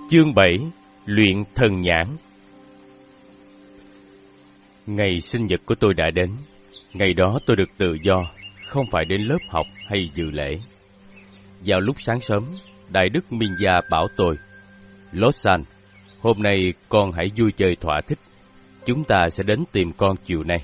Chương 7. Luyện thần nhãn. Ngày sinh nhật của tôi đã đến. Ngày đó tôi được tự do, không phải đến lớp học hay dự lễ. Vào lúc sáng sớm, Đại đức Minh Gia bảo tôi: Lausanne, hôm nay con hãy vui chơi thỏa thích. Chúng ta sẽ đến tìm con chiều nay.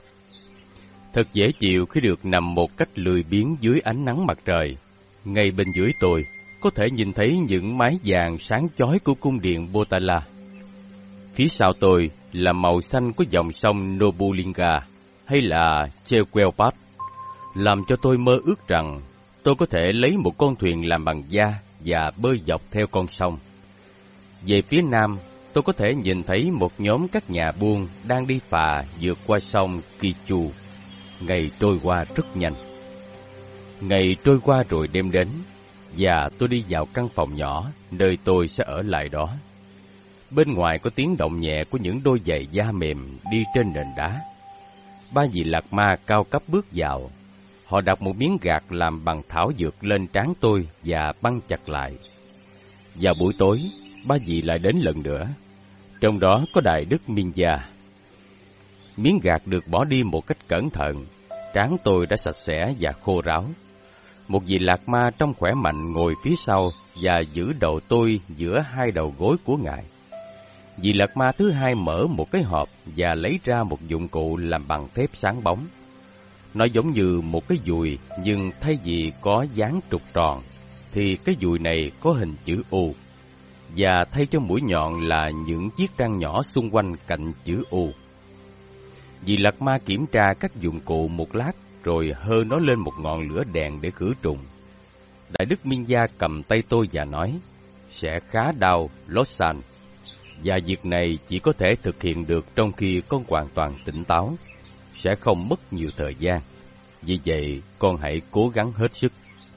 Thật dễ chịu khi được nằm một cách lười biếng dưới ánh nắng mặt trời. Ngay bên dưới tôi có thể nhìn thấy những mái vàng sáng chói của cung điện Potala. Phía sau tôi là màu xanh của dòng sông Nobulinga hay là Chequelpat, làm cho tôi mơ ước rằng tôi có thể lấy một con thuyền làm bằng da và bơi dọc theo con sông. Về phía nam, tôi có thể nhìn thấy một nhóm các nhà buôn đang đi phà vượt qua sông Kichu. Ngày trôi qua rất nhanh. Ngày trôi qua rồi đêm đến, và tôi đi vào căn phòng nhỏ nơi tôi sẽ ở lại đó. Bên ngoài có tiếng động nhẹ của những đôi giày da mềm đi trên nền đá. Ba vị lạc ma cao cấp bước vào. Họ đặt một miếng gạc làm bằng thảo dược lên trán tôi và băng chặt lại. Vào buổi tối, ba vị lại đến lần nữa. Trong đó có Đại đức Minh Gia. Miếng gạc được bỏ đi một cách cẩn thận. Trán tôi đã sạch sẽ và khô ráo. Một vị lạc ma trông khỏe mạnh ngồi phía sau và giữ đầu tôi giữa hai đầu gối của ngài. Vị lạc ma thứ hai mở một cái hộp và lấy ra một dụng cụ làm bằng thép sáng bóng. Nó giống như một cái dùi, nhưng thay vì có dáng trục tròn, thì cái dùi này có hình chữ U, và thay cho mũi nhọn là những chiếc răng nhỏ xung quanh cạnh chữ U. Vị lạc ma kiểm tra các dụng cụ một lát, rồi hơ nó lên một ngọn lửa đèn để khử trùng. Đại đức Minh Gia cầm tay tôi và nói: sẽ khá đau, Lausanne, và việc này chỉ có thể thực hiện được trong khi con hoàn toàn tỉnh táo. Sẽ không mất nhiều thời gian, vì vậy con hãy cố gắng hết sức.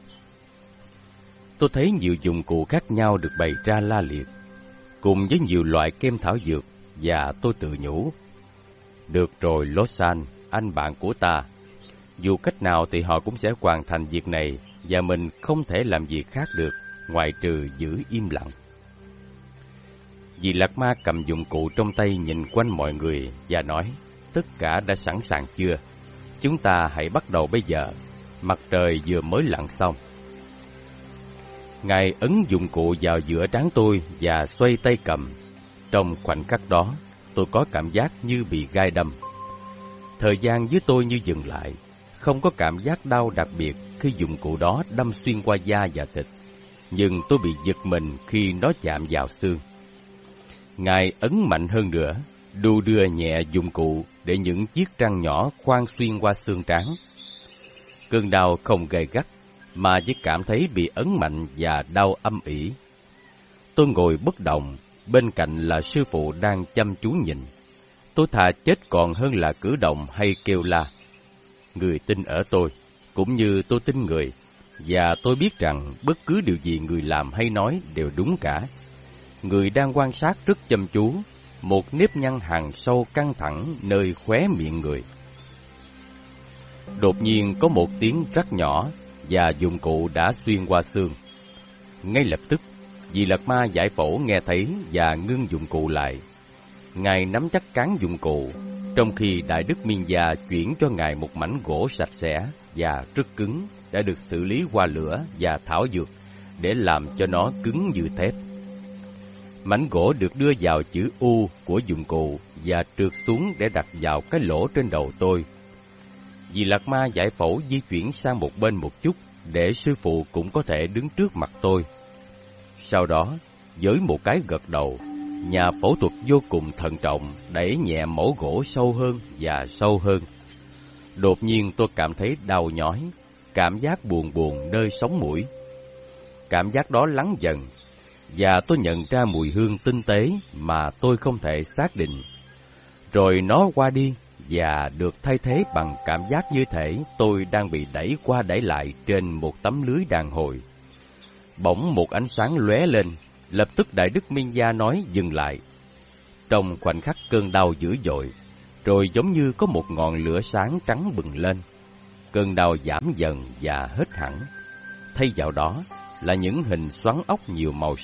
Tôi thấy nhiều dụng cụ khác nhau được bày ra la liệt, cùng với nhiều loại kem thảo dược, và tôi tự nhủ: được rồi Lausanne, anh bạn của ta. Dù cách nào thì họ cũng sẽ hoàn thành việc này, và mình không thể làm gì khác được ngoài trừ giữ im lặng. Vị lạc ma cầm dụng cụ trong tay nhìn quanh mọi người và nói: tất cả đã sẵn sàng chưa? Chúng ta hãy bắt đầu bây giờ. Mặt trời vừa mới lặn xong. Ngài ấn dụng cụ vào giữa trán tôi và xoay tay cầm. Trong khoảnh khắc đó, tôi có cảm giác như bị gai đâm. Thời gian với tôi như dừng lại. Không có cảm giác đau đặc biệt khi dụng cụ đó đâm xuyên qua da và thịt, nhưng tôi bị giật mình khi nó chạm vào xương. Ngài ấn mạnh hơn nữa, đu đưa nhẹ dụng cụ để những chiếc răng nhỏ khoan xuyên qua xương trán. Cơn đau không gay gắt, mà chỉ cảm thấy bị ấn mạnh và đau âm ỉ. Tôi ngồi bất động, bên cạnh là sư phụ đang chăm chú nhìn. Tôi thà chết còn hơn là cử động hay kêu la. Người tin ở tôi, cũng như tôi tin người, và tôi biết rằng bất cứ điều gì người làm hay nói đều đúng cả. Người đang quan sát rất chăm chú, một nếp nhăn hằn sâu căng thẳng nơi khóe miệng người. Đột nhiên có một tiếng rắc nhỏ, và dụng cụ đã xuyên qua xương. Ngay lập tức, vị lạc ma giải phẫu nghe thấy và ngưng dụng cụ lại. Ngài nắm chắc cán dụng cụ, trong khi Đại đức Minh Gia chuyển cho ngài một mảnh gỗ sạch sẽ và rất cứng đã được xử lý qua lửa và thảo dược để làm cho nó cứng như thép. Mảnh gỗ được đưa vào chữ U của dụng cụ và trượt xuống để đặt vào cái lỗ trên đầu tôi. Vị lạc ma giải phẫu di chuyển sang một bên một chút để sư phụ cũng có thể đứng trước mặt tôi. Sau đó, với một cái gật đầu, nhà phẫu thuật vô cùng thận trọng đẩy nhẹ mẫu gỗ sâu hơn và sâu hơn. Đột nhiên tôi cảm thấy đau nhói, cảm giác buồn buồn nơi sống mũi. Cảm giác đó lắng dần, và tôi nhận ra mùi hương tinh tế mà tôi không thể xác định. Rồi nó qua đi và được thay thế bằng cảm giác như thể tôi đang bị đẩy qua đẩy lại trên một tấm lưới đàn hồi. Bỗng một ánh sáng lóe lên, lập tức Đại đức Minh Gia nói dừng lại. Trong khoảnh khắc cơn đau dữ dội, rồi giống như có một ngọn lửa sáng trắng bừng lên. Cơn đau giảm dần và hết hẳn. Thay vào đó là những hình xoắn ốc nhiều màu sắc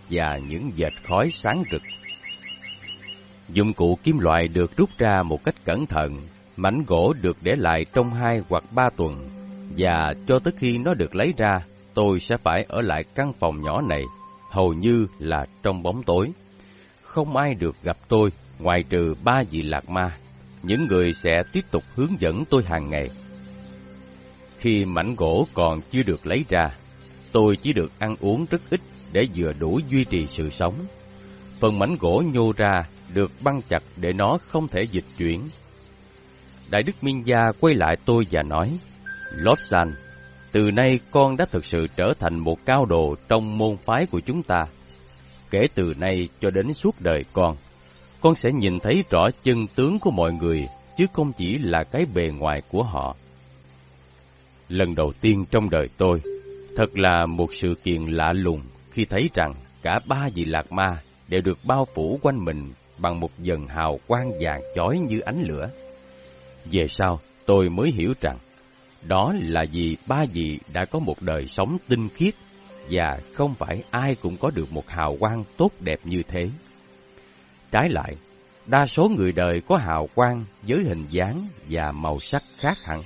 và những vệt khói sáng rực. Dụng cụ kim loại được rút ra một cách cẩn thận, mảnh gỗ được để lại trong 2 hoặc 3 tuần, và cho tới khi nó được lấy ra, tôi sẽ phải ở lại căn phòng nhỏ này, hầu như là trong bóng tối. Không ai được gặp tôi, ngoại trừ 3 vị lạc ma, những người sẽ tiếp tục hướng dẫn tôi hàng ngày. Khi mảnh gỗ còn chưa được lấy ra, tôi chỉ được ăn uống rất ít để vừa đủ duy trì sự sống. Phần mảnh gỗ nhô ra được băng chặt để nó không thể dịch chuyển. Đại đức Minh Gia quay lại tôi và nói, Lord San, từ nay con đã thực sự trở thành một cao đồ trong môn phái của chúng ta. Kể từ nay cho đến suốt đời con sẽ nhìn thấy rõ chân tướng của mọi người, chứ không chỉ là cái bề ngoài của họ. Lần đầu tiên trong đời tôi, thật là một sự kiện lạ lùng khi thấy rằng cả 3 vị lạc ma đều được bao phủ quanh mình bằng một dần hào quang vàng chói như ánh lửa. Về sau, tôi mới hiểu rằng đó là vì 3 vị đã có một đời sống tinh khiết, và không phải ai cũng có được một hào quang tốt đẹp như thế. Trái lại, đa số người đời có hào quang với hình dáng và màu sắc khác hẳn.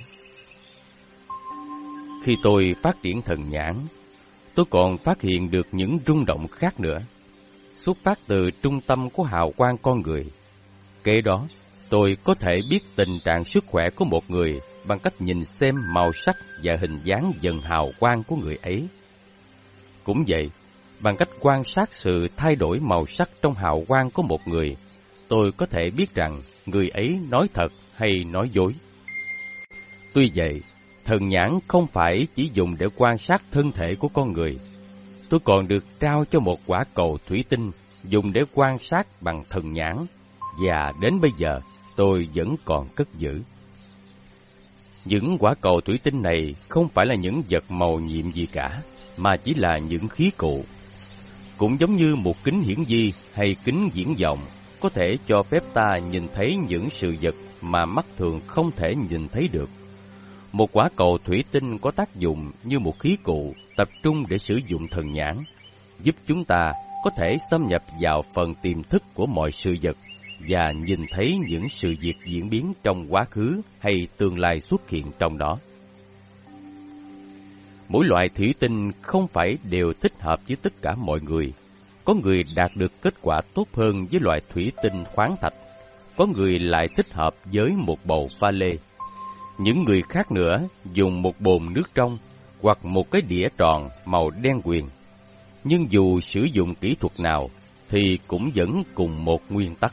Khi tôi phát triển thần nhãn, tôi còn phát hiện được những rung động khác nữa, xuất phát từ trung tâm của hào quang con người. Kế đó, tôi có thể biết tình trạng sức khỏe của một người bằng cách nhìn xem màu sắc và hình dáng dần hào quang của người ấy. Cũng vậy, bằng cách quan sát sự thay đổi màu sắc trong hào quang của một người, tôi có thể biết rằng người ấy nói thật hay nói dối. Tuy vậy, thần nhãn không phải chỉ dùng để quan sát thân thể của con người. Tôi còn được trao cho một quả cầu thủy tinh dùng để quan sát bằng thần nhãn, và đến bây giờ tôi vẫn còn cất giữ. Những quả cầu thủy tinh này không phải là những vật màu nhiệm gì cả, mà chỉ là những khí cụ. Cũng giống như một kính hiển vi hay kính viễn vọng có thể cho phép ta nhìn thấy những sự vật mà mắt thường không thể nhìn thấy được. Một quả cầu thủy tinh có tác dụng như một khí cụ tập trung để sử dụng thần nhãn, giúp chúng ta có thể xâm nhập vào phần tiềm thức của mọi sự vật và nhìn thấy những sự việc diễn biến trong quá khứ hay tương lai xuất hiện trong đó. Mỗi loại thủy tinh không phải đều thích hợp với tất cả mọi người. Có người đạt được kết quả tốt hơn với loại thủy tinh khoáng thạch, có người lại thích hợp với một bầu pha lê. Những người khác nữa dùng một bồn nước trong hoặc một cái đĩa tròn màu đen quyền. Nhưng dù sử dụng kỹ thuật nào thì cũng vẫn cùng một nguyên tắc.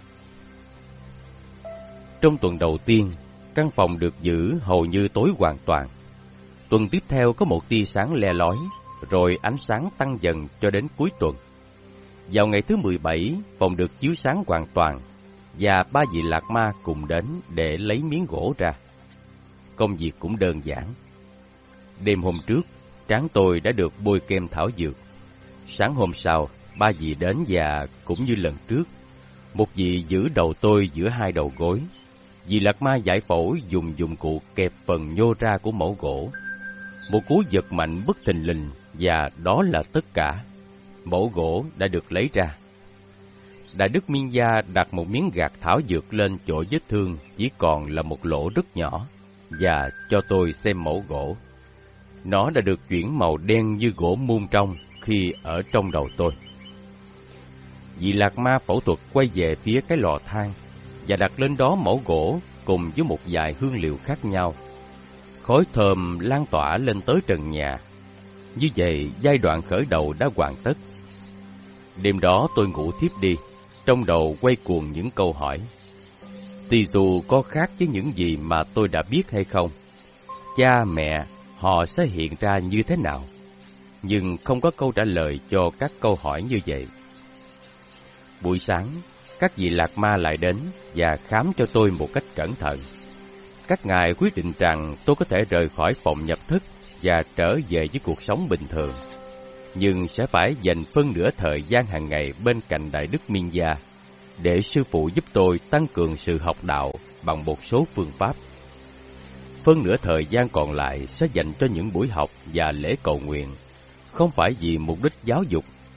Trong tuần đầu tiên, căn phòng được giữ hầu như tối hoàn toàn. Tuần tiếp theo có một tia sáng le lói, rồi ánh sáng tăng dần cho đến cuối tuần. Vào ngày thứ 17, phòng được chiếu sáng hoàn toàn, và 3 vị lạc ma cùng đến để lấy miếng gỗ ra. Công việc cũng đơn giản. Đêm hôm trước, trán tôi đã được bôi kem thảo dược. Sáng hôm sau, 3 vị đến và cũng như lần trước, một vị giữ đầu tôi giữa 2 đầu gối. Vị lạc ma giải phẫu dùng dụng cụ kẹp phần nhô ra của mẫu gỗ. Một cú giật mạnh bất thình lình, và đó là tất cả. Mẫu gỗ đã được lấy ra. Đại đức Minh Gia đặt một miếng gạt thảo dược lên chỗ vết thương chỉ còn là một lỗ rất nhỏ, và cho tôi xem mẫu gỗ. Nó đã được chuyển màu đen như gỗ muôn trong khi ở trong đầu tôi. Vị lạc ma phẫu thuật quay về phía cái lò than và đặt lên đó mẫu gỗ cùng với một vài hương liệu khác nhau. Khói thơm lan tỏa lên tới trần nhà. Như vậy, giai đoạn khởi đầu đã hoàn tất. Đêm đó tôi ngủ thiếp đi, trong đầu quay cuồng những câu hỏi. Thì dù có khác với những gì mà tôi đã biết hay không, cha mẹ họ sẽ hiện ra như thế nào? Nhưng không có câu trả lời cho các câu hỏi như vậy. Buổi sáng, các vị lạc ma lại đến và khám cho tôi một cách cẩn thận. Các ngài quyết định rằng tôi có thể rời khỏi phòng nhập thức và trở về với cuộc sống bình thường, nhưng sẽ phải dành phân nửa thời gian hàng ngày bên cạnh Đại đức Minh Gia, để sư phụ giúp tôi tăng cường sự học đạo bằng một số phương pháp. Phân nửa thời gian còn lại sẽ dành cho những buổi học và lễ cầu nguyện, không phải vì mục đích giáo dục,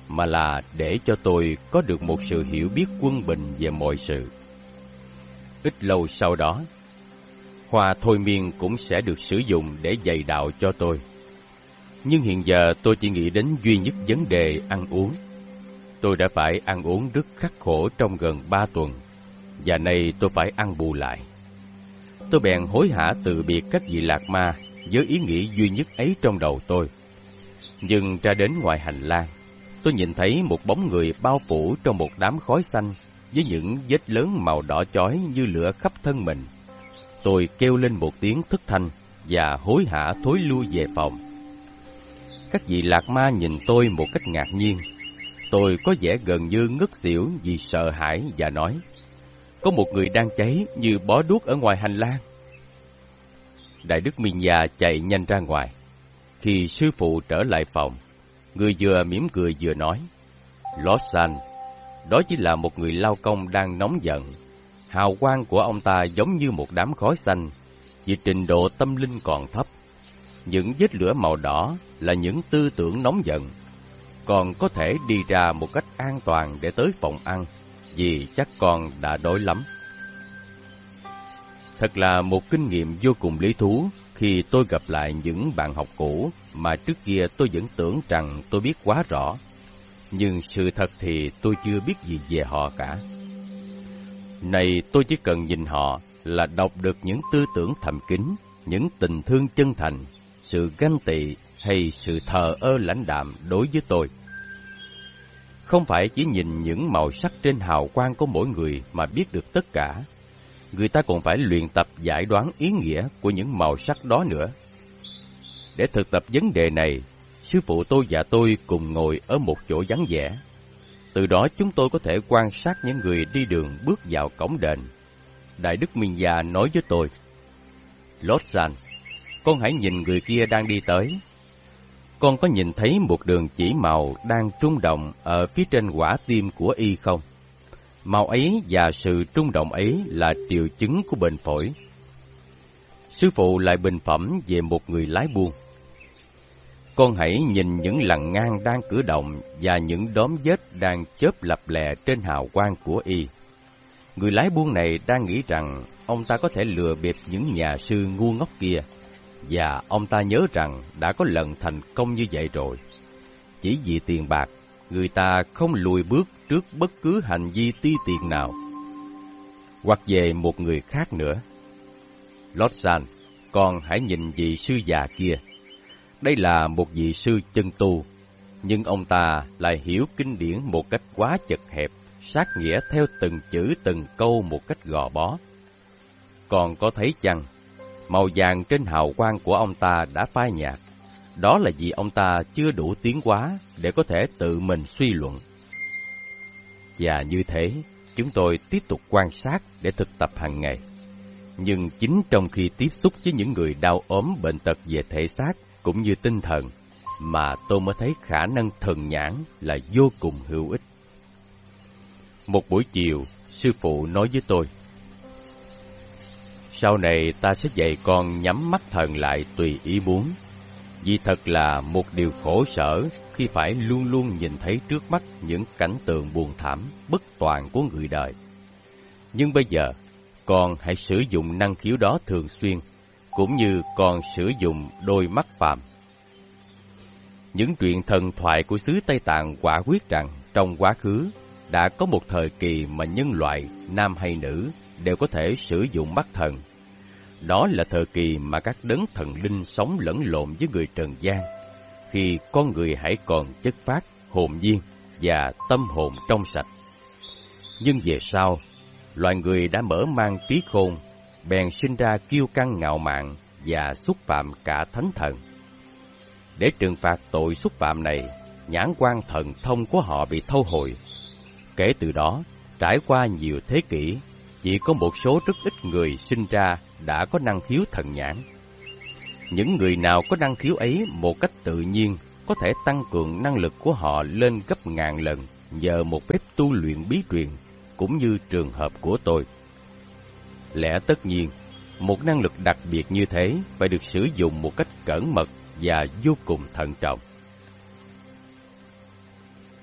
mà là để cho tôi có được một sự hiểu biết quân bình về mọi sự. Ít lâu sau đó, hoa thôi miên cũng sẽ được sử dụng để dạy đạo cho tôi. Nhưng hiện giờ tôi chỉ nghĩ đến duy nhất vấn đề ăn uống. Tôi đã phải ăn uống rất khắc khổ trong gần 3 tuần, và nay tôi phải ăn bù lại. Tôi bèn hối hả từ biệt các vị lạc ma với ý nghĩ duy nhất ấy trong đầu tôi. Nhưng ra đến ngoài hành lang, tôi nhìn thấy một bóng người bao phủ trong một đám khói xanh với những vết lớn màu đỏ chói như lửa khắp thân mình. Tôi kêu lên một tiếng thất thanh và hối hả thối lui về phòng. Các vị lạc ma nhìn tôi một cách ngạc nhiên. Tôi có vẻ gần như ngất xỉu vì sợ hãi và nói: có một người đang cháy như bó đuốc ở ngoài hành lang. Đại đức Minh Gia chạy nhanh ra ngoài. Khi sư phụ trở lại phòng, người vừa mỉm cười vừa nói: Lord San, đó chỉ là một người lao công đang nóng giận. Hào quang của ông ta giống như một đám khói xanh, vì trình độ tâm linh còn thấp. Những vết lửa màu đỏ là những tư tưởng nóng giận. Con có thể đi ra một cách an toàn để tới phòng ăn, vì chắc con đã đói lắm. Thật là một kinh nghiệm vô cùng lý thú khi tôi gặp lại những bạn học cũ mà trước kia tôi vẫn tưởng rằng tôi biết quá rõ. Nhưng sự thật thì tôi chưa biết gì về họ cả. Này, tôi chỉ cần nhìn họ là đọc được những tư tưởng thầm kín, những tình thương chân thành, sự ganh tị hay sự thờ ơ lãnh đạm đối với tôi. Không phải chỉ nhìn những màu sắc trên hào quang của mỗi người mà biết được tất cả. Người ta còn phải luyện tập giải đoán ý nghĩa của những màu sắc đó nữa. Để thực tập vấn đề này, sư phụ tôi và tôi cùng ngồi ở một chỗ vắng vẻ. Từ đó chúng tôi có thể quan sát những người đi đường bước vào cổng đền. Đại đức Minh Gia nói với tôi: Lord San, con hãy nhìn người kia đang đi tới. Con có nhìn thấy một đường chỉ màu đang trung động ở phía trên quả tim của y không? Màu ấy và sự trung động ấy là triệu chứng của bệnh phổi. Sư phụ lại bình phẩm về một người lái buôn. Con hãy nhìn những lằn ngang đang cử động và những đốm vết đang chớp lập lè trên hào quang của y. Người lái buôn này đang nghĩ rằng ông ta có thể lừa bịp những nhà sư ngu ngốc kia, và ông ta nhớ rằng đã có lần thành công như vậy rồi. Chỉ vì tiền bạc, người ta không lùi bước trước bất cứ hành vi ti tiện nào. Hoặc về một người khác nữa: Lord San, con hãy nhìn vị sư già kia. Đây là một vị sư chân tu, nhưng ông ta lại hiểu kinh điển một cách quá chật hẹp, sát nghĩa theo từng chữ từng câu một cách gò bó. Còn có thấy chăng, màu vàng trên hào quang của ông ta đã phai nhạt. Đó là vì ông ta chưa đủ tiến hóa để có thể tự mình suy luận. Và như thế, chúng tôi tiếp tục quan sát để thực tập hàng ngày. Nhưng chính trong khi tiếp xúc với những người đau ốm bệnh tật về thể xác cũng như tinh thần, mà tôi mới thấy khả năng thần nhãn là vô cùng hữu ích. Một buổi chiều, sư phụ nói với tôi: Sau này ta sẽ dạy con nhắm mắt thần lại tùy ý muốn, vì thật là một điều khổ sở khi phải luôn luôn nhìn thấy trước mắt những cảnh tượng buồn thảm, bất toàn của người đời. Nhưng bây giờ, con hãy sử dụng năng khiếu đó thường xuyên, cũng như con sử dụng đôi mắt phàm. Những truyện thần thoại của xứ Tây Tạng quả quyết rằng trong quá khứ đã có một thời kỳ mà nhân loại, nam hay nữ, đều có thể sử dụng mắt thần. Đó là thời kỳ mà các đấng thần linh sống lẫn lộn với người trần gian, khi con người hãy còn chất phác, hồn nhiên và tâm hồn trong sạch. Nhưng về sau, loài người đã mở mang trí khôn, bèn sinh ra kiêu căng ngạo mạn và xúc phạm cả thánh thần. Để trừng phạt tội xúc phạm này, nhãn quan thần thông của họ bị thâu hồi. Kể từ đó, trải qua nhiều thế kỷ, chỉ có một số rất ít người sinh ra đã có năng khiếu thần nhãn. Những người nào có năng khiếu ấy một cách tự nhiên có thể tăng cường năng lực của họ lên gấp ngàn lần nhờ một phép tu luyện bí truyền, cũng như trường hợp của tôi. Lẽ tất nhiên, một năng lực đặc biệt như thế phải được sử dụng một cách cẩn mật và vô cùng thận trọng.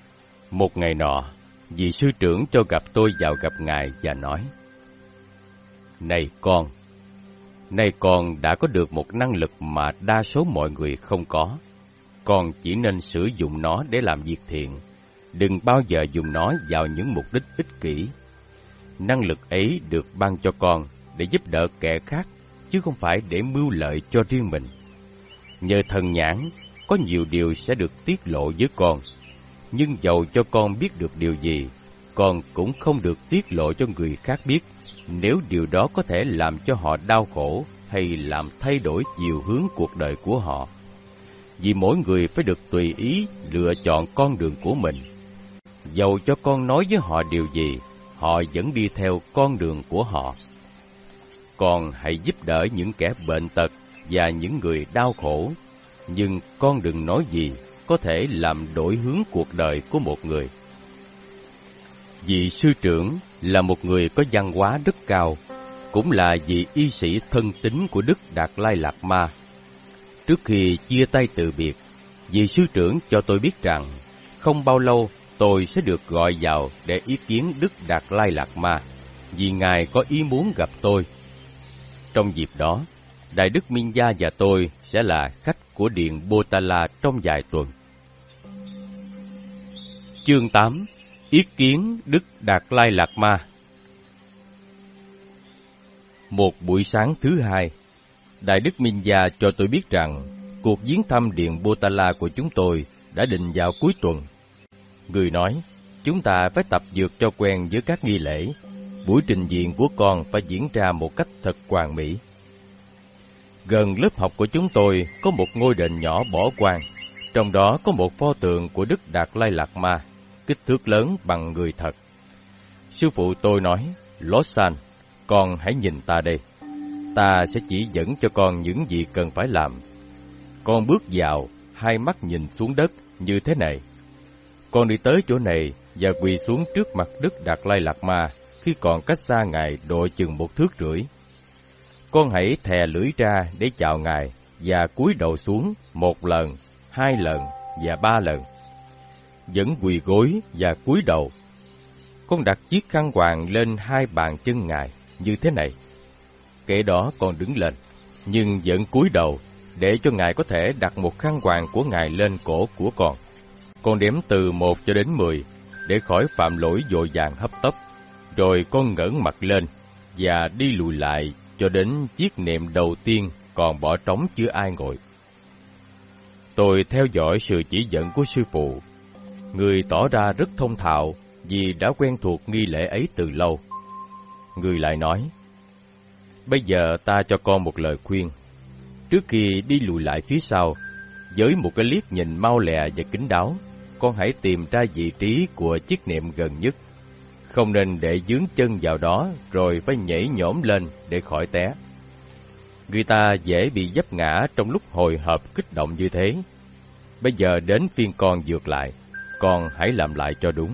Một ngày nọ, vị sư trưởng cho gặp tôi vào gặp ngài và nói: Này con đã có được một năng lực mà đa số mọi người không có. Con chỉ nên sử dụng nó để làm việc thiện, đừng bao giờ dùng nó vào những mục đích ích kỷ. Năng lực ấy được ban cho con để giúp đỡ kẻ khác, chứ không phải để mưu lợi cho riêng mình. Nhờ thần nhãn, có nhiều điều sẽ được tiết lộ với con, nhưng dầu cho con biết được điều gì, con cũng không được tiết lộ cho người khác biết, nếu điều đó có thể làm cho họ đau khổ hay làm thay đổi chiều hướng cuộc đời của họ. Vì mỗi người phải được tùy ý lựa chọn con đường của mình. Dầu cho con nói với họ điều gì, họ vẫn đi theo con đường của họ. Con hãy giúp đỡ những kẻ bệnh tật và những người đau khổ, nhưng con đừng nói gì có thể làm đổi hướng cuộc đời của một người. Vị sư trưởng là một người có văn hóa rất cao, cũng là vị y sĩ thân tín của Đức Đạt Lai Lạt Ma. Trước khi chia tay từ biệt, vị sư trưởng cho tôi biết rằng không bao lâu tôi sẽ được gọi vào để ý kiến Đức Đạt Lai Lạt Ma, vì ngài có ý muốn gặp tôi. Trong dịp đó, Đại đức Minh Gia và tôi sẽ là khách của Điện Potala trong vài tuần. Chương 8. Ý kiến Đức Đạt Lai Lạt Ma. Một buổi sáng thứ hai, Đại đức Minh Gia cho tôi biết rằng cuộc viếng thăm Điện Potala của chúng tôi đã định vào cuối tuần. Người nói, chúng ta phải tập dượt cho quen với các nghi lễ. Buổi trình diện của con phải diễn ra một cách thật hoàn mỹ. Gần lớp học của chúng tôi có một ngôi đền nhỏ bỏ hoang, trong đó có một pho tượng của Đức Đạt Lai Lạt Ma, kích thước lớn bằng người thật. Sư phụ tôi nói, Lossan, con hãy nhìn ta đây. Ta sẽ chỉ dẫn cho con những gì cần phải làm. Con bước vào, hai mắt nhìn xuống đất như thế này. Con đi tới chỗ này và quỳ xuống trước mặt Đức Đạt Lai Lạt Ma khi còn cách xa ngài độ chừng 1,5 thước. Con hãy thè lưỡi ra để chào ngài và cúi đầu xuống 1 lần, 2 lần và 3 lần. Vẫn quỳ gối và cúi đầu. Con đặt chiếc khăn quàng lên 2 bàn chân ngài như thế này. Kể đó con đứng lên, nhưng vẫn cúi đầu để cho ngài có thể đặt một khăn quàng của ngài lên cổ của con. Con đếm từ 1 cho đến 10 để khỏi phạm lỗi vội vàng hấp tấp. Rồi con ngẩng mặt lên và đi lùi lại cho đến chiếc nệm đầu tiên còn bỏ trống chưa ai ngồi. Tôi theo dõi sự chỉ dẫn của sư phụ. Người tỏ ra rất thông thạo vì đã quen thuộc nghi lễ ấy từ lâu. Người lại nói, bây giờ ta cho con một lời khuyên. Trước khi đi lùi lại phía sau, với một cái liếc nhìn mau lẹ và kín đáo, con hãy tìm ra vị trí của chiếc nệm gần nhất. Không nên để dướng chân vào đó rồi phải nhảy nhổm lên để khỏi té. Người ta dễ bị vấp ngã trong lúc hồi hộp kích động như thế. Bây giờ đến phiên con vượt lại, con hãy làm lại cho đúng.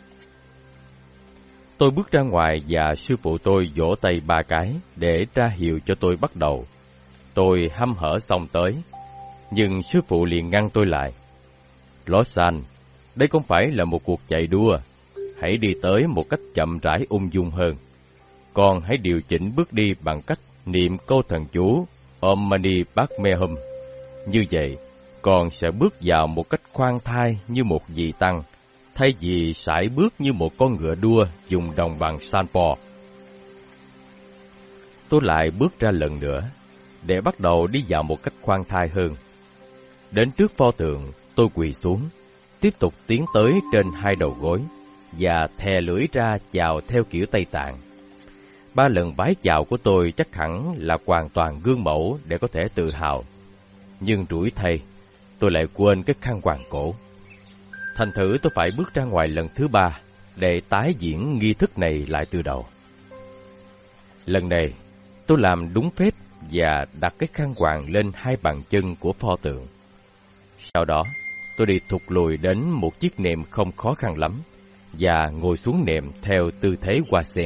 Tôi bước ra ngoài và sư phụ tôi vỗ tay 3 cái để ra hiệu cho tôi bắt đầu. Tôi hăm hở xông tới, nhưng sư phụ liền ngăn tôi lại. Lossan, đây không phải là một cuộc chạy đua. Hãy đi tới một cách chậm rãi ung dung hơn. Con hãy điều chỉnh bước đi bằng cách niệm câu thần chú Om Mani Padme Hum. Như vậy, con sẽ bước vào một cách khoan thai như một vị tăng, thay vì sải bước như một con ngựa đua dùng đồng bằng Sanpo. Tôi lại bước ra lần nữa, để bắt đầu đi vào một cách khoan thai hơn. Đến trước pho tượng, tôi quỳ xuống, tiếp tục tiến tới trên 2 đầu gối, và thè lưỡi ra chào theo kiểu Tây Tạng. 3 lần vái chào của tôi chắc hẳn là hoàn toàn gương mẫu để có thể tự hào. Nhưng rủi thay, tôi lại quên cái khăn quàng cổ. Thành thử tôi phải bước ra ngoài lần thứ 3 để tái diễn nghi thức này lại từ đầu. Lần này, tôi làm đúng phép và đặt cái khăn quàng lên 2 bàn chân của pho tượng. Sau đó, tôi đi thụt lùi đến một chiếc nệm không khó khăn lắm và ngồi xuống nệm theo tư thế hoa sen.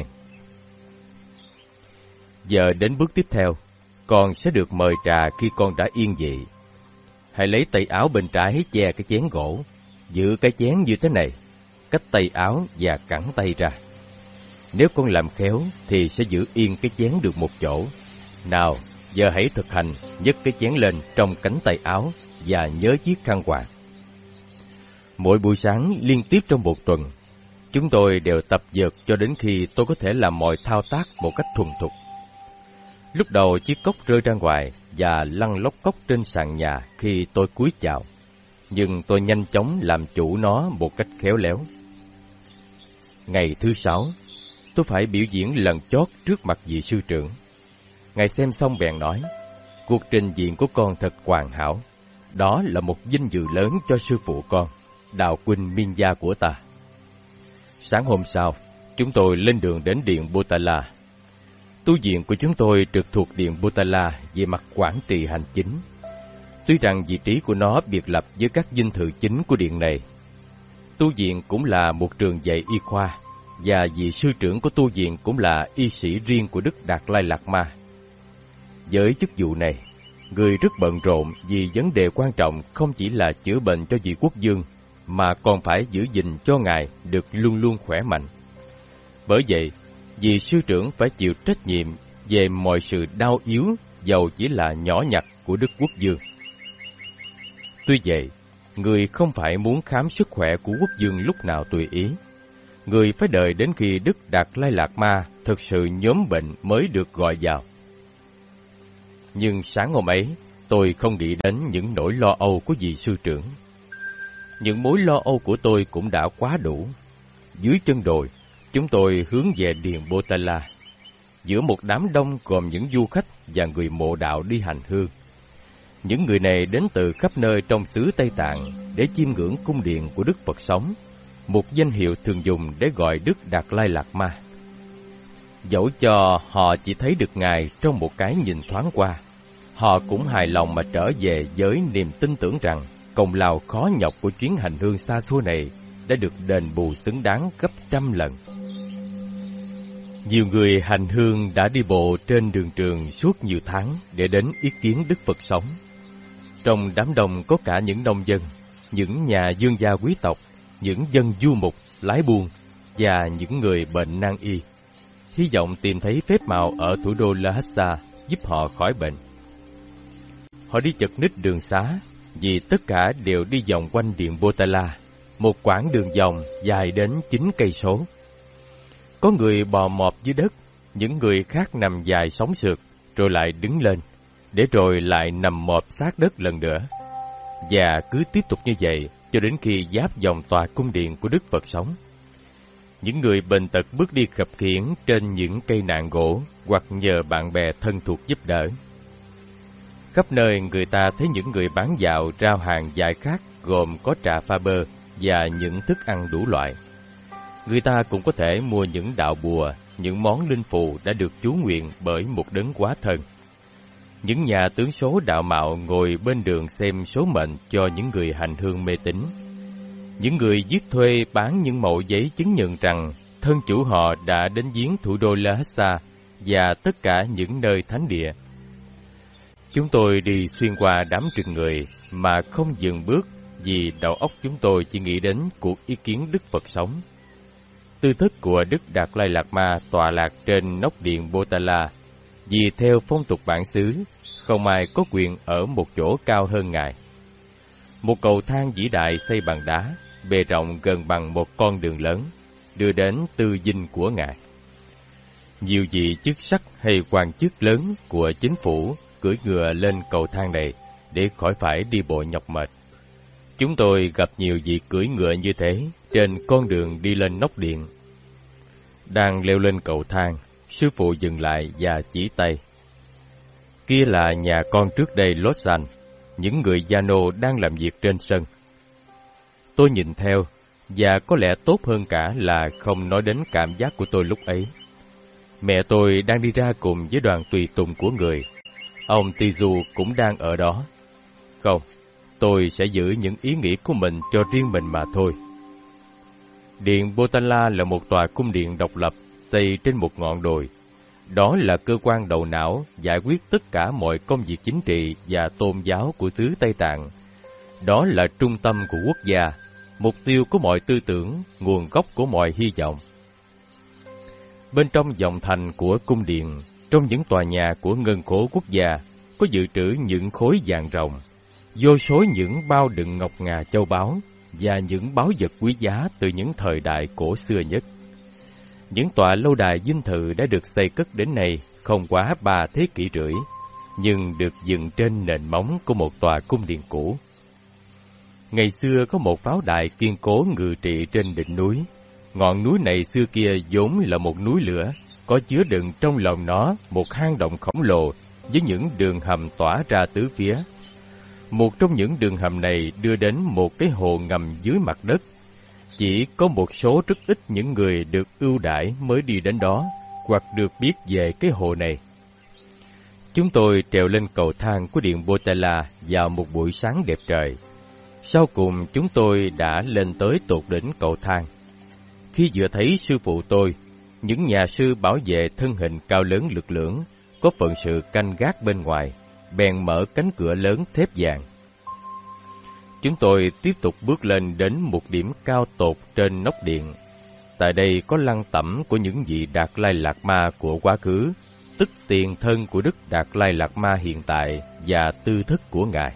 Giờ đến bước tiếp theo, con sẽ được mời trà khi con đã yên vị. Hãy lấy tay áo bên trái che cái chén gỗ, giữ cái chén như thế này. cách tay áo và cẳng tay ra. Nếu con làm khéo thì sẽ giữ yên cái chén được một chỗ. Nào, giờ hãy thực hành nhấc cái chén lên trong cánh tay áo và nhớ chiếc khăn quàng. Mỗi buổi sáng liên tiếp trong một tuần, chúng tôi đều tập dượt cho đến khi tôi có thể làm mọi thao tác một cách thuần thục. Lúc đầu chiếc cốc rơi ra ngoài và lăn lóc cốc trên sàn nhà khi tôi cúi chào, nhưng tôi nhanh chóng làm chủ nó một cách khéo léo. Ngày thứ 6, tôi phải biểu diễn lần chót trước mặt vị sư trưởng. Ngài xem xong bèn nói, cuộc trình diễn của con thật hoàn hảo. Đó là một vinh dự lớn cho sư phụ con, Đạo Quynh Miên Gia của ta. Sáng hôm sau, chúng tôi lên đường đến Điện Potala. Tu viện của chúng tôi trực thuộc Điện Potala về mặt quản trị hành chính. Tuy rằng vị trí của nó biệt lập với các dinh thự chính của điện này. Tu viện cũng là một trường dạy y khoa, và vị sư trưởng của tu viện cũng là y sĩ riêng của Đức Đạt Lai Lạt Ma. Với chức vụ này, người rất bận rộn vì vấn đề quan trọng không chỉ là chữa bệnh cho vị quốc vương, mà còn phải giữ gìn cho ngài được luôn luôn khỏe mạnh. Bởi vậy, vị sư trưởng phải chịu trách nhiệm về mọi sự đau yếu dầu chỉ là nhỏ nhặt của Đức Quốc vương. Tuy vậy, người không phải muốn khám sức khỏe của quốc vương lúc nào tùy ý. Người phải đợi đến khi Đức Đạt Lai Lạt Ma thực sự nhóm bệnh mới được gọi vào. Nhưng sáng hôm ấy, tôi không nghĩ đến những nỗi lo âu của vị sư trưởng. Những mối lo âu của tôi cũng đã quá đủ. Dưới chân đồi, chúng tôi hướng về Điện Potala, giữa một đám đông gồm những du khách và người mộ đạo đi hành hương. Những người này đến từ khắp nơi trong xứ Tây Tạng để chiêm ngưỡng cung điện của Đức Phật sống, một danh hiệu thường dùng để gọi Đức Đạt Lai Lạt Ma. Dẫu cho họ chỉ thấy được Ngài trong một cái nhìn thoáng qua, họ cũng hài lòng mà trở về với niềm tin tưởng rằng công lao khó nhọc của chuyến hành hương xa xôi này đã được đền bù xứng đáng gấp trăm lần. Nhiều người hành hương đã đi bộ trên đường trường suốt nhiều tháng để đến ý kiến Đức Phật sống. Trong đám đông có cả những nông dân, những nhà vương gia quý tộc, những dân du mục, lái buôn và những người bệnh nan y, hy vọng tìm thấy phép màu ở thủ đô Lhasa giúp họ khỏi bệnh. Họ đi chật ních đường xá vì tất cả đều đi vòng quanh Điện Potala, một quãng đường vòng dài đến 9 cây số. Có người bò mọp dưới đất, những người khác nằm dài sóng sượt, rồi lại đứng lên, để rồi lại nằm mọp sát đất lần nữa. Và cứ tiếp tục như vậy cho đến khi giáp vòng tòa cung điện của Đức Phật sống. Những người bệnh tật bước đi khập khiễng trên những cây nạn gỗ hoặc nhờ bạn bè thân thuộc giúp đỡ. Khắp nơi người ta thấy những người bán dạo rao hàng giải khát gồm có trà pha bơ và những thức ăn đủ loại. Người ta cũng có thể mua những đạo bùa, những món linh phù đã được chú nguyện bởi một đấng quá thân. Những nhà tướng số đạo mạo ngồi bên đường xem số mệnh cho những người hành hương mê tín. Những người viết thuê bán những mẩu giấy chứng nhận rằng thân chủ họ đã đến viếng thủ đô Lhasa và tất cả những nơi thánh địa. Chúng tôi đi xuyên qua đám rừng người mà không dừng bước vì đầu óc chúng tôi chỉ nghĩ đến cuộc ý kiến Đức Phật sống. Tư thất của Đức Đạt Lai Lạt Ma tọa lạc trên nóc điện Potala, vì theo phong tục bản xứ, không ai có quyền ở một chỗ cao hơn Ngài. Một cầu thang vĩ đại xây bằng đá, bề rộng gần bằng một con đường lớn, đưa đến tư dinh của Ngài. Nhiều vị chức sắc hay quan chức lớn của chính phủ cưỡi ngựa lên cầu thang này để khỏi phải đi bộ nhọc mệt. Chúng tôi gặp nhiều vị cưỡi ngựa như thế trên con đường đi lên nóc điện. Đang leo lên cầu thang, sư phụ dừng lại và chỉ tay. Kia là nhà con trước đây Lossan, những người Giano đang làm việc trên sân. Tôi nhìn theo, và có lẽ tốt hơn cả là không nói đến cảm giác của tôi lúc ấy. Mẹ tôi đang đi ra cùng với đoàn tùy tùng của người. Ông Tizu cũng đang ở đó. Không, tôi sẽ giữ những ý nghĩ của mình cho riêng mình mà thôi. Điện Potala là một tòa cung điện độc lập xây trên một ngọn đồi. Đó là cơ quan đầu não giải quyết tất cả mọi công việc chính trị và tôn giáo của xứ Tây Tạng. Đó là trung tâm của quốc gia, mục tiêu của mọi tư tưởng, nguồn gốc của mọi hy vọng. Bên trong vòng thành của cung điện, trong những tòa nhà của ngân khố quốc gia, có dự trữ những khối vàng ròng, vô số những bao đựng ngọc ngà châu báu và những báu vật quý giá từ những thời đại cổ xưa nhất. Những tòa lâu đài dinh thự đã được xây cất đến nay không quá 3 thế kỷ rưỡi, nhưng được dựng trên nền móng của một tòa cung điện cũ. Ngày xưa có một pháo đài kiên cố ngự trị trên đỉnh núi. Ngọn núi này xưa kia vốn là một núi lửa, có chứa đựng trong lòng nó một hang động khổng lồ với những đường hầm tỏa ra tứ phía. Một trong những đường hầm này đưa đến một cái hồ ngầm dưới mặt đất. Chỉ có một số rất ít những người được ưu đãi mới đi đến đó, hoặc được biết về cái hồ này. Chúng tôi trèo lên cầu thang của điện Potala vào một buổi sáng đẹp trời. Sau cùng chúng tôi đã lên tới tột đỉnh cầu thang. Khi vừa thấy sư phụ tôi, những nhà sư bảo vệ thân hình cao lớn lực lưỡng, có phận sự canh gác bên ngoài, bèn mở cánh cửa lớn thép vàng. Chúng tôi tiếp tục bước lên đến một điểm cao tột trên nóc điện. Tại đây có lăng tẩm của những vị Đạt Lai Lạt Ma của quá khứ, tức tiền thân của Đức Đạt Lai Lạt Ma hiện tại và tư thức của Ngài.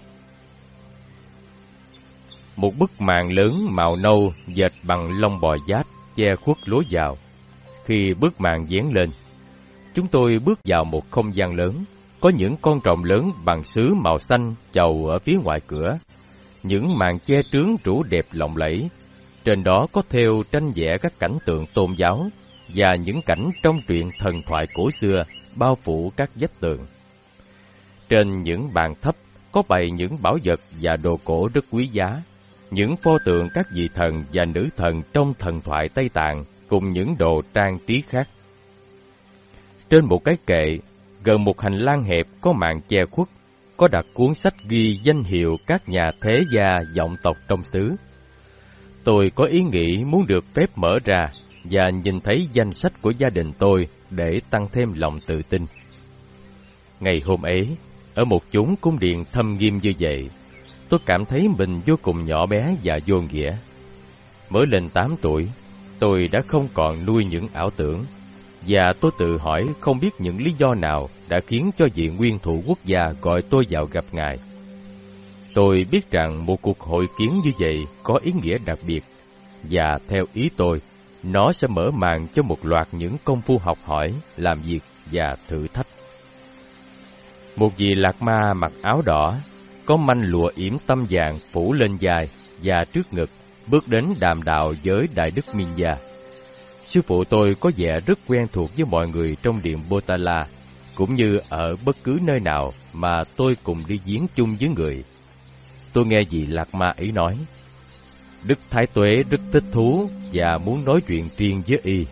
Một bức màn lớn màu nâu dệt bằng lông bò giáp che khuất lối vào. Khi bức màn vén lên, chúng tôi bước vào một không gian lớn, có những con rồng lớn bằng sứ màu xanh chầu ở phía ngoài cửa. Những màn che trướng rủ đẹp lộng lẫy, trên đó có thêu tranh vẽ các cảnh tượng tôn giáo và những cảnh trong truyện thần thoại cổ xưa bao phủ các vách tường. Trên những bàn thấp có bày những bảo vật và đồ cổ rất quý giá, những pho tượng các vị thần và nữ thần trong thần thoại Tây Tạng cùng những đồ trang trí khác. Trên một cái kệ, gần một hành lang hẹp có màn che khuất, có đặt cuốn sách ghi danh hiệu các nhà thế gia vọng tộc trong xứ. Tôi có ý nghĩ muốn được phép mở ra và nhìn thấy danh sách của gia đình tôi để tăng thêm lòng tự tin. Ngày hôm ấy, ở một chốn cung điện thâm nghiêm như vậy, tôi cảm thấy mình vô cùng nhỏ bé và vô nghĩa. Mới lên 8 tuổi, tôi đã không còn nuôi những ảo tưởng, và tôi tự hỏi không biết những lý do nào đã khiến cho vị nguyên thủ quốc gia gọi tôi vào gặp Ngài. Tôi biết rằng một cuộc hội kiến như vậy có ý nghĩa đặc biệt, và theo ý tôi, nó sẽ mở màn cho một loạt những công phu học hỏi, làm việc và thử thách. Một vị Lạt Ma mặc áo đỏ, có manh lụa yểm tăm vàng phủ lên vai và trước ngực, bước đến đàm đạo với Đại Đức Minh Gia. Sư phụ tôi có vẻ rất quen thuộc với mọi người trong điện Potala, cũng như ở bất cứ nơi nào mà tôi cùng đi viếng chung với người. Tôi nghe vị Lạt Ma ấy nói, Đức Thái Tuế rất thích thú và muốn nói chuyện riêng với y.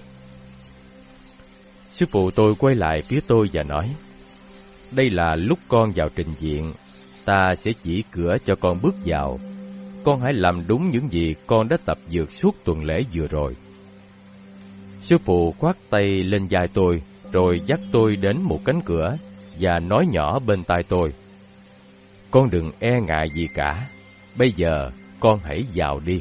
Sư phụ tôi quay lại phía tôi và nói, đây là lúc con vào trình diện, ta sẽ chỉ cửa cho con bước vào. Con hãy làm đúng những gì con đã tập dượt suốt tuần lễ vừa rồi. Sư phụ khoác tay lên vai tôi, rồi dắt tôi đến một cánh cửa và nói nhỏ bên tai tôi, con đừng e ngại gì cả, bây giờ con hãy vào đi.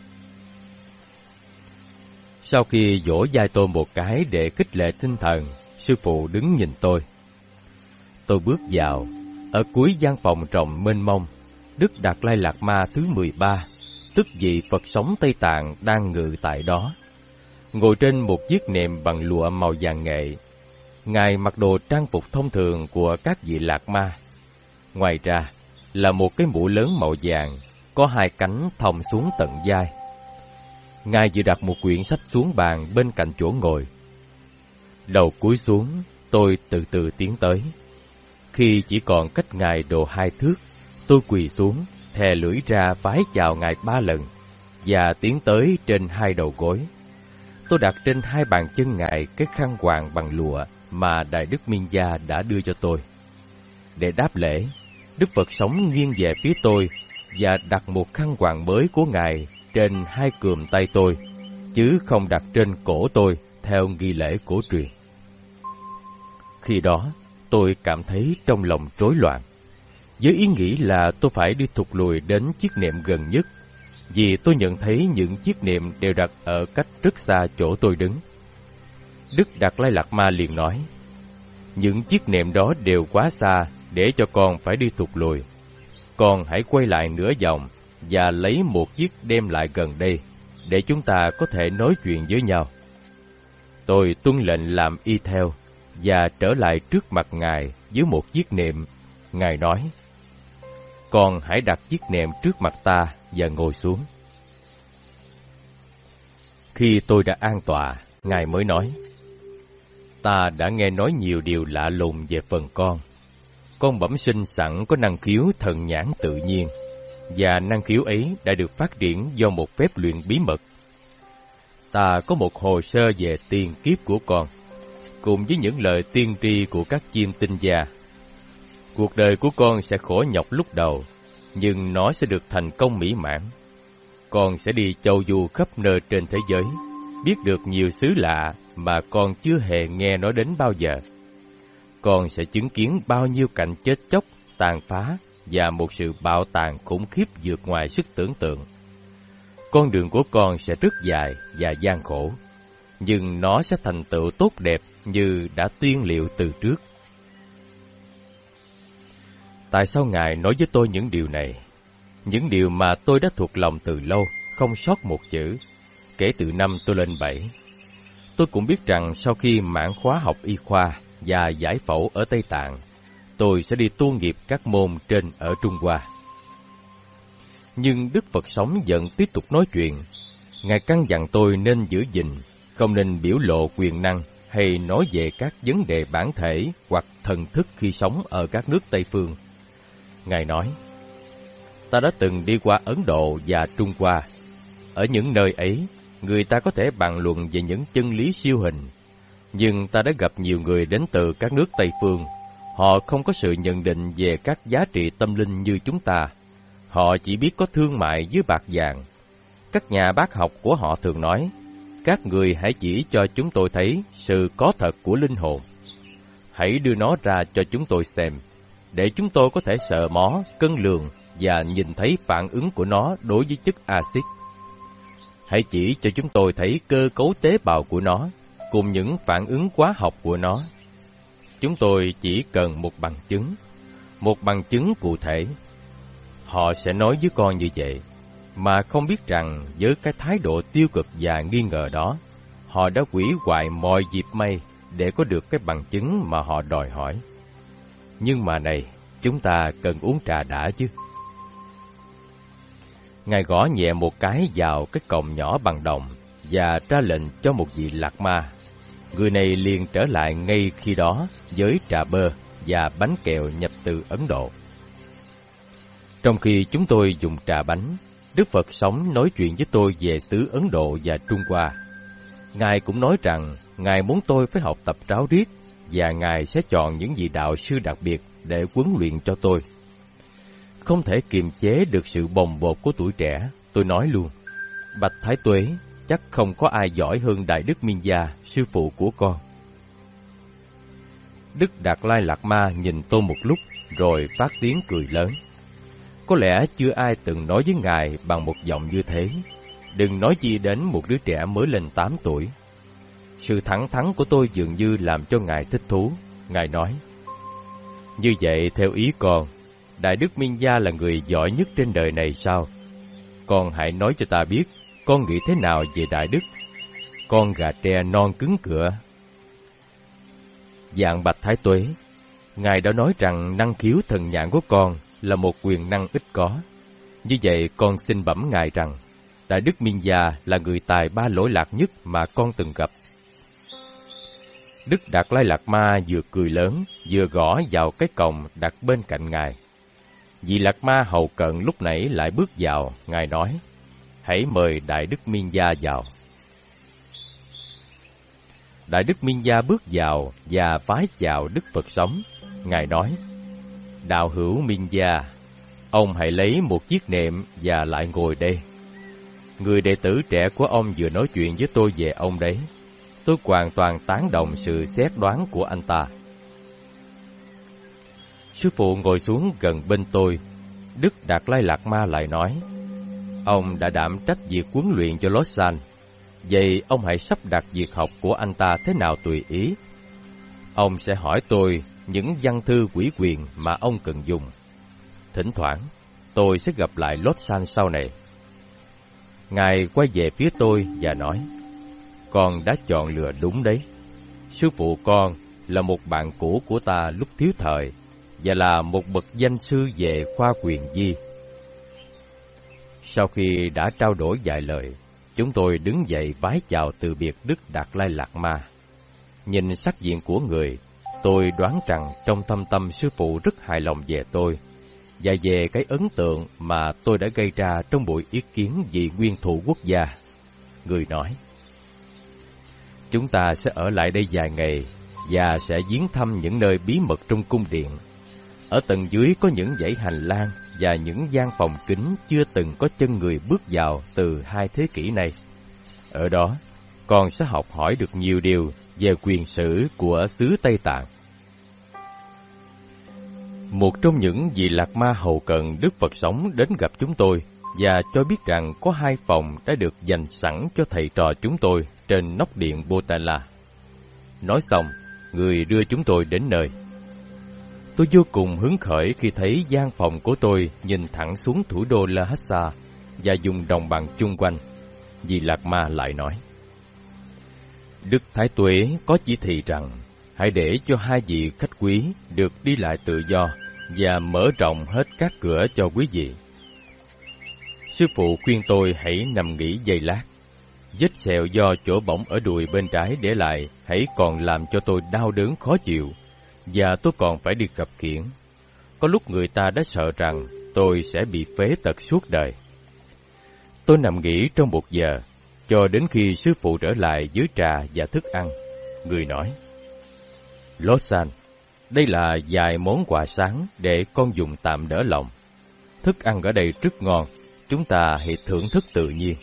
Sau khi vỗ vai tôi một cái để khích lệ tinh thần, sư phụ đứng nhìn tôi. Tôi bước vào, ở cuối gian phòng rộng mênh mông, Đức Đạt Lai Lạt Ma thứ 13, tức vị Phật sống Tây Tạng đang ngự tại đó. Ngồi trên một chiếc nệm bằng lụa màu vàng nghệ. Ngài mặc đồ trang phục thông thường của các vị Lạt Ma. Ngoài ra là một cái mũ lớn màu vàng, có hai cánh thòng xuống tận vai. Ngài vừa đặt một quyển sách xuống bàn bên cạnh chỗ ngồi. Đầu cúi xuống, tôi từ từ tiến tới. Khi chỉ còn cách Ngài độ 2 thước, tôi quỳ xuống, thè lưỡi ra vái chào Ngài 3 lần, và tiến tới trên 2 đầu gối. Tôi đặt trên 2 bàn chân Ngài cái khăn quàng bằng lụa mà Đại Đức Minh Gia đã đưa cho tôi. Để đáp lễ, Đức Phật sống nghiêng về phía tôi và đặt một khăn quàng mới của Ngài trên 2 cườm tay tôi, chứ không đặt trên cổ tôi theo nghi lễ cổ truyền. Khi đó, tôi cảm thấy trong lòng rối loạn, với ý nghĩ là tôi phải đi thụt lùi đến chiếc nệm gần nhất, vì tôi nhận thấy những chiếc nệm đều đặt ở cách rất xa chỗ tôi đứng. Đức Đạt Lai Lạt Ma liền nói, những chiếc nệm đó đều quá xa để cho con phải đi thụt lùi. Con hãy quay lại nửa vòng và lấy một chiếc đem lại gần đây, để chúng ta có thể nói chuyện với nhau. Tôi tuân lệnh làm y theo, và trở lại trước mặt Ngài với một chiếc nệm. Ngài nói, con hãy đặt chiếc nệm trước mặt ta và ngồi xuống. Khi tôi đã an tọa, Ngài mới nói, ta đã nghe nói nhiều điều lạ lùng về phần con. Con bẩm sinh sẵn có năng khiếu thần nhãn tự nhiên, và năng khiếu ấy đã được phát triển do một phép luyện bí mật. Ta có một hồ sơ về tiền kiếp của con, cùng với những lời tiên tri của các chiêm tinh gia. Cuộc đời của con sẽ khổ nhọc lúc đầu, nhưng nó sẽ được thành công mỹ mãn. Con sẽ đi châu du khắp nơi trên thế giới, biết được nhiều xứ lạ mà con chưa hề nghe nói đến bao giờ. Con sẽ chứng kiến bao nhiêu cảnh chết chóc, tàn phá và một sự bạo tàn khủng khiếp vượt ngoài sức tưởng tượng. Con đường của con sẽ rất dài và gian khổ, nhưng nó sẽ thành tựu tốt đẹp như đã tiên liệu từ trước. Tại sao Ngài nói với tôi những điều này? Những điều mà tôi đã thuộc lòng từ lâu, không sót một chữ, kể từ năm tôi lên 7. Tôi cũng biết rằng sau khi mãn khóa học y khoa và giải phẫu ở Tây Tạng, tôi sẽ đi tu nghiệp các môn trên ở Trung Hoa. Nhưng Đức Phật sống vẫn tiếp tục nói chuyện. Ngài căn dặn tôi nên giữ gìn, không nên biểu lộ quyền năng hay nói về các vấn đề bản thể hoặc thần thức khi sống ở các nước Tây Phương. Ngài nói, ta đã từng đi qua Ấn Độ và Trung Hoa. Ở những nơi ấy, người ta có thể bàn luận về những chân lý siêu hình. Nhưng ta đã gặp nhiều người đến từ các nước Tây Phương. Họ không có sự nhận định về các giá trị tâm linh như chúng ta. Họ chỉ biết có thương mại với bạc vàng. Các nhà bác học của họ thường nói, các người hãy chỉ cho chúng tôi thấy sự có thật của linh hồn. Hãy đưa nó ra cho chúng tôi xem, để chúng tôi có thể sờ mó, cân lường và nhìn thấy phản ứng của nó đối với chất axit. Hãy chỉ cho chúng tôi thấy cơ cấu tế bào của nó, cùng những phản ứng hóa học của nó. Chúng tôi chỉ cần một bằng chứng cụ thể. Họ sẽ nói với con như vậy, mà không biết rằng với cái thái độ tiêu cực và nghi ngờ đó, họ đã hủy hoại mọi dịp may để có được cái bằng chứng mà họ đòi hỏi. Nhưng mà này, chúng ta cần uống trà đã chứ. Ngài gõ nhẹ một cái vào cái còng nhỏ bằng đồng và ra lệnh cho một vị lạc ma. Người này liền trở lại ngay khi đó với trà bơ và bánh kẹo nhập từ Ấn Độ. Trong khi chúng tôi dùng trà bánh, Đức Phật sống nói chuyện với tôi về xứ Ấn Độ và Trung Hoa. Ngài cũng nói rằng Ngài muốn tôi phải học tập ráo riết, và Ngài sẽ chọn những vị đạo sư đặc biệt để huấn luyện cho tôi. Không thể kiềm chế được sự bồng bột của tuổi trẻ, tôi nói luôn, bạch Thái Tuế, chắc không có ai giỏi hơn Đại Đức Minh Gia, sư phụ của con. Đức Đạt Lai Lạt Ma nhìn tôi một lúc, rồi phát tiếng cười lớn. Có lẽ chưa ai từng nói với Ngài bằng một giọng như thế, đừng nói chi đến một đứa trẻ mới lên 8 tuổi. Sự thẳng thắn của tôi dường như làm cho Ngài thích thú. Ngài nói, như vậy theo ý con, Đại Đức Minh Gia là người giỏi nhất trên đời này sao? Con hãy nói cho ta biết, con nghĩ thế nào về Đại Đức? Con gà tre non cứng cựa. Dạng bạch Thái Tuế, Ngài đã nói rằng năng khiếu thần nhãn của con là một quyền năng ít có. Như vậy con xin bẩm Ngài rằng, Đại Đức Minh Gia là người tài ba lỗi lạc nhất mà con từng gặp. Đức Đạt Lai Lạt Ma vừa cười lớn, vừa gõ vào cái còng đặt bên cạnh Ngài. Vị Lạt Ma hầu cận lúc nãy lại bước vào. Ngài nói, hãy mời Đại Đức Minh Gia vào. Đại Đức Minh Gia bước vào và vái chào Đức Phật sống. Ngài nói, đạo hữu Minh Gia, ông hãy lấy một chiếc nệm và lại ngồi đây. Người đệ tử trẻ của ông vừa nói chuyện với tôi về ông đấy. Tôi hoàn toàn tán đồng sự xét đoán của anh ta. Sư phụ ngồi xuống gần bên tôi. Đức Đạt Lai Lạt Ma lại nói, Ông đã đảm trách việc huấn luyện cho Lossan, vậy ông hãy sắp đặt việc học của anh ta thế nào tùy ý. Ông sẽ hỏi tôi những văn thư ủy quyền mà ông cần dùng. Thỉnh thoảng, tôi sẽ gặp lại Lossan sau này. Ngài quay về phía tôi và nói, con đã chọn lựa đúng đấy. Sư phụ con là một bạn cũ của ta lúc thiếu thời và là một bậc danh sư về khoa quyền di. Sau khi đã trao đổi vài lời, chúng tôi đứng dậy vái chào từ biệt Đức Đạt Lai Lạt Ma. Nhìn sắc diện của người, tôi đoán rằng trong thâm tâm sư phụ rất hài lòng về tôi và về cái ấn tượng mà tôi đã gây ra trong buổi ý kiến vì nguyên thủ quốc gia. Người nói, chúng ta sẽ ở lại đây vài ngày và sẽ viếng thăm những nơi bí mật trong cung điện. Ở tầng dưới có những dãy hành lang và những gian phòng kín chưa từng có chân người bước vào từ 2 thế kỷ nay. Ở đó, con sẽ học hỏi được nhiều điều về quyền sử của xứ Tây Tạng. Một trong những vị Lạt Ma hầu cận Đức Phật sống đến gặp chúng tôi và cho biết rằng có 2 phòng đã được dành sẵn cho thầy trò chúng tôi trên nóc điện Potala. Nói xong, người đưa chúng tôi đến nơi. Tôi vô cùng hứng khởi khi thấy gian phòng của tôi nhìn thẳng xuống thủ đô Lhasa và vùng đồng bằng chung quanh. Vị Lạt Ma lại nói, Đức Thái Tuế có chỉ thị rằng hãy để cho 2 vị khách quý được đi lại tự do và mở rộng hết các cửa cho quý vị. Sư phụ khuyên tôi hãy nằm nghỉ giây lát. Vết sẹo do chỗ bỏng ở đùi bên trái để lại hãy còn làm cho tôi đau đớn khó chịu, và tôi còn phải đi khập khiễng. Có lúc người ta đã sợ rằng tôi sẽ bị phế tật suốt đời. Tôi nằm nghỉ trong 1 giờ, cho đến khi sư phụ trở lại với trà và thức ăn. Người nói, Lossan, đây là vài món quà sáng để con dùng tạm đỡ lòng. Thức ăn ở đây rất ngon, chúng ta hãy thưởng thức tự nhiên.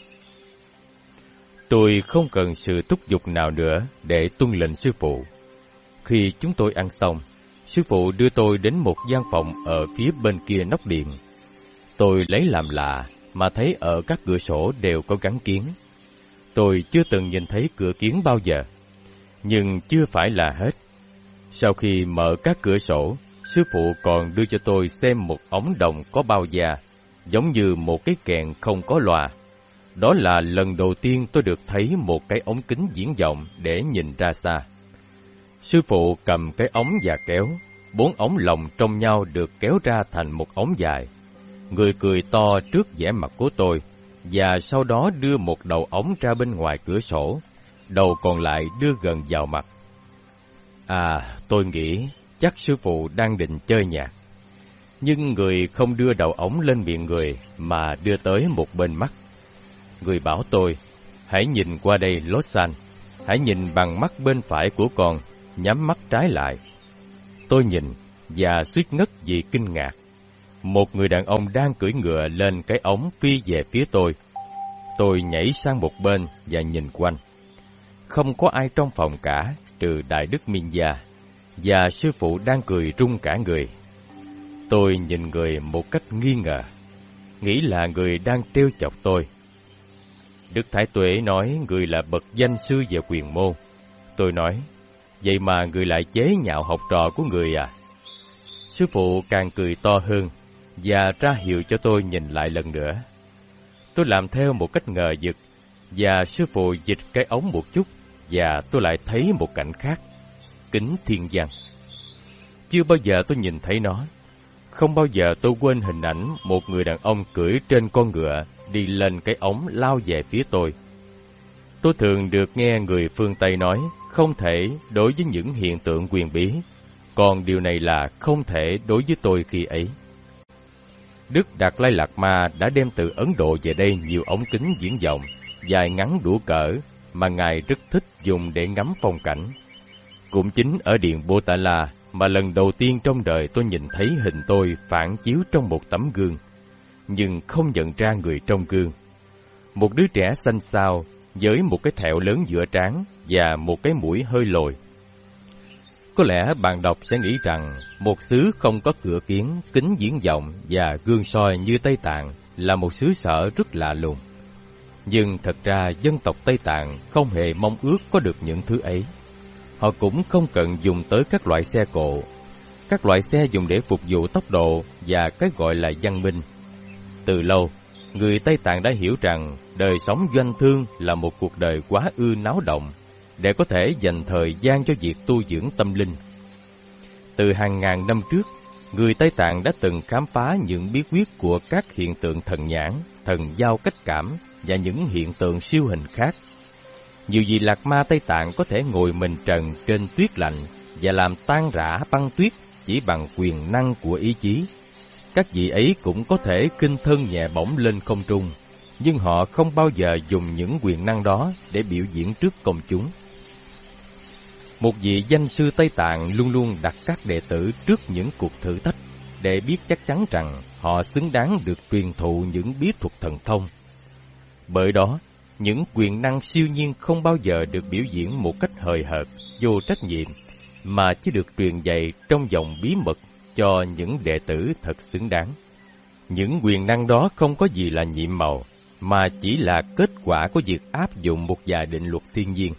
Tôi không cần sự thúc giục nào nữa để tuân lệnh sư phụ. Khi chúng tôi ăn xong, sư phụ đưa tôi đến một gian phòng ở phía bên kia nóc điện. Tôi lấy làm lạ mà thấy ở các cửa sổ đều có gắn kiến. Tôi chưa từng nhìn thấy cửa kiến bao giờ, nhưng chưa phải là hết. Sau khi mở các cửa sổ, sư phụ còn đưa cho tôi xem một ống đồng có bao da, giống như một cái kèn không có loa. Đó là lần đầu tiên tôi được thấy một cái ống kính viễn vọng để nhìn ra xa. Sư phụ cầm cái ống và kéo, 4 ống lồng trong nhau được kéo ra thành một ống dài. Người cười to trước vẻ mặt của tôi, và sau đó đưa một đầu ống ra bên ngoài cửa sổ, đầu còn lại đưa gần vào mặt. Tôi nghĩ chắc sư phụ đang định chơi nhạc. Nhưng người không đưa đầu ống lên miệng người, mà đưa tới một bên mắt. Người bảo tôi, hãy nhìn qua đây Lossan, hãy nhìn bằng mắt bên phải của con, nhắm mắt trái lại. Tôi nhìn, và suýt ngất vì kinh ngạc. Một người đàn ông đang cưỡi ngựa lên cái ống phi về phía tôi. Tôi nhảy sang một bên và nhìn quanh. Không có ai trong phòng cả, trừ Đại Đức Minh Gia, và sư phụ đang cười run cả người. Tôi nhìn người một cách nghi ngờ, nghĩ là người đang trêu chọc tôi. Đức Thái Tuế nói người là bậc danh sư về quyền môn. Tôi nói, vậy mà người lại chế nhạo học trò của người à? Sư phụ càng cười to hơn, và ra hiệu cho tôi nhìn lại lần nữa. Tôi làm theo một cách ngờ vực, và sư phụ dịch cái ống một chút, và tôi lại thấy một cảnh khác, kính thiên văn. Chưa bao giờ tôi nhìn thấy nó. Không bao giờ tôi quên hình ảnh một người đàn ông cưỡi trên con ngựa đi lên cái ống lao về phía tôi. Tôi thường được nghe người phương Tây nói không thể đối với những hiện tượng quyền bí, còn điều này là không thể đối với tôi khi ấy. Đức Đạt Lai Lạt Ma đã đem từ Ấn Độ về đây nhiều ống kính viễn vọng, dài ngắn đủ cỡ, mà Ngài rất thích dùng để ngắm phong cảnh. Cũng chính ở điện Potala mà lần đầu tiên trong đời tôi nhìn thấy hình tôi phản chiếu trong một tấm gương, nhưng không nhận ra người trong gương. Một đứa trẻ xanh xao với một cái thẹo lớn giữa trán và một cái mũi hơi lồi. Có lẽ bạn đọc sẽ nghĩ rằng một xứ không có cửa kiến, kính viễn vọng và gương soi như Tây Tạng là một xứ sở rất lạ lùng. Nhưng thật ra dân tộc Tây Tạng không hề mong ước có được những thứ ấy. Họ cũng không cần dùng tới các loại xe cộ, các loại xe dùng để phục vụ tốc độ và cái gọi là văn minh. Từ lâu, người Tây Tạng đã hiểu rằng đời sống doanh thương là một cuộc đời quá ư náo động để có thể dành thời gian cho việc tu dưỡng tâm linh. Từ hàng ngàn năm trước, người Tây Tạng đã từng khám phá những bí quyết của các hiện tượng thần nhãn, thần giao cách cảm và những hiện tượng siêu hình khác. Nhiều vị Lạc Ma Tây Tạng có thể ngồi mình trần trên tuyết lạnh và làm tan rã băng tuyết chỉ bằng quyền năng của ý chí. Các vị ấy cũng có thể khinh thân nhẹ bổng lên không trung, nhưng họ không bao giờ dùng những quyền năng đó để biểu diễn trước công chúng. Một vị danh sư Tây Tạng luôn luôn đặt các đệ tử trước những cuộc thử thách để biết chắc chắn rằng họ xứng đáng được truyền thụ những bí thuật thần thông. Bởi đó, những quyền năng siêu nhiên không bao giờ được biểu diễn một cách hời hợt, vô trách nhiệm, mà chỉ được truyền dạy trong vòng bí mật cho những đệ tử thật xứng đáng. Những quyền năng đó không có gì là nhiệm màu, mà chỉ là kết quả của việc áp dụng một vài định luật thiên nhiên.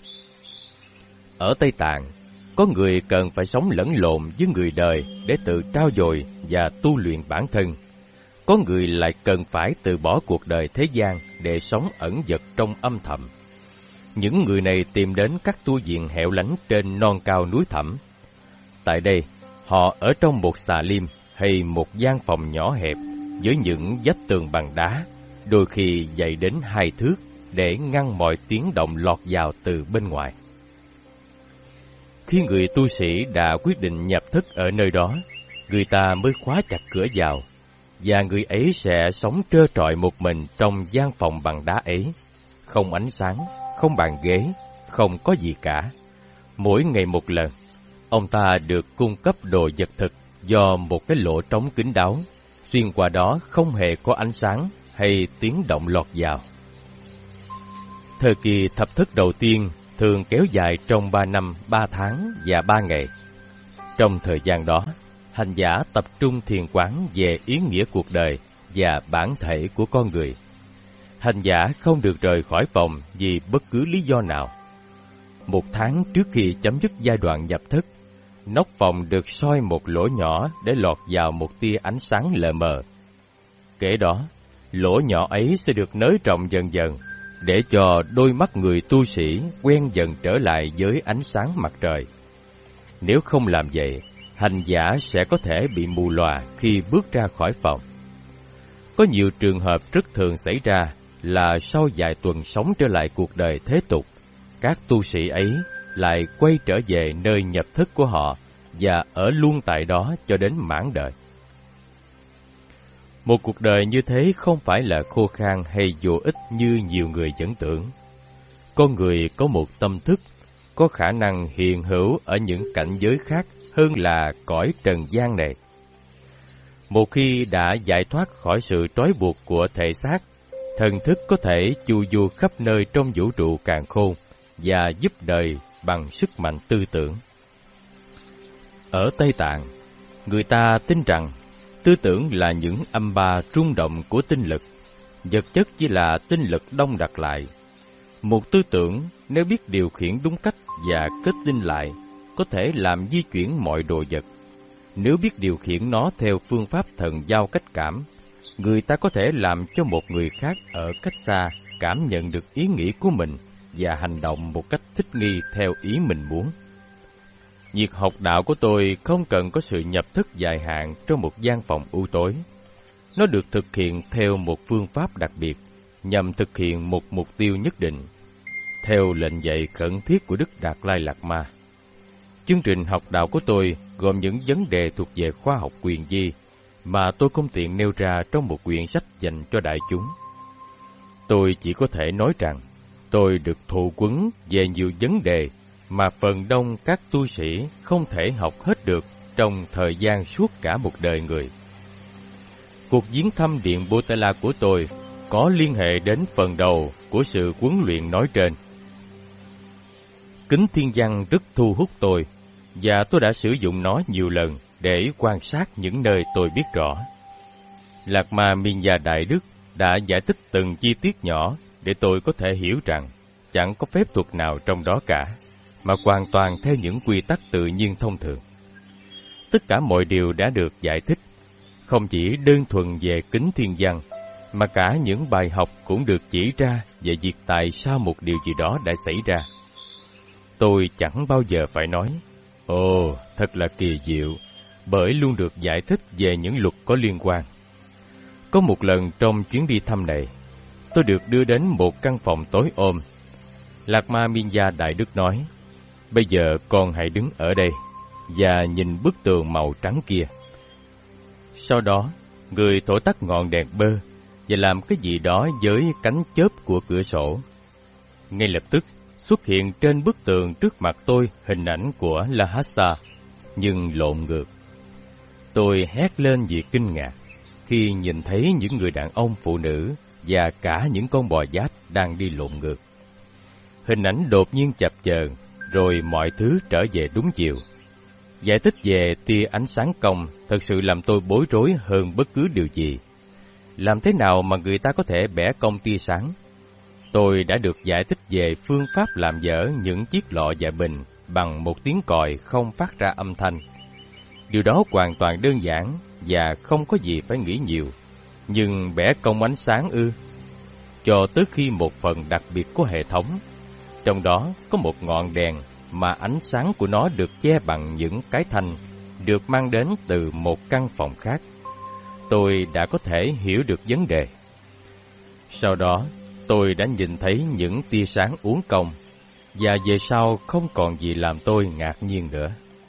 Ở Tây Tạng, có người cần phải sống lẫn lộn với người đời để tự trau dồi và tu luyện bản thân. Có người lại cần phải từ bỏ cuộc đời thế gian để sống ẩn dật trong âm thầm. Những người này tìm đến các tu viện hẻo lánh trên non cao núi thẳm. Tại đây, họ ở trong một xà lim hay một gian phòng nhỏ hẹp với những vách tường bằng đá, đôi khi dày đến 2 thước để ngăn mọi tiếng động lọt vào từ bên ngoài. Khi người tu sĩ đã quyết định nhập thức ở nơi đó, người ta mới khóa chặt cửa vào, và người ấy sẽ sống trơ trọi một mình trong gian phòng bằng đá ấy. Không ánh sáng, không bàn ghế, không có gì cả. Mỗi ngày một lần, ông ta được cung cấp đồ vật thực do một cái lỗ trống kín đáo, xuyên qua đó không hề có ánh sáng hay tiếng động lọt vào. Thời kỳ thập thức đầu tiên thường kéo dài trong 3 năm, 3 tháng và 3 ngày. Trong thời gian đó, hành giả tập trung thiền quán về ý nghĩa cuộc đời và bản thể của con người. Hành giả không được rời khỏi phòng vì bất cứ lý do nào. 1 tháng trước khi chấm dứt giai đoạn nhập thức, nóc phòng được soi một lỗ nhỏ để lọt vào một tia ánh sáng lờ mờ. Kể đó, lỗ nhỏ ấy sẽ được nới rộng dần dần, để cho đôi mắt người tu sĩ quen dần trở lại với ánh sáng mặt trời. Nếu không làm vậy, hành giả sẽ có thể bị mù lòa khi bước ra khỏi phòng. Có nhiều trường hợp rất thường xảy ra là sau vài tuần sống trở lại cuộc đời thế tục, các tu sĩ ấy lại quay trở về nơi nhập thức của họ và ở luôn tại đó cho đến mãn đời. Một cuộc đời như thế không phải là khô khan hay vô ích như nhiều người vẫn tưởng. Con người có một tâm thức, có khả năng hiện hữu ở những cảnh giới khác hơn là cõi trần gian này. Một khi đã giải thoát khỏi sự trói buộc của thể xác, thần thức có thể chu du khắp nơi trong vũ trụ càn khôn và giúp đời bằng sức mạnh tư tưởng. Ở Tây Tạng, người ta tin rằng tư tưởng là những âm ba rung động của tinh lực, vật chất chỉ là tinh lực đông đặc lại. Một tư tưởng nếu biết điều khiển đúng cách và kết tinh lại, có thể làm di chuyển mọi đồ vật. Nếu biết điều khiển nó theo phương pháp thần giao cách cảm, người ta có thể làm cho một người khác ở cách xa cảm nhận được ý nghĩ của mình và hành động một cách thích nghi theo ý mình muốn. Việc học đạo của tôi không cần có sự nhập thức dài hạn trong một gian phòng u tối. Nó được thực hiện theo một phương pháp đặc biệt, nhằm thực hiện một mục tiêu nhất định, theo lệnh dạy khẩn thiết của Đức Đạt Lai Lạt Ma. Chương trình học đạo của tôi gồm những vấn đề thuộc về khoa học quyền vi mà tôi không tiện nêu ra trong một quyển sách dành cho đại chúng. Tôi chỉ có thể nói rằng tôi được thụ quấn về nhiều vấn đề mà phần đông các tu sĩ không thể học hết được trong thời gian suốt cả một đời người. Cuộc viếng thăm Điện Botala của tôi có liên hệ đến phần đầu của sự huấn luyện nói trên. Kính thiên văn rất thu hút tôi, và tôi đã sử dụng nó nhiều lần để quan sát những nơi tôi biết rõ. Lạt Ma Miên Gia Đại Đức đã giải thích từng chi tiết nhỏ để tôi có thể hiểu rằng chẳng có phép thuật nào trong đó cả, mà hoàn toàn theo những quy tắc tự nhiên thông thường. Tất cả mọi điều đã được giải thích, không chỉ đơn thuần về kính thiên văn, mà cả những bài học cũng được chỉ ra về việc tại sao một điều gì đó đã xảy ra. Tôi chẳng bao giờ phải nói, ồ, thật là kỳ diệu, bởi luôn được giải thích về những luật có liên quan. Có một lần trong chuyến đi thăm này, tôi được đưa đến một căn phòng tối ôm. Lạc Ma Miên Gia Đại Đức nói, bây giờ con hãy đứng ở đây và nhìn bức tường màu trắng kia. Sau đó, người thổi tắt ngọn đèn bơ và làm cái gì đó với cánh chớp của cửa sổ. Ngay lập tức, xuất hiện trên bức tường trước mặt tôi hình ảnh của Lhasa, nhưng lộn ngược. Tôi hét lên vì kinh ngạc khi nhìn thấy những người đàn ông, phụ nữ và cả những con bò giác đang đi lộn ngược. Hình ảnh đột nhiên chập chờn, rồi mọi thứ trở về đúng chiều. Giải thích về tia ánh sáng cong thật sự làm tôi bối rối hơn bất cứ điều gì. Làm thế nào mà người ta có thể bẻ cong tia sáng? Tôi đã được giải thích về phương pháp làm dở những chiếc lọ dạ bình bằng một tiếng còi không phát ra âm thanh. Điều đó hoàn toàn đơn giản và không có gì phải nghĩ nhiều. Nhưng bẻ cong ánh sáng ư? Cho tới khi một phần đặc biệt của hệ thống, trong đó có một ngọn đèn mà ánh sáng của nó được che bằng những cái thanh được mang đến từ một căn phòng khác, tôi đã có thể hiểu được vấn đề. Sau đó, tôi đã nhìn thấy những tia sáng uốn cong, và về sau không còn gì làm tôi ngạc nhiên nữa.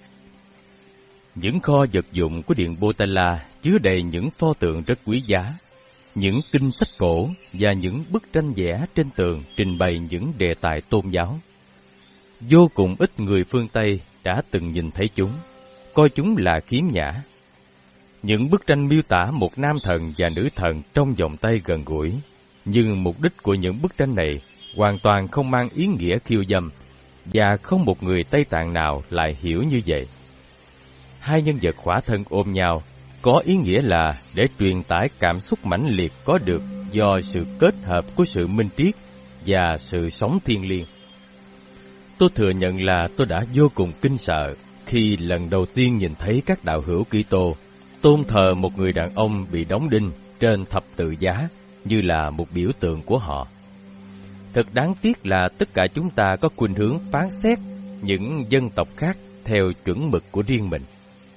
Những kho vật dụng của Điện Potala chứa đầy những pho tượng rất quý giá, những kinh sách cổ và những bức tranh vẽ trên tường trình bày những đề tài tôn giáo. Vô cùng ít người phương Tây đã từng nhìn thấy chúng, coi chúng là khiếm nhã. Những bức tranh miêu tả một nam thần và nữ thần trong vòng tay gần gũi, nhưng mục đích của những bức tranh này hoàn toàn không mang ý nghĩa khiêu dâm, và không một người Tây Tạng nào lại hiểu như vậy. Hai nhân vật khỏa thân ôm nhau có ý nghĩa là để truyền tải cảm xúc mãnh liệt có được do sự kết hợp của sự minh triết và sự sống thiêng liêng. Tôi thừa nhận là tôi đã vô cùng kinh sợ khi lần đầu tiên nhìn thấy các đạo hữu Kitô tôn thờ một người đàn ông bị đóng đinh trên thập tự giá như là một biểu tượng của họ. Thật đáng tiếc là tất cả chúng ta có khuynh hướng phán xét những dân tộc khác theo chuẩn mực của riêng mình.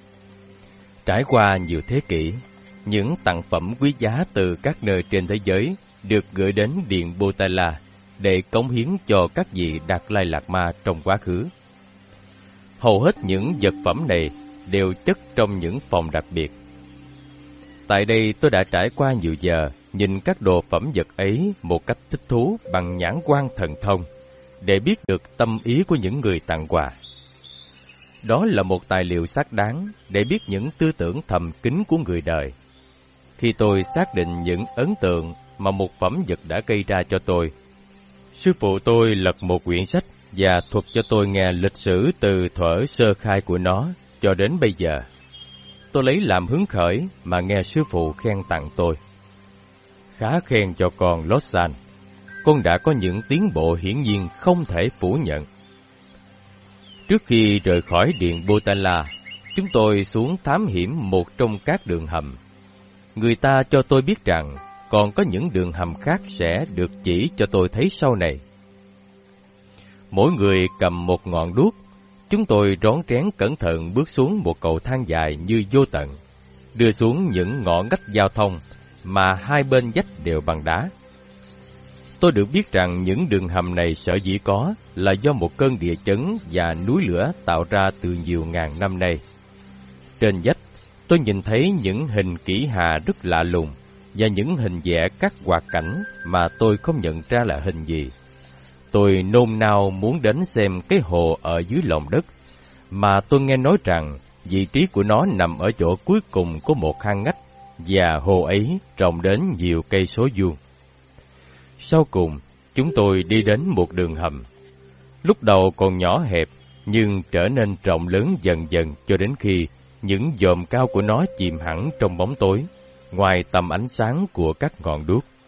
Trải qua nhiều thế kỷ, những tặng phẩm quý giá từ các nơi trên thế giới được gửi đến Điện Potala để cống hiến cho các vị Đạt Lai Lạt Ma trong quá khứ. Hầu hết những vật phẩm này đều chất trong những phòng đặc biệt. Tại đây tôi đã trải qua nhiều giờ nhìn các đồ phẩm vật ấy một cách thích thú bằng nhãn quan thần thông, để biết được tâm ý của những người tặng quà. Đó là một tài liệu xác đáng để biết những tư tưởng thầm kín của người đời. Khi tôi xác định những ấn tượng mà một phẩm vật đã gây ra cho tôi, sư phụ tôi lật một quyển sách và thuật cho tôi nghe lịch sử từ thuở sơ khai của nó cho đến bây giờ. Tôi lấy làm hứng khởi mà nghe sư phụ khen tặng tôi. Khá khen cho con Lossan, con đã có những tiến bộ hiển nhiên không thể phủ nhận. Trước khi rời khỏi Điện Potala, chúng tôi xuống thám hiểm một trong các đường hầm. Người ta cho tôi biết rằng còn có những đường hầm khác sẽ được chỉ cho tôi thấy sau này. Mỗi người cầm một ngọn đuốc, chúng tôi rón rén cẩn thận bước xuống một cầu thang dài như vô tận, đưa xuống những ngõ ngách giao thông mà hai bên vách đều bằng đá. Tôi được biết rằng những đường hầm này sở dĩ có là do một cơn địa chấn và núi lửa tạo ra từ nhiều ngàn năm nay. Trên vách, tôi nhìn thấy những hình kỷ hà rất lạ lùng và những hình vẽ các hoạt cảnh mà tôi không nhận ra là hình gì. Tôi nôn nao muốn đến xem cái hồ ở dưới lòng đất, mà tôi nghe nói rằng vị trí của nó nằm ở chỗ cuối cùng của một hang ngách, và hồ ấy rộng đến nhiều cây số vuông. Sau cùng, chúng tôi đi đến một đường hầm. Lúc đầu còn nhỏ hẹp, nhưng trở nên rộng lớn dần dần cho đến khi những dòm cao của nó chìm hẳn trong bóng tối, ngoài tầm ánh sáng của các ngọn đuốc.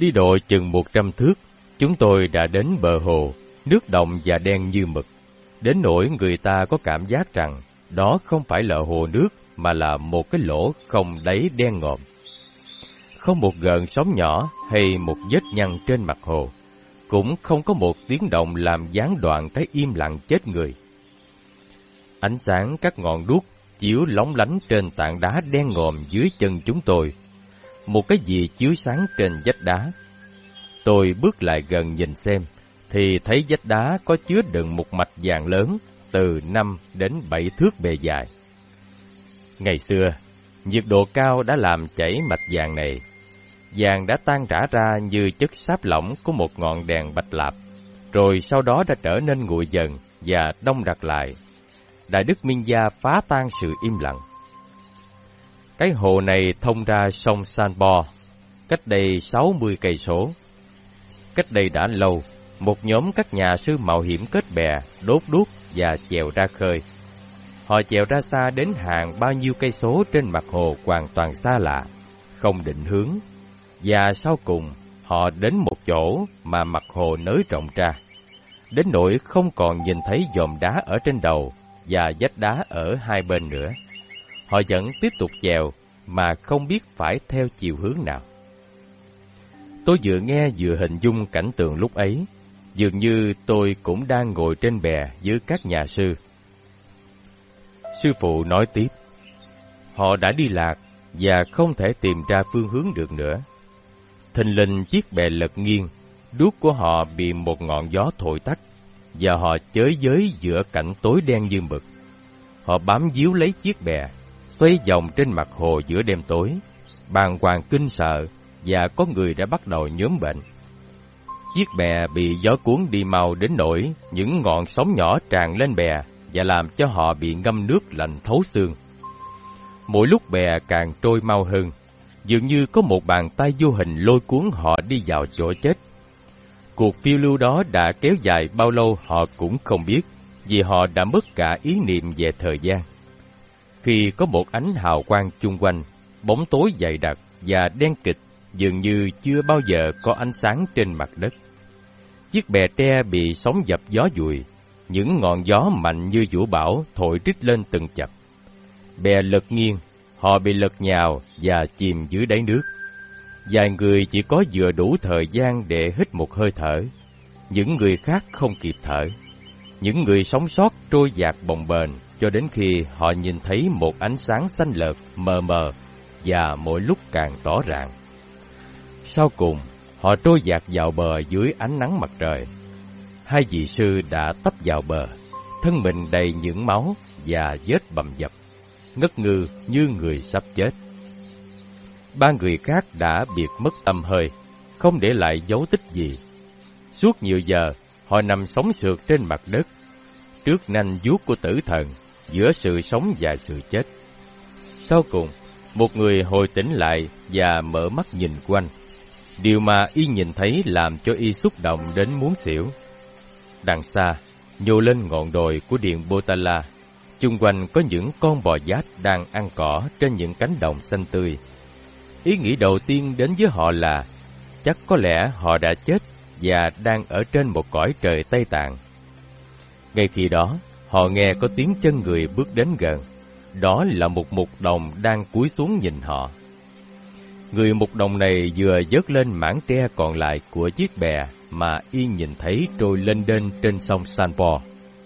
Đi độ chừng 100 thước, chúng tôi đã đến bờ hồ, nước động và đen như mực. Đến nỗi người ta có cảm giác rằng đó không phải là hồ nước mà là một cái lỗ không đáy đen ngòm. Không một gợn sóng nhỏ hay một vết nhăn trên mặt hồ, cũng không có một tiếng động làm gián đoạn cái im lặng chết người. Ánh sáng các ngọn đuốc chiếu lóng lánh trên tảng đá đen ngòm dưới chân chúng tôi. Một cái gì chiếu sáng trên vách đá. Tôi bước lại gần nhìn xem, thì thấy vách đá có chứa đựng một mạch vàng lớn, từ 5 đến 7 thước bề dài. Ngày xưa, nhiệt độ cao đã làm chảy mạch vàng này. Vàng đã tan rã ra như chất xáp lỏng của một ngọn đèn bạch lạp, rồi sau đó đã trở nên nguội dần và đông đặc lại. Đại đức Minh Gia phá tan sự im lặng. Cái hồ này thông ra sông San Bo, cách đây 60 cây số. Cách đây đã lâu, một nhóm các nhà sư mạo hiểm kết bè, đốt đuốc và chèo ra khơi. Họ chèo ra xa đến hàng bao nhiêu cây số trên mặt hồ hoàn toàn xa lạ, không định hướng, và sau cùng họ đến một chỗ mà mặt hồ nới rộng ra, đến nỗi không còn nhìn thấy dòm đá ở trên đầu và vách đá ở hai bên nữa. Họ vẫn tiếp tục chèo mà không biết phải theo chiều hướng nào. Tôi vừa nghe vừa hình dung cảnh tượng lúc ấy, dường như tôi cũng đang ngồi trên bè với các nhà sư. Sư phụ nói tiếp, họ đã đi lạc và không thể tìm ra phương hướng được nữa. Thình lình chiếc bè lật nghiêng, đuốc của họ bị một ngọn gió thổi tắt, và họ chới với giữa cảnh tối đen như mực. Họ bám víu lấy chiếc bè, xoay vòng trên mặt hồ giữa đêm tối, bàng hoàng kinh sợ, và có người đã bắt đầu nhoóm bệnh. Chiếc bè bị gió cuốn đi mau đến nỗi những ngọn sóng nhỏ tràn lên bè và làm cho họ bị ngâm nước lạnh thấu xương. Mỗi lúc bè càng trôi mau hơn, dường như có một bàn tay vô hình lôi cuốn họ đi vào chỗ chết. Cuộc phiêu lưu đó đã kéo dài bao lâu họ cũng không biết, vì họ đã mất cả ý niệm về thời gian. Khi có một ánh hào quang chung quanh, bóng tối dày đặc và đen kịt, dường như chưa bao giờ có ánh sáng trên mặt đất. Chiếc bè tre bị sóng dập gió dùi, những ngọn gió mạnh như vũ bão thổi rít lên từng chập. Bè lật nghiêng, họ bị lật nhào và chìm dưới đáy nước. Vài người chỉ có vừa đủ thời gian để hít một hơi thở, những người khác không kịp thở. Những người sống sót trôi dạt bồng bềnh cho đến khi họ nhìn thấy một ánh sáng xanh lợt mờ mờ và mỗi lúc càng tỏ rạng. Sau cùng, họ trôi dạt vào bờ dưới ánh nắng mặt trời. Hai vị sư đã tấp vào bờ, thân mình đầy những máu và vết bầm dập, ngất ngư như người sắp chết. Ba người khác đã biệt mất tâm hơi, không để lại dấu tích gì. Suốt nhiều giờ, họ nằm sóng sượt trên mặt đất, trước nanh vuốt của tử thần, giữa sự sống và sự chết. Sau cùng, một người hồi tỉnh lại và mở mắt nhìn quanh. Điều mà y nhìn thấy làm cho y xúc động đến muốn xỉu. Đằng xa, nhô lên ngọn đồi của điện Potala, chung quanh có những con bò giác đang ăn cỏ trên những cánh đồng xanh tươi. Ý nghĩ đầu tiên đến với họ là chắc có lẽ họ đã chết và đang ở trên một cõi trời Tây Tạng. Ngay khi đó, họ nghe có tiếng chân người bước đến gần. Đó là một mục đồng đang cúi xuống nhìn họ. Người mục đồng này vừa vớt lên mảng tre còn lại của chiếc bè mà y nhìn thấy trôi lênh đênh trên sông San Po.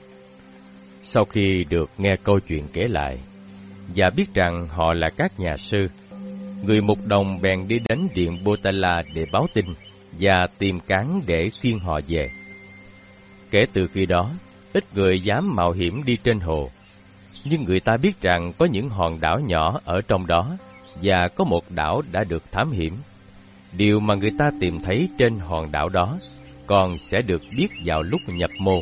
Sau khi được nghe câu chuyện kể lại và biết rằng họ là các nhà sư, người mục đồng bèn đi đến điện Potala để báo tin và tìm cán để khiêng họ về. Kể từ khi đó, ít người dám mạo hiểm đi trên hồ, nhưng người ta biết rằng có những hòn đảo nhỏ ở trong đó và có một đảo đã được thám hiểm. Điều mà người ta tìm thấy trên hòn đảo đó còn sẽ được biết vào lúc nhập môn.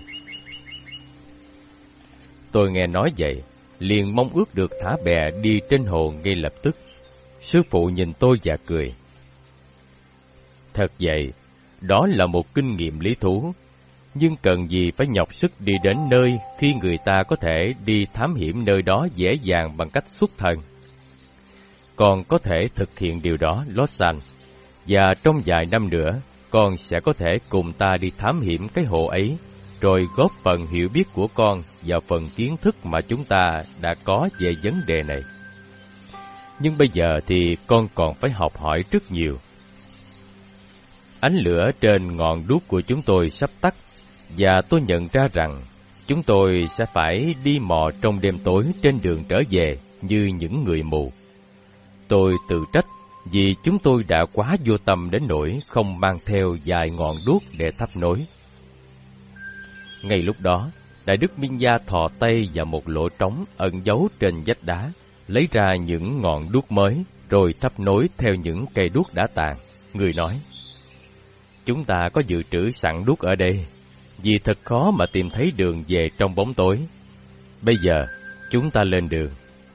Tôi nghe nói vậy, liền mong ước được thả bè đi trên hồ ngay lập tức. Sư phụ nhìn tôi và cười. Thật vậy, đó là một kinh nghiệm lý thú, nhưng cần gì phải nhọc sức đi đến nơi khi người ta có thể đi thám hiểm nơi đó dễ dàng bằng cách xuất thân. Còn có thể thực hiện điều đó, Lossan, và trong vài năm nữa, con sẽ có thể cùng ta đi thám hiểm cái hồ ấy, rồi góp phần hiểu biết của con vào phần kiến thức mà chúng ta đã có về vấn đề này. Nhưng bây giờ thì con còn phải học hỏi rất nhiều. Ánh lửa trên ngọn đuốc của chúng tôi sắp tắt, và tôi nhận ra rằng chúng tôi sẽ phải đi mò trong đêm tối trên đường trở về như những người mù. Tôi tự trách vì chúng tôi đã quá vô tâm đến nỗi không mang theo vài ngọn đuốc để thắp nối. Ngay lúc đó, Đại đức Minh Gia thò tay vào một lỗ trống ẩn giấu trên vách đá, lấy ra những ngọn đuốc mới, rồi thắp nối theo những cây đuốc đã tàn. Người nói: "Chúng ta có dự trữ sẵn đuốc ở đây, vì thật khó mà tìm thấy đường về trong bóng tối. Bây giờ, chúng ta lên đường."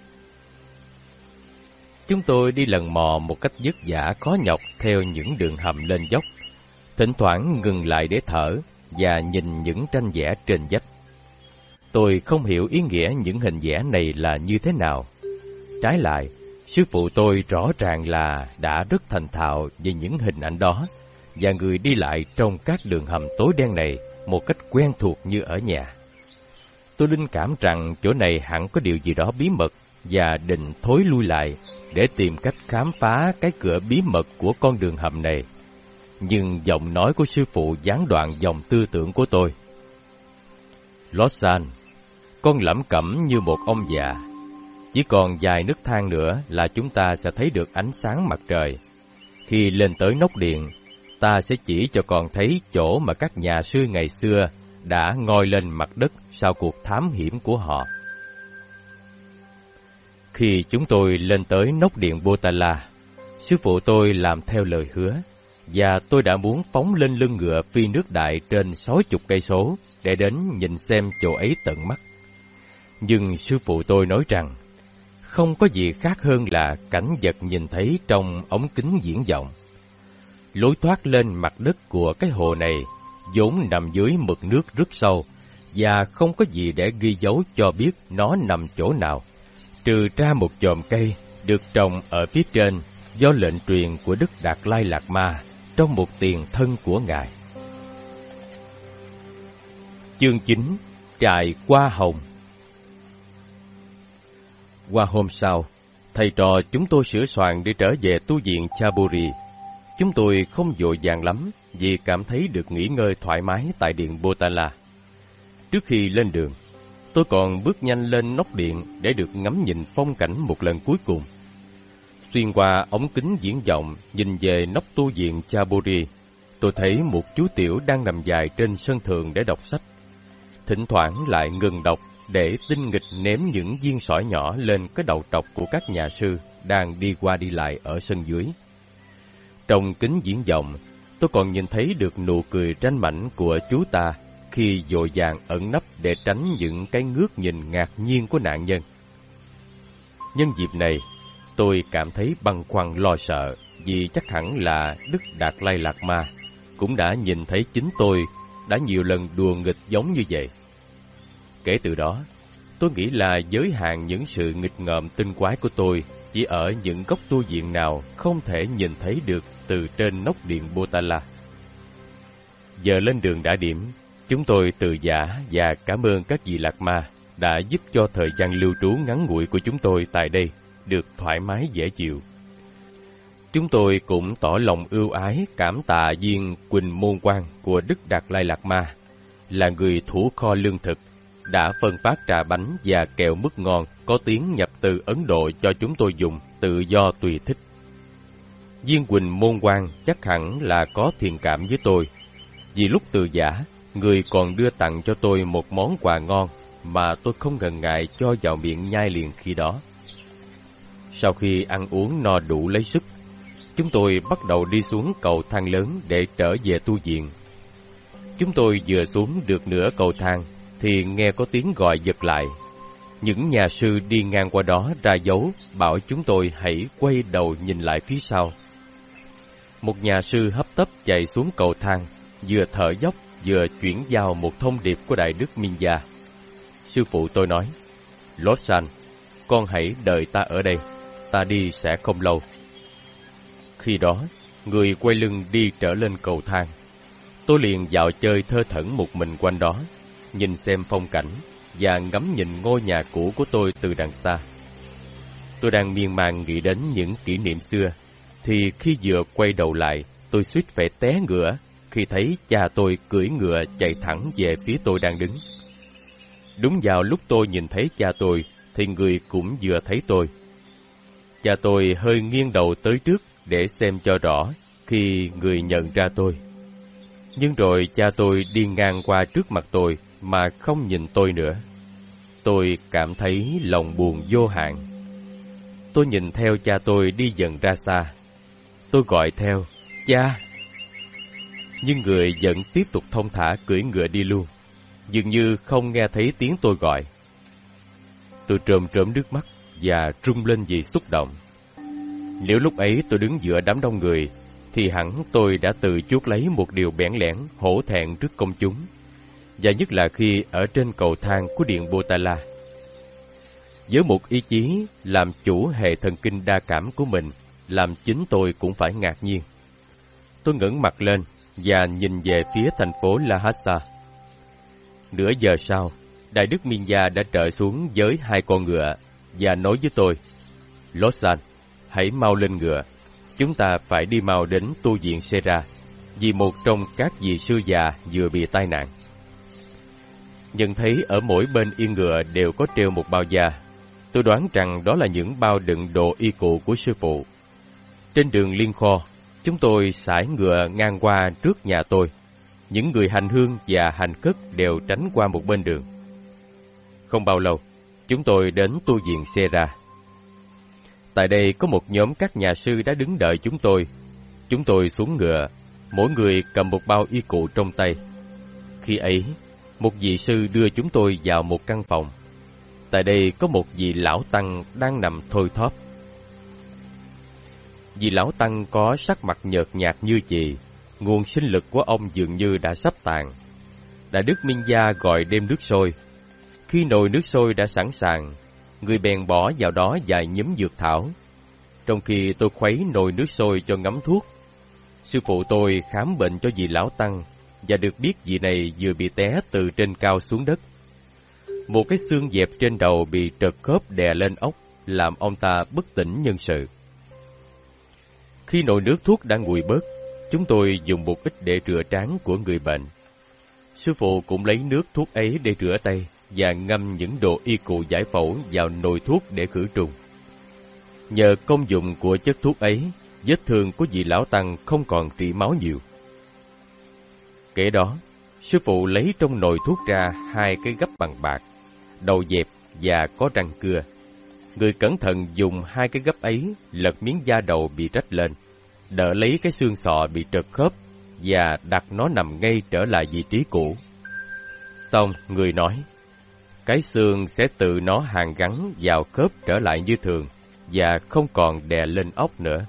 Chúng tôi đi lần mò một cách vất vả khó nhọc theo những đường hầm lên dốc, thỉnh thoảng ngừng lại để thở và nhìn những tranh vẽ trên vách. Tôi không hiểu ý nghĩa những hình vẽ này là như thế nào. Trái lại, sư phụ tôi rõ ràng là đã rất thành thạo về những hình ảnh đó, và người đi lại trong các đường hầm tối đen này một cách quen thuộc như ở nhà. Tôi linh cảm rằng chỗ này hẳn có điều gì đó bí mật, và định thối lui lại để tìm cách khám phá cái cửa bí mật của con đường hầm này. Nhưng giọng nói của sư phụ gián đoạn dòng tư tưởng của tôi. "Lawson, con lẩm cẩm như một ông già. Chỉ còn vài nấc thang nữa là chúng ta sẽ thấy được ánh sáng mặt trời. Khi lên tới nóc điện, ta sẽ chỉ cho con thấy chỗ mà các nhà sư ngày xưa đã ngoi lên mặt đất sau cuộc thám hiểm của họ." Khi chúng tôi lên tới nóc điện Potala, sư phụ tôi làm theo lời hứa, và tôi đã muốn phóng lên lưng ngựa phi nước đại trên 60 cây số để đến nhìn xem chỗ ấy tận mắt. Nhưng sư phụ tôi nói rằng không có gì khác hơn là cảnh vật nhìn thấy trong ống kính viễn vọng. Lối thoát lên mặt đất của cái hồ này vốn nằm dưới mực nước rất sâu, và không có gì để ghi dấu cho biết nó nằm chỗ nào, trừ ra một chòm cây được trồng ở phía trên do lệnh truyền của Đức Đạt Lai Lạt Ma trong một tiền thân của Ngài. Chương 9. Trại Hoa Hồng. Qua hôm sau, thầy trò chúng tôi sửa soạn để trở về tu viện Chaburi. Chúng tôi không vội vàng lắm vì cảm thấy được nghỉ ngơi thoải mái tại điện Potala. Trước khi lên đường, tôi còn bước nhanh lên nóc điện để được ngắm nhìn phong cảnh một lần cuối cùng. Xuyên qua ống kính viễn vọng nhìn về nóc tu viện Chaburi, tôi thấy một chú tiểu đang nằm dài trên sân thượng để đọc sách. Thỉnh thoảng lại ngừng đọc để tinh nghịch ném những viên sỏi nhỏ lên cái đầu trọc của các nhà sư đang đi qua đi lại ở sân dưới. Trong kính viễn vọng, tôi còn nhìn thấy được nụ cười ranh mãnh của chú ta khi vội vàng ẩn nấp để tránh những cái ngước nhìn ngạc nhiên của nạn nhân. Nhân dịp này, tôi cảm thấy băn khoăn lo sợ vì chắc hẳn là Đức Đạt Lai Lạt Ma cũng đã nhìn thấy chính tôi đã nhiều lần đùa nghịch giống như vậy. Kể từ đó, tôi nghĩ là giới hạn những sự nghịch ngợm tinh quái của tôi chỉ ở những góc tu viện nào không thể nhìn thấy được từ trên nóc điện Potala. Giờ lên đường đã điểm, chúng tôi từ giả và cảm ơn các vị Lạt Ma đã giúp cho thời gian lưu trú ngắn ngủi của chúng tôi tại đây được thoải mái dễ chịu. Chúng tôi cũng tỏ lòng ưu ái cảm tạ viên Quỳnh Môn Quang của Đức Đạt Lai Lạt Ma, là người thủ kho lương thực, đã phân phát trà bánh và kẹo mứt ngon có tiếng nhập từ Ấn Độ cho chúng tôi dùng tự do tùy thích. Viên Quỳnh Môn Quang chắc hẳn là có thiện cảm với tôi, vì lúc từ giả, người còn đưa tặng cho tôi một món quà ngon mà tôi không ngần ngại cho vào miệng nhai liền khi đó. Sau khi ăn uống no đủ lấy sức, chúng tôi bắt đầu đi xuống cầu thang lớn để trở về tu viện. Chúng tôi vừa xuống được nửa cầu thang thì nghe có tiếng gọi giật lại. Những nhà sư đi ngang qua đó ra dấu bảo chúng tôi hãy quay đầu nhìn lại phía sau. Một nhà sư hấp tấp chạy xuống cầu thang, vừa thở dốc vừa chuyển giao một thông điệp của Đại đức Minh Gia. Sư phụ tôi nói: "Lawson, con hãy đợi ta ở đây, ta đi sẽ không lâu." Khi đó, Người quay lưng đi trở lên cầu thang. Tôi liền dạo chơi thơ thẩn một mình quanh đó, nhìn xem phong cảnh và ngắm nhìn ngôi nhà cũ của tôi từ đằng xa. Tôi đang miên man nghĩ đến những kỷ niệm xưa, thì khi vừa quay đầu lại, tôi suýt phải té ngựa khi thấy cha tôi cưỡi ngựa chạy thẳng về phía tôi đang đứng. Đúng vào lúc tôi nhìn thấy cha tôi, thì người cũng vừa thấy tôi. Cha tôi hơi nghiêng đầu tới trước để xem cho rõ khi người nhận ra tôi. Nhưng rồi cha tôi đi ngang qua trước mặt tôi mà không nhìn tôi nữa. Tôi cảm thấy lòng buồn vô hạn. Tôi nhìn theo cha tôi đi dần ra xa. Tôi gọi theo, cha! Nhưng người vẫn tiếp tục thong thả cưỡi ngựa đi luôn, dường như không nghe thấy tiếng tôi gọi. Tôi trồm trớm nước mắt và rung lên vì xúc động. Nếu lúc ấy tôi đứng giữa đám đông người, thì hẳn tôi đã tự chuốc lấy một điều bẽn lẽn, hổ thẹn trước công chúng, và nhất là khi ở trên cầu thang của điện Potala. Với một ý chí làm chủ hệ thần kinh đa cảm của mình, làm chính tôi cũng phải ngạc nhiên. Tôi ngẩng mặt lên và nhìn về phía thành phố Lhasa. Nửa giờ sau, Đại đức Minya đã trở xuống với 2 con ngựa và nói với tôi, Lossan, hãy mau lên ngựa. Chúng ta phải đi mau đến tu viện Sera, vì một trong các vị sư già vừa bị tai nạn. Nhận thấy ở mỗi bên yên ngựa đều có treo một bao da, tôi đoán rằng đó là những bao đựng đồ y cụ của sư phụ. Trên đường Liên Kho, chúng tôi sải ngựa ngang qua trước nhà tôi. Những người hành hương và hành khất đều tránh qua một bên đường. Không bao lâu, chúng tôi đến tu viện Sera. Tại đây có một nhóm các nhà sư đã đứng đợi chúng tôi. Chúng tôi xuống ngựa, mỗi người cầm một bao y cụ trong tay. Khi ấy, một vị sư đưa chúng tôi vào một căn phòng. Tại đây có một vị lão tăng đang nằm thôi thóp. Vị lão tăng có sắc mặt nhợt nhạt như chì, nguồn sinh lực của ông dường như đã sắp tàn. Đại đức Minya gọi đem nước sôi. Khi nồi nước sôi đã sẵn sàng, người bèn bỏ vào đó vài nhúm dược thảo. Trong khi tôi khuấy nồi nước sôi cho ngấm thuốc, sư phụ tôi khám bệnh cho vị lão tăng, và được biết vị này vừa bị té từ trên cao xuống đất. Một cái xương dẹp trên đầu bị trật khớp đè lên ốc, làm ông ta bất tỉnh nhân sự. Khi nồi nước thuốc đã nguội bớt, chúng tôi dùng một ít để rửa trán của người bệnh. Sư phụ cũng lấy nước thuốc ấy để rửa tay và ngâm những đồ y cụ giải phẫu vào nồi thuốc để khử trùng. Nhờ công dụng của chất thuốc ấy, vết thương của vị lão tăng không còn rỉ máu nhiều. Kể đó, sư phụ lấy trong nồi thuốc ra 2 cái gấp bằng bạc, đầu dẹp và có răng cưa. Người cẩn thận dùng 2 cái gấp ấy lật miếng da đầu bị rách lên, đỡ lấy cái xương sọ bị trật khớp và đặt nó nằm ngay trở lại vị trí cũ. Xong, người nói, cái xương sẽ tự nó hàn gắn vào khớp trở lại như thường và không còn đè lên ốc nữa.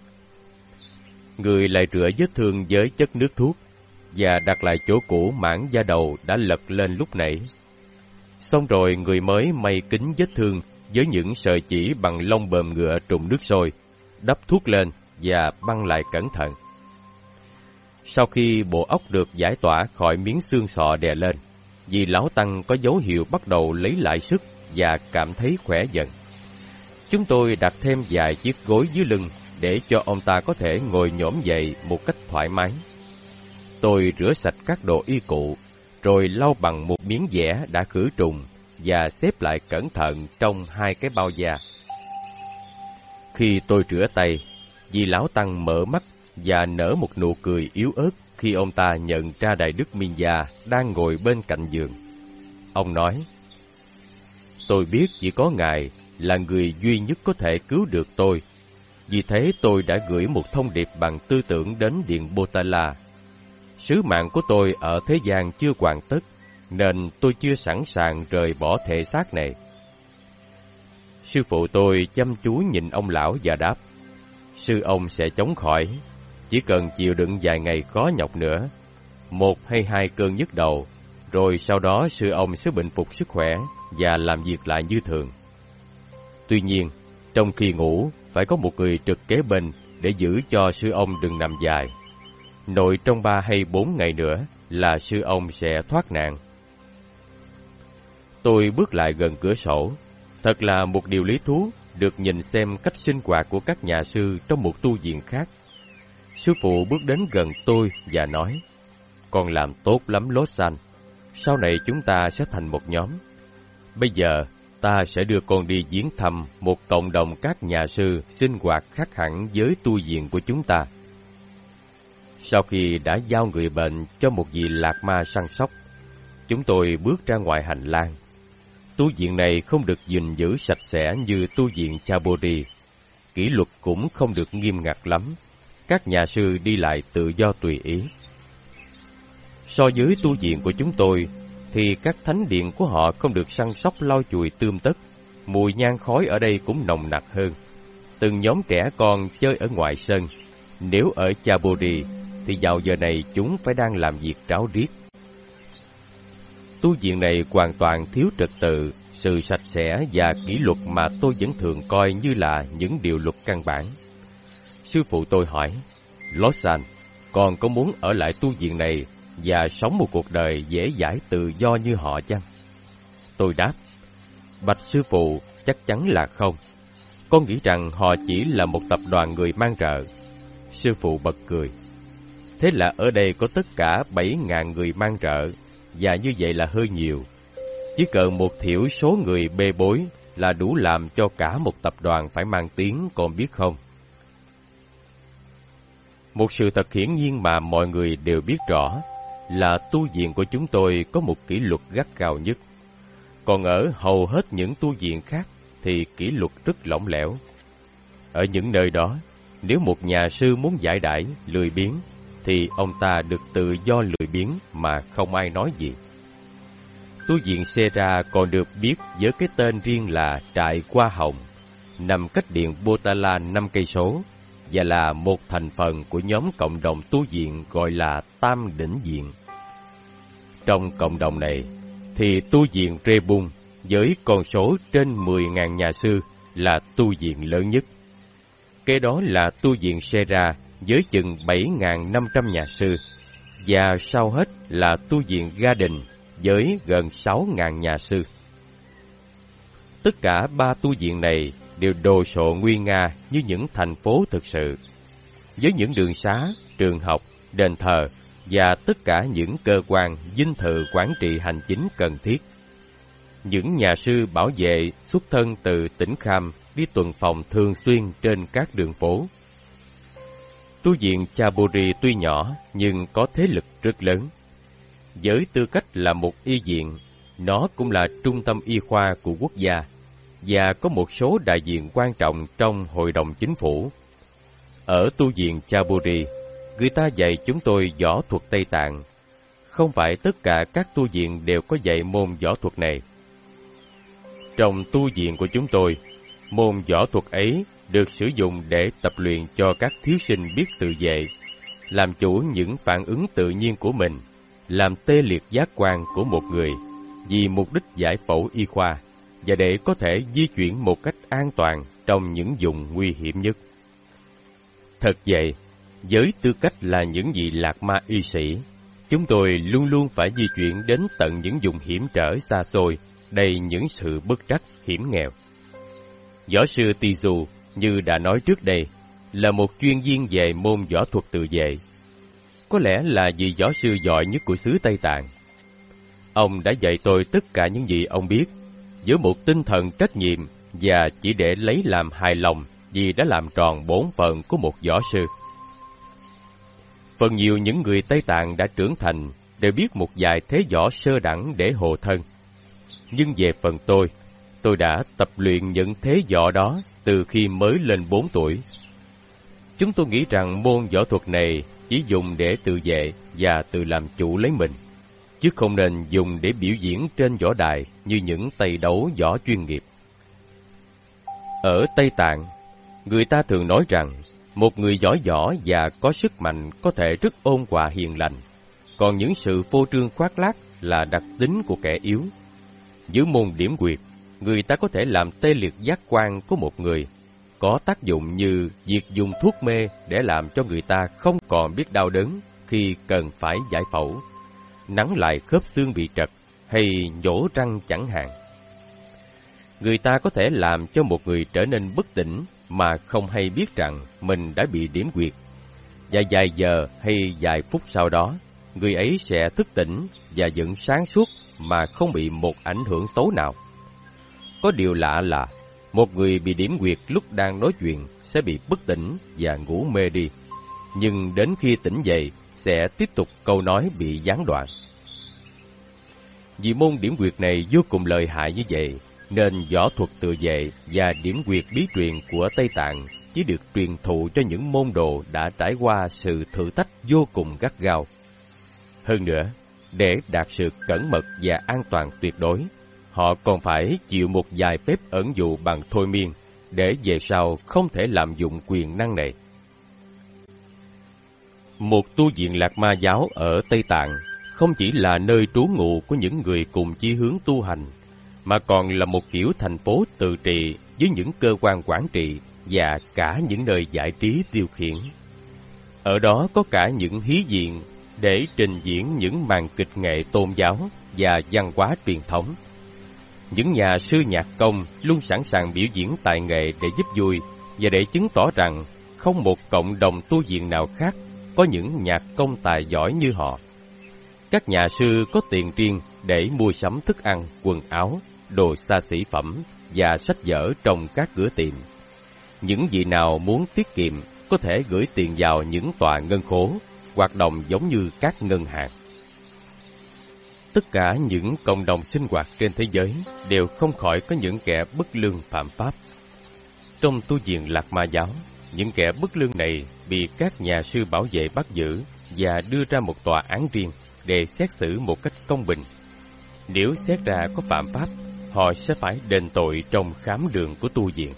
Người lại rửa vết thương với chất nước thuốc và đặt lại chỗ cũ mảng da đầu đã lật lên lúc nãy. Xong rồi người mới may kín vết thương với những sợi chỉ bằng lông bờm ngựa trụng nước sôi, đắp thuốc lên và băng lại cẩn thận. Sau khi bộ óc được giải tỏa khỏi miếng xương sọ đè lên, vị lão tăng có dấu hiệu bắt đầu lấy lại sức và cảm thấy khỏe dần. Chúng tôi đặt thêm vài chiếc gối dưới lưng để cho ông ta có thể ngồi nhổm dậy một cách thoải mái. Tôi rửa sạch các đồ y cụ, rồi lau bằng một miếng vẽ đã khử trùng và xếp lại cẩn thận trong 2 cái bao da. Khi tôi rửa tay, vị lão tăng mở mắt và nở một nụ cười yếu ớt khi ông ta nhận ra Đại đức Minya đang ngồi bên cạnh giường. Ông nói, tôi biết chỉ có Ngài là người duy nhất có thể cứu được tôi. Vì thế tôi đã gửi một thông điệp bằng tư tưởng đến điện Potala. Sứ mạng của tôi ở thế gian chưa hoàn tất, nên tôi chưa sẵn sàng rời bỏ thể xác này. Sư phụ tôi chăm chú nhìn ông lão và đáp, sư ông sẽ chống khỏi, chỉ cần chịu đựng vài ngày khó nhọc nữa, 1 hay 2 cơn nhức đầu, rồi sau đó sư ông sẽ bình phục sức khỏe và làm việc lại như thường. Tuy nhiên, trong khi ngủ, phải có một người trực kế bên để giữ cho sư ông đừng nằm dài. Nội trong 3 hay 4 ngày nữa là sư ông sẽ thoát nạn. Tôi bước lại gần cửa sổ. Thật là một điều lý thú được nhìn xem cách sinh hoạt của các nhà sư trong một tu viện khác. Sư phụ bước đến gần tôi và nói: "Con làm tốt lắm Lossan. Sau này chúng ta sẽ thành một nhóm. Bây giờ ta sẽ đưa con đi viếng thăm một cộng đồng các nhà sư sinh hoạt khác hẳn với tu viện của chúng ta." Sau khi đã giao người bệnh cho một vị lạc ma săn sóc, chúng tôi bước ra ngoài hành lang. Tu viện này không được gìn giữ sạch sẽ như tu viện Chaburi. Kỷ luật cũng không được nghiêm ngặt lắm. Các nhà sư đi lại tự do tùy ý. So với tu viện của chúng tôi, thì các thánh điện của họ không được săn sóc lau chùi tươm tất. Mùi nhang khói ở đây cũng nồng nặc hơn. Từng nhóm trẻ con chơi ở ngoài sân. Nếu ở Chaburi, thì vào giờ này chúng phải đang làm việc ráo riết. Tu viện này hoàn toàn thiếu trật tự, sự sạch sẽ và kỷ luật mà tôi vẫn thường coi như là những điều luật căn bản. Sư phụ tôi hỏi: "Lossan, con có muốn ở lại tu viện này và sống một cuộc đời dễ dãi tự do như họ chăng?" Tôi đáp: "Bạch sư phụ, chắc chắn là không. Con nghĩ rằng họ chỉ là một tập đoàn người mang trợ." Sư phụ bật cười: "Thế là ở đây có tất cả 7.000 người mang trợ, và như vậy là hơi nhiều. Chỉ cần một thiểu số người bê bối là đủ làm cho cả một tập đoàn phải mang tiếng, con biết không?" Một sự thật hiển nhiên mà mọi người đều biết rõ là tu viện của chúng tôi có một kỷ luật gắt gao nhất. Còn ở hầu hết những tu viện khác thì kỷ luật rất lỏng lẻo. Ở những nơi đó, nếu một nhà sư muốn giải đãi, lười biếng, thì ông ta được tự do lười biếng mà không ai nói gì. Tu viện Sera còn được biết với cái tên riêng là Trại Hoa Hồng, nằm cách điện Botala 5 cây số và là một thành phần của nhóm cộng đồng tu viện gọi là Tam Đỉnh Viện. Trong cộng đồng này thì tu viện Rebun với con số trên 10.000 nhà sư là tu viện lớn nhất. Kế đó là tu viện Sera với chừng 7.500 nhà sư, và sau hết là tu viện Garden với gần 6.000 nhà sư. Tất cả 3 tu viện này đều đồ sộ nguy nga như những thành phố thực sự, với những đường xá, trường học, đền thờ và tất cả những cơ quan, dinh thự quản trị hành chính cần thiết. Những nhà sư bảo vệ xuất thân từ tỉnh Kham đi tuần phòng thường xuyên trên các đường phố. Tu viện Chaburi tuy nhỏ nhưng có thế lực rất lớn. Với tư cách là một y viện, nó cũng là trung tâm y khoa của quốc gia và có một số đại diện quan trọng trong hội đồng chính phủ. Ở tu viện Chaburi, người ta dạy chúng tôi võ thuật Tây Tạng. Không phải tất cả các tu viện đều có dạy môn võ thuật này. Trong tu viện của chúng tôi, môn võ thuật ấy được sử dụng để tập luyện cho các thiếu sinh biết tự vệ, làm chủ những phản ứng tự nhiên của mình, làm tê liệt giác quan của một người vì mục đích giải phẫu y khoa và để có thể di chuyển một cách an toàn trong những vùng nguy hiểm nhất. Thật vậy, với tư cách là những vị lạc ma y sĩ, chúng tôi luôn luôn phải di chuyển đến tận những vùng hiểm trở xa xôi, đầy những sự bất trắc, hiểm nghèo. Võ sư Tizu, như đã nói trước đây, là một chuyên viên về môn võ thuật tự vệ. Có lẽ là vị võ sư giỏi nhất của xứ Tây Tạng. Ông đã dạy tôi tất cả những gì ông biết, với một tinh thần trách nhiệm và chỉ để lấy làm hài lòng vì đã làm tròn bổn phận của một võ sư. Phần nhiều những người Tây Tạng đã trưởng thành đều biết một vài thế võ sơ đẳng để hộ thân. Nhưng về phần tôi đã tập luyện những thế võ đó từ khi mới lên 4 tuổi. Chúng tôi nghĩ rằng môn võ thuật này chỉ dùng để tự vệ và tự làm chủ lấy mình, chứ không nên dùng để biểu diễn trên võ đài như những tay đấu võ chuyên nghiệp. Ở Tây Tạng, người ta thường nói rằng một người giỏi võ và có sức mạnh có thể rất ôn hòa hiền lành, còn những sự phô trương khoác lác là đặc tính của kẻ yếu. Dưới môn điểm quyệt, người ta có thể làm tê liệt giác quan của một người, có tác dụng như việc dùng thuốc mê để làm cho người ta không còn biết đau đớn khi cần phải giải phẫu, nắn lại khớp xương bị trật hay nhổ răng chẳng hạn. Người ta có thể làm cho một người trở nên bất tỉnh mà không hay biết rằng mình đã bị điểm huyệt, và vài giờ hay vài phút sau đó, người ấy sẽ thức tỉnh và vẫn sáng suốt mà không bị một ảnh hưởng xấu nào. Có điều lạ là, một người bị điểm huyệt lúc đang nói chuyện sẽ bị bất tỉnh và ngủ mê đi, nhưng đến khi tỉnh dậy sẽ tiếp tục câu nói bị gián đoạn. Vì môn điểm huyệt này vô cùng lợi hại như vậy, nên võ thuật tự vệ và điểm huyệt bí truyền của Tây Tạng chỉ được truyền thụ cho những môn đồ đã trải qua sự thử thách vô cùng gắt gao. Hơn nữa, để đạt sự cẩn mật và an toàn tuyệt đối, họ còn phải chịu một vài phép ẩn dụ bằng thôi miên, để về sau không thể lạm dụng quyền năng này. Một tu viện Lạc Ma giáo ở Tây Tạng không chỉ là nơi trú ngụ của những người cùng chí hướng tu hành, mà còn là một kiểu thành phố tự trị với những cơ quan quản trị và cả những nơi giải trí tiêu khiển. Ở đó có cả những hí viện để trình diễn những màn kịch nghệ tôn giáo và văn hóa truyền thống. Những nhà sư nhạc công luôn sẵn sàng biểu diễn tài nghệ để giúp vui và để chứng tỏ rằng không một cộng đồng tu viện nào khác có những nhạc công tài giỏi như họ. Các nhà sư có tiền riêng để mua sắm thức ăn, quần áo, đồ xa xỉ phẩm và sách vở trong các cửa tiệm. Những vị nào muốn tiết kiệm có thể gửi tiền vào những tòa ngân khố, hoạt động giống như các ngân hàng. Tất cả những cộng đồng sinh hoạt trên thế giới đều không khỏi có những kẻ bất lương phạm pháp. Trong tu viện Lạc Ma giáo, những kẻ bất lương này bị các nhà sư bảo vệ bắt giữ và đưa ra một tòa án riêng để xét xử một cách công bình. Nếu xét ra có phạm pháp, họ sẽ phải đền tội trong khám đường của tu viện.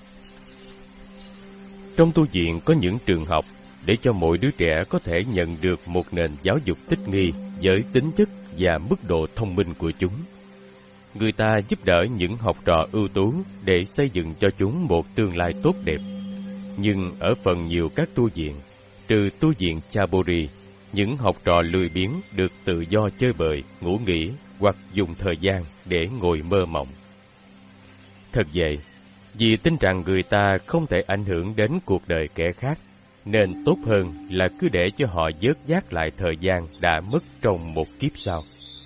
Trong tu viện có những trường học để cho mỗi đứa trẻ có thể nhận được một nền giáo dục thích nghi với tính chất và mức độ thông minh của chúng. Người ta giúp đỡ những học trò ưu tú để xây dựng cho chúng một tương lai tốt đẹp. Nhưng ở phần nhiều các tu viện, trừ tu viện Chaburi, những học trò lười biếng được tự do chơi bời, ngủ nghỉ hoặc dùng thời gian để ngồi mơ mộng. Thật vậy, vì tin rằng người ta không thể ảnh hưởng đến cuộc đời kẻ khác, nên tốt hơn là cứ để cho họ vớt vát lại thời gian đã mất trong một kiếp sau.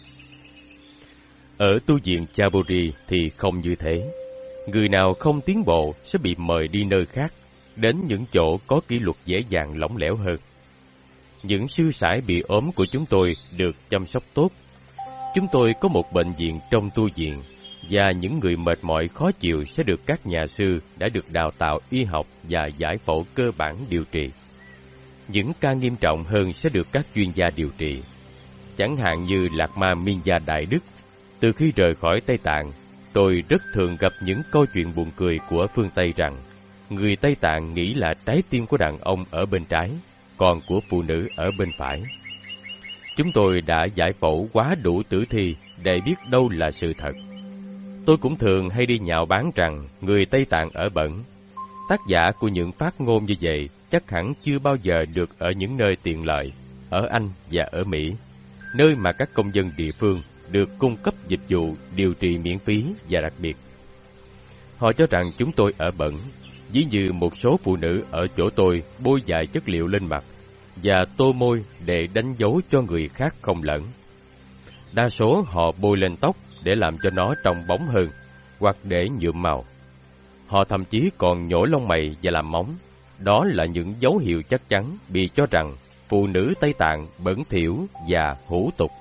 Ở tu viện Chaburi thì không như thế. Người nào không tiến bộ sẽ bị mời đi nơi khác, đến những chỗ có kỷ luật dễ dàng lỏng lẻo hơn. Những sư sãi bị ốm của chúng tôi được chăm sóc tốt. Chúng tôi có một bệnh viện trong tu viện, và những người mệt mỏi khó chịu sẽ được các nhà sư đã được đào tạo y học và giải phẫu cơ bản điều trị. Những ca nghiêm trọng hơn sẽ được các chuyên gia điều trị. Chẳng hạn như Lạc Ma Miên Gia Đại Đức. Từ khi rời khỏi Tây Tạng, tôi rất thường gặp những câu chuyện buồn cười của phương Tây rằng người Tây Tạng nghĩ là trái tim của đàn ông ở bên trái, còn của phụ nữ ở bên phải. Chúng tôi đã giải phẫu quá đủ tử thi để biết đâu là sự thật. Tôi cũng thường hay đi nhạo báng rằng người Tây Tạng ở bẩn. Tác giả của những phát ngôn như vậy chắc hẳn chưa bao giờ được ở những nơi tiện lợi, ở Anh và ở Mỹ, nơi mà các công dân địa phương được cung cấp dịch vụ điều trị miễn phí và đặc biệt. Họ cho rằng chúng tôi ở bẩn, ví như một số phụ nữ ở chỗ tôi bôi vài chất liệu lên mặt và tô môi để đánh dấu cho người khác không lẫn. Đa số họ bôi lên tóc để làm cho nó trông bóng hơn, hoặc để nhuộm màu. Họ thậm chí còn nhổ lông mày và làm móng. Đó là những dấu hiệu chắc chắn bị cho rằng phụ nữ Tây Tạng bẩn thỉu và hủ tục.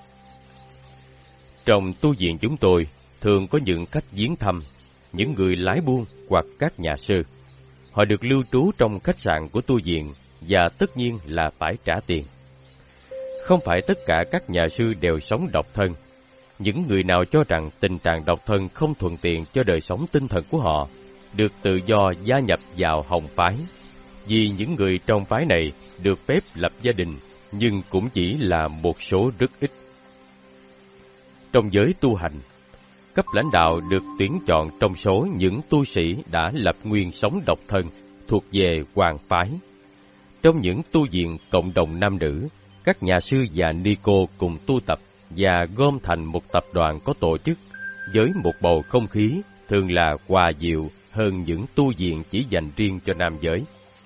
Trong tu viện chúng tôi thường có những khách viếng thăm, những người lái buôn hoặc các nhà sư. Họ được lưu trú trong khách sạn của tu viện và tất nhiên là phải trả tiền. Không phải tất cả các nhà sư đều sống độc thân. Những người nào cho rằng tình trạng độc thân không thuận tiện cho đời sống tinh thần của họ được tự do gia nhập vào Hồng phái, vì những người trong phái này được phép lập gia đình, nhưng cũng chỉ là một số rất ít. Trong giới tu hành, cấp lãnh đạo được tuyển chọn trong số những tu sĩ đã lập nguyên sống độc thân thuộc về hoàng phái. Trong những tu viện cộng đồng nam nữ, các nhà sư và ni cô cùng tu tập và gom thành một tập đoàn có tổ chức, với một bầu không khí thường là hòa dịu hơn những tu viện chỉ dành riêng cho nam giới.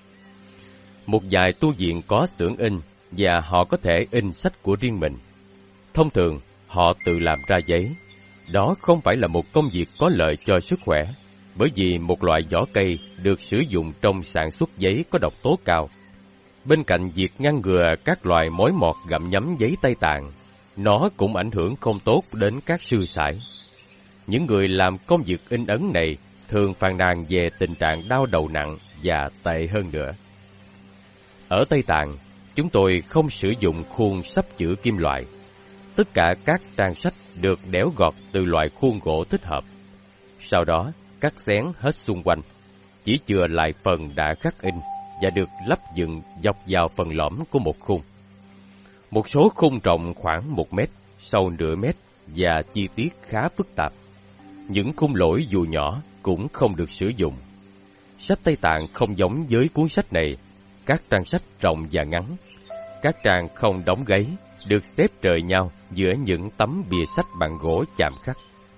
Một vài tu viện có xưởng in và họ có thể in sách của riêng mình. Thông thường, họ tự làm ra giấy. Đó không phải là một công việc có lợi cho sức khỏe, bởi vì một loại vỏ cây được sử dụng trong sản xuất giấy có độc tố cao. Bên cạnh việc ngăn ngừa các loài mối mọt gặm nhấm giấy Tây Tạng, nó cũng ảnh hưởng không tốt đến các sư sãi. Những người làm công việc in ấn này thường phàn nàn về tình trạng đau đầu nặng và tệ hơn nữa. Ở Tây Tạng, chúng tôi không sử dụng khuôn sắp chữ kim loại. Tất cả các trang sách được đẽo gọt từ loại khuôn gỗ thích hợp. Sau đó, cắt xén hết xung quanh, chỉ chừa lại phần đã khắc in và được lắp dựng dọc vào phần lõm của một khung. Một số khung rộng khoảng 1 mét, sâu nửa mét và chi tiết khá phức tạp. Những khung lỗi dù nhỏ cũng không được sử dụng. Sách Tây Tạng không giống với cuốn sách này. Các trang sách rộng và ngắn. Các trang không đóng gáy, được xếp rời nhau giữa những tấm bìa sách bằng gỗ chạm khắc.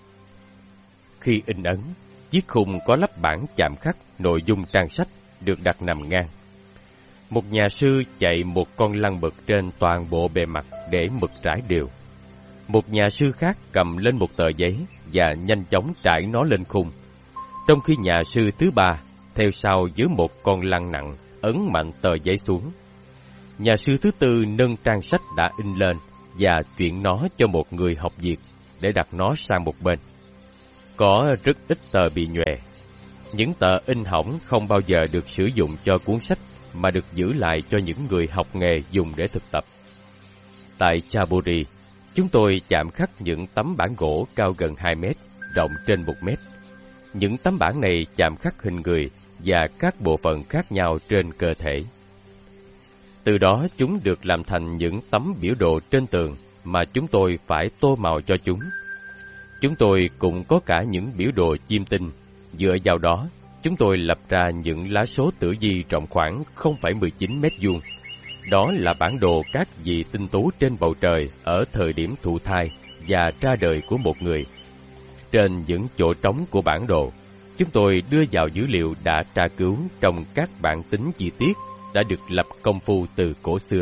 Khi in ấn, chiếc khung có lắp bảng chạm khắc nội dung trang sách được đặt nằm ngang. Một nhà sư chạy một con lăn mực trên toàn bộ bề mặt để mực trải đều. Một nhà sư khác cầm lên một tờ giấy và nhanh chóng trải nó lên khung, trong khi nhà sư thứ ba theo sau với một con lăn nặng ấn mạnh tờ giấy xuống. Nhà sư thứ tư nâng trang sách đã in lên và chuyển nó cho một người học việc để đặt nó sang một bên. Có rất ít tờ bị nhòe. Những tờ in hỏng không bao giờ được sử dụng cho cuốn sách mà được giữ lại cho những người học nghề dùng để thực tập. Tại Chaburi, chúng tôi chạm khắc những tấm bảng gỗ cao gần 2 mét, rộng trên 1 mét. Những tấm bảng này chạm khắc hình người và các bộ phận khác nhau trên cơ thể. Từ đó chúng được làm thành những tấm biểu đồ trên tường mà chúng tôi phải tô màu cho chúng. Chúng tôi cũng có cả những biểu đồ chim tinh. Dựa vào đó, chúng tôi lập ra những lá số tử vi rộng khoảng 0,19 mét vuông. Đó là bản đồ các vị tinh tú trên bầu trời ở thời điểm thụ thai và ra đời của một người. Trên những chỗ trống của bản đồ, chúng tôi đưa vào dữ liệu đã tra cứu trong các bảng tính chi tiết đã được lập công phu từ cổ xưa.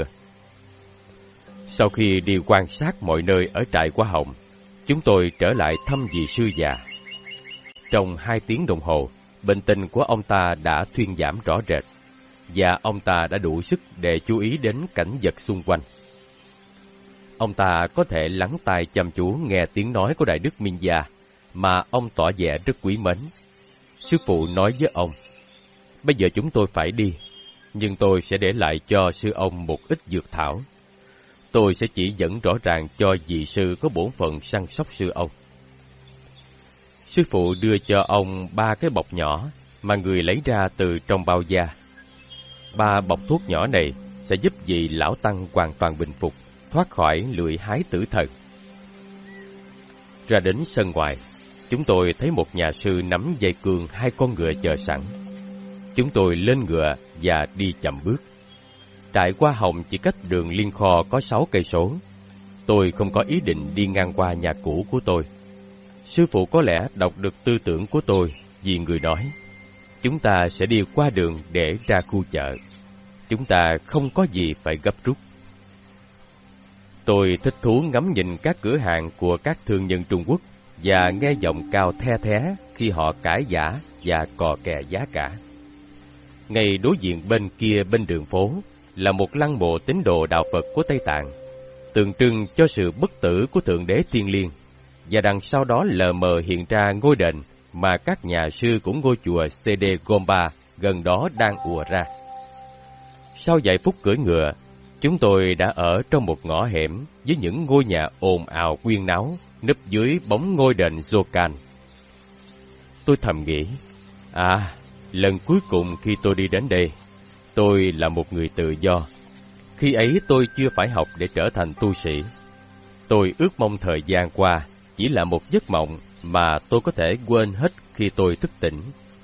Sau khi đi quan sát mọi nơi ở trại Hoa Hồng, chúng tôi trở lại thăm vị sư già. Trong 2 tiếng đồng hồ, bệnh tình của ông ta đã thuyên giảm rõ rệt, và ông ta đã đủ sức để chú ý đến cảnh vật xung quanh. Ông ta có thể lắng tai chăm chú nghe tiếng nói của Đại Đức Minh Gia, mà ông tỏ vẻ rất quý mến. Sư phụ nói với ông, bây giờ chúng tôi phải đi, nhưng tôi sẽ để lại cho sư ông một ít dược thảo. Tôi sẽ chỉ dẫn rõ ràng cho vị sư có bổn phận săn sóc sư ông. Sư phụ đưa cho ông 3 cái bọc nhỏ mà người lấy ra từ trong bao da. 3 bọc thuốc nhỏ này sẽ giúp vị lão tăng hoàn toàn bình phục, thoát khỏi lưỡi hái tử thần. Ra đến sân ngoài, chúng tôi thấy một nhà sư nắm dây cương 2 con ngựa chờ sẵn. Chúng tôi lên ngựa và đi chậm bước. Trại Hoa Hồng chỉ cách đường Liên Kho có 6 cây số. Tôi không có ý định đi ngang qua nhà cũ của tôi. Sư phụ có lẽ đọc được tư tưởng của tôi vì người nói, chúng ta sẽ đi qua đường để ra khu chợ. Chúng ta không có gì phải gấp rút. Tôi thích thú ngắm nhìn các cửa hàng của các thương nhân Trung Quốc và nghe giọng cao the thé khi họ cãi vã và cò kè giá cả. Ngay đối diện bên kia bên đường phố là một lăng mộ tín đồ đạo Phật của Tây Tạng, tượng trưng cho sự bất tử của Thượng Đế Thiên Liêng, và đằng sau đó lờ mờ hiện ra ngôi đền mà các nhà sư của ngôi chùa CD Gomba gần đó đang ùa ra. Sau vài phút cưỡi ngựa, chúng tôi đã ở trong một ngõ hẻm với những ngôi nhà ồn ào quyên náo núp dưới bóng ngôi đền Zokan. Tôi thầm nghĩ, lần cuối cùng khi tôi đi đến đây, tôi là một người tự do. Khi ấy tôi chưa phải học để trở thành tu sĩ. Tôi ước mong thời gian qua chỉ là một giấc mộng mà tôi có thể quên hết khi tôi thức tỉnh.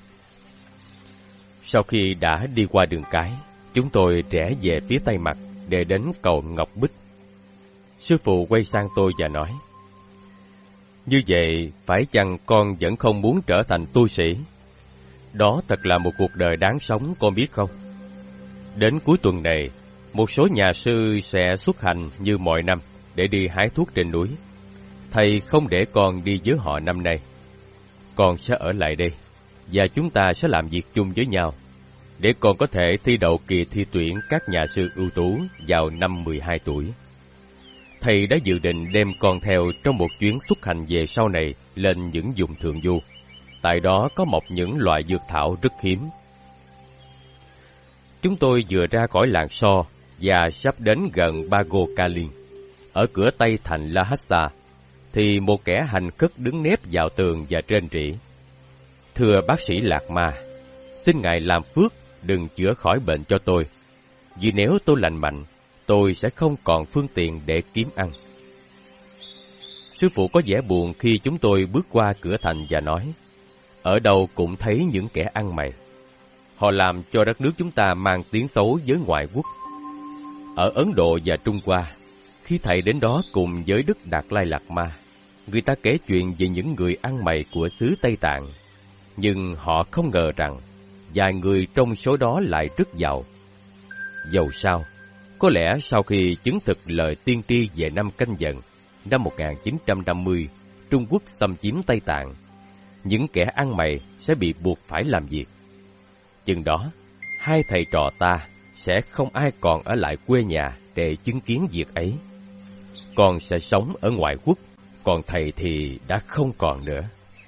Sau khi đã đi qua đường cái, chúng tôi rẽ về phía tây mặt để đến cầu Ngọc Bích. Sư phụ quay sang tôi và nói: "Như vậy, phải chăng con vẫn không muốn trở thành tu sĩ? Đó thật là một cuộc đời đáng sống, con biết không? Đến cuối tuần này, một số nhà sư sẽ xuất hành như mọi năm để đi hái thuốc trên núi. Thầy không để con đi với họ năm nay. Con sẽ ở lại đây, và chúng ta sẽ làm việc chung với nhau, để con có thể thi đậu kỳ thi tuyển các nhà sư ưu tú vào năm 12 tuổi. Thầy đã dự định đem con theo trong một chuyến xuất hành về sau này lên những vùng thượng du. Tại đó có mọc những loại dược thảo rất hiếm." Chúng tôi vừa ra khỏi làng So và sắp đến gần Bago Kalin, ở cửa tây thành Lhasa, thì một kẻ hành khất đứng nép vào tường và rên rỉ: "Thưa bác sĩ Lạc Ma, xin ngài làm phước đừng chữa khỏi bệnh cho tôi, vì nếu tôi lành mạnh, tôi sẽ không còn phương tiện để kiếm ăn." Sư phụ có vẻ buồn khi chúng tôi bước qua cửa thành và nói: "Ở đâu cũng thấy những kẻ ăn mày. Họ làm cho đất nước chúng ta mang tiếng xấu với ngoại quốc. Ở Ấn Độ và Trung Hoa, khi thầy đến đó cùng với Đức Đạt Lai Lạt Ma, người ta kể chuyện về những người ăn mày của xứ Tây Tạng. Nhưng họ không ngờ rằng vài người trong số đó lại rất giàu. Dầu sao, có lẽ sau khi chứng thực lời tiên tri về năm Canh Dần, năm 1950, Trung Quốc xâm chiếm Tây Tạng, những kẻ ăn mày sẽ bị buộc phải làm việc. Chừng đó, hai thầy trò ta sẽ không ai còn ở lại quê nhà để chứng kiến việc ấy. Con sẽ sống ở ngoại quốc, còn thầy thì đã không còn nữa."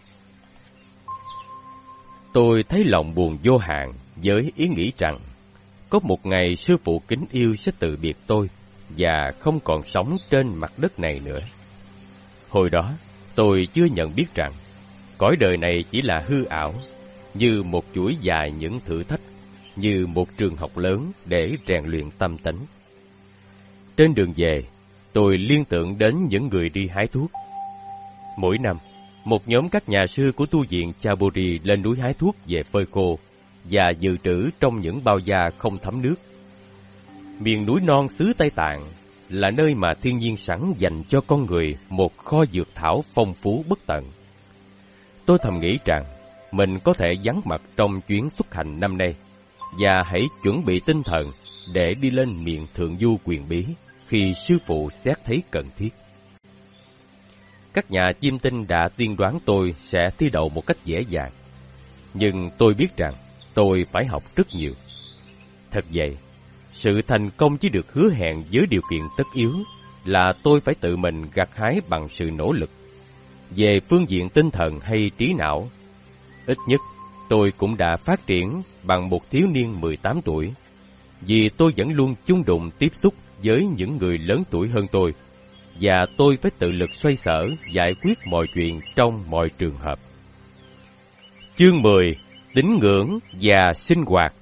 Tôi thấy lòng buồn vô hạn với ý nghĩ rằng có một ngày sư phụ kính yêu sẽ từ biệt tôi và không còn sống trên mặt đất này nữa. Hồi đó, tôi chưa nhận biết rằng cõi đời này chỉ là hư ảo, như một chuỗi dài những thử thách, như một trường học lớn để rèn luyện tâm tánh. Trên đường về, tôi liên tưởng đến những người đi hái thuốc. Mỗi năm, một nhóm các nhà sư của tu viện Chaburi lên núi hái thuốc về phơi khô và dự trữ trong những bao da không thấm nước. Miền núi non xứ Tây Tạng là nơi mà thiên nhiên sẵn dành cho con người một kho dược thảo phong phú bất tận. Tôi thầm nghĩ rằng mình có thể vắng mặt trong chuyến xuất hành năm nay, và hãy chuẩn bị tinh thần để đi lên miền thượng du quyền bí khi sư phụ xét thấy cần thiết. Các nhà chiêm tinh đã tiên đoán tôi sẽ thi đậu một cách dễ dàng, nhưng tôi biết rằng tôi phải học rất nhiều. Thật vậy, sự thành công chỉ được hứa hẹn với điều kiện tất yếu là tôi phải tự mình gặt hái bằng sự nỗ lực. Về phương diện tinh thần hay trí não, ít nhất tôi cũng đã phát triển bằng một thiếu niên 18 tuổi, vì tôi vẫn luôn chung đụng tiếp xúc với những người lớn tuổi hơn tôi, và tôi phải tự lực xoay sở giải quyết mọi chuyện trong mọi trường hợp. Chương 10. Tín ngưỡng và sinh hoạt.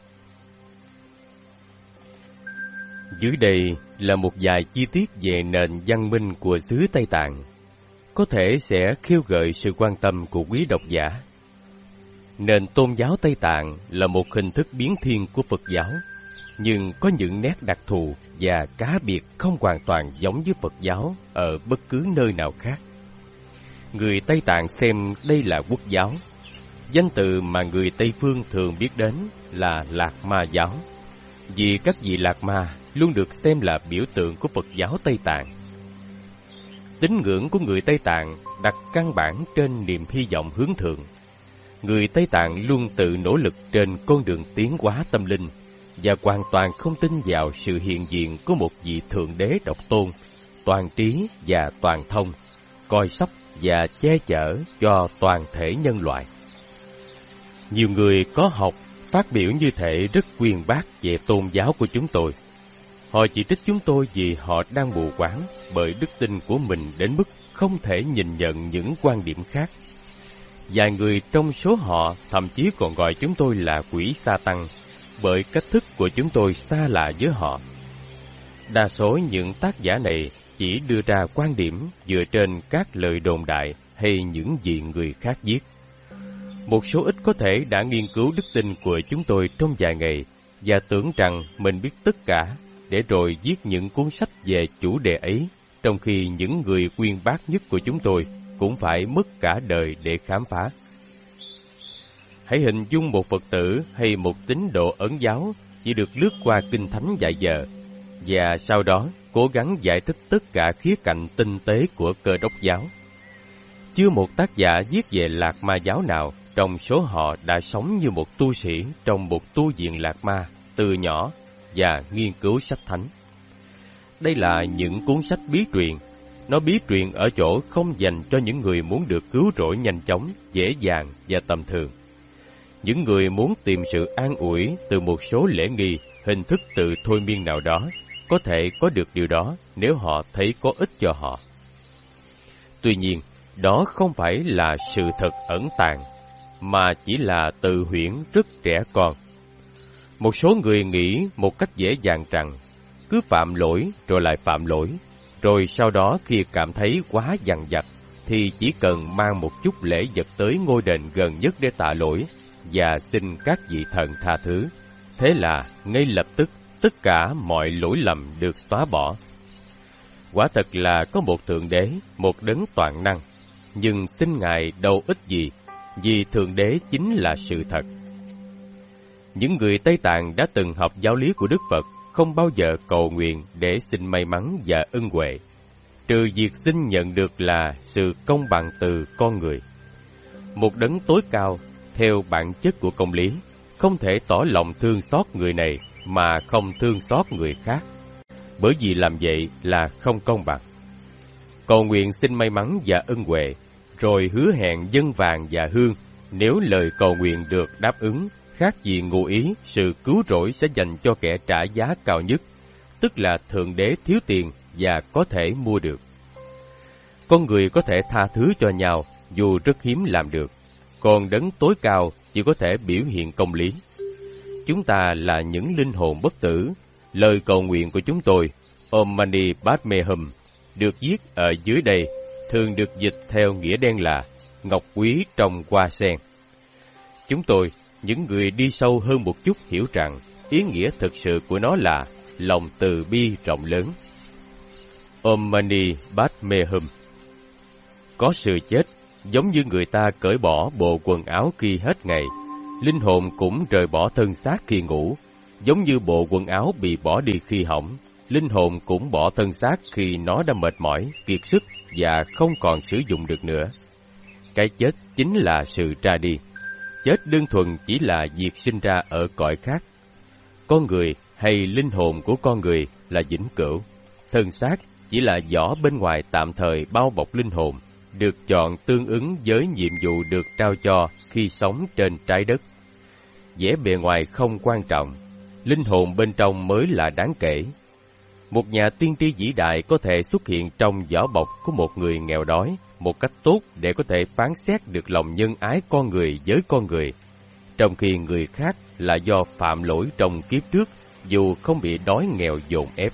Dưới đây là một vài chi tiết về nền văn minh của xứ Tây Tạng, có thể sẽ khiêu gợi sự quan tâm của quý độc giả. Nền tôn giáo Tây Tạng là một hình thức biến thiên của Phật giáo, nhưng có những nét đặc thù và cá biệt không hoàn toàn giống với Phật giáo ở bất cứ nơi nào khác. Người Tây Tạng xem đây là quốc giáo. Danh từ mà người Tây phương thường biết đến là Lạc Ma giáo, vì các vị Lạc Ma luôn được xem là biểu tượng của Phật giáo Tây Tạng. Tín ngưỡng của người Tây Tạng đặt căn bản trên niềm hy vọng hướng thượng. Người Tây Tạng luôn tự nỗ lực trên con đường tiến hóa tâm linh và hoàn toàn không tin vào sự hiện diện của một vị thượng đế độc tôn, toàn trí và toàn thông, coi sóc và che chở cho toàn thể nhân loại. Nhiều người có học phát biểu như thể rất uyên bác về tôn giáo của chúng tôi. Họ chỉ trích chúng tôi vì họ đang mù quáng bởi đức tin của mình đến mức không thể nhìn nhận những quan điểm khác. Vài người trong số họ thậm chí còn gọi chúng tôi là quỷ sa tăng bởi cách thức của chúng tôi xa lạ với họ. Đa số những tác giả này chỉ đưa ra quan điểm dựa trên các lời đồn đại hay những gì người khác viết. Một số ít có thể đã nghiên cứu đức tin của chúng tôi trong vài ngày và tưởng rằng mình biết tất cả, để rồi viết những cuốn sách về chủ đề ấy, trong khi những người uyên bác nhất của chúng tôi cũng phải mất cả đời để khám phá. Hãy hình dung một Phật tử hay một tín đồ Ấn giáo chỉ được lướt qua Kinh Thánh vài giờ, và sau đó cố gắng giải thích tất cả khía cạnh tinh tế của Cơ Đốc giáo. Chưa một tác giả viết về Lạc Ma giáo nào trong số họ đã sống như một tu sĩ trong một tu viện Lạc Ma từ nhỏ và nghiên cứu sách thánh. Đây là những cuốn sách bí truyền. Nó bí truyền ở chỗ không dành cho những người muốn được cứu rỗi nhanh chóng, dễ dàng và tầm thường. Những người muốn tìm sự an ủi từ một số lễ nghi, hình thức tự thôi miên nào đó, có thể có được điều đó nếu họ thấy có ích cho họ. Tuy nhiên, đó không phải là sự thật ẩn tàng, mà chỉ là tự huyễn rất trẻ con. Một số người nghĩ một cách dễ dàng rằng, cứ phạm lỗi rồi lại phạm lỗi, rồi sau đó khi cảm thấy quá dằn vặt, thì chỉ cần mang một chút lễ vật tới ngôi đền gần nhất để tạ lỗi, và xin các vị thần tha thứ. Thế là ngay lập tức tất cả mọi lỗi lầm được xóa bỏ. Quả thật là có một Thượng Đế, một đấng toàn năng, nhưng xin Ngài đâu ích gì, vì Thượng Đế chính là sự thật. Những người Tây Tạng đã từng học giáo lý của Đức Phật không bao giờ cầu nguyện để xin may mắn và ân huệ, trừ việc xin nhận được là sự công bằng từ con người. Một đấng tối cao, theo bản chất của công lý, không thể tỏ lòng thương xót người này mà không thương xót người khác, bởi vì làm vậy là không công bằng. Cầu nguyện xin may mắn và ân huệ, rồi hứa hẹn dân vàng và hương, nếu lời cầu nguyện được đáp ứng, khác gì ngụ ý sự cứu rỗi sẽ dành cho kẻ trả giá cao nhất, tức là Thượng Đế thiếu tiền và có thể mua được. Con người có thể tha thứ cho nhau dù rất hiếm làm được, còn đấng tối cao chỉ có thể biểu hiện công lý. Chúng ta là những linh hồn bất tử. Lời cầu nguyện của chúng tôi, Om Mani Padme Hum, được viết ở dưới đây, thường được dịch theo nghĩa đen là ngọc quý trong hoa sen. Chúng tôi, những người đi sâu hơn một chút, hiểu rằng ý nghĩa thực sự của nó là lòng từ bi rộng lớn. Om Mani Padme Hum. Có sự chết, giống như người ta cởi bỏ bộ quần áo khi hết ngày, linh hồn cũng rời bỏ thân xác khi ngủ. Giống như bộ quần áo bị bỏ đi khi hỏng, linh hồn cũng bỏ thân xác khi nó đã mệt mỏi, kiệt sức và không còn sử dụng được nữa. Cái chết chính là sự ra đi. Chết đơn thuần chỉ là việc sinh ra ở cõi khác. Con người hay linh hồn của con người là vĩnh cửu. Thân xác chỉ là vỏ bên ngoài tạm thời bao bọc linh hồn, được chọn tương ứng với nhiệm vụ được trao cho khi sống trên trái đất. Vẻ bề ngoài không quan trọng, linh hồn bên trong mới là đáng kể. Một nhà tiên tri vĩ đại có thể xuất hiện trong vỏ bọc của một người nghèo đói một cách tốt để có thể phán xét được lòng nhân ái con người với con người, trong khi người khác là do phạm lỗi trong kiếp trước dù không bị đói nghèo dồn ép.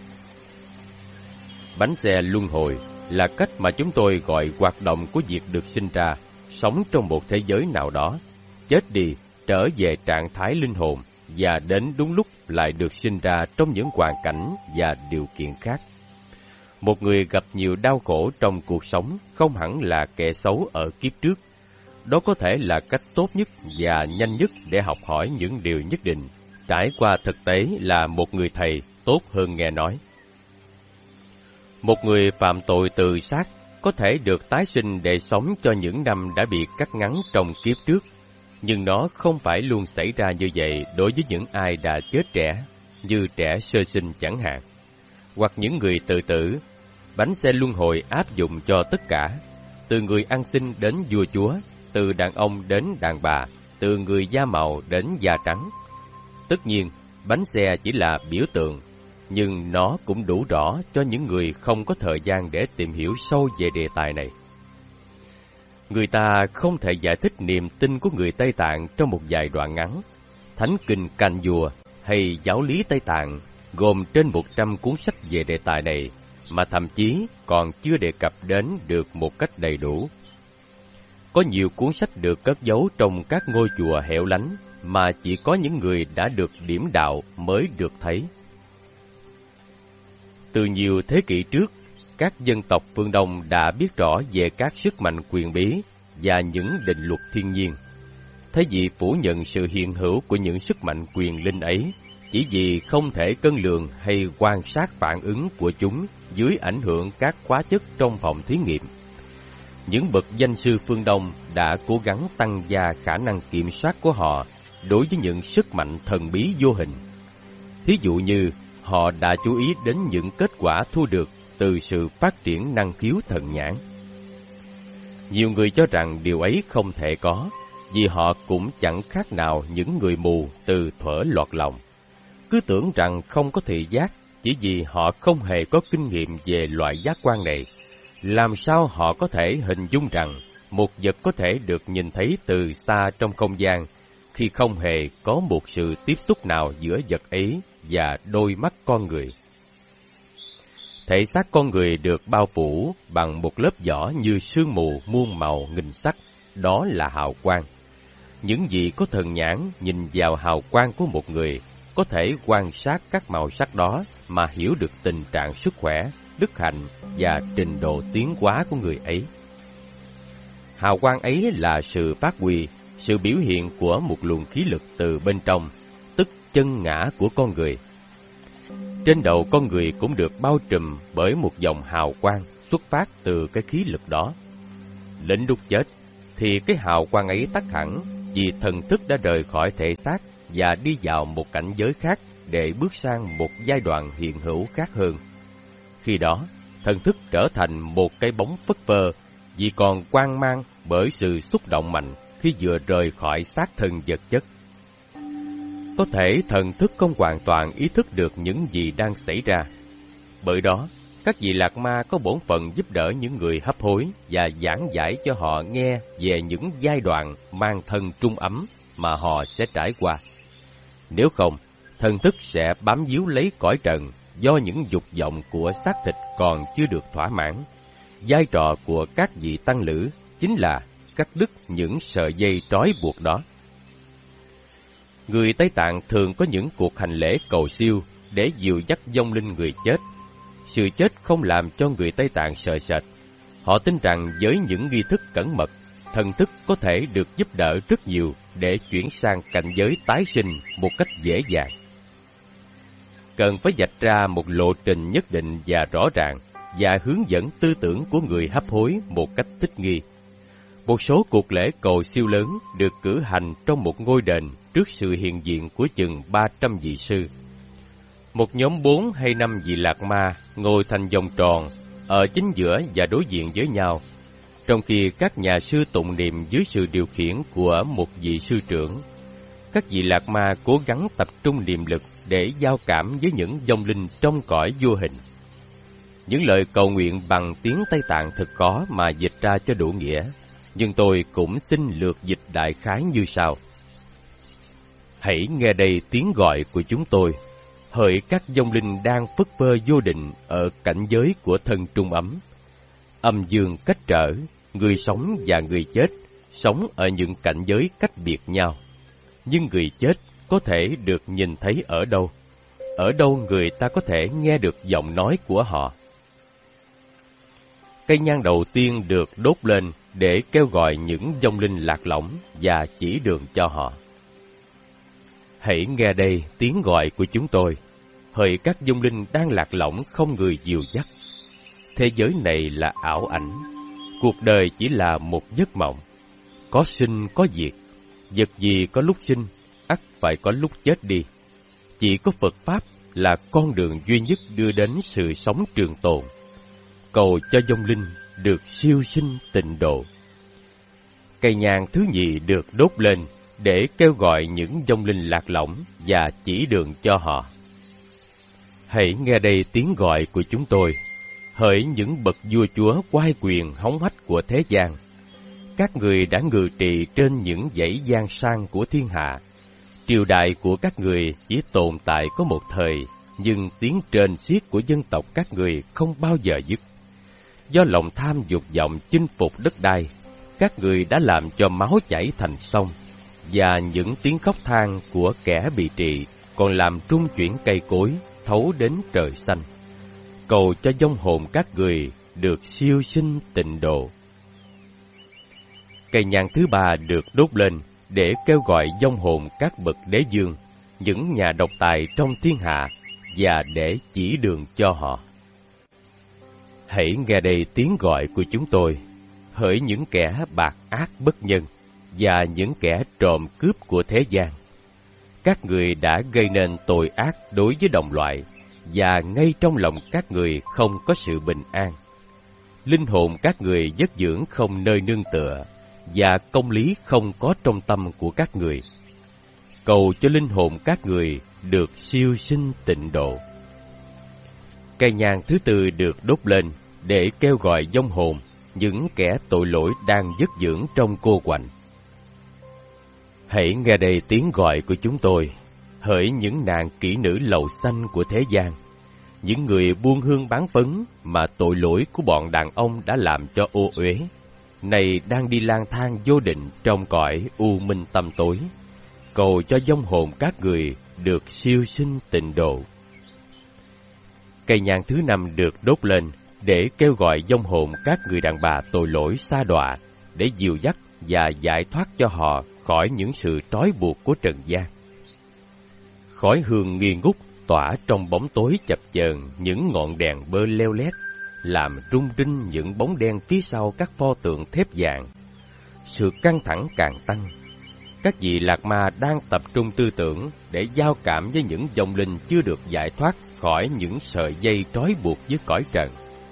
Bánh xe luân hồi là cách mà chúng tôi gọi hoạt động của việc được sinh ra, sống trong một thế giới nào đó, chết đi, trở về trạng thái linh hồn, và đến đúng lúc lại được sinh ra trong những hoàn cảnh và điều kiện khác. Một người gặp nhiều đau khổ trong cuộc sống không hẳn là kẻ xấu ở kiếp trước. Đó có thể là cách tốt nhất và nhanh nhất để học hỏi những điều nhất định. Trải qua thực tế là một người thầy tốt hơn nghe nói. Một người phạm tội tự sát có thể được tái sinh để sống cho những năm đã bị cắt ngắn trong kiếp trước, nhưng nó không phải luôn xảy ra như vậy đối với những ai đã chết trẻ, như trẻ sơ sinh chẳng hạn, hoặc những người tự tử. Bánh xe luân hồi áp dụng cho tất cả, từ người ăn xin đến vua chúa, từ đàn ông đến đàn bà, từ người da màu đến da trắng. Tất nhiên, bánh xe chỉ là biểu tượng, nhưng nó cũng đủ rõ cho những người không có thời gian để tìm hiểu sâu về đề tài này. Người ta không thể giải thích niềm tin của người Tây Tạng trong một vài đoạn ngắn. Thánh kinh Canh Vua hay giáo lý Tây Tạng gồm trên 100 cuốn sách về đề tài này, mà thậm chí còn chưa đề cập đến được một cách đầy đủ. Có nhiều cuốn sách được cất giấu trong các ngôi chùa hẻo lánh mà chỉ có những người đã được điểm đạo mới được thấy. Từ nhiều thế kỷ trước, các dân tộc phương Đông đã biết rõ về các sức mạnh quyền bí và những định luật thiên nhiên. Thế vì phủ nhận sự hiện hữu của những sức mạnh quyền linh ấy, chỉ vì không thể cân lường hay quan sát phản ứng của chúng dưới ảnh hưởng các hóa chất trong phòng thí nghiệm. Những bậc danh sư phương Đông đã cố gắng tăng gia khả năng kiểm soát của họ đối với những sức mạnh thần bí vô hình. Thí dụ như, họ đã chú ý đến những kết quả thu được từ sự phát triển năng khiếu thần nhãn. Nhiều người cho rằng điều ấy không thể có, vì họ cũng chẳng khác nào những người mù từ thuở lọt lòng. Cứ tưởng rằng không có thị giác chỉ vì họ không hề có kinh nghiệm về loại giác quan này. Làm sao họ có thể hình dung rằng một vật có thể được nhìn thấy từ xa trong không gian khi không hề có một sự tiếp xúc nào giữa vật ấy và đôi mắt con người? Thể xác con người được bao phủ bằng một lớp vỏ như sương mù muôn màu nghìn sắc, đó là hào quang. Những gì có thần nhãn nhìn vào hào quang của một người có thể quan sát các màu sắc đó mà hiểu được tình trạng sức khỏe, đức hạnh và trình độ tiến hóa của người ấy. Hào quang ấy là sự phát huy, sự biểu hiện của một luồng khí lực từ bên trong, tức chân ngã của con người. Trên đầu con người cũng được bao trùm bởi một dòng hào quang xuất phát từ cái khí lực đó. Đến lúc chết, thì cái hào quang ấy tắt hẳn vì thần thức đã rời khỏi thể xác và đi vào một cảnh giới khác để bước sang một giai đoạn hiện hữu khác hơn. Khi đó, thần thức trở thành một cái bóng phất phơ vì còn hoang mang bởi sự xúc động mạnh khi vừa rời khỏi xác thân vật chất. Có thể thần thức không hoàn toàn ý thức được những gì đang xảy ra. Bởi đó, các vị lạc ma có bổn phận giúp đỡ những người hấp hối và giảng giải cho họ nghe về những giai đoạn mang thân trung ấm mà họ sẽ trải qua. Nếu không, thần thức sẽ bám víu lấy cõi trần do những dục vọng của xác thịt còn chưa được thỏa mãn. Vai trò của các vị tăng lữ chính là cắt đứt những sợi dây trói buộc đó. Người Tây Tạng thường có những cuộc hành lễ cầu siêu để dìu dắt vong linh người chết. Sự chết không làm cho người Tây Tạng sợ sệt. Họ tin rằng với những nghi thức cẩn mật, thần thức có thể được giúp đỡ rất nhiều để chuyển sang cảnh giới tái sinh một cách dễ dàng. Cần phải vạch ra một lộ trình nhất định và rõ ràng và hướng dẫn tư tưởng của người hấp hối một cách thích nghi. Một số cuộc lễ cầu siêu lớn được cử hành trong một ngôi đền trước sự hiện diện của chừng 300 vị sư. Một nhóm 4 hay 5 vị lạc ma ngồi thành vòng tròn ở chính giữa và đối diện với nhau, trong khi các nhà sư tụng niệm dưới sự điều khiển của một vị sư trưởng. Các vị lạc ma cố gắng tập trung niệm lực để giao cảm với những vong linh trong cõi vô hình. Những lời cầu nguyện bằng tiếng Tây Tạng thật khó mà dịch ra cho đủ nghĩa, nhưng tôi cũng xin lược dịch đại khái như sau. Hãy nghe đây tiếng gọi của chúng tôi, hỡi các vong linh đang phất phơ vô định ở cảnh giới của thân trung ấm. Âm dương cách trở, người sống và người chết sống ở những cảnh giới cách biệt nhau. Nhưng người chết có thể được nhìn thấy ở đâu? Ở đâu người ta có thể nghe được giọng nói của họ? Cây nhang đầu tiên được đốt lên để kêu gọi những vong linh lạc lõng và chỉ đường cho họ. Hãy nghe đây tiếng gọi của chúng tôi, hỡi các vong linh đang lạc lõng không người dìu dắt. Thế giới này là ảo ảnh, cuộc đời chỉ là một giấc mộng. Có sinh có diệt, vật gì có lúc sinh, ắt phải có lúc chết đi. Chỉ có Phật Pháp là con đường duy nhất đưa đến sự sống trường tồn. Cầu cho vong linh được siêu sinh tịnh độ. Cây nhang thứ nhì được đốt lên để kêu gọi những vong linh lạc lõng và chỉ đường cho họ. Hãy nghe đây tiếng gọi của chúng tôi, hỡi những bậc vua chúa oai quyền hống hách của thế gian. Các người đã ngự trị trên những dãy giang sang của thiên hạ. Triều đại của các người chỉ tồn tại có một thời, nhưng tiếng trên xiết của dân tộc các người không bao giờ dứt. Do lòng tham dục vọng chinh phục đất đai, các người đã làm cho máu chảy thành sông, và những tiếng khóc than của kẻ bị trị còn làm trung chuyển cây cối thấu đến trời xanh. Cầu cho vong hồn các người được siêu sinh tịnh độ. Cây nhang thứ ba được đốt lên để kêu gọi vong hồn các bậc đế vương, những nhà độc tài trong thiên hạ, và để chỉ đường cho họ. Hãy nghe đây tiếng gọi của chúng tôi, hỡi những kẻ bạc ác bất nhân và những kẻ trộm cướp của thế gian. Các người đã gây nên tội ác đối với đồng loại, và ngay trong lòng các người không có sự bình an. Linh hồn các người vất dưỡng không nơi nương tựa, và công lý không có trong tâm của các người. Cầu cho linh hồn các người được siêu sinh tịnh độ. Cây nhang thứ tư được đốt lên để kêu gọi vong hồn những kẻ tội lỗi đang vất dưỡng trong cô quạnh. Hãy nghe đây tiếng gọi của chúng tôi, hỡi những nàng kỹ nữ lầu xanh của thế gian, những người buôn hương bán phấn mà tội lỗi của bọn đàn ông đã làm cho ô uế, này đang đi lang thang vô định trong cõi u minh tăm tối. Cầu cho vong hồn các người được siêu sinh tịnh độ. Cây nhang thứ năm được đốt lên để kêu gọi vong hồn các người đàn bà tội lỗi sa đọa, để dìu dắt và giải thoát cho họ khỏi những sự trói buộc của trần gian. Khói hương nghi ngút tỏa trong bóng tối chập chờn những ngọn đèn bơ leo lét, làm rung rinh những bóng đen phía sau các pho tượng thép vàng. Sự căng thẳng càng tăng. Các vị lạc ma đang tập trung tư tưởng để giao cảm với những vong linh chưa được giải thoát khỏi những sợi dây trói buộc với cõi trần.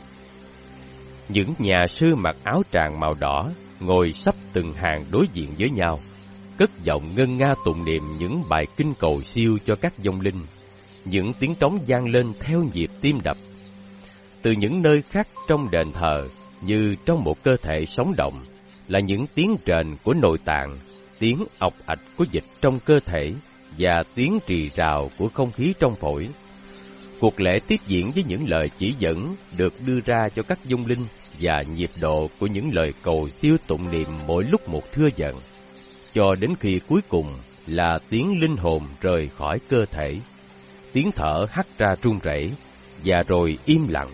Những nhà sư mặc áo tràng màu đỏ ngồi sắp từng hàng đối diện với nhau, cất giọng ngân nga tụng niệm những bài kinh cầu siêu cho các vong linh. Những tiếng trống vang lên theo nhịp tim đập. Từ những nơi khác trong đền thờ, như trong một cơ thể sống động, là những tiếng rền của nội tạng, tiếng ọc ạch của dịch trong cơ thể và tiếng rì rào của không khí trong phổi. Cuộc lễ tiếp diễn với những lời chỉ dẫn được đưa ra cho các vong linh và nhịp độ của những lời cầu siêu tụng niệm mỗi lúc một thưa dần, cho đến khi cuối cùng là tiếng linh hồn rời khỏi cơ thể, tiếng thở hắt ra run rẩy, và rồi im lặng.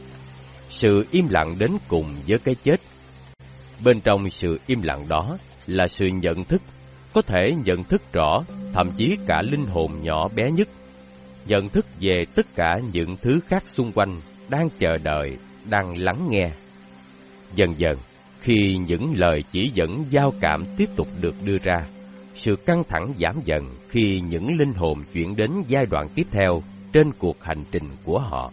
Sự im lặng đến cùng với cái chết. Bên trong sự im lặng đó là sự nhận thức, có thể nhận thức rõ, thậm chí cả linh hồn nhỏ bé nhất, nhận thức về tất cả những thứ khác xung quanh, đang chờ đợi, đang lắng nghe. Dần dần, khi những lời chỉ dẫn giao cảm tiếp tục được đưa ra, sự căng thẳng giảm dần khi những linh hồn chuyển đến giai đoạn tiếp theo trên cuộc hành trình của họ.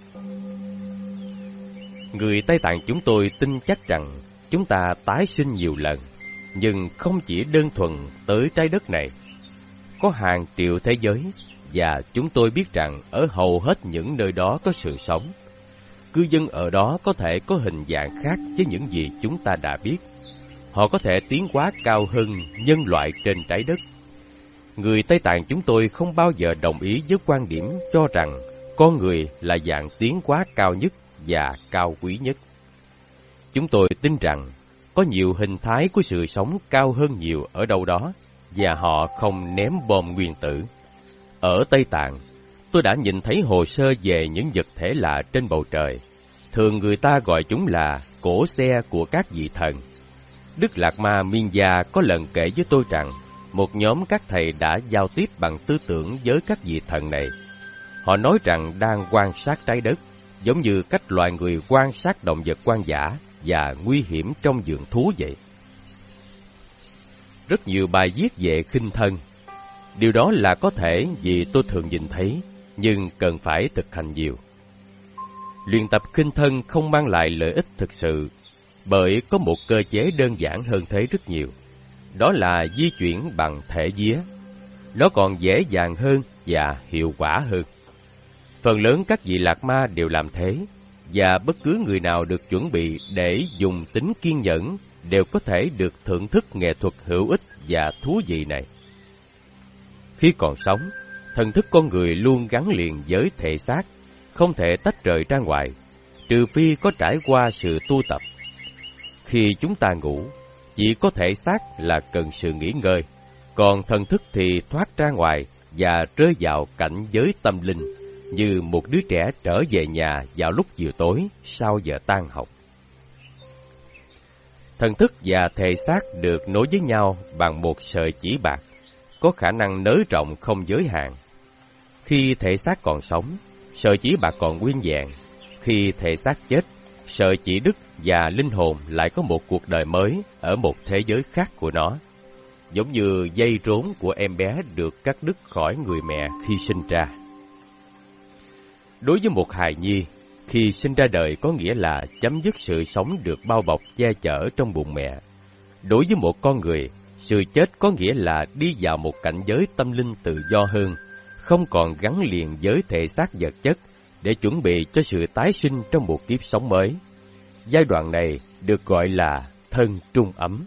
Người Tây Tạng chúng tôi tin chắc rằng chúng ta tái sinh nhiều lần, nhưng không chỉ đơn thuần tới trái đất này. Có hàng triệu thế giới, và chúng tôi biết rằng ở hầu hết những nơi đó có sự sống. Cư dân ở đó có thể có hình dạng khác với những gì chúng ta đã biết. Họ có thể tiến hóa cao hơn nhân loại trên trái đất. Người Tây Tạng chúng tôi không bao giờ đồng ý với quan điểm cho rằng con người là dạng tiến hóa cao nhất và cao quý nhất. Chúng tôi tin rằng có nhiều hình thái của sự sống cao hơn nhiều ở đâu đó, và họ không ném bom nguyên tử. Ở Tây Tạng, tôi đã nhìn thấy hồ sơ về những vật thể lạ trên bầu trời. Thường người ta gọi chúng là cỗ xe của các vị thần. Đức Lạt Ma Miên Gia có lần kể với tôi rằng một nhóm các thầy đã giao tiếp bằng tư tưởng với các vị thần này. Họ nói rằng đang quan sát trái đất, giống như cách loài người quan sát động vật hoang dã và nguy hiểm trong vườn thú vậy. Rất nhiều bài viết về khinh thân. Điều đó là có thể vì tôi thường nhìn thấy, nhưng cần phải thực hành nhiều. Luyện tập khinh thân không mang lại lợi ích thực sự, bởi có một cơ chế đơn giản hơn thế rất nhiều. Đó là di chuyển bằng thể vía. Nó còn dễ dàng hơn và hiệu quả hơn. Phần lớn các vị lạc ma đều làm thế, và bất cứ người nào được chuẩn bị để dùng tính kiên nhẫn đều có thể được thưởng thức nghệ thuật hữu ích và thú vị này. Khi còn sống, thần thức con người luôn gắn liền với thể xác, không thể tách rời ra ngoài, trừ phi có trải qua sự tu tập. Khi chúng ta ngủ, Chỉ có thể xác là cần sự nghỉ ngơi, còn thần thức thì thoát ra ngoài và rơi vào cảnh giới tâm linh, như một đứa trẻ trở về nhà vào lúc chiều tối sau giờ tan học. Thần thức và thể xác được nối với nhau bằng một sợi chỉ bạc, có khả năng nới rộng không giới hạn. Khi thể xác còn sống, sợi chỉ bạc còn nguyên vẹn. Khi thể xác chết, sợi chỉ đứt và linh hồn lại có một cuộc đời mới ở một thế giới khác của nó. Giống như dây rốn của em bé được cắt đứt khỏi người mẹ khi sinh ra. Đối với một hài nhi, khi sinh ra đời có nghĩa là chấm dứt sự sống được bao bọc che chở trong bụng mẹ. Đối với một con người, sự chết có nghĩa là đi vào một cảnh giới tâm linh tự do hơn, không còn gắn liền với thể xác vật chất để chuẩn bị cho sự tái sinh trong một kiếp sống mới. Giai đoạn này được gọi là thân trung ấm.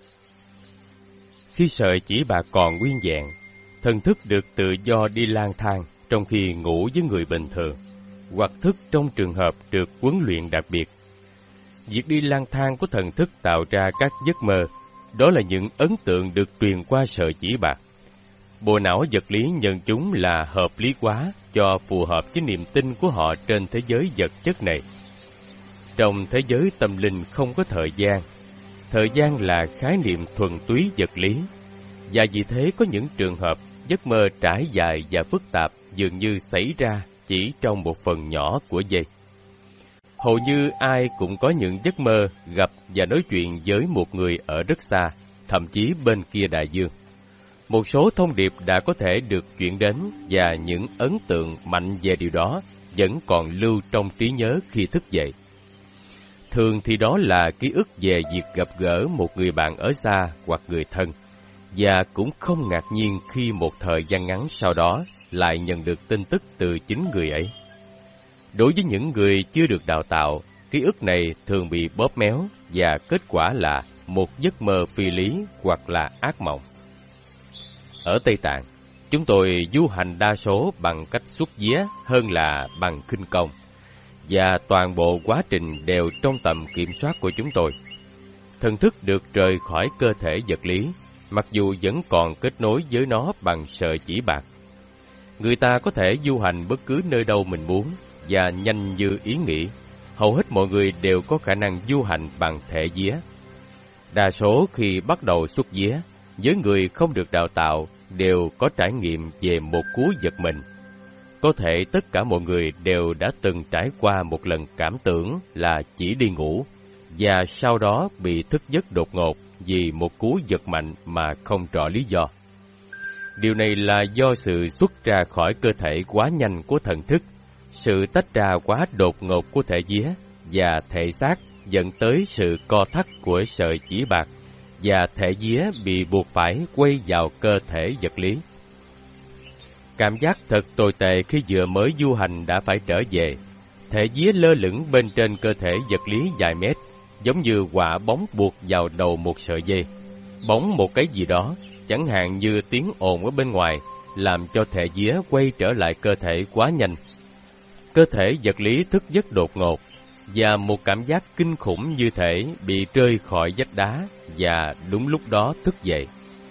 Khi sợi chỉ bạc còn nguyên vẹn, thần thức được tự do đi lang thang trong khi ngủ với người bình thường, hoặc thức trong trường hợp được huấn luyện đặc biệt. Việc đi lang thang của thần thức tạo ra các giấc mơ, đó là những ấn tượng được truyền qua sợi chỉ bạc. Bộ não vật lý nhận chúng là hợp lý quá cho phù hợp với niềm tin của họ trên thế giới vật chất này. Trong thế giới tâm linh không có thời gian là khái niệm thuần túy vật lý, và vì thế có những trường hợp giấc mơ trải dài và phức tạp dường như xảy ra chỉ trong một phần nhỏ của giây. Hầu như ai cũng có những giấc mơ gặp và nói chuyện với một người ở rất xa, thậm chí bên kia đại dương. Một số thông điệp đã có thể được chuyển đến và những ấn tượng mạnh về điều đó vẫn còn lưu trong trí nhớ khi thức dậy. Thường thì đó là ký ức về việc gặp gỡ một người bạn ở xa hoặc người thân, và cũng không ngạc nhiên khi một thời gian ngắn sau đó lại nhận được tin tức từ chính người ấy. Đối với những người chưa được đào tạo, ký ức này thường bị bóp méo và kết quả là một giấc mơ phi lý hoặc là ác mộng. Ở Tây Tạng, chúng tôi du hành đa số bằng cách xuất vía hơn là bằng khinh công, và toàn bộ quá trình đều trong tầm kiểm soát của chúng tôi. Thần thức được rời khỏi cơ thể vật lý, mặc dù vẫn còn kết nối với nó bằng sợi chỉ bạc. Người ta có thể du hành bất cứ nơi đâu mình muốn và nhanh như ý nghĩ. Hầu hết mọi người đều có khả năng du hành bằng thể vía. Đa số khi bắt đầu xuất vía, với người không được đào tạo đều có trải nghiệm về một cú giật mình. Có thể tất cả mọi người đều đã từng trải qua một lần cảm tưởng là chỉ đi ngủ, và sau đó bị thức giấc đột ngột vì một cú giật mạnh mà không rõ lý do. Điều này là do sự xuất ra khỏi cơ thể quá nhanh của thần thức, sự tách ra quá đột ngột của thể vía và thể xác dẫn tới sự co thắt của sợi chỉ bạc, và thể vía bị buộc phải quay vào cơ thể vật lý. Cảm giác thật tồi tệ khi vừa mới du hành đã phải trở về. Thể vía lơ lửng bên trên cơ thể vật lý vài mét, giống như quả bóng buộc vào đầu một sợi dây. Bóng một cái gì đó, chẳng hạn như tiếng ồn ở bên ngoài, làm cho thể vía quay trở lại cơ thể quá nhanh. Cơ thể vật lý thức giấc đột ngột, và một cảm giác kinh khủng như thể bị rơi khỏi vách đá, và đúng lúc đó thức dậy.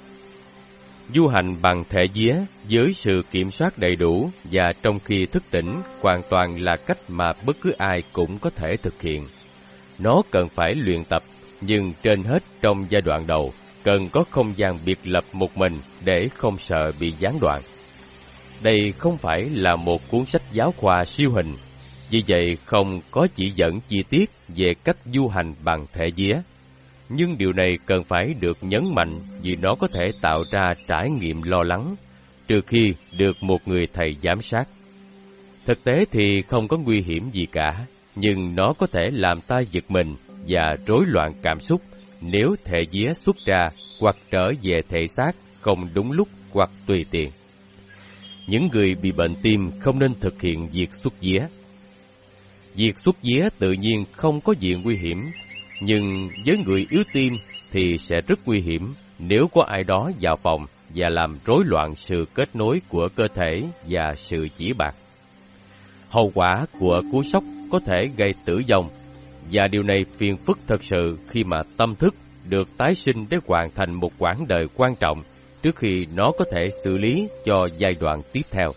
Du hành bằng thể vía với sự kiểm soát đầy đủ và trong khi thức tỉnh hoàn toàn là cách mà bất cứ ai cũng có thể thực hiện. Nó cần phải luyện tập, nhưng trên hết trong giai đoạn đầu, cần có không gian biệt lập một mình để không sợ bị gián đoạn. Đây không phải là một cuốn sách giáo khoa siêu hình, vì vậy không có chỉ dẫn chi tiết về cách du hành bằng thể vía. Nhưng điều này cần phải được nhấn mạnh vì nó có thể tạo ra trải nghiệm lo lắng, trừ khi được một người thầy giám sát. Thực tế thì không có nguy hiểm gì cả, nhưng nó có thể làm ta giật mình và rối loạn cảm xúc nếu thể vía xuất ra hoặc trở về thể xác không đúng lúc hoặc tùy tiện. Những người bị bệnh tim không nên thực hiện việc xuất vía. Việc xuất vía tự nhiên không có gì nguy hiểm, nhưng với người yếu tim thì sẽ rất nguy hiểm nếu có ai đó vào phòng và làm rối loạn sự kết nối của cơ thể và sự chỉ bạc. Hậu quả của cú sốc có thể gây tử vong, và điều này phiền phức thật sự khi mà tâm thức được tái sinh để hoàn thành một quãng đời quan trọng trước khi nó có thể xử lý cho giai đoạn tiếp theo.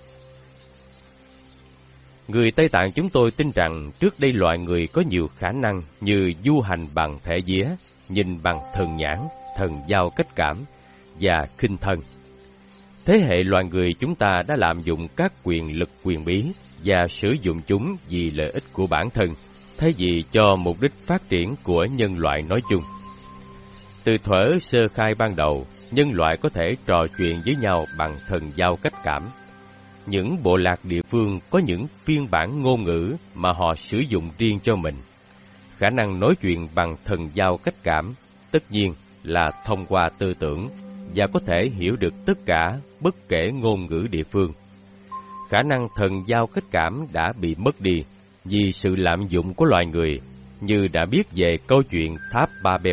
Người Tây Tạng chúng tôi tin rằng trước đây loài người có nhiều khả năng như du hành bằng thể vía, nhìn bằng thần nhãn, thần giao cách cảm và khinh thân. Thế hệ loài người chúng ta đã lạm dụng các quyền lực quyền bí và sử dụng chúng vì lợi ích của bản thân, thay vì cho mục đích phát triển của nhân loại nói chung. Từ thuở sơ khai ban đầu, nhân loại có thể trò chuyện với nhau bằng thần giao cách cảm. Những bộ lạc địa phương có những phiên bản ngôn ngữ mà họ sử dụng riêng cho mình. Khả năng nói chuyện bằng thần giao cách cảm tất nhiên là thông qua tư tưởng và có thể hiểu được tất cả bất kể ngôn ngữ địa phương. Khả năng thần giao cách cảm đã bị mất đi vì sự lạm dụng của loài người, như đã biết về câu chuyện tháp Babel.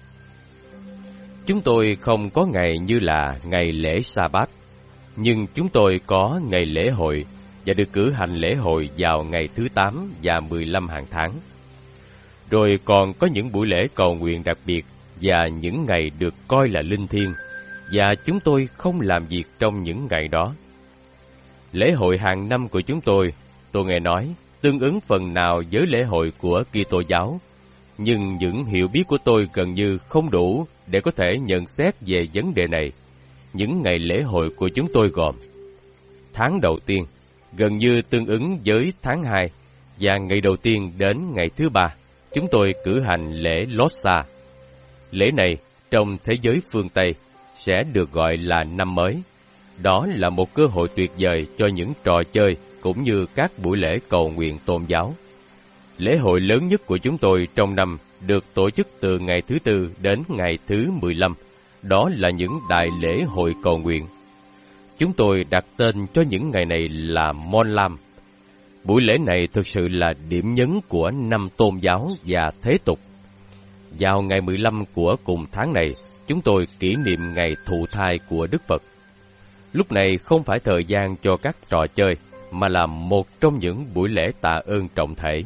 Chúng tôi không có ngày như là ngày lễ Sa-bát, nhưng chúng tôi có ngày lễ hội và được cử hành lễ hội vào ngày thứ 8 và 15 hàng tháng. Rồi còn có những buổi lễ cầu nguyện đặc biệt và những ngày được coi là linh thiêng, và chúng tôi không làm việc trong những ngày đó. Lễ hội hàng năm của chúng tôi nghe nói, tương ứng phần nào với lễ hội của Kitô giáo, nhưng những hiểu biết của tôi gần như không đủ để có thể nhận xét về vấn đề này. Những ngày lễ hội của chúng tôi gồm: tháng đầu tiên, gần như tương ứng với tháng 2, và ngày đầu tiên đến ngày thứ 3, chúng tôi cử hành lễ Losar. Lễ này, trong thế giới phương Tây, sẽ được gọi là năm mới. Đó là một cơ hội tuyệt vời cho những trò chơi cũng như các buổi lễ cầu nguyện tôn giáo. Lễ hội lớn nhất của chúng tôi trong năm được tổ chức từ ngày thứ 4 đến ngày thứ 15. Đó là những đại lễ hội cầu nguyện. Chúng tôi đặt tên cho những ngày này là Mon Lam. Buổi lễ này thực sự là điểm nhấn của năm tôn giáo và thế tục. Vào ngày 15 của cùng tháng này, chúng tôi kỷ niệm ngày thụ thai của Đức Phật. Lúc này không phải thời gian cho các trò chơi, mà là một trong những buổi lễ tạ ơn trọng thể.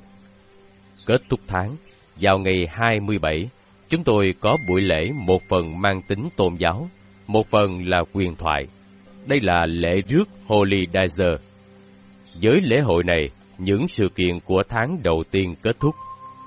Kết thúc tháng, vào ngày 27, chúng tôi có buổi lễ một phần mang tính tôn giáo, một phần là huyền thoại. Đây là lễ rước Holy Dizer. Với lễ hội này, những sự kiện của tháng đầu tiên kết thúc.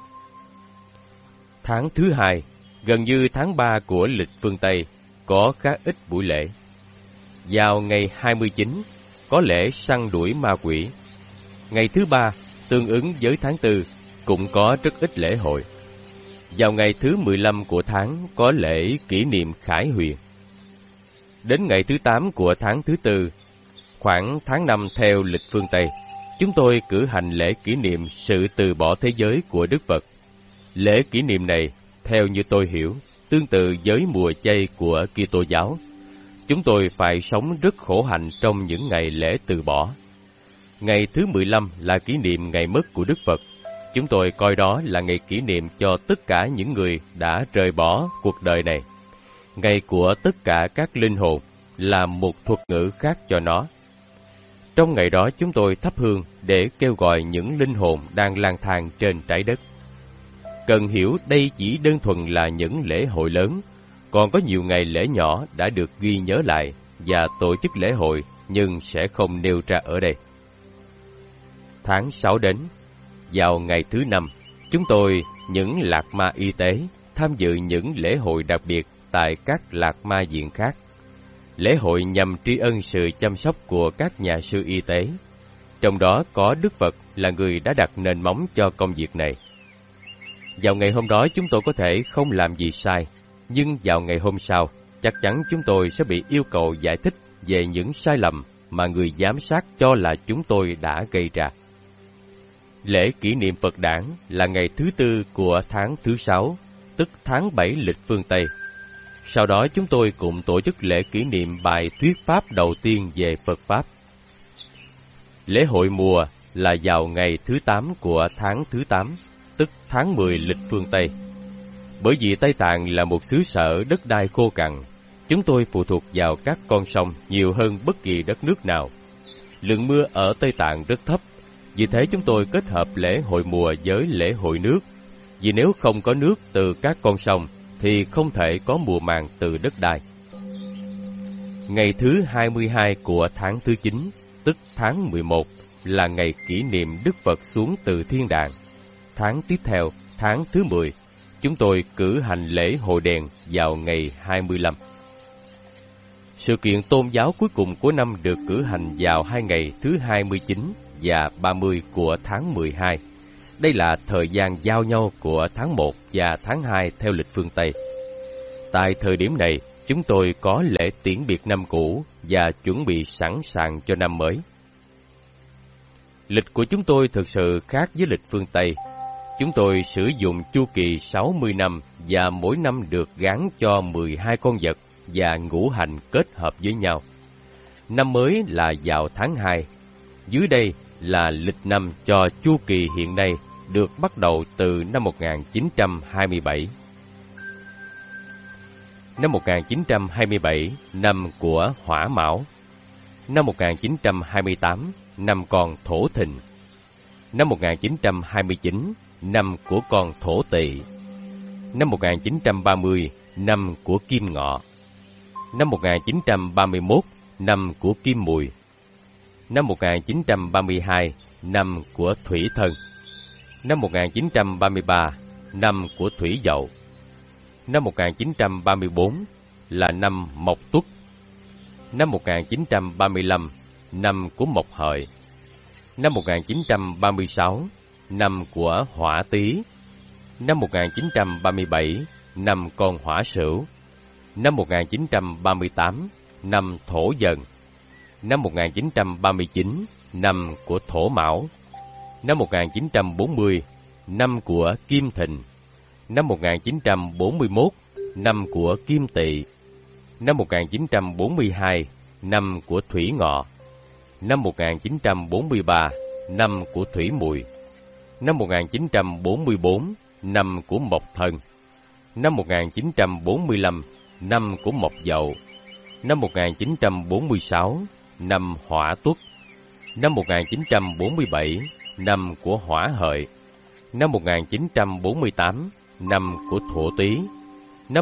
Tháng thứ 2, gần như tháng 3 của lịch phương Tây, có khá ít buổi lễ. Vào ngày 29, có lễ săn đuổi ma quỷ. Ngày thứ 3, tương ứng với tháng 4, cũng có rất ít lễ hội. Vào ngày thứ 15 của tháng, có lễ kỷ niệm Khải Huyền. Đến ngày thứ 8 của tháng thứ 4, khoảng tháng 5 theo lịch phương Tây, chúng tôi cử hành lễ kỷ niệm sự từ bỏ thế giới của Đức Phật. Lễ kỷ niệm này, theo như tôi hiểu, tương tự với mùa chay của Kitô giáo. Chúng tôi phải sống rất khổ hạnh trong những ngày lễ từ bỏ. Ngày thứ 15 là kỷ niệm ngày mất của Đức Phật. Chúng tôi coi đó là ngày kỷ niệm cho tất cả những người đã rời bỏ cuộc đời này. Ngày của tất cả các linh hồn là một thuật ngữ khác cho nó. Trong ngày đó chúng tôi thắp hương để kêu gọi những linh hồn đang lang thang trên trái đất. Cần hiểu đây chỉ đơn thuần là những lễ hội lớn, còn có nhiều ngày lễ nhỏ đã được ghi nhớ lại và tổ chức lễ hội nhưng sẽ không nêu ra ở đây. Tháng 6 đến, vào ngày thứ 5, chúng tôi, những lạc ma y tế, tham dự những lễ hội đặc biệt tại các lạc ma viện khác. Lễ hội nhằm tri ân sự chăm sóc của các nhà sư y tế. Trong đó có Đức Phật là người đã đặt nền móng cho công việc này. Vào ngày hôm đó chúng tôi có thể không làm gì sai, nhưng vào ngày hôm sau, chắc chắn chúng tôi sẽ bị yêu cầu giải thích về những sai lầm mà người giám sát cho là chúng tôi đã gây ra. Lễ kỷ niệm Phật đản là ngày thứ 4 của tháng thứ 6, tức tháng 7 lịch phương Tây. Sau đó chúng tôi cùng tổ chức lễ kỷ niệm bài thuyết pháp đầu tiên về Phật Pháp. Lễ hội mùa là vào ngày thứ 8 của tháng thứ 8, tức tháng 10 lịch phương Tây. Bởi vì Tây Tạng là một xứ sở đất đai khô cằn, chúng tôi phụ thuộc vào các con sông nhiều hơn bất kỳ đất nước nào. Lượng mưa ở Tây Tạng rất thấp, vì thế chúng tôi kết hợp lễ hội mùa với lễ hội nước. Vì nếu không có nước từ các con sông, thì không thể có mùa màng từ đất đai. Ngày thứ 22 của tháng thứ 9, tức tháng 11, là ngày kỷ niệm Đức Phật xuống từ thiên đàng. Tháng tiếp theo, tháng thứ 10, chúng tôi cử hành lễ hội đèn vào ngày 25. Sự kiện tôn giáo cuối cùng của năm được cử hành vào hai ngày thứ 29 và 30 của tháng 12. Đây là thời gian giao nhau của tháng 1 và tháng 2 theo lịch phương Tây. Tại thời điểm này, chúng tôi có lễ tiễn biệt năm cũ và chuẩn bị sẵn sàng cho năm mới. Lịch của chúng tôi thực sự khác với lịch phương Tây. Chúng tôi sử dụng chu kỳ 60 năm và mỗi năm được gắn cho 12 con vật và ngũ hành kết hợp với nhau. Năm mới là vào tháng 2. Dưới đây là lịch năm cho chu kỳ hiện nay được bắt đầu từ năm 1927. Năm 1927, năm của Hỏa Mão. Năm 1928, năm con Thổ Thìn. Năm 1929, năm của con Thổ Tỵ. Năm 1930, năm của Kim Ngọ. Năm 1931, năm của Kim Mùi. Năm 1932, năm của Thủy Thân. Năm 1933, năm của Thủy Dậu. Năm 1934 là năm Mộc Tuất. Năm 1935, năm của Mộc Hợi. Năm 1936, năm của Hỏa Tý. Năm 1937, năm con Hỏa Sửu. Năm 1938, năm Thổ Dần. Năm 1939, năm của Thổ Mão. Năm 1940, năm của Kim Thìn. Năm 1941, năm của Kim Tỵ. Năm 1942, năm của Thủy Ngọ. Năm 1943, năm của Thủy Mùi. Năm 1944, năm của Mộc Thân. Năm 1945, năm của Mộc Dậu. Năm 1946, năm Hỏa Tuất. Năm 1947, năm của Hỏa Hợi. Năm 1948, năm của Thổ Tý. Năm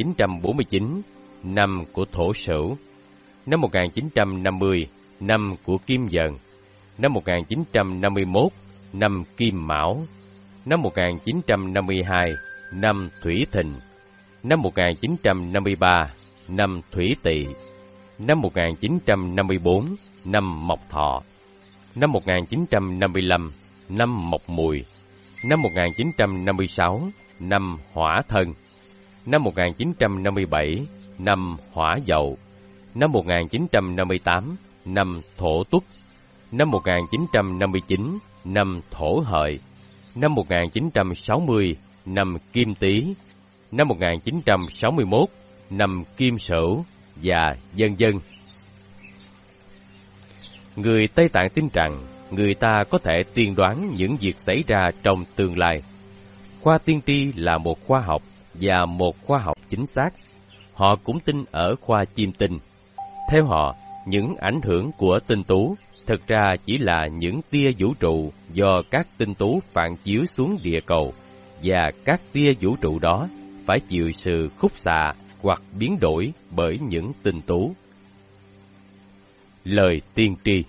1949, năm của Thổ Sửu. Năm 1950, năm của Kim Dần. Năm 1951, năm Kim Mão. Năm 1952, năm Thủy Thìn. Năm 1953, năm Thủy Tỵ. Năm 1954, năm Mộc Thọ. Năm 1955, năm Mộc Mùi. Năm 1956, năm Hỏa Thân. Năm 1957, năm Hỏa Dậu. Năm 1958, năm Thổ Tuất. Năm 1959, năm Thổ Hợi. Năm 1960, năm Kim Tý. Năm 1961, năm Kim Sửu và vân vân. Người Tây Tạng tin rằng người ta có thể tiên đoán những việc xảy ra trong tương lai. Khoa tiên tri là một khoa học và một khoa học chính xác. Họ cũng tin ở khoa chiêm tinh. Theo họ, những ảnh hưởng của tinh tú thực ra chỉ là những tia vũ trụ do các tinh tú phản chiếu xuống địa cầu, và các tia vũ trụ đó phải chịu sự khúc xạ hoặc biến đổi bởi những tinh tú. Lời tiên tri.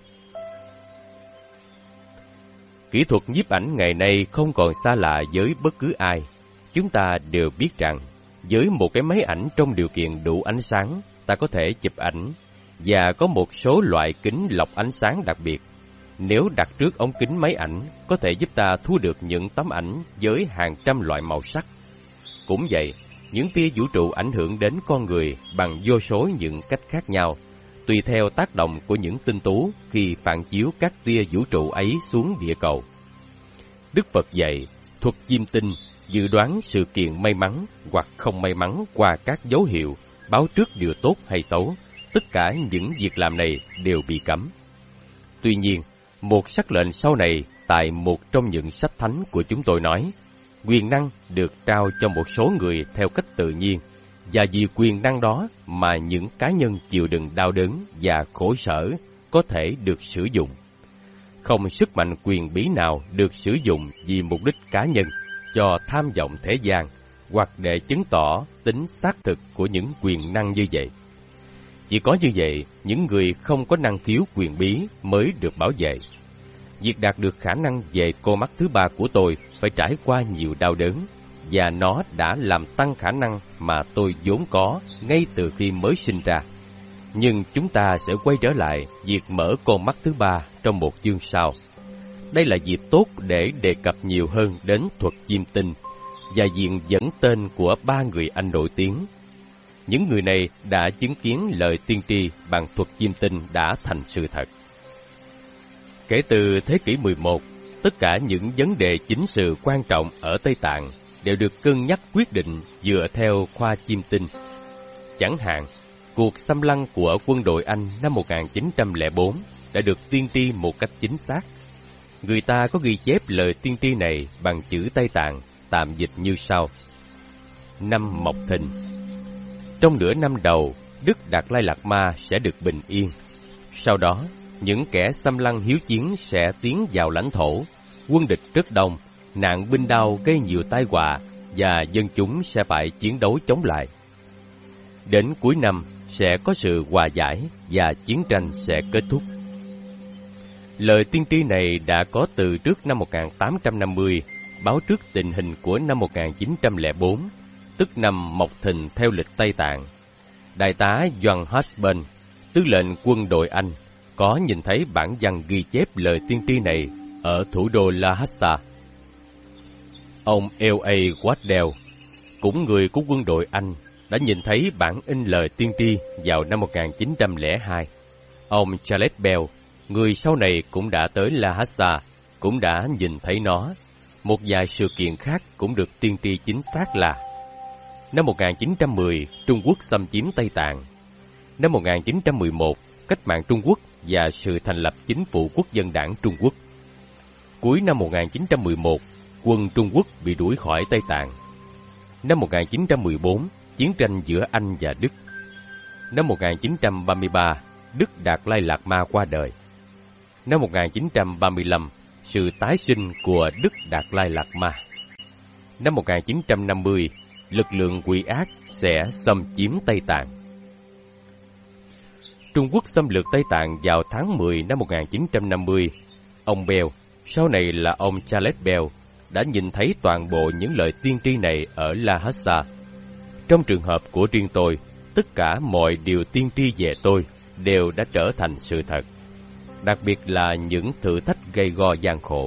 Kỹ thuật nhiếp ảnh ngày nay không còn xa lạ với bất cứ ai. Chúng ta đều biết rằng, với một cái máy ảnh trong điều kiện đủ ánh sáng, ta có thể chụp ảnh, và có một số loại kính lọc ánh sáng đặc biệt. Nếu đặt trước ống kính máy ảnh, có thể giúp ta thu được những tấm ảnh với hàng trăm loại màu sắc. Cũng vậy, những tia vũ trụ ảnh hưởng đến con người bằng vô số những cách khác nhau, tùy theo tác động của những tinh tú khi phản chiếu các tia vũ trụ ấy xuống địa cầu. Đức Phật dạy, thuật chiêm tinh, dự đoán sự kiện may mắn hoặc không may mắn qua các dấu hiệu, báo trước điều tốt hay xấu. Tất cả những việc làm này đều bị cấm. Tuy nhiên, một sắc lệnh sau này tại một trong những sách thánh của chúng tôi nói, quyền năng được trao cho một số người theo cách tự nhiên, và vì quyền năng đó mà những cá nhân chịu đựng đau đớn và khổ sở có thể được sử dụng. Không sức mạnh quyền bí nào được sử dụng vì mục đích cá nhân, cho tham vọng thế gian, hoặc để chứng tỏ tính xác thực của những quyền năng như vậy. Chỉ có như vậy, những người không có năng khiếu quyền bí mới được bảo vệ. Việc đạt được khả năng về con mắt thứ ba của tôi phải trải qua nhiều đau đớn, và nó đã làm tăng khả năng mà tôi vốn có ngay từ khi mới sinh ra. Nhưng chúng ta sẽ quay trở lại việc mở con mắt thứ ba trong một chương sau. Đây là dịp tốt để đề cập nhiều hơn đến thuật chiêm tinh và diện dẫn tên của 3 người Anh nổi tiếng. Những người này đã chứng kiến lời tiên tri bằng thuật chiêm tinh đã thành sự thật. Kể từ thế kỷ 11, tất cả những vấn đề chính sự quan trọng ở Tây Tạng đều được cân nhắc quyết định dựa theo khoa chiêm tinh. Chẳng hạn, cuộc xâm lăng của quân đội Anh năm 1904 đã được tiên tri một cách chính xác. Người ta có ghi chép lời tiên tri này bằng chữ Tây Tạng, tạm dịch như sau. Năm Mộc Thìn. Trong nửa năm đầu, Đức Đạt Lai Lạt Ma sẽ được bình yên. Sau đó, những kẻ xâm lăng hiếu chiến sẽ tiến vào lãnh thổ, quân địch rất đông, nạn binh đao gây nhiều tai họa và dân chúng sẽ phải chiến đấu chống lại. Đến cuối năm sẽ có sự hòa giải và chiến tranh sẽ kết thúc. Lời tiên tri này đã có từ trước năm 1850, báo trước tình hình của năm 1904, tức năm Mộc Thìn theo lịch Tây Tạng. Đại tá John Husband, tư lệnh quân đội Anh, có nhìn thấy bản văn ghi chép lời tiên tri này ở thủ đô Lhasa. Ông L.A. Waddell, cũng người của quân đội Anh, đã nhìn thấy bản in lời tiên tri vào năm 1902. Ông Charles Bell, người sau này cũng đã tới Lhasa, cũng đã nhìn thấy nó. Một vài sự kiện khác cũng được tiên tri chính xác là: năm 1910, Trung Quốc xâm chiếm Tây Tạng. Năm 1911, cách mạng Trung Quốc và sự thành lập chính phủ quốc dân đảng Trung Quốc. Cuối năm 1911, quân Trung Quốc bị đuổi khỏi Tây Tạng. Năm 1914, chiến tranh giữa Anh và Đức. Năm 1933, Đức Đạt Lai Lạt Ma qua đời. Năm 1935, sự tái sinh của Đức Đạt Lai Lạt Ma. Năm 1950, lực lượng quỷ ác sẽ xâm chiếm Tây Tạng. Trung Quốc xâm lược Tây Tạng vào tháng 10 năm 1950. Ông Bell, sau này là ông Charles Bell, đã nhìn thấy toàn bộ những lời tiên tri này ở Lhasa. Trong trường hợp của riêng tôi, tất cả mọi điều tiên tri về tôi đều đã trở thành sự thật, đặc biệt là những thử thách gây go gian khổ.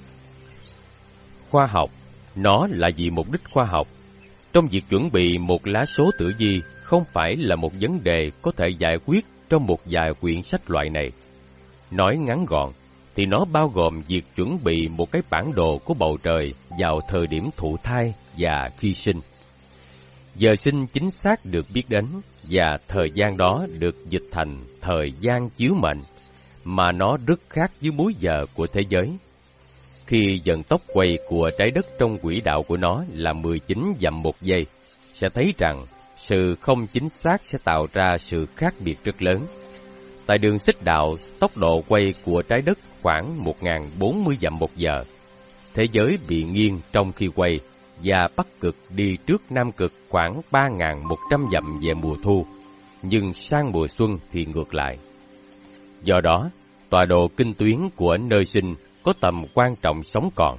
Khoa học, nó là vì mục đích khoa học. Trong việc chuẩn bị một lá số tử vi không phải là một vấn đề có thể giải quyết trong một vài quyển sách loại này. Nói ngắn gọn, thì nó bao gồm việc chuẩn bị một cái bản đồ của bầu trời vào thời điểm thụ thai và khi sinh. Giờ sinh chính xác được biết đến, và thời gian đó được dịch thành thời gian chiếu mệnh, mà nó rất khác với múi giờ của thế giới. Khi vận tốc quay của trái đất trong quỹ đạo của nó là 19 dặm một giây, sẽ thấy rằng sự không chính xác sẽ tạo ra sự khác biệt rất lớn. Tại đường xích đạo, tốc độ quay của trái đất khoảng 1040 dặm một giờ. Thế giới bị nghiêng trong khi quay, và Bắc cực đi trước Nam cực khoảng 3100 dặm về mùa thu, nhưng sang mùa xuân thì ngược lại. Do đó, tọa độ kinh tuyến của nơi sinh có tầm quan trọng sống còn.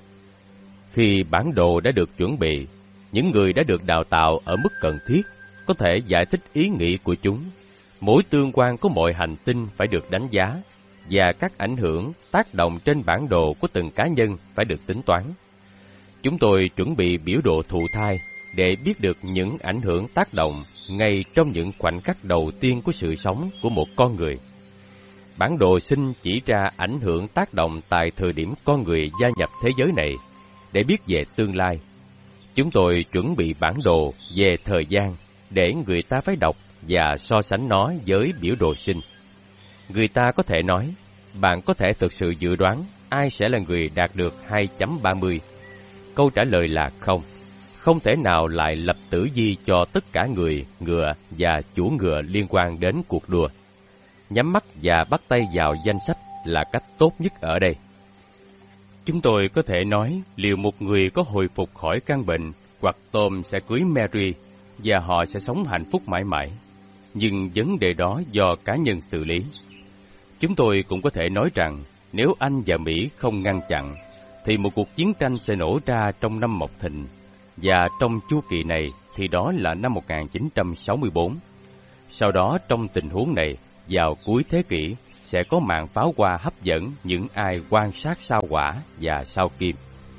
Khi bản đồ đã được chuẩn bị, những người đã được đào tạo ở mức cần thiết có thể giải thích ý nghĩ của chúng. Mỗi tương quan của mọi hành tinh phải được đánh giá, và các ảnh hưởng tác động trên bản đồ của từng cá nhân phải được tính toán. Chúng tôi chuẩn bị biểu đồ thụ thai để biết được những ảnh hưởng tác động ngay trong những khoảnh khắc đầu tiên của sự sống của một con người. Bản đồ sinh chỉ ra ảnh hưởng tác động tại thời điểm con người gia nhập thế giới này để biết về tương lai. Chúng tôi chuẩn bị bản đồ về thời gian để người ta phải đọc và so sánh nó với biểu đồ sinh. Người ta có thể nói, bạn có thể thực sự dự đoán ai sẽ là người đạt được 2.30. Câu trả lời là không. Không thể nào lại lập tử vi cho tất cả người, ngựa và chủ ngựa liên quan đến cuộc đua. Nhắm mắt và bắt tay vào danh sách là cách tốt nhất ở đây. Chúng tôi có thể nói liệu một người có hồi phục khỏi căn bệnh hoặc Tom sẽ cưới Mary và họ sẽ sống hạnh phúc mãi mãi. Nhưng vấn đề đó do cá nhân xử lý. Chúng tôi cũng có thể nói rằng nếu Anh và Mỹ không ngăn chặn, thì một cuộc chiến tranh sẽ nổ ra trong năm Mộc Thìn, và trong chu kỳ này thì đó là năm 1964. Sau đó trong tình huống này, vào cuối thế kỷ, sẽ có màn pháo hoa hấp dẫn những ai quan sát sao Hỏa và sao Kim.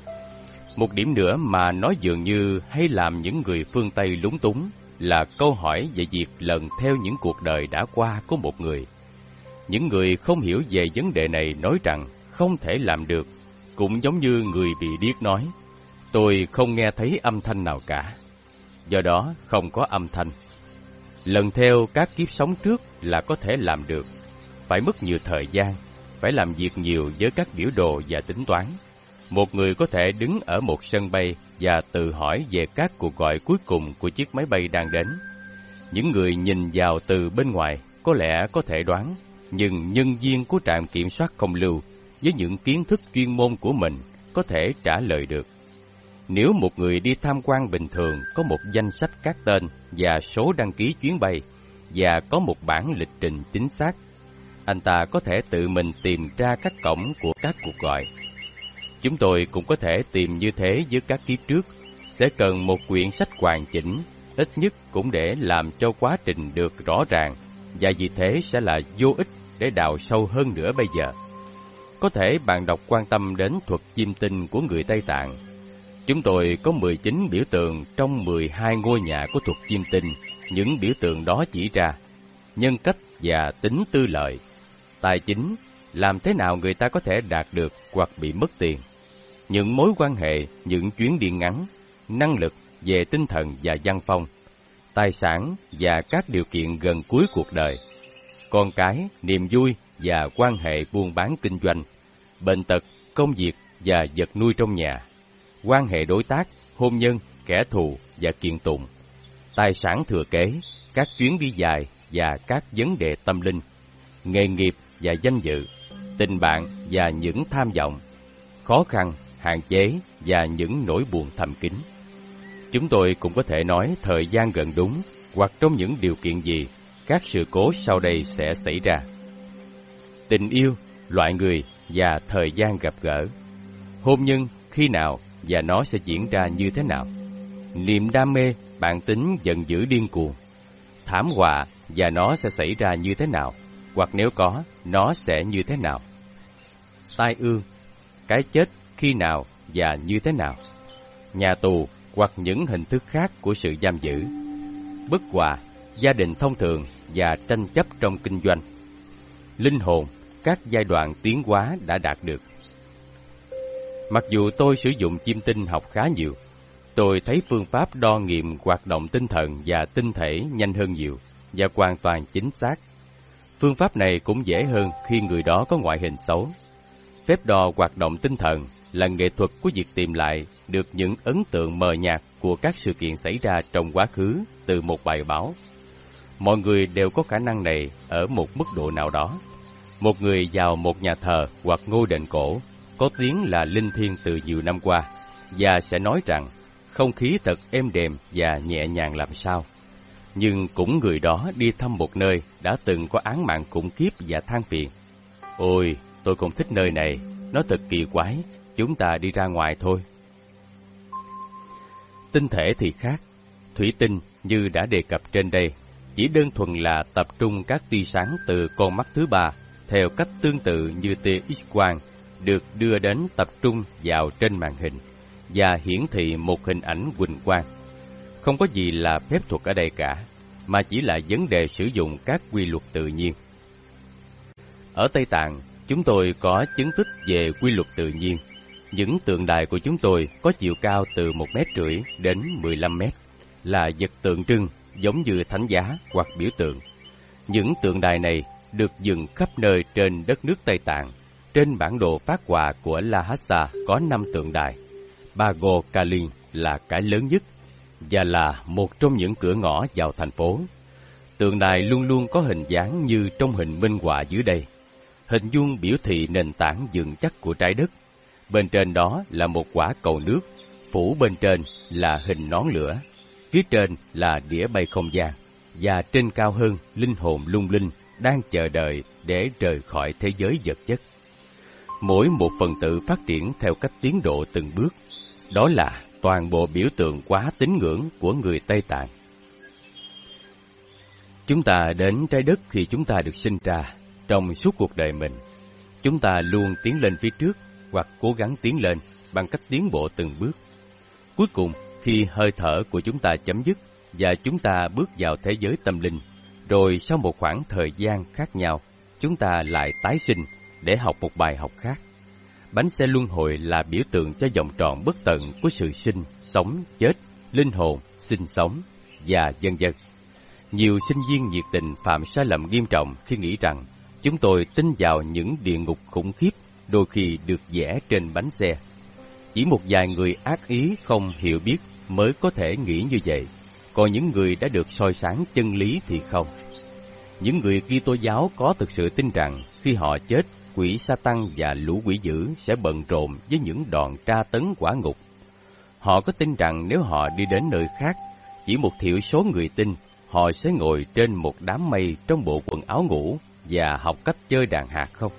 Một điểm nữa mà nó dường như hay làm những người phương Tây lúng túng là câu hỏi về việc lần theo những cuộc đời đã qua của một người. Những người không hiểu về vấn đề này nói rằng không thể làm được, cũng giống như người bị điếc nói, tôi không nghe thấy âm thanh nào cả. Do đó không có âm thanh. Lần theo các kiếp sống trước là có thể làm được, phải mất nhiều thời gian, phải làm việc nhiều với các biểu đồ và tính toán. Một người có thể đứng ở một sân bay và tự hỏi về các cuộc gọi cuối cùng của chiếc máy bay đang đến. Những người nhìn vào từ bên ngoài có lẽ có thể đoán, nhưng nhân viên của trạm kiểm soát không lưu với những kiến thức chuyên môn của mình có thể trả lời được. Nếu một người đi tham quan bình thường có một danh sách các tên và số đăng ký chuyến bay và có một bản lịch trình chính xác, anh ta có thể tự mình tìm ra các cổng của các cuộc gọi. Chúng tôi cũng có thể tìm như thế với các kiếp trước, sẽ cần một quyển sách hoàn chỉnh, ít nhất cũng để làm cho quá trình được rõ ràng, và vì thế sẽ là vô ích để đào sâu hơn nữa bây giờ. Có thể bạn đọc quan tâm đến thuật chiêm tinh của người Tây Tạng. Chúng tôi có 19 biểu tượng trong 12 ngôi nhà của thuật chiêm tinh. Những biểu tượng đó chỉ ra nhân cách và tính tư lợi, tài chính, làm thế nào người ta có thể đạt được hoặc bị mất tiền, những mối quan hệ, những chuyến đi ngắn, năng lực về tinh thần và văn phong, tài sản và các điều kiện gần cuối cuộc đời, con cái, niềm vui và quan hệ buôn bán kinh doanh, bệnh tật, công việc và vật nuôi trong nhà, quan hệ đối tác, hôn nhân, kẻ thù và kiện tụng, tài sản thừa kế, các chuyến đi dài và các vấn đề tâm linh, nghề nghiệp và danh dự, tình bạn và những tham vọng, khó khăn, hạn chế và những nỗi buồn thầm kín. Chúng tôi cũng có thể nói thời gian gần đúng hoặc trong những điều kiện gì các sự cố sau đây sẽ xảy ra. Tình yêu, loại người và thời gian gặp gỡ. Hôn nhân khi nào và nó sẽ diễn ra như thế nào. Niềm đam mê, bản tính giận dữ điên cuồng. Thảm họa và nó sẽ xảy ra như thế nào, hoặc nếu có, nó sẽ như thế nào. Tai ương, cái chết khi nào và như thế nào. Nhà tù hoặc những hình thức khác của sự giam giữ. Bất hòa, gia đình thông thường và tranh chấp trong kinh doanh. Linh hồn, các giai đoạn tiến hóa đã đạt được. Mặc dù tôi sử dụng chiêm tinh học khá nhiều, tôi thấy phương pháp đo nghiệm hoạt động tinh thần và tinh thể nhanh hơn nhiều và hoàn toàn chính xác. Phương pháp này cũng dễ hơn khi người đó có ngoại hình xấu. Phép đo hoạt động tinh thần là nghệ thuật của việc tìm lại được những ấn tượng mờ nhạt của các sự kiện xảy ra trong quá khứ từ một bài báo. Mọi người đều có khả năng này ở một mức độ nào đó. Một người vào một nhà thờ hoặc ngôi đền cổ có tiếng là linh thiêng từ nhiều năm qua và sẽ nói rằng không khí thật êm đềm và nhẹ nhàng làm sao. Nhưng cũng người đó đi thăm một nơi đã từng có án mạng khủng khiếp và than phiền. Ôi, tôi không thích nơi này, nó thật kỳ quái, chúng ta đi ra ngoài thôi. Tinh thể thì khác. Thủy tinh như đã đề cập trên đây chỉ đơn thuần là tập trung các tia sáng từ con mắt thứ ba theo cách tương tự như tia X-quang được đưa đến tập trung vào trên màn hình và hiển thị một hình ảnh huỳnh quang. Không có gì là phép thuật ở đây cả, mà chỉ là vấn đề sử dụng các quy luật tự nhiên. Ở Tây Tạng, chúng tôi có chứng tích về quy luật tự nhiên. Những tượng đài của chúng tôi có chiều cao từ 1,5 mét đến 15 mét, là vật tượng trưng giống như thánh giá hoặc biểu tượng. Những tượng đài này được dựng khắp nơi trên đất nước Tây Tạng. Trên bản đồ phát họa của Lhasa có 5 tượng đài. Bago Kalin là cái lớn nhất và là một trong những cửa ngõ vào thành phố. Tượng đài luôn luôn có hình dáng như trong hình minh họa dưới đây. Hình vuông biểu thị nền tảng vững chắc của trái đất. Bên trên đó là một quả cầu nước, phủ bên trên là hình nón lửa, phía trên là đĩa bay không gian, và trên cao hơn linh hồn lung linh đang chờ đợi để rời khỏi thế giới vật chất. Mỗi một phần tử phát triển theo cách tiến độ từng bước, đó là toàn bộ biểu tượng quá tín ngưỡng của người Tây Tạng. Chúng ta đến trái đất khi chúng ta được sinh ra. Trong suốt cuộc đời mình, chúng ta luôn tiến lên phía trước hoặc cố gắng tiến lên bằng cách tiến bộ từng bước. Cuối cùng, khi hơi thở của chúng ta chấm dứt và chúng ta bước vào thế giới tâm linh, rồi sau một khoảng thời gian khác nhau, chúng ta lại tái sinh để học một bài học khác. Bánh xe luân hồi là biểu tượng cho vòng tròn bất tận của sự sinh, sống, chết, linh hồn, sinh sống và vân vân. Nhiều sinh viên nhiệt tình phạm sai lầm nghiêm trọng khi nghĩ rằng chúng tôi tin vào những địa ngục khủng khiếp đôi khi được vẽ trên bánh xe. Chỉ một vài người ác ý không hiểu biết mới có thể nghĩ như vậy, còn những người đã được soi sáng chân lý thì không. Những người Kitô giáo có thực sự tin rằng khi họ chết, quỷ Sa-tăng và lũ quỷ dữ sẽ bận rộn với những đòn tra tấn quả ngục. Họ có tin rằng nếu họ đi đến nơi khác, chỉ một thiểu số người tin, họ sẽ ngồi trên một đám mây trong bộ quần áo ngủ và học cách chơi đàn hạt không?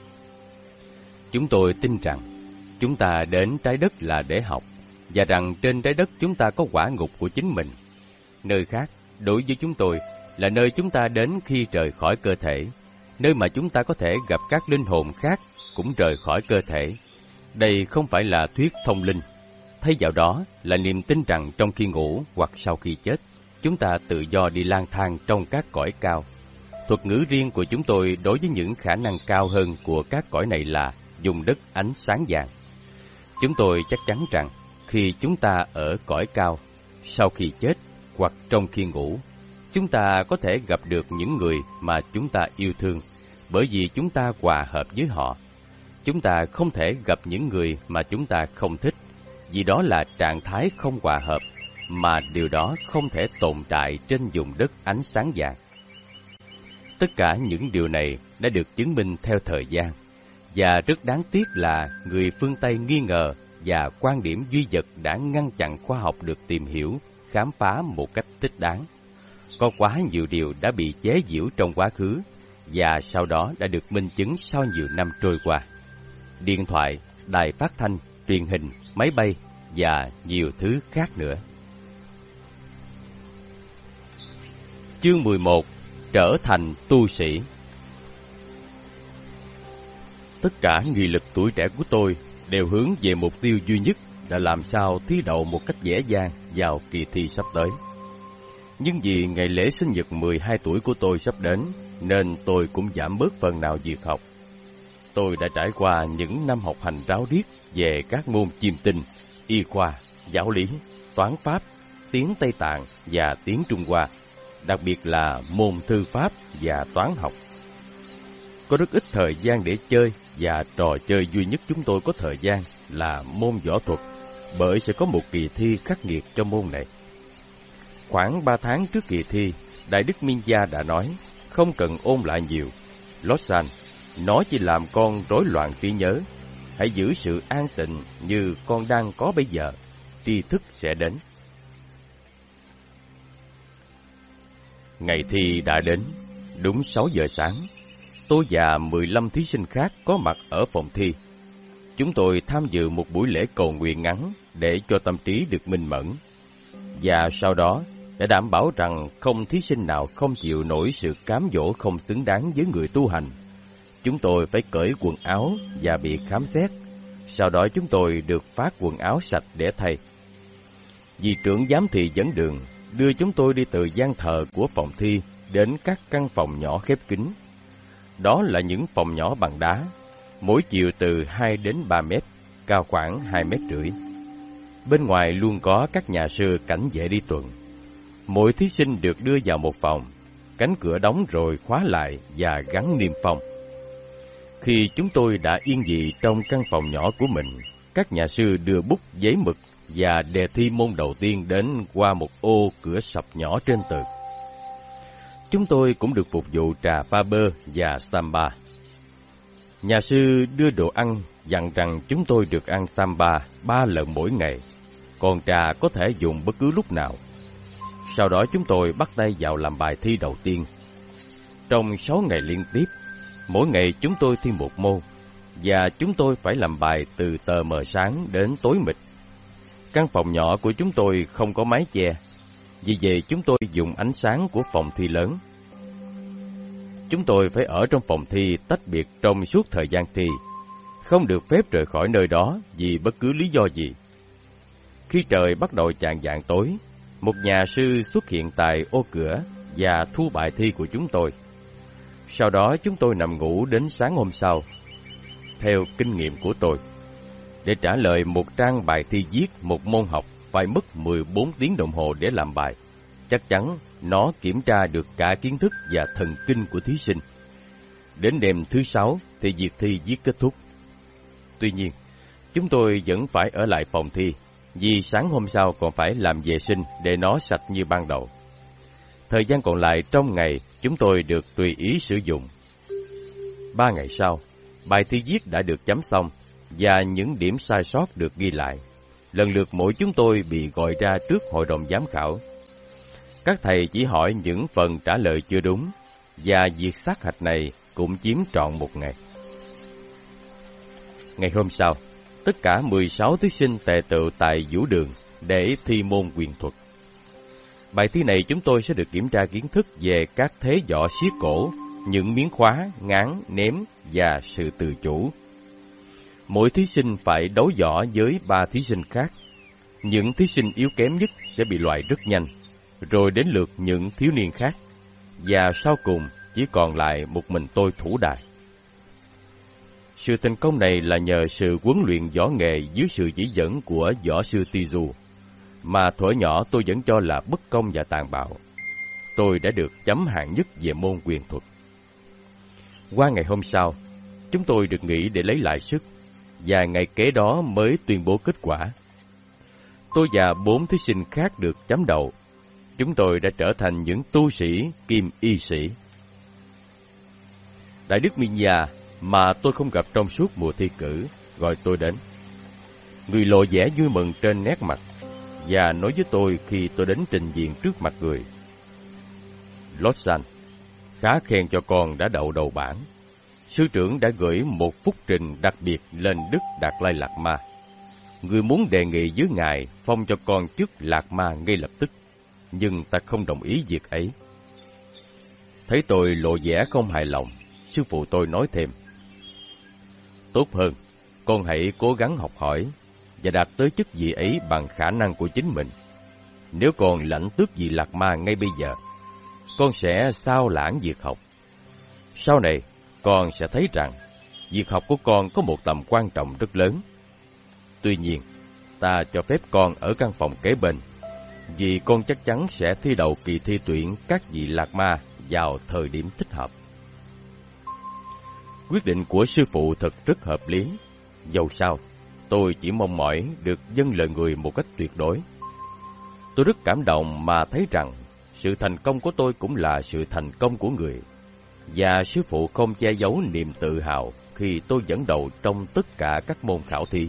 Chúng tôi tin rằng chúng ta đến trái đất là để học, và rằng trên trái đất chúng ta có quả ngục của chính mình. Nơi khác, đối với chúng tôi, là nơi chúng ta đến khi rời khỏi cơ thể, nơi mà chúng ta có thể gặp các linh hồn khác cũng rời khỏi cơ thể. Đây không phải là thuyết thông linh, thay vào đó là niềm tin rằng trong khi ngủ hoặc sau khi chết, chúng ta tự do đi lang thang trong các cõi cao. Thuật ngữ riêng của chúng tôi đối với những khả năng cao hơn của các cõi này là vùng đất ánh sáng vàng. Chúng tôi chắc chắn rằng khi chúng ta ở cõi cao, sau khi chết hoặc trong khi ngủ, chúng ta có thể gặp được những người mà chúng ta yêu thương, bởi vì chúng ta hòa hợp với họ. Chúng ta không thể gặp những người mà chúng ta không thích, vì đó là trạng thái không hòa hợp, mà điều đó không thể tồn tại trên vùng đất ánh sáng vàng. Tất cả những điều này đã được chứng minh theo thời gian, và rất đáng tiếc là người phương Tây nghi ngờ và quan điểm duy vật đã ngăn chặn khoa học được tìm hiểu, khám phá một cách thích đáng. Có quá nhiều điều đã bị chế giễu trong quá khứ, và sau đó đã được minh chứng sau nhiều năm trôi qua. Điện thoại, đài phát thanh, truyền hình, máy bay và nhiều thứ khác nữa. Chương 11. Trở thành tu sĩ. Tất cả nghị lực tuổi trẻ của tôi đều hướng về mục tiêu duy nhất là làm sao thi đậu một cách dễ dàng vào kỳ thi sắp tới. Nhưng vì ngày lễ sinh nhật 12 tuổi của tôi sắp đến, nên tôi cũng giảm bớt phần nào việc học. Tôi đã trải qua những năm học hành ráo riết về các môn chiêm tinh, y khoa, giáo lý, toán Pháp, tiếng Tây Tạng và tiếng Trung Hoa, đặc biệt là môn thư pháp và toán học. Có rất ít thời gian để chơi, và trò chơi duy nhất chúng tôi có thời gian là môn võ thuật, bởi sẽ có một kỳ thi khắc nghiệt cho môn này. Khoảng 3 tháng trước kỳ thi, Đại Đức Minh Gia đã nói, không cần ôn lại nhiều. Lossan, nó chỉ làm con rối loạn trí nhớ. Hãy giữ sự an tịnh như con đang có bây giờ, tri thức sẽ đến. Ngày thi đã đến, đúng 6 giờ sáng. Tôi và 15 thí sinh khác có mặt ở phòng thi. Chúng tôi tham dự một buổi lễ cầu nguyện ngắn để cho tâm trí được minh mẫn. Và sau đó, đã đảm bảo rằng không thí sinh nào không chịu nổi sự cám dỗ không xứng đáng với người tu hành. Chúng tôi phải cởi quần áo và bị khám xét. Sau đó chúng tôi được phát quần áo sạch để thay. Vị trưởng giám thị dẫn đường đưa chúng tôi đi từ gian thờ của phòng thi đến các căn phòng nhỏ khép kín. Đó là những phòng nhỏ bằng đá, mỗi chiều từ 2 đến 3 mét, cao khoảng 2,5 mét. Bên ngoài luôn có các nhà sư cảnh vệ đi tuần. Mỗi thí sinh được đưa vào một phòng, cánh cửa đóng rồi khóa lại và gắn niêm phong. Khi chúng tôi đã yên vị trong căn phòng nhỏ của mình, các nhà sư đưa bút, giấy mực và đề thi môn đầu tiên đến qua một ô cửa sập nhỏ trên tường. Chúng tôi cũng được phục vụ trà pha bơ và samba. Nhà sư đưa đồ ăn, dặn rằng chúng tôi được ăn samba 3 lần mỗi ngày. còn trà có thể dùng bất cứ lúc nào. Sau đó chúng tôi bắt tay vào làm bài thi đầu tiên. Trong 6 ngày liên tiếp, mỗi ngày chúng tôi thi một môn, và chúng tôi phải làm bài từ tờ mờ sáng đến tối mịt. Căn phòng nhỏ của chúng tôi không có mái che, vì vậy chúng tôi dùng ánh sáng của phòng thi lớn. Chúng tôi phải ở trong phòng thi tách biệt trong suốt thời gian thi, không được phép rời khỏi nơi đó vì bất cứ lý do gì. Khi trời bắt đầu chạng vạng tối, một nhà sư xuất hiện tại ô cửa và thu bài thi của chúng tôi. Sau đó chúng tôi nằm ngủ đến sáng hôm sau. Theo kinh nghiệm của tôi, để trả lời một trang bài thi viết một môn học phải mất 14 tiếng đồng hồ để làm bài. Chắc chắn nó kiểm tra được cả kiến thức và thần kinh của thí sinh. Đến đêm thứ 6 thì việc thi viết kết thúc. Tuy nhiên, chúng tôi vẫn phải ở lại phòng thi, vì sáng hôm sau còn phải làm vệ sinh để nó sạch như ban đầu. Thời gian còn lại trong ngày, chúng tôi được tùy ý sử dụng. 3 ngày sau, bài thi viết đã được chấm xong, và những điểm sai sót được ghi lại. Lần lượt mỗi chúng tôi bị gọi ra trước hội đồng giám khảo. Các thầy chỉ hỏi những phần trả lời chưa đúng, và việc sát hạch này cũng chiếm trọn một ngày. Ngày hôm sau, tất cả 16 thí sinh tề tựu tại vũ đường để thi môn quyền thuật. Bài thi này chúng tôi sẽ được kiểm tra kiến thức về các thế võ siết cổ, những miếng khóa, ngán, ném và sự tự chủ. Mỗi thí sinh phải đấu võ với 3 thí sinh khác. Những thí sinh yếu kém nhất sẽ bị loại rất nhanh, rồi đến lượt những thiếu niên khác, và sau cùng chỉ còn lại một mình tôi thủ đài. Sự thành công này là nhờ sự huấn luyện võ nghệ dưới sự chỉ dẫn của võ sư Tizu, mà thuở nhỏ tôi vẫn cho là bất công và tàn bạo. Tôi đã được chấm hạng nhất về môn quyền thuật. Qua ngày hôm sau, chúng tôi được nghỉ để lấy lại sức, và ngày kế đó mới tuyên bố kết quả. Tôi và 4 thí sinh khác được chấm đậu. Chúng tôi đã trở thành những tu sĩ kim y sĩ. Đại đức Minh Gia mà tôi không gặp trong suốt mùa thi cử gọi tôi đến. Người lộ vẻ vui mừng trên nét mặt và nói với tôi khi tôi đến trình diện trước mặt người: Lotsan, khá khen cho con đã đậu đầu bảng. Sư trưởng đã gửi một phúc trình đặc biệt lên Đức Đạt Lai Lạt Ma. Người muốn đề nghị với ngài phong cho con chức Lạt Ma ngay lập tức, nhưng ta không đồng ý việc ấy. Thấy tôi lộ vẻ không hài lòng, sư phụ tôi nói thêm: Tốt hơn, con hãy cố gắng học hỏi và đạt tới chức vị ấy bằng khả năng của chính mình. Nếu con lãnh tước vị Lạt Ma ngay bây giờ, con sẽ sao lãng việc học. Sau này, con sẽ thấy rằng việc học của con có một tầm quan trọng rất lớn. Tuy nhiên, ta cho phép con ở căn phòng kế bên, vì con chắc chắn sẽ thi đậu kỳ thi tuyển các vị Lạt Ma vào thời điểm thích hợp. Quyết định của sư phụ thật rất hợp lý. Dầu sao, tôi chỉ mong mỏi được dâng lời người một cách tuyệt đối. Tôi rất cảm động mà thấy rằng sự thành công của tôi cũng là sự thành công của người, và sư phụ không che giấu niềm tự hào khi tôi dẫn đầu trong tất cả các môn khảo thi.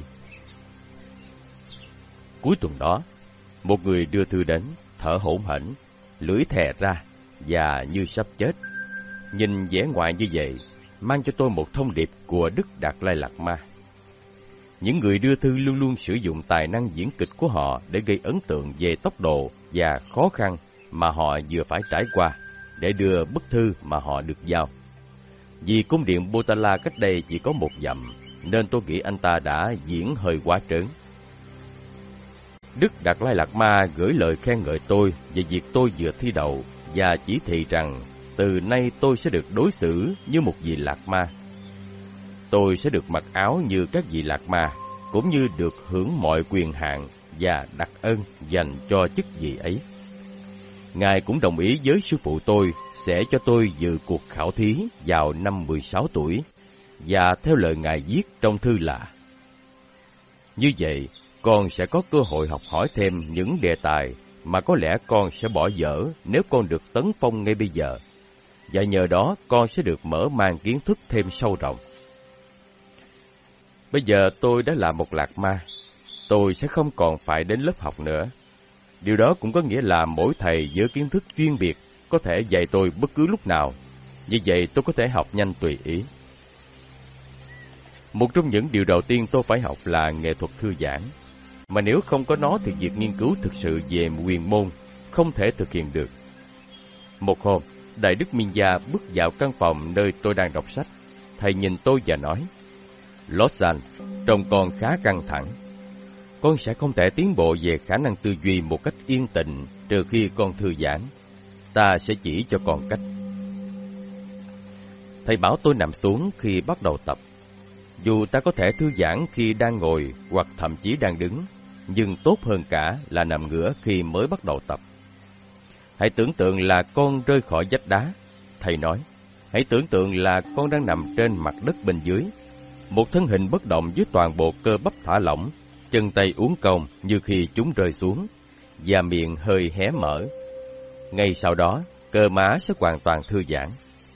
Cuối tuần đó, một người đưa thư đến, thở hổn hển, lưỡi thè ra và như sắp chết. Nhìn vẻ ngoài như vậy, mang cho tôi một thông điệp của Đức Đạt Lai Lạt Ma. Những người đưa thư luôn luôn sử dụng tài năng diễn kịch của họ để gây ấn tượng về tốc độ và khó khăn mà họ vừa phải trải qua để đưa bức thư mà họ được giao. Vì cung điện Potala cách đây chỉ có 1 dặm, nên tôi nghĩ anh ta đã diễn hơi quá trớn. Đức Đạt Lai Lạt Ma gửi lời khen ngợi tôi về việc tôi vừa thi đậu và chỉ thị rằng từ nay tôi sẽ được đối xử như một vị Lạt Ma. Tôi sẽ được mặc áo như các vị Lạt Ma, cũng như được hưởng mọi quyền hạn và đặc ân dành cho chức vị ấy. Ngài cũng đồng ý với sư phụ tôi sẽ cho tôi dự cuộc khảo thí vào năm 16 tuổi, và theo lời Ngài viết trong thư là: Như vậy, con sẽ có cơ hội học hỏi thêm những đề tài mà có lẽ con sẽ bỏ dở nếu con được tấn phong ngay bây giờ, và nhờ đó con sẽ được mở mang kiến thức thêm sâu rộng. Bây giờ tôi đã là một Lạt Ma. tôi sẽ không còn phải đến lớp học nữa. Điều đó cũng có nghĩa là mỗi thầy với kiến thức chuyên biệt có thể dạy tôi bất cứ lúc nào. Như vậy tôi có thể học nhanh tùy ý. Một trong những điều đầu tiên tôi phải học là nghệ thuật thư giãn. Mà nếu không có nó thì việc nghiên cứu thực sự về huyền môn không thể thực hiện được. Một hôm, Đại đức Minh Gia bước vào căn phòng nơi tôi đang đọc sách. Thầy nhìn tôi và nói: "Lossan, trông con khá căng thẳng. Con sẽ không thể tiến bộ về khả năng tư duy một cách yên tĩnh trừ khi con thư giãn. Ta sẽ chỉ cho con cách." Thầy bảo tôi nằm xuống khi bắt đầu tập. Dù ta có thể thư giãn khi đang ngồi hoặc thậm chí đang đứng, nhưng tốt hơn cả là nằm ngửa khi mới bắt đầu tập. Hãy tưởng tượng là con rơi khỏi vách đá. Thầy nói, hãy tưởng tượng là con đang nằm trên mặt đất bên dưới. Một thân hình bất động với toàn bộ cơ bắp thả lỏng, chân tay uốn cong như khi chúng rơi xuống, và miệng hơi hé mở. Ngay sau đó, cơ má sẽ hoàn toàn thư giãn.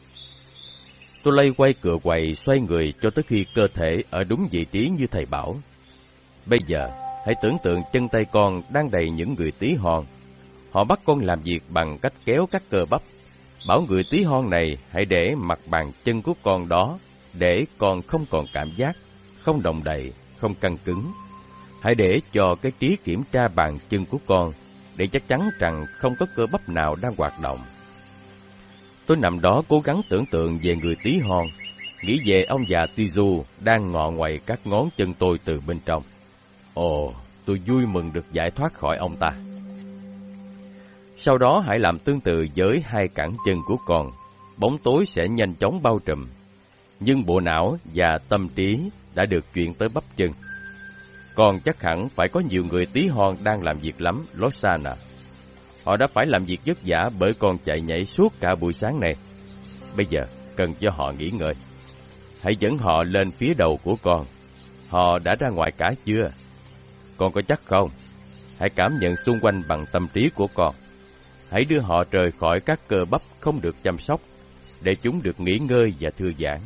Tôi lay quay cựa quậy xoay người cho tới khi cơ thể ở đúng vị trí như thầy bảo. Bây giờ, hãy tưởng tượng chân tay con đang đầy những người tí hon. Họ bắt con làm việc bằng cách kéo các cơ bắp. Bảo người tí hon này hãy để mặt bàn chân của con đó, để con không còn cảm giác, không động đậy, không căng cứng. Hãy để cho cái trí kiểm tra bàn chân của con, để chắc chắn rằng không có cơ bắp nào đang hoạt động. Tôi nằm đó cố gắng tưởng tượng về người tí hon, nghĩ về ông già Tizu đang ngọ nguậy các ngón chân tôi từ bên trong. Ồ, tôi vui mừng được giải thoát khỏi ông ta. Sau đó hãy làm tương tự với hai cẳng chân của con, bóng tối sẽ nhanh chóng bao trùm. Nhưng bộ não và tâm trí đã được chuyển tới bắp chân. Còn chắc hẳn phải có nhiều người tí hon đang làm việc lắm, Lossan à. Họ đã phải làm việc vất vả bởi con chạy nhảy suốt cả buổi sáng này. Bây giờ cần cho họ nghỉ ngơi. Hãy dẫn họ lên phía đầu của con. Họ đã ra ngoài cả chưa? Con có chắc không? Hãy cảm nhận xung quanh bằng tâm trí của con. Hãy đưa họ rời khỏi các cơ bắp không được chăm sóc, để chúng được nghỉ ngơi và thư giãn.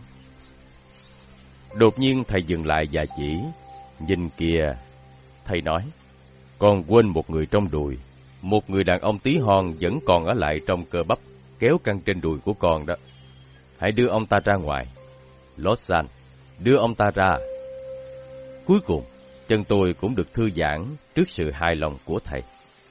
Đột nhiên thầy dừng lại và chỉ. Nhìn kìa, thầy nói, con quên một người trong đùi. Một người đàn ông tí hon vẫn còn ở lại trong cơ bắp kéo căng trên đùi của con đó. Hãy đưa ông ta ra ngoài. Lossan, đưa ông ta ra. Cuối cùng, chân tôi cũng được thư giãn trước sự hài lòng của thầy.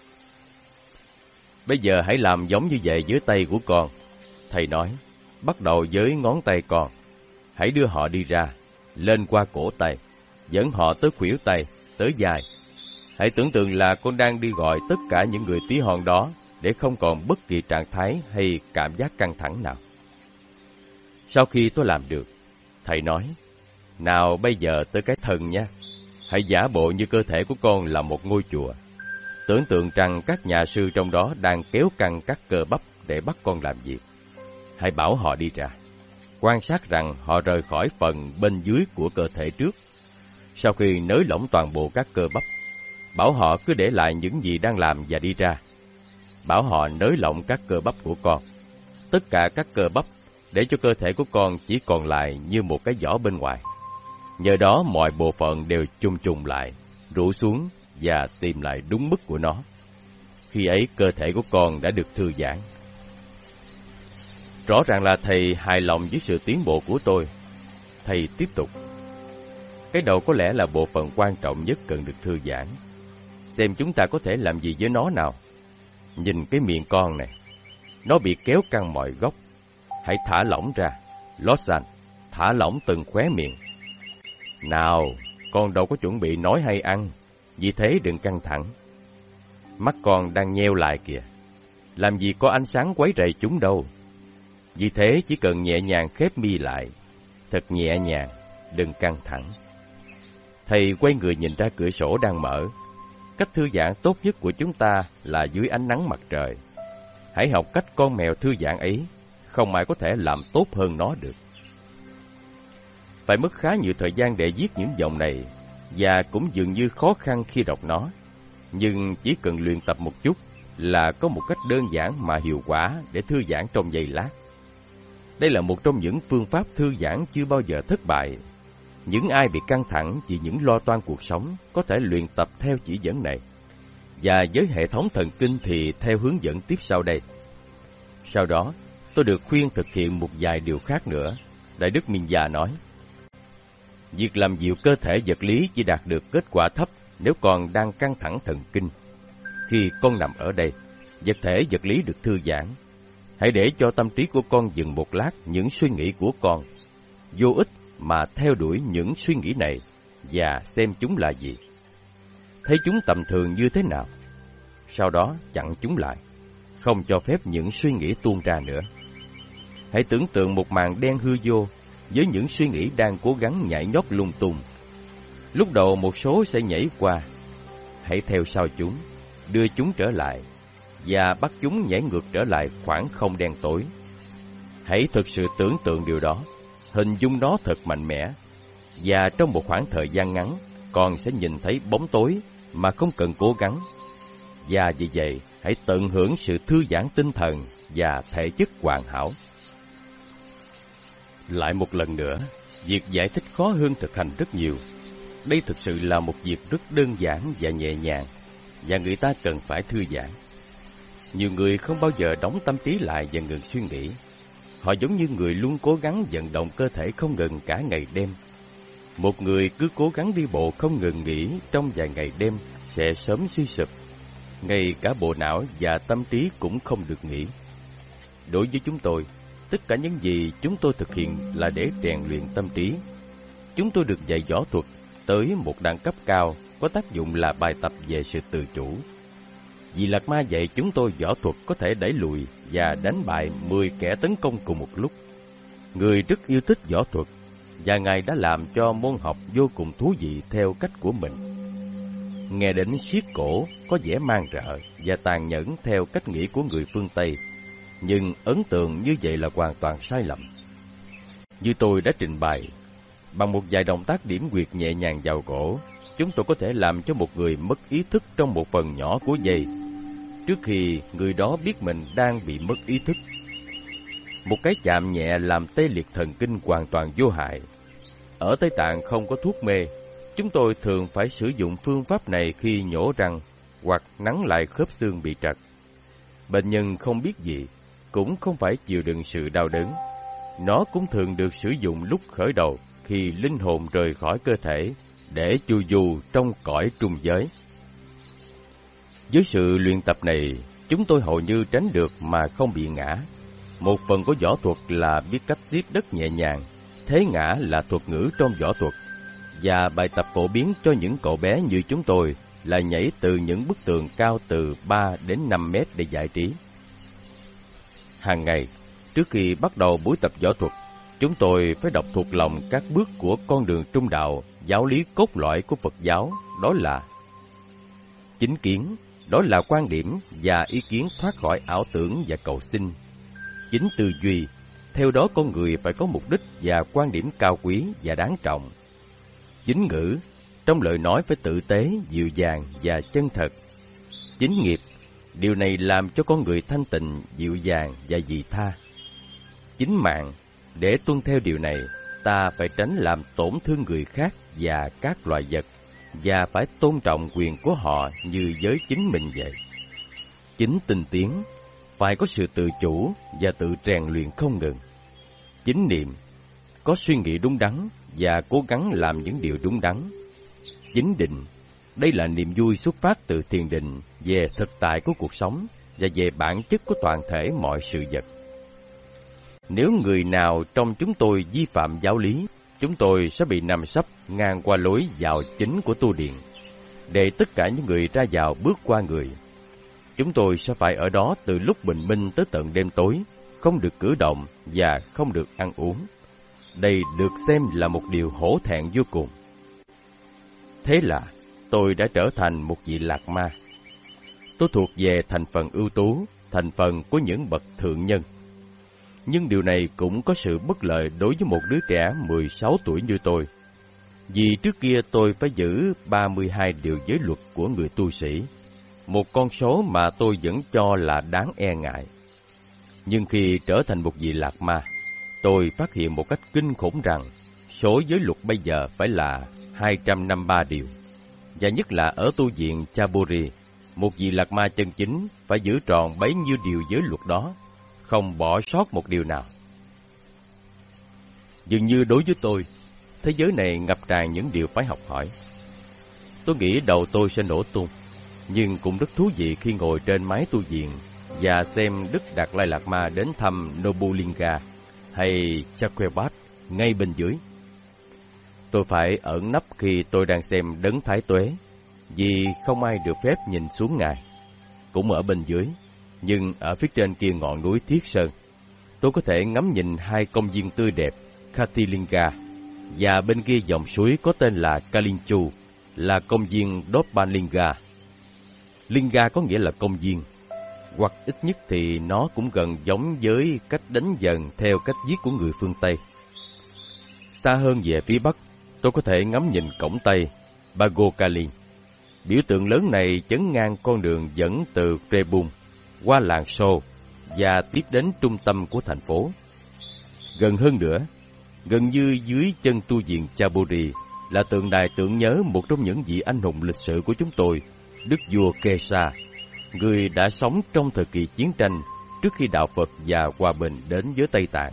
Bây giờ hãy làm giống như vậy với tay của con. Thầy nói, bắt đầu với ngón tay con. Hãy đưa họ đi ra, lên qua cổ tay, dẫn họ tới khuỷu tay, tới vai. Hãy tưởng tượng là con đang đi gọi tất cả những người tí hon đó để không còn bất kỳ trạng thái hay cảm giác căng thẳng nào. Sau khi tôi làm được, thầy nói, nào bây giờ tới cái thân nha. Hãy giả bộ như cơ thể của con là một ngôi chùa. Tưởng tượng rằng các nhà sư trong đó đang kéo căng các cơ bắp để bắt con làm việc. Hãy bảo họ đi ra. Quan sát rằng họ rời khỏi phần bên dưới của cơ thể trước. Sau khi nới lỏng toàn bộ các cơ bắp, bảo họ cứ để lại những gì đang làm và đi ra. Bảo họ nới lỏng các cơ bắp của con. Tất cả các cơ bắp, để cho cơ thể của con chỉ còn lại như một cái vỏ bên ngoài. Nhờ đó mọi bộ phận đều chung trùng lại, rũ xuống và tìm lại đúng mức của nó. Khi ấy cơ thể của con đã được thư giãn. Rõ ràng là thầy hài lòng với sự tiến bộ của tôi. Thầy tiếp tục. Cái đầu có lẽ là bộ phận quan trọng nhất cần được thư giãn. Xem chúng ta có thể làm gì với nó nào. Nhìn cái miệng con này. Nó bị kéo căng mọi góc. Hãy thả lỏng ra. Lossan, thả lỏng từng khóe miệng. Nào, con đâu có chuẩn bị nói hay ăn. Vì thế đừng căng thẳng. Mắt con đang nheo lại kìa. Làm gì có ánh sáng quấy rầy chúng đâu. Vì thế chỉ cần nhẹ nhàng khép mi lại. Thật nhẹ nhàng, đừng căng thẳng. Thầy quay người nhìn ra cửa sổ đang mở. Cách thư giãn tốt nhất của chúng ta là dưới ánh nắng mặt trời. Hãy học cách con mèo thư giãn ấy. Không ai có thể làm tốt hơn nó được. Phải mất khá nhiều thời gian để viết những dòng này, và cũng dường như khó khăn khi đọc nó. Nhưng chỉ cần luyện tập một chút là có một cách đơn giản mà hiệu quả để thư giãn trong giây lát. Đây là một trong những phương pháp thư giãn chưa bao giờ thất bại. những ai bị căng thẳng vì những lo toan cuộc sống có thể luyện tập theo chỉ dẫn này. Và với hệ thống thần kinh thì theo hướng dẫn tiếp sau đây. Sau đó, tôi được khuyên thực hiện một vài điều khác nữa. Đại đức Minh Già nói, việc làm dịu cơ thể vật lý chỉ đạt được kết quả thấp nếu con đang căng thẳng thần kinh. Khi con nằm ở đây, vật thể vật lý được thư giãn. Hãy để cho tâm trí của con dừng một lát những suy nghĩ của con. Vô ích mà theo đuổi những suy nghĩ này và xem chúng là gì. Thấy chúng tầm thường như thế nào. Sau đó chặn chúng lại, không cho phép những suy nghĩ tuôn ra nữa. Hãy tưởng tượng một màn đen hư vô với những suy nghĩ đang cố gắng nhảy nhót lung tung. Lúc đầu một số sẽ nhảy qua. Hãy theo sau chúng, đưa chúng trở lại và bắt chúng nhảy ngược trở lại khoảng không đen tối. Hãy thực sự tưởng tượng điều đó, hình dung nó thật mạnh mẽ, và trong một khoảng thời gian ngắn, con sẽ nhìn thấy bóng tối mà không cần cố gắng. Và vì vậy, hãy tận hưởng sự thư giãn tinh thần và thể chất hoàn hảo. Lại một lần nữa, việc giải thích khó hơn thực hành rất nhiều. Đây thực sự là một việc rất đơn giản và nhẹ nhàng, và người ta cần phải thư giãn. Nhiều người không bao giờ đóng tâm trí lại và ngừng suy nghĩ. Họ giống như người luôn cố gắng vận động cơ thể không ngừng cả ngày đêm. Một người cứ cố gắng đi bộ không ngừng nghỉ trong vài ngày đêm sẽ sớm suy sụp. Ngay cả bộ não và tâm trí cũng không được nghỉ. Đối với chúng tôi, tất cả những gì chúng tôi thực hiện là để rèn luyện tâm trí. Chúng tôi được dạy võ thuật tới một đẳng cấp cao, có tác dụng là bài tập về sự tự chủ. Vì Lạt Ma dạy chúng tôi võ thuật có thể đẩy lùi và đánh bại 10 kẻ tấn công cùng một lúc. Người rất yêu thích võ thuật, và Ngài đã làm cho môn học vô cùng thú vị theo cách của mình. Nghe đến siết cổ có vẻ man rợ và tàn nhẫn theo cách nghĩ của người phương Tây, nhưng ấn tượng như vậy là hoàn toàn sai lầm. Như tôi đã trình bày, bằng một vài động tác điểm huyệt nhẹ nhàng vào cổ, chúng tôi có thể làm cho một người mất ý thức trong một phần nhỏ của giây, trước khi người đó biết mình đang bị mất ý thức. Một cái chạm nhẹ làm tê liệt thần kinh hoàn toàn vô hại. Ở Tây Tạng không có thuốc mê. Chúng tôi thường phải sử dụng phương pháp này khi nhổ răng hoặc nắn lại khớp xương bị trật. Bệnh nhân không biết gì, cũng không phải chịu đựng sự đau đớn. Nó cũng thường được sử dụng lúc khởi đầu khi linh hồn rời khỏi cơ thể để chu du trong cõi trung giới. Với sự luyện tập này, chúng tôi hầu như tránh được mà không bị ngã. Một phần của võ thuật là biết cách tiếp đất nhẹ nhàng, thế ngã là thuật ngữ trong võ thuật, và bài tập phổ biến cho những cậu bé như chúng tôi là nhảy từ những bức tường cao từ 3 đến 5 mét để giải trí. Hàng ngày, trước khi bắt đầu buổi tập võ thuật, chúng tôi phải đọc thuộc lòng các bước của con đường trung đạo, giáo lý cốt lõi của Phật giáo, đó là chính kiến, đó là quan điểm và ý kiến thoát khỏi ảo tưởng và cầu xin. Chính tư duy, theo đó con người phải có mục đích và quan điểm cao quý và đáng trọng. Chính ngữ, trong lời nói phải tử tế, dịu dàng và chân thật. Chính nghiệp, điều này làm cho con người thanh tịnh, dịu dàng và vị tha. Chính mạng, để tuân theo điều này, ta phải tránh làm tổn thương người khác và các loài vật, và phải tôn trọng quyền của họ như với chính mình vậy. Chính tinh tiến, phải có sự tự chủ và tự rèn luyện không ngừng. Chính niệm, có suy nghĩ đúng đắn và cố gắng làm những điều đúng đắn. Chính định, đây là niềm vui xuất phát từ thiền định về thực tại của cuộc sống và về bản chất của toàn thể mọi sự vật. Nếu người nào trong chúng tôi vi phạm giáo lý, chúng tôi sẽ bị nằm sấp ngang qua lối vào chính của tu điện, để tất cả những người ra vào bước qua người. Chúng tôi sẽ phải ở đó từ lúc bình minh tới tận đêm tối, không được cử động và không được ăn uống. Đây được xem là một điều hổ thẹn vô cùng. Thế là tôi đã trở thành một vị Lạt Ma. Tôi thuộc về thành phần ưu tú, thành phần của những bậc thượng nhân. Nhưng điều này cũng có sự bất lợi đối với một đứa trẻ 16 tuổi như tôi. Vì trước kia tôi phải giữ 32 điều giới luật của người tu sĩ, một con số mà tôi vẫn cho là đáng e ngại. Nhưng khi trở thành một vị Lạt Ma, tôi phát hiện một cách kinh khủng rằng số giới luật bây giờ phải là 253 điều. Và nhất là ở tu viện Chaburi, một vị Lạc Ma chân chính phải giữ tròn bấy nhiêu điều giới luật đó, không bỏ sót một điều nào. Dường như đối với tôi, thế giới này ngập tràn những điều phải học hỏi. Tôi nghĩ đầu tôi sẽ nổ tung, nhưng cũng rất thú vị khi ngồi trên mái tu viện và xem Đức Đạt Lai Lạt Ma đến thăm Nobulinga hay Chakrabat ngay bên dưới. Tôi phải ẩn nấp khi tôi đang xem Đấng Thái Tuế, vì không ai được phép nhìn xuống Ngài. Cũng ở bên dưới, nhưng ở phía trên kia ngọn núi Thiết Sơn, tôi có thể ngắm nhìn hai công viên tươi đẹp Katilinga, và bên kia dòng suối có tên là Kalinchu, là công viên Doppalinga. Linga có nghĩa là công viên, hoặc ít nhất thì nó cũng gần giống với cách đánh dần theo cách viết của người phương Tây. Xa hơn về phía bắc, tôi có thể ngắm nhìn cổng Tây Bagokali. Biểu tượng lớn này chắn ngang con đường dẫn từ Rebun qua làng Sô và tiếp đến trung tâm của thành phố. Gần hơn nữa, gần như dưới chân tu viện Chaburi là tượng đài tưởng nhớ một trong những vị anh hùng lịch sử của chúng tôi, Đức vua Kesa, người đã sống trong thời kỳ chiến tranh trước khi đạo Phật và hòa bình đến với Tây Tạng.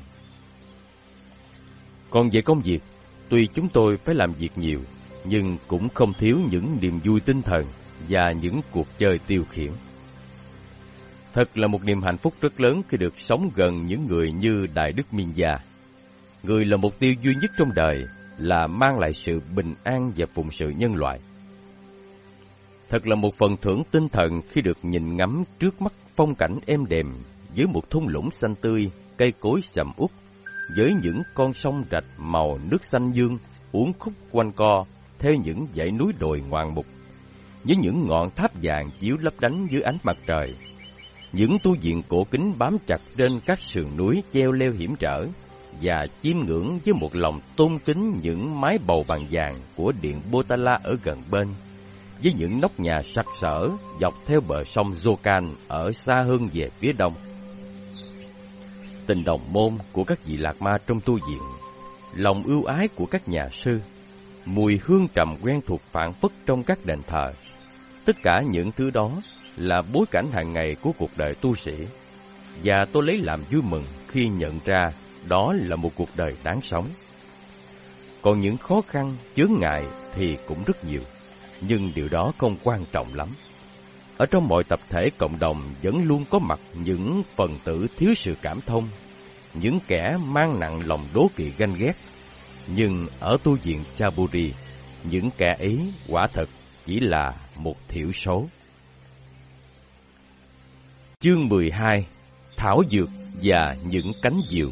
Còn về công việc, tuy chúng tôi phải làm việc nhiều, nhưng cũng không thiếu những niềm vui tinh thần và những cuộc chơi tiêu khiển. Thật là một niềm hạnh phúc rất lớn khi được sống gần những người như Đại Đức Minh Gia. Người là mục tiêu duy nhất trong đời, là mang lại sự bình an và phụng sự nhân loại. Thật là một phần thưởng tinh thần khi được nhìn ngắm trước mắt phong cảnh êm đềm với một thung lũng xanh tươi, cây cối sầm uất, với những con sông rạch màu nước xanh dương uốn khúc quanh co theo những dãy núi đồi ngoạn mục, với những ngọn tháp vàng chiếu lấp lánh dưới ánh mặt trời. Những tu viện cổ kính bám chặt trên các sườn núi cheo leo hiểm trở, và chiêm ngưỡng với một lòng tôn kính những mái bầu bằng vàng của điện Potala ở gần bên, với những nóc nhà sặc sỡ dọc theo bờ sông Jokan ở xa hơn về phía đông. Tình đồng môn của các vị Lạc Ma trong tu viện, lòng ưu ái của các nhà sư, mùi hương trầm quen thuộc phảng phất trong các đền thờ, tất cả những thứ đó là bối cảnh hàng ngày của cuộc đời tu sĩ, và tôi lấy làm vui mừng khi nhận ra đó là một cuộc đời đáng sống. Còn những khó khăn, chướng ngại thì cũng rất nhiều, nhưng điều đó không quan trọng lắm. Ở trong mọi tập thể cộng đồng vẫn luôn có mặt những phần tử thiếu sự cảm thông, những kẻ mang nặng lòng đố kỵ ganh ghét. Nhưng ở tu viện Chaburi, những kẻ ấy quả thật chỉ là một thiểu số. Chương 12: Thảo dược và những cánh diều.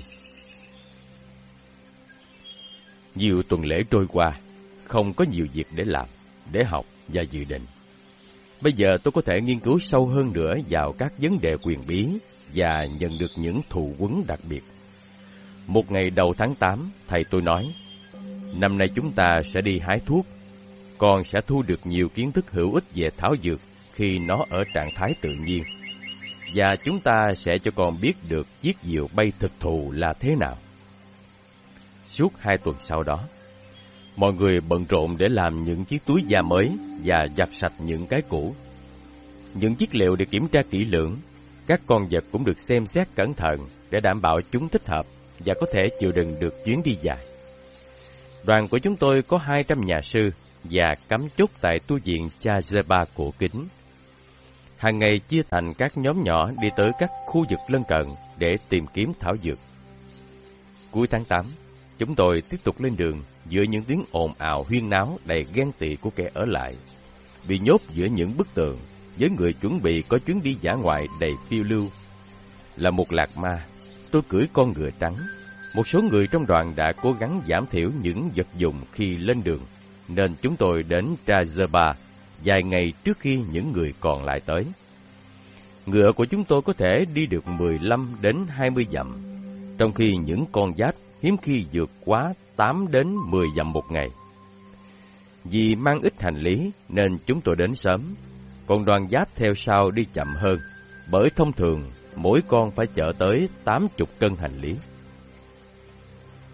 Nhiều tuần lễ trôi qua, không có nhiều việc để làm, để học và dự định. Bây giờ tôi có thể nghiên cứu sâu hơn nữa vào các vấn đề quyền bí và nhận được những thụ huấn đặc biệt. Một ngày đầu tháng 8, thầy tôi nói, năm nay chúng ta sẽ đi hái thuốc, con sẽ thu được nhiều kiến thức hữu ích về thảo dược khi nó ở trạng thái tự nhiên, và chúng ta sẽ cho con biết được chiếc diều bay thực thụ là thế nào. Suốt 2 tuần sau đó, mọi người bận rộn để làm những chiếc túi da mới và giặt sạch những cái cũ. Những chiếc lều được kiểm tra kỹ lưỡng, các con vật cũng được xem xét cẩn thận để đảm bảo chúng thích hợp và có thể chịu đựng được chuyến đi dài. Đoàn của chúng tôi có 200 nhà sư và cắm chốt tại tu viện Chazeba cổ kính. Hàng ngày chia thành các nhóm nhỏ đi tới các khu vực lân cận để tìm kiếm thảo dược. Cuối tháng 8, chúng tôi tiếp tục lên đường giữa những tiếng ồn ào huyên náo đầy ghen tị của kẻ ở lại, bị nhốt giữa những bức tường với người chuẩn bị có chuyến đi dã ngoại đầy phiêu lưu. Là một lạc ma, tôi cưỡi con ngựa trắng. Một số người trong đoàn đã cố gắng giảm thiểu những vật dụng khi lên đường, nên chúng tôi đến Trajaba vài ngày trước khi những người còn lại tới. Ngựa của chúng tôi có thể đi được 15 đến 20 dặm, trong khi những con giáp hiếm khi vượt quá 8 đến 10 dặm một ngày. Vì mang ít hành lý nên chúng tôi đến sớm, còn đoàn giáp theo sau đi chậm hơn, bởi thông thường mỗi con phải chở tới 80 cân hành lý.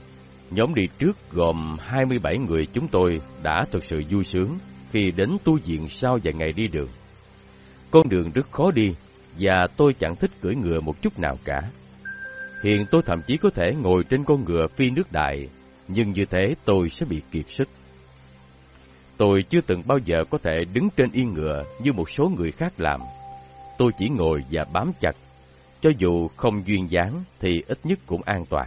Nhóm đi trước gồm 27 người chúng tôi đã thực sự vui sướng khi đến tu viện sau vài ngày đi đường. Con đường rất khó đi và tôi chẳng thích cưỡi ngựa một chút nào cả. Hiện tôi thậm chí có thể ngồi trên con ngựa phi nước đại, nhưng như thế tôi sẽ bị kiệt sức. Tôi chưa từng bao giờ có thể đứng trên yên ngựa như một số người khác làm. Tôi chỉ ngồi và bám chặt, cho dù không duyên dáng thì ít nhất cũng an toàn.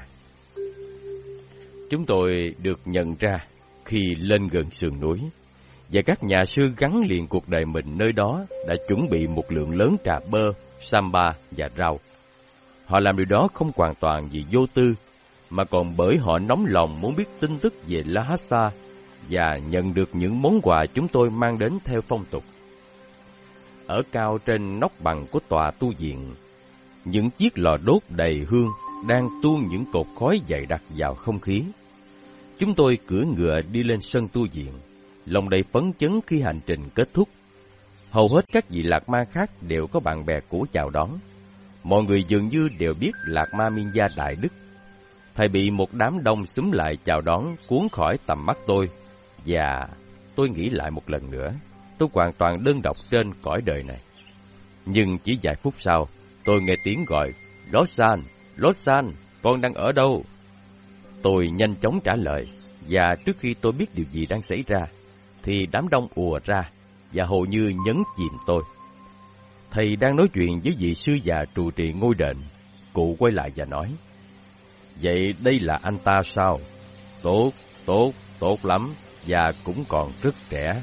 Chúng tôi được nhận ra khi lên gần sườn núi, và các nhà sư gắn liền cuộc đời mình nơi đó đã chuẩn bị một lượng lớn trà bơ, samba và rau. Họ làm điều đó không hoàn toàn vì vô tư, mà còn bởi họ nóng lòng muốn biết tin tức về Lhasa và nhận được những món quà chúng tôi mang đến theo phong tục. Ở cao trên nóc bằng của tòa tu viện, những chiếc lò đốt đầy hương đang tuôn những cột khói dày đặc vào không khí. Chúng tôi cưỡi ngựa đi lên sân tu viện, lòng đầy phấn chấn khi hành trình kết thúc. Hầu hết các vị lạc ma khác đều có bạn bè cũ chào đón. Mọi người dường như đều biết Lạc Ma Miên Gia đại đức. Thầy bị một đám đông xúm lại chào đón cuốn khỏi tầm mắt tôi, và tôi nghĩ lại một lần nữa, tôi hoàn toàn đơn độc trên cõi đời này. Nhưng chỉ vài phút sau, tôi nghe tiếng gọi, Lotsan, con đang ở đâu? Tôi nhanh chóng trả lời, và trước khi tôi biết điều gì đang xảy ra, thì đám đông ùa ra và hầu như nhấn chìm tôi. Thầy đang nói chuyện với vị sư già trụ trì ngôi đền. Cụ quay lại và nói, vậy đây là anh ta sao? Tốt lắm, và cũng còn rất trẻ.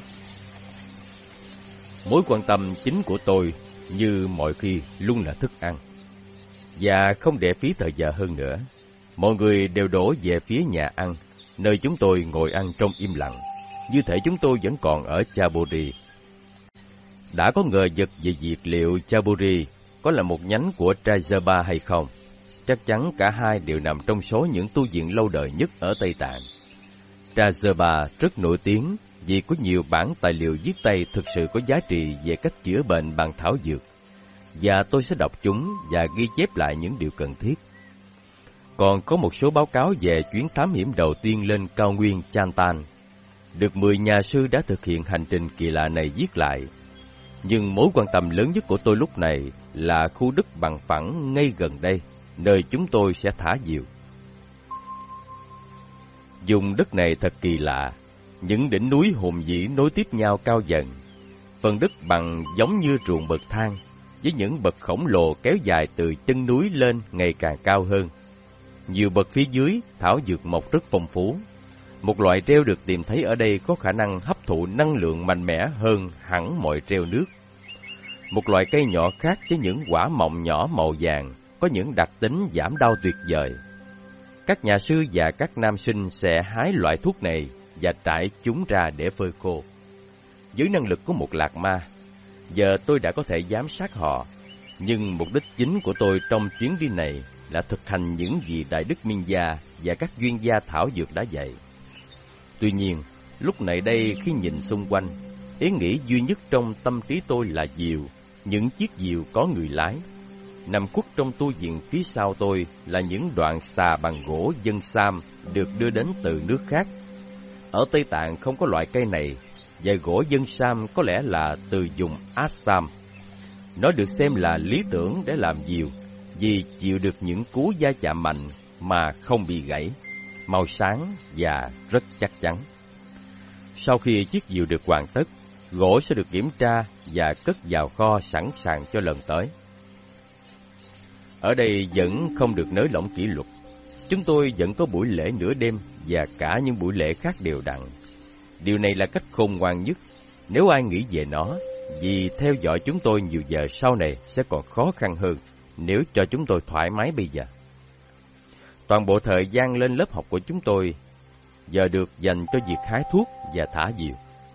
Mối quan tâm chính của tôi, như mọi khi, luôn là thức ăn. Và không để phí thời giờ hơn nữa, mọi người đều đổ về phía nhà ăn, nơi chúng tôi ngồi ăn trong im lặng, như thể chúng tôi vẫn còn ở Chaburi. Đã có ngờ vực về việc liệu Chaburi có là một nhánh của Trajaba hay không. Chắc chắn cả hai đều nằm trong số những tu viện lâu đời nhất ở Tây Tạng. Trajaba rất nổi tiếng vì có nhiều bản tài liệu viết tay thực sự có giá trị về cách chữa bệnh bằng thảo dược, và tôi sẽ đọc chúng và ghi chép lại những điều cần thiết. Còn có một số báo cáo về chuyến thám hiểm đầu tiên lên cao nguyên Chantan, được 10 nhà sư đã thực hiện hành trình kỳ lạ này viết lại. Nhưng mối quan tâm lớn nhất của tôi lúc này là khu đất bằng phẳng ngay gần đây, nơi chúng tôi sẽ thả diều. Vùng đất này thật kỳ lạ, những đỉnh núi hùng vĩ nối tiếp nhau cao dần. Phần đất bằng giống như ruộng bậc thang, với những bậc khổng lồ kéo dài từ chân núi lên ngày càng cao hơn. Nhiều bậc phía dưới, thảo dược mọc rất phong phú. Một loại treo được tìm thấy ở đây có khả năng hấp thụ năng lượng mạnh mẽ hơn hẳn mọi treo nước. Một loại cây nhỏ khác với những quả mọng nhỏ màu vàng, có những đặc tính giảm đau tuyệt vời. Các nhà sư và các nam sinh sẽ hái loại thuốc này và trải chúng ra để phơi khô. Với năng lực của một lạc ma, giờ tôi đã có thể giám sát họ, nhưng mục đích chính của tôi trong chuyến đi này là thực hành những gì Đại Đức Miên Gia và các chuyên gia thảo dược đã dạy. Tuy nhiên, lúc này đây khi nhìn xung quanh, ý nghĩ duy nhất trong tâm trí tôi là diều, những chiếc diều có người lái. Nằm khuất trong tu viện phía sau tôi là những đoạn xà bằng gỗ dân sam được đưa đến từ nước khác. Ở Tây Tạng không có loại cây này, và gỗ dân sam có lẽ là từ vùng Assam. Nó được xem là lý tưởng để làm diều, vì chịu được những cú va chạm mạnh mà không bị gãy, màu sáng và rất chắc chắn. Sau khi chiếc diều được hoàn tất, gỗ sẽ được kiểm tra và cất vào kho sẵn sàng cho lần tới. Ở đây vẫn không được nới lỏng kỷ luật. Chúng tôi vẫn có buổi lễ nửa đêm và cả những buổi lễ khác đều đặn. Điều này là cách khôn ngoan nhất nếu ai nghĩ về nó, vì theo dõi chúng tôi nhiều giờ sau này sẽ còn khó khăn hơn nếu cho chúng tôi thoải mái bây giờ. Toàn bộ thời gian lên lớp học của chúng tôi giờ được dành cho việc hái thuốc và thả diều.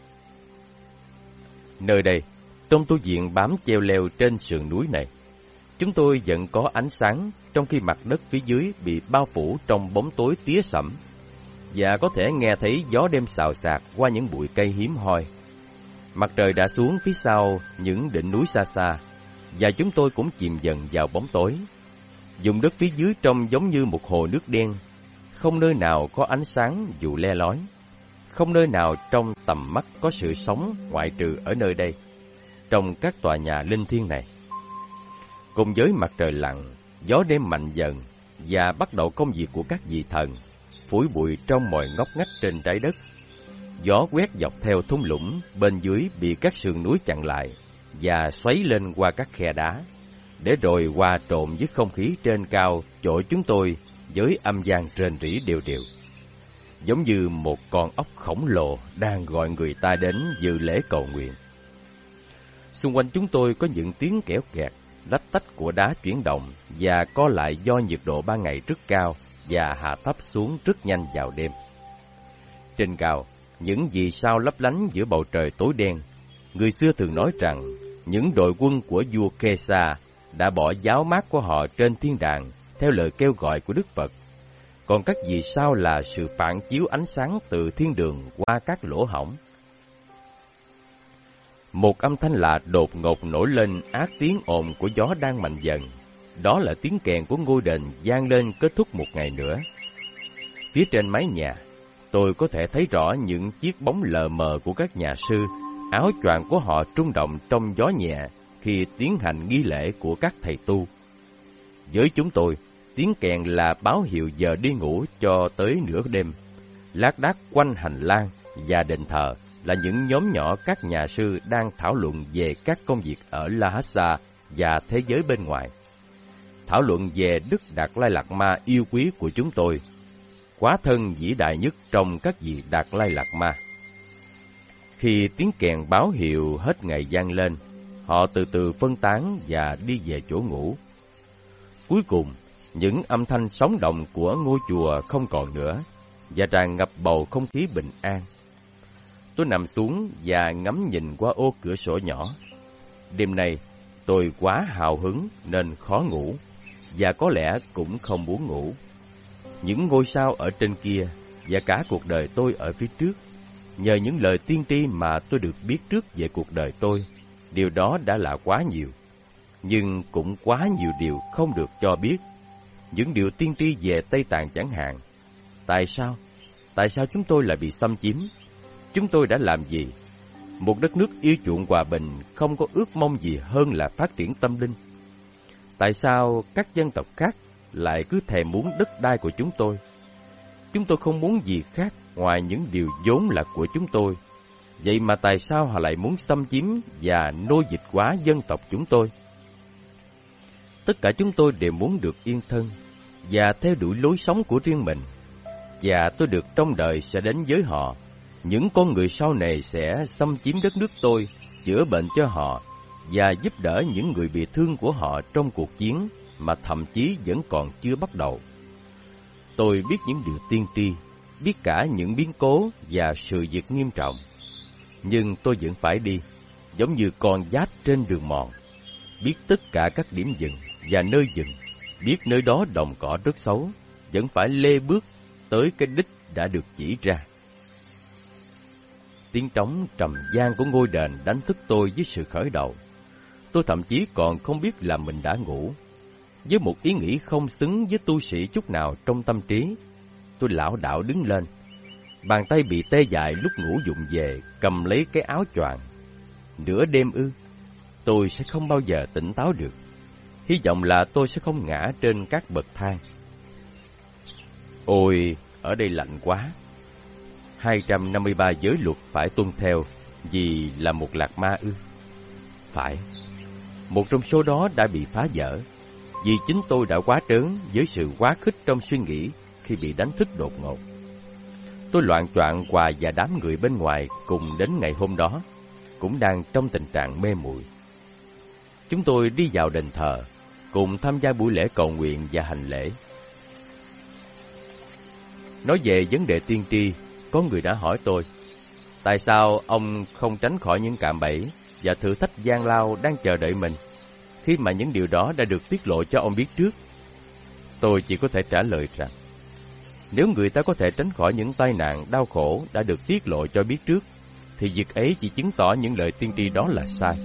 Nơi đây, trong tu viện bám treo leo trên sườn núi này, chúng tôi vẫn có ánh sáng trong khi mặt đất phía dưới bị bao phủ trong bóng tối tía sẫm, và có thể nghe thấy gió đêm xào xạc qua những bụi cây hiếm hoi. Mặt trời đã xuống phía sau những đỉnh núi xa xa, và chúng tôi cũng chìm dần vào bóng tối. Vùng đất phía dưới trông giống như một hồ nước đen, không nơi nào có ánh sáng dù le lói, không nơi nào trong tầm mắt có sự sống ngoại trừ ở nơi đây, trong các tòa nhà linh thiêng này. Cùng với mặt trời lặn, gió đêm mạnh dần và bắt đầu công việc của các vị thần, phủi bụi trong mọi ngóc ngách trên trái đất. Gió quét dọc theo thung lũng bên dưới bị các sườn núi chặn lại và xoáy lên qua các khe đá, để rồi hòa trộn với không khí trên cao chỗ chúng tôi với âm vang rền rĩ đều đều, giống như một con ốc khổng lồ đang gọi người ta đến dự lễ cầu nguyện. Xung quanh chúng tôi có những tiếng kẽo kẹt, lách tách của đá chuyển động và co lại do nhiệt độ ban ngày rất cao và hạ thấp xuống rất nhanh vào đêm. Trên cao, những vì sao lấp lánh giữa bầu trời tối đen. Người xưa thường nói rằng những đội quân của vua Kesa đã bỏ giáo mát của họ trên thiên đàng theo lời kêu gọi của Đức Phật. Còn các vì sao là sự phản chiếu ánh sáng từ thiên đường qua các lỗ hổng. Một âm thanh lạ đột ngột nổi lên át tiếng ồn của gió đang mạnh dần. Đó là tiếng kèn của ngôi đền vang lên kết thúc một ngày nữa. Phía trên mái nhà, tôi có thể thấy rõ những chiếc bóng lờ mờ của các nhà sư, áo choàng của họ rung động trong gió nhẹ khi tiến hành nghi lễ của các thầy tu. Với chúng tôi, tiếng kèn là báo hiệu giờ đi ngủ cho tới nửa đêm. Lác đác quanh hành lang và đền thờ là những nhóm nhỏ các nhà sư đang thảo luận về các công việc ở Lhasa và thế giới bên ngoài. Thảo luận về Đức Đạt Lai Lạt Ma yêu quý của chúng tôi, quá thân vĩ đại nhất trong các vị Đạt Lai Lạt Ma. Khi tiếng kèn báo hiệu hết ngày vang lên, họ từ từ phân tán và đi về chỗ ngủ. Cuối cùng, những âm thanh sống động của ngôi chùa không còn nữa và tràn ngập bầu không khí bình an. Tôi nằm xuống và ngắm nhìn qua ô cửa sổ nhỏ. Đêm nay, tôi quá hào hứng nên khó ngủ, và có lẽ cũng không muốn ngủ. Những ngôi sao ở trên kia và cả cuộc đời tôi ở phía trước, nhờ những lời tiên tri mà tôi được biết trước về cuộc đời tôi, điều đó đã là quá nhiều. Nhưng cũng quá nhiều điều không được cho biết. Những điều tiên tri về Tây Tạng chẳng hạn. Tại sao? Tại sao chúng tôi lại bị xâm chiếm? Chúng tôi đã làm gì? Một đất nước yêu chuộng hòa bình không có ước mong gì hơn là phát triển tâm linh. Tại sao các dân tộc khác lại cứ thèm muốn đất đai của chúng tôi? Chúng tôi không muốn gì khác ngoài những điều vốn là của chúng tôi. Vậy mà tại sao họ lại muốn xâm chiếm và nô dịch hóa dân tộc chúng tôi? Tất cả chúng tôi đều muốn được yên thân và theo đuổi lối sống của riêng mình. Và tôi được trông đợi sẽ đến với họ. Những con người sau này sẽ xâm chiếm đất nước tôi, chữa bệnh cho họ và giúp đỡ những người bị thương của họ trong cuộc chiến mà thậm chí vẫn còn chưa bắt đầu. Tôi biết những điều tiên tri, biết cả những biến cố và sự việc nghiêm trọng. Nhưng tôi vẫn phải đi, giống như con giáp trên đường mòn, biết tất cả các điểm dừng và nơi dừng, biết nơi đó đồng cỏ rất xấu, vẫn phải lê bước tới cái đích đã được chỉ ra. Tiếng trống trầm vang của ngôi đền đánh thức tôi với sự khởi đầu. Tôi thậm chí còn không biết là mình đã ngủ. Với một ý nghĩ không xứng với tu sĩ chút nào trong tâm trí, tôi lảo đảo đứng lên. Bàn tay bị tê dại lúc ngủ vụng về, cầm lấy cái áo choàng. Nửa đêm ư? Tôi sẽ không bao giờ tỉnh táo được. Hy vọng là tôi sẽ không ngã trên các bậc thang. Ôi, ở đây lạnh quá. 253 giới luật phải tuân theo vì là một lạc ma ư? Phải. Một trong số đó đã bị phá vỡ vì chính tôi đã quá trớn với sự quá khích trong suy nghĩ khi bị đánh thức đột ngột. Tôi loạng choạng hòa và đám người bên ngoài cùng đến ngày hôm đó cũng đang trong tình trạng mê muội. Chúng tôi đi vào đền thờ, cùng tham gia buổi lễ cầu nguyện và hành lễ. Nói về vấn đề tiên tri, có người đã hỏi tôi, tại sao ông không tránh khỏi những cạm bẫy và thử thách gian lao đang chờ đợi mình, khi mà những điều đó đã được tiết lộ cho ông biết trước? Tôi chỉ có thể trả lời rằng, nếu người ta có thể tránh khỏi những tai nạn đau khổ đã được tiết lộ cho biết trước, thì việc ấy chỉ chứng tỏ những lời tiên tri đó là sai.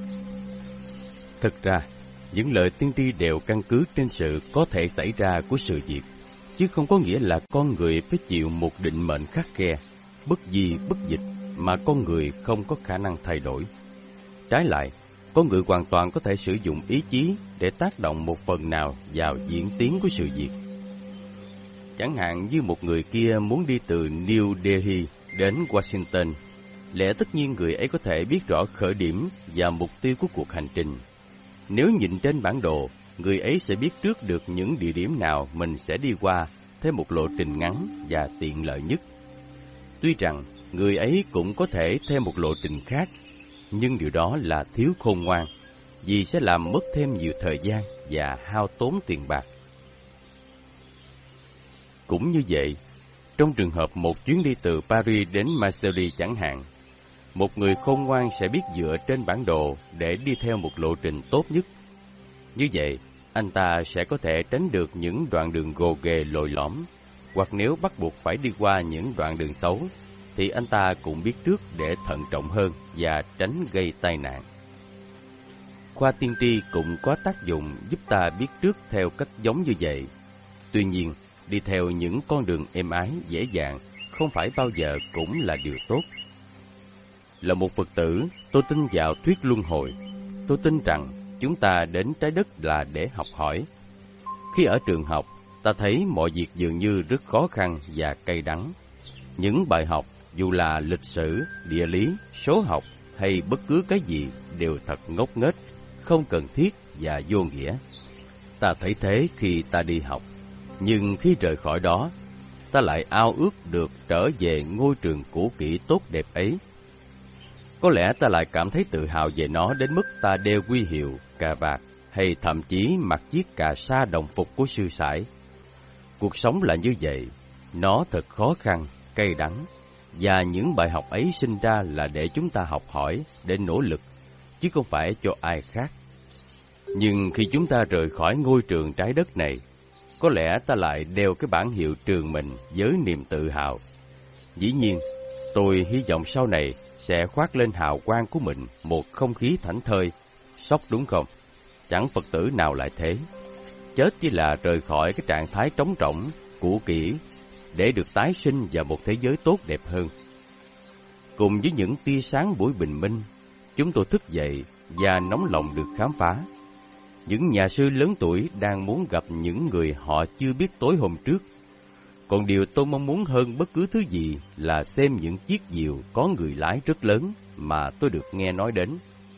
Thực ra, những lời tiên tri đều căn cứ trên sự có thể xảy ra của sự việc, chứ không có nghĩa là con người phải chịu một định mệnh khắt khe, bất di bất dịch mà con người không có khả năng thay đổi. Trái lại, con người hoàn toàn có thể sử dụng ý chí để tác động một phần nào vào diễn tiến của sự việc. Chẳng hạn như một người kia muốn đi từ New Delhi đến Washington, lẽ tất nhiên người ấy có thể biết rõ khởi điểm và mục tiêu của cuộc hành trình. Nếu nhìn trên bản đồ, người ấy sẽ biết trước được những địa điểm nào mình sẽ đi qua theo một lộ trình ngắn và tiện lợi nhất. Tuy rằng người ấy cũng có thể theo một lộ trình khác, nhưng điều đó là thiếu khôn ngoan, vì sẽ làm mất thêm nhiều thời gian và hao tốn tiền bạc. Cũng như vậy, trong trường hợp một chuyến đi từ Paris đến Marseille chẳng hạn, một người khôn ngoan sẽ biết dựa trên bản đồ để đi theo một lộ trình tốt nhất. Như vậy, anh ta sẽ có thể tránh được những đoạn đường gồ ghề lồi lõm, hoặc nếu bắt buộc phải đi qua những đoạn đường xấu, thì anh ta cũng biết trước để thận trọng hơn và tránh gây tai nạn. Khoa tiên tri cũng có tác dụng giúp ta biết trước theo cách giống như vậy. Tuy nhiên, đi theo những con đường êm ái, dễ dàng không phải bao giờ cũng là điều tốt. Là một Phật tử, tôi tin vào thuyết luân hồi. Tôi tin rằng chúng ta đến trái đất là để học hỏi. Khi ở trường học, ta thấy mọi việc dường như rất khó khăn và cay đắng. Những bài học, dù là lịch sử, địa lý, số học hay bất cứ cái gì, đều thật ngốc nghếch, không cần thiết và vô nghĩa. Ta thấy thế khi ta đi học, nhưng khi rời khỏi đó, ta lại ao ước được trở về ngôi trường cũ kỹ tốt đẹp ấy. Có lẽ ta lại cảm thấy tự hào về nó đến mức ta đeo huy hiệu, cà vạt hay thậm chí mặc chiếc cà sa đồng phục của sư sãi. Cuộc sống là như vậy, nó thật khó khăn, cay đắng, và những bài học ấy sinh ra là để chúng ta học hỏi, để nỗ lực, chứ không phải cho ai khác. Nhưng khi chúng ta rời khỏi ngôi trường trái đất này, có lẽ ta lại đeo cái bản hiệu trường mình với niềm tự hào. Dĩ nhiên, tôi hy vọng sau này sẽ khoác lên hào quang của mình một không khí thảnh thơi, sốc đúng không? Chẳng Phật tử nào lại thế. Chết chỉ là rời khỏi cái trạng thái trống rỗng, cũ kỹ, để được tái sinh vào một thế giới tốt đẹp hơn. Cùng với những tia sáng buổi bình minh, chúng tôi thức dậy và nóng lòng được khám phá. Những nhà sư lớn tuổi đang muốn gặp những người họ chưa biết tối hôm trước. Còn điều tôi mong muốn hơn bất cứ thứ gì là xem những chiếc diều có người lái rất lớn mà tôi được nghe nói đến.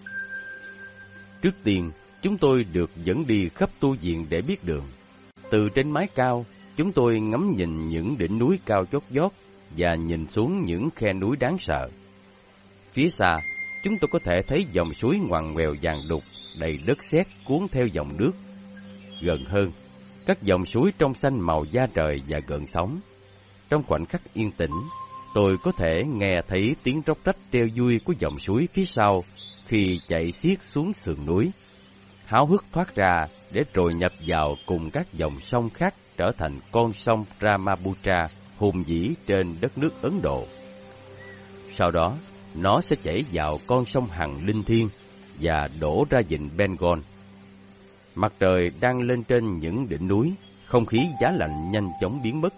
Trước tiên, chúng tôi được dẫn đi khắp tu viện để biết đường. Từ trên mái cao, chúng tôi ngắm nhìn những đỉnh núi cao chót vót và nhìn xuống những khe núi đáng sợ. Phía xa, chúng tôi có thể thấy dòng suối ngoằn ngoèo vàng đục, đầy đất sét cuốn theo dòng nước. Gần hơn, các dòng suối trong xanh màu da trời và gợn sóng. Trong khoảnh khắc yên tĩnh, tôi có thể nghe thấy tiếng róc rách treo vui của dòng suối phía sau khi chạy xiết xuống sườn núi, háo hức thoát ra để rồi nhập vào cùng các dòng sông khác, trở thành con sông Brahmaputra hùng vĩ trên đất nước Ấn Độ. Sau đó, nó sẽ chảy vào con sông Hằng linh thiêng và đổ ra vịnh Bengal. Mặt trời đang lên trên những đỉnh núi, không khí giá lạnh nhanh chóng biến mất.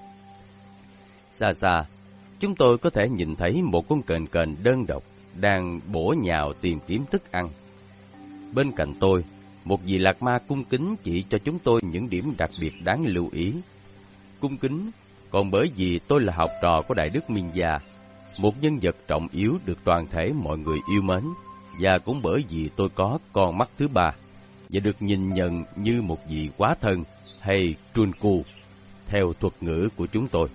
Xa xa, chúng tôi có thể nhìn thấy một con kền kền đơn độc đang bổ nhào tìm kiếm thức ăn. Bên cạnh tôi, một vị lạc ma cung kính chỉ cho chúng tôi những điểm đặc biệt đáng lưu ý. Cung kính còn bởi vì tôi là học trò của Đại Đức Minh Gia, một nhân vật trọng yếu được toàn thể mọi người yêu mến, và cũng bởi vì tôi có con mắt thứ ba và được nhìn nhận như một vị quá thân hay Trunku theo thuật ngữ của chúng tôi.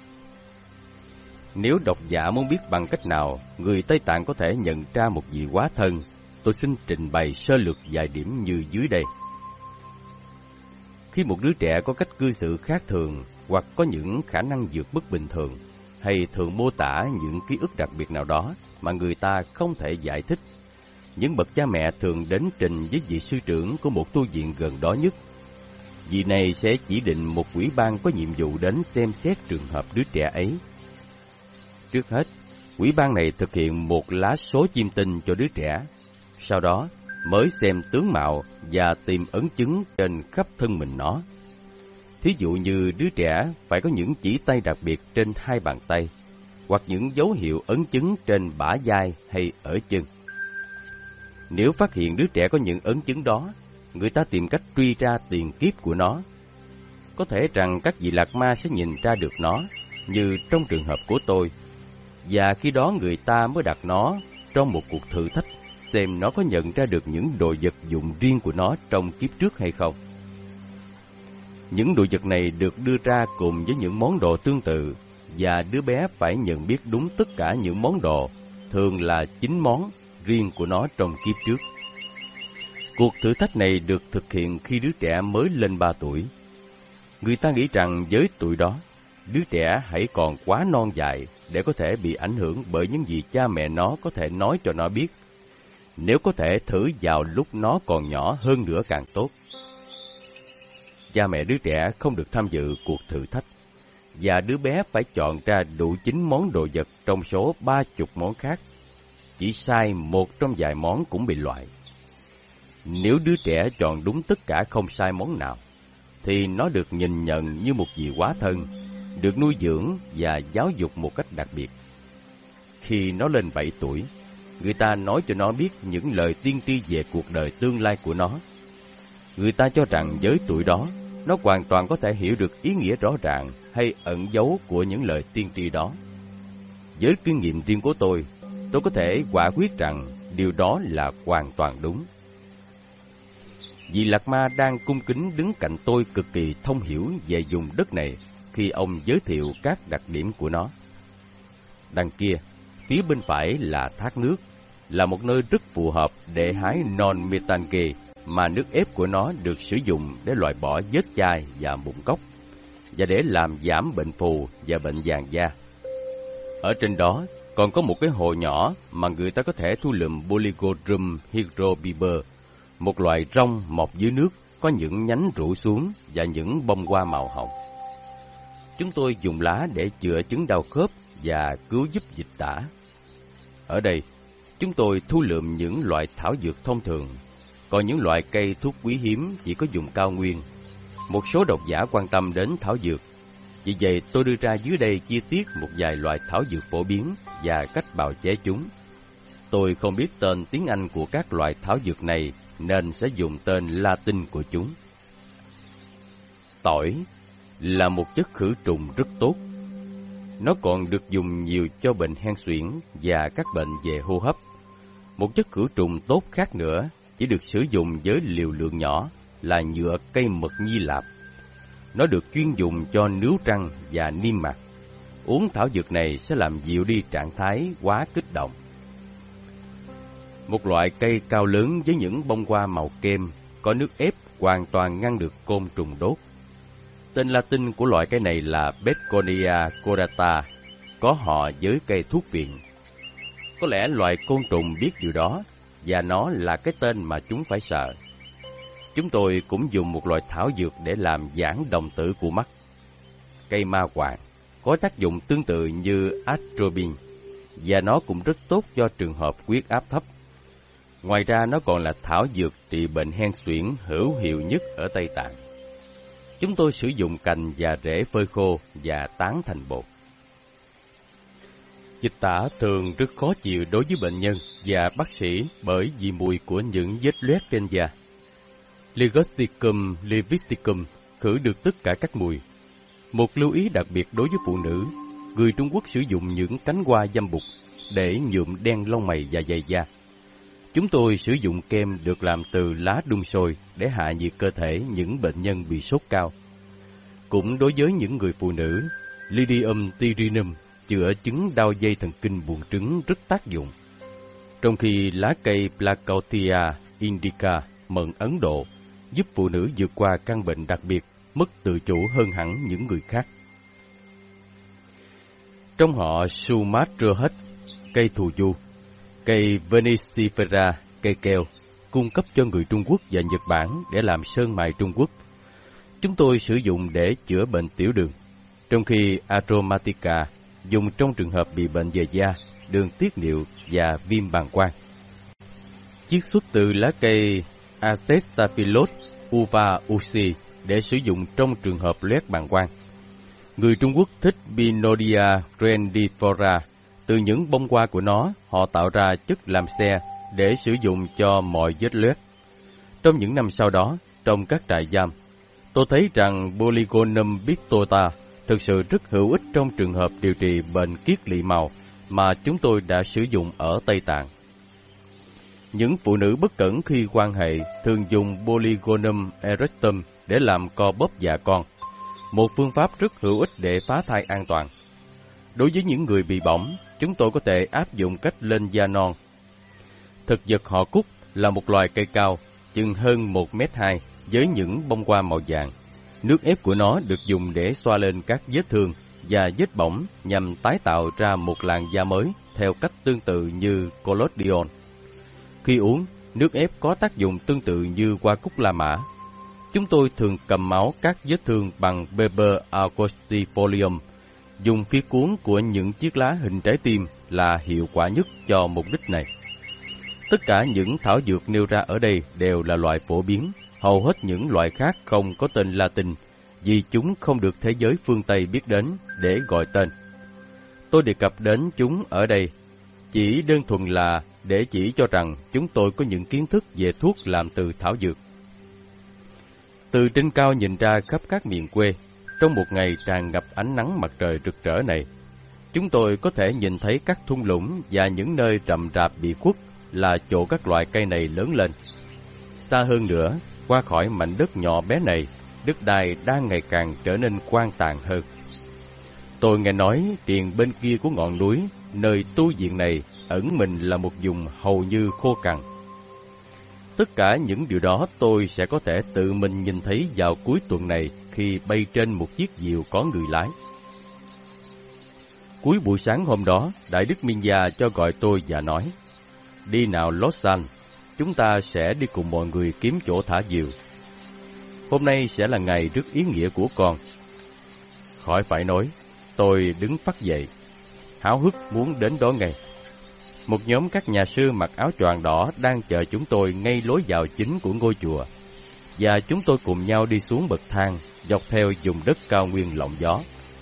Nếu độc giả muốn biết bằng cách nào người Tây Tạng có thể nhận ra một vị quá thân, tôi xin trình bày sơ lược vài điểm như dưới đây. Khi một đứa trẻ có cách cư xử khác thường hoặc có những khả năng vượt mức bình thường, hay thường mô tả những ký ức đặc biệt nào đó mà người ta không thể giải thích, những bậc cha mẹ thường đến trình với vị sư trưởng của một tu viện gần đó nhất. Vị này sẽ chỉ định một ủy ban có nhiệm vụ đến xem xét trường hợp đứa trẻ ấy. Trước hết, ủy ban này thực hiện một lá số chiêm tinh cho đứa trẻ, sau đó mới xem tướng mạo và tìm ấn chứng trên khắp thân mình nó. Thí dụ như đứa trẻ phải có những chỉ tay đặc biệt trên 2 bàn tay, hoặc những dấu hiệu ấn chứng trên bả vai hay ở chân. Nếu phát hiện đứa trẻ có những ấn chứng đó, người ta tìm cách truy ra tiền kiếp của nó. Có thể rằng các vị lạc ma sẽ nhìn ra được nó, như trong trường hợp của tôi, và khi đó người ta mới đặt nó trong một cuộc thử thách, xem nó có nhận ra được những đồ vật dụng riêng của nó trong kiếp trước hay không. Những đồ vật này được đưa ra cùng với những món đồ tương tự, và đứa bé phải nhận biết đúng tất cả những món đồ, thường là 9 món riêng của nó trong kiếp trước. Cuộc thử thách này được thực hiện khi đứa trẻ mới lên 3 tuổi. Người ta nghĩ rằng với tuổi đó, đứa trẻ hãy còn quá non dại để có thể bị ảnh hưởng bởi những gì cha mẹ nó có thể nói cho nó biết. Nếu có thể thử vào lúc nó còn nhỏ hơn nữa càng tốt. Cha mẹ đứa trẻ không được tham dự cuộc thử thách, và đứa bé phải chọn ra đủ 9 món đồ vật trong số 30 món khác. Chỉ sai một trong vài món cũng bị loại. Nếu đứa trẻ chọn đúng tất cả không sai món nào, thì nó được nhìn nhận như một vị hóa thân, được nuôi dưỡng và giáo dục một cách đặc biệt. Khi nó lên 7 tuổi, người ta nói cho nó biết những lời tiên tri về cuộc đời tương lai của nó. Người ta cho rằng với tuổi đó, nó hoàn toàn có thể hiểu được ý nghĩa rõ ràng hay ẩn dấu của những lời tiên tri đó. Với kinh nghiệm riêng của tôi có thể quả quyết rằng điều đó là hoàn toàn đúng. Vị lạc ma đang cung kính đứng cạnh tôi cực kỳ thông hiểu về vùng đất này khi ông giới thiệu các đặc điểm của nó. Đằng kia, phía bên phải là thác nước, là một nơi rất phù hợp để hái non metange, mà nước ép của nó được sử dụng để loại bỏ vết chai và mụn cóc, và để làm giảm bệnh phù và bệnh vàng da. Ở trên đó còn có một cái hồ nhỏ mà người ta có thể thu lượm Polygodrum hydrobiber, một loài rong mọc dưới nước có những nhánh rũ xuống và những bông hoa màu hồng. Chúng tôi dùng lá để chữa chứng đau khớp và cứu giúp dịch tả. Ở đây, chúng tôi thu lượm những loại thảo dược thông thường, còn những loại cây thuốc quý hiếm chỉ có dùng cao nguyên. Một số độc giả quan tâm đến thảo dược, vì vậy tôi đưa ra dưới đây chi tiết một vài loại thảo dược phổ biến và cách bào chế chúng. Tôi không biết tên tiếng Anh của các loại thảo dược này nên sẽ dùng tên Latin của chúng. Tỏi là một chất khử trùng rất tốt. Nó còn được dùng nhiều cho bệnh hen suyễn và các bệnh về hô hấp. Một chất khử trùng tốt khác nữa chỉ được sử dụng với liều lượng nhỏ là nhựa cây mật nhi lạp. Nó được chuyên dùng cho nướu răng và niêm mạc. Uống thảo dược này sẽ làm dịu đi trạng thái quá kích động. Một loại cây cao lớn với những bông hoa màu kem, có nước ép hoàn toàn ngăn được côn trùng đốt. Tên Latin của loại cây này là Begonia cordata, có họ với cây thuốc viện. Có lẽ loài côn trùng biết điều đó, và nó là cái tên mà chúng phải sợ. Chúng tôi cũng dùng một loại thảo dược để làm giãn đồng tử của mắt. Cây ma hoàng có tác dụng tương tự như atropine, và nó cũng rất tốt cho trường hợp huyết áp thấp. Ngoài ra, nó còn là thảo dược trị bệnh hen suyễn hữu hiệu nhất ở Tây Tạng. Chúng tôi sử dụng cành và rễ phơi khô và tán thành bột. Dịch tả thường rất khó chịu đối với bệnh nhân và bác sĩ bởi vì mùi của những vết loét trên da. Ligusticum levisticum khử được tất cả các mùi. Một lưu ý đặc biệt đối với phụ nữ, người Trung Quốc sử dụng những cánh hoa dâm bụt để nhuộm đen lông mày và dày da. Chúng tôi sử dụng kem được làm từ lá đun sôi để hạ nhiệt cơ thể những bệnh nhân bị sốt cao. Cũng đối với những người phụ nữ, Lydium tyrinum chữa chứng đau dây thần kinh buồng trứng rất tác dụng. Trong khi lá cây Placautia indica mận Ấn Độ giúp phụ nữ vượt qua căn bệnh đặc biệt, mất tự chủ hơn hẳn những người khác. Trong họ Sumatrahead, cây thù du, cây Venicifera, cây keo, cung cấp cho người Trung Quốc và Nhật Bản để làm sơn mài Trung Quốc. Chúng tôi sử dụng để chữa bệnh tiểu đường, trong khi Aromatica dùng trong trường hợp bị bệnh về da, đường tiết niệu và viêm bàng quang. Chiết xuất từ lá cây Acestaphylos uva usi để sử dụng trong trường hợp loét bàng quang. Người Trung Quốc thích Pinodia grandiflora. Từ những bông hoa của nó, họ tạo ra chất làm xe để sử dụng cho mọi vết loét. Trong những năm sau đó, trong các trại giam, tôi thấy rằng Polygonum pictota thực sự rất hữu ích trong trường hợp điều trị bệnh kiết lỵ màu mà chúng tôi đã sử dụng ở Tây Tạng. Những phụ nữ bất cẩn khi quan hệ thường dùng Polygonum erectum để làm co bóp dạ con, một phương pháp rất hữu ích để phá thai an toàn. Đối với những người bị bỏng, chúng tôi có thể áp dụng cách lên da non. Thực vật họ cúc là một loài cây cao, chừng hơn 1m2 với những bông hoa màu vàng. Nước ép của nó được dùng để xoa lên các vết thương và vết bỏng nhằm tái tạo ra một làn da mới theo cách tương tự như collodion. Khi uống, nước ép có tác dụng tương tự như hoa cúc La Mã. Chúng tôi thường cầm máu các vết thương bằng Weber Augustifolium. Dùng phía cuốn của những chiếc lá hình trái tim là hiệu quả nhất cho mục đích này. Tất cả những thảo dược nêu ra ở đây đều là loại phổ biến, hầu hết những loại khác không có tên Latin, vì chúng không được thế giới phương Tây biết đến để gọi tên. Tôi đề cập đến chúng ở đây chỉ đơn thuần là để chỉ cho rằng chúng tôi có những kiến thức về thuốc làm từ thảo dược. Từ trên cao nhìn ra khắp các miền quê, trong một ngày tràn ngập ánh nắng mặt trời rực rỡ này, chúng tôi có thể nhìn thấy các thung lũng và những nơi rậm rạp bị khuất là chỗ các loại cây này lớn lên. Xa hơn nữa, qua khỏi mảnh đất nhỏ bé này, đất đai đang ngày càng trở nên hoang tàn hơn. Tôi nghe nói triền bên kia của ngọn núi, nơi tu viện này ẩn mình là một vùng hầu như khô cằn. Tất cả những điều đó tôi sẽ có thể tự mình nhìn thấy vào cuối tuần này khi bay trên một chiếc diều có người lái. Cuối buổi sáng hôm đó, Đại Đức Minh Gia cho gọi tôi và nói, đi nào Lausanne, chúng ta sẽ đi cùng mọi người kiếm chỗ thả diều. Hôm nay sẽ là ngày rất ý nghĩa của con. Khỏi phải nói, tôi đứng phắt dậy, háo hức muốn đến đó ngay. Một nhóm các nhà sư mặc áo choàng đỏ đang chờ chúng tôi ngay lối vào chính của ngôi chùa, và chúng tôi cùng nhau đi xuống bậc thang, dọc theo vùng đất cao nguyên lộng gió.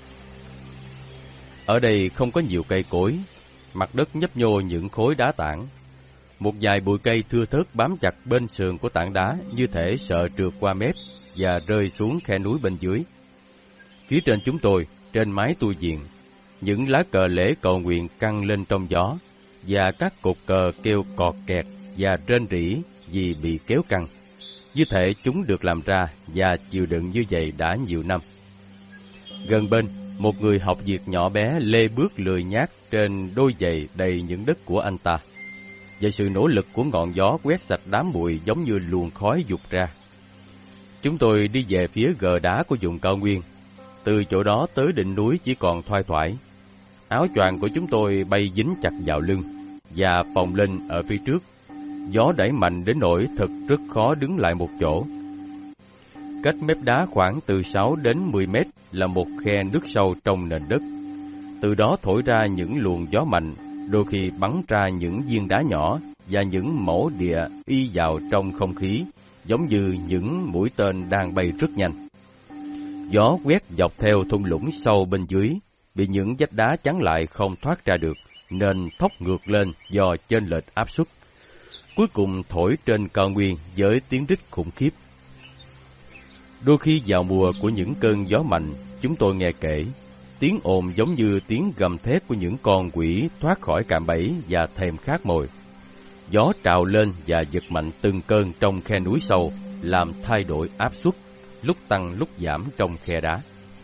Ở đây không có nhiều cây cối, mặt đất nhấp nhô những khối đá tảng. Một vài bụi cây thưa thớt bám chặt bên sườn của tảng đá như thể sợ trượt qua mép và rơi xuống khe núi bên dưới. Phía trên chúng tôi, trên mái tu viện, những lá cờ lễ cầu nguyện căng lên trong gió, và các cột cờ kêu cọt kẹt và rên rỉ vì bị kéo căng. Như thể chúng được làm ra và chịu đựng như vậy đã nhiều năm. Gần bên, một người học việc nhỏ bé lê bước lười nhác trên đôi giày đầy những đất của anh ta. Và sự nỗ lực của ngọn gió quét sạch đám bụi giống như luồng khói vụt ra. Chúng tôi đi về phía gờ đá của vùng cao nguyên. Từ chỗ đó tới đỉnh núi chỉ còn thoai thoải. Áo choàng của chúng tôi bay dính chặt vào lưng và phồng lên ở phía trước. Gió đẩy mạnh đến nỗi thật rất khó đứng lại một chỗ. Cách mép đá khoảng từ 6 đến 10 mét là một khe nước sâu trong nền đất. Từ đó thổi ra những luồng gió mạnh, đôi khi bắn ra những viên đá nhỏ và những mẩu địa y vào trong không khí, giống như những mũi tên đang bay rất nhanh. Gió quét dọc theo thung lũng sâu bên dưới, bị những vách đá chắn lại không thoát ra được, nên thốc ngược lên do chênh lệch áp suất. Cuối cùng thổi trên cao nguyên với tiếng rít khủng khiếp. Đôi khi vào mùa của những cơn gió mạnh, chúng tôi nghe kể, tiếng ồn giống như tiếng gầm thét của những con quỷ thoát khỏi cạm bẫy và thèm khát mồi. Gió trào lên và giật mạnh từng cơn trong khe núi sâu, làm thay đổi áp suất, lúc tăng lúc giảm trong khe đá.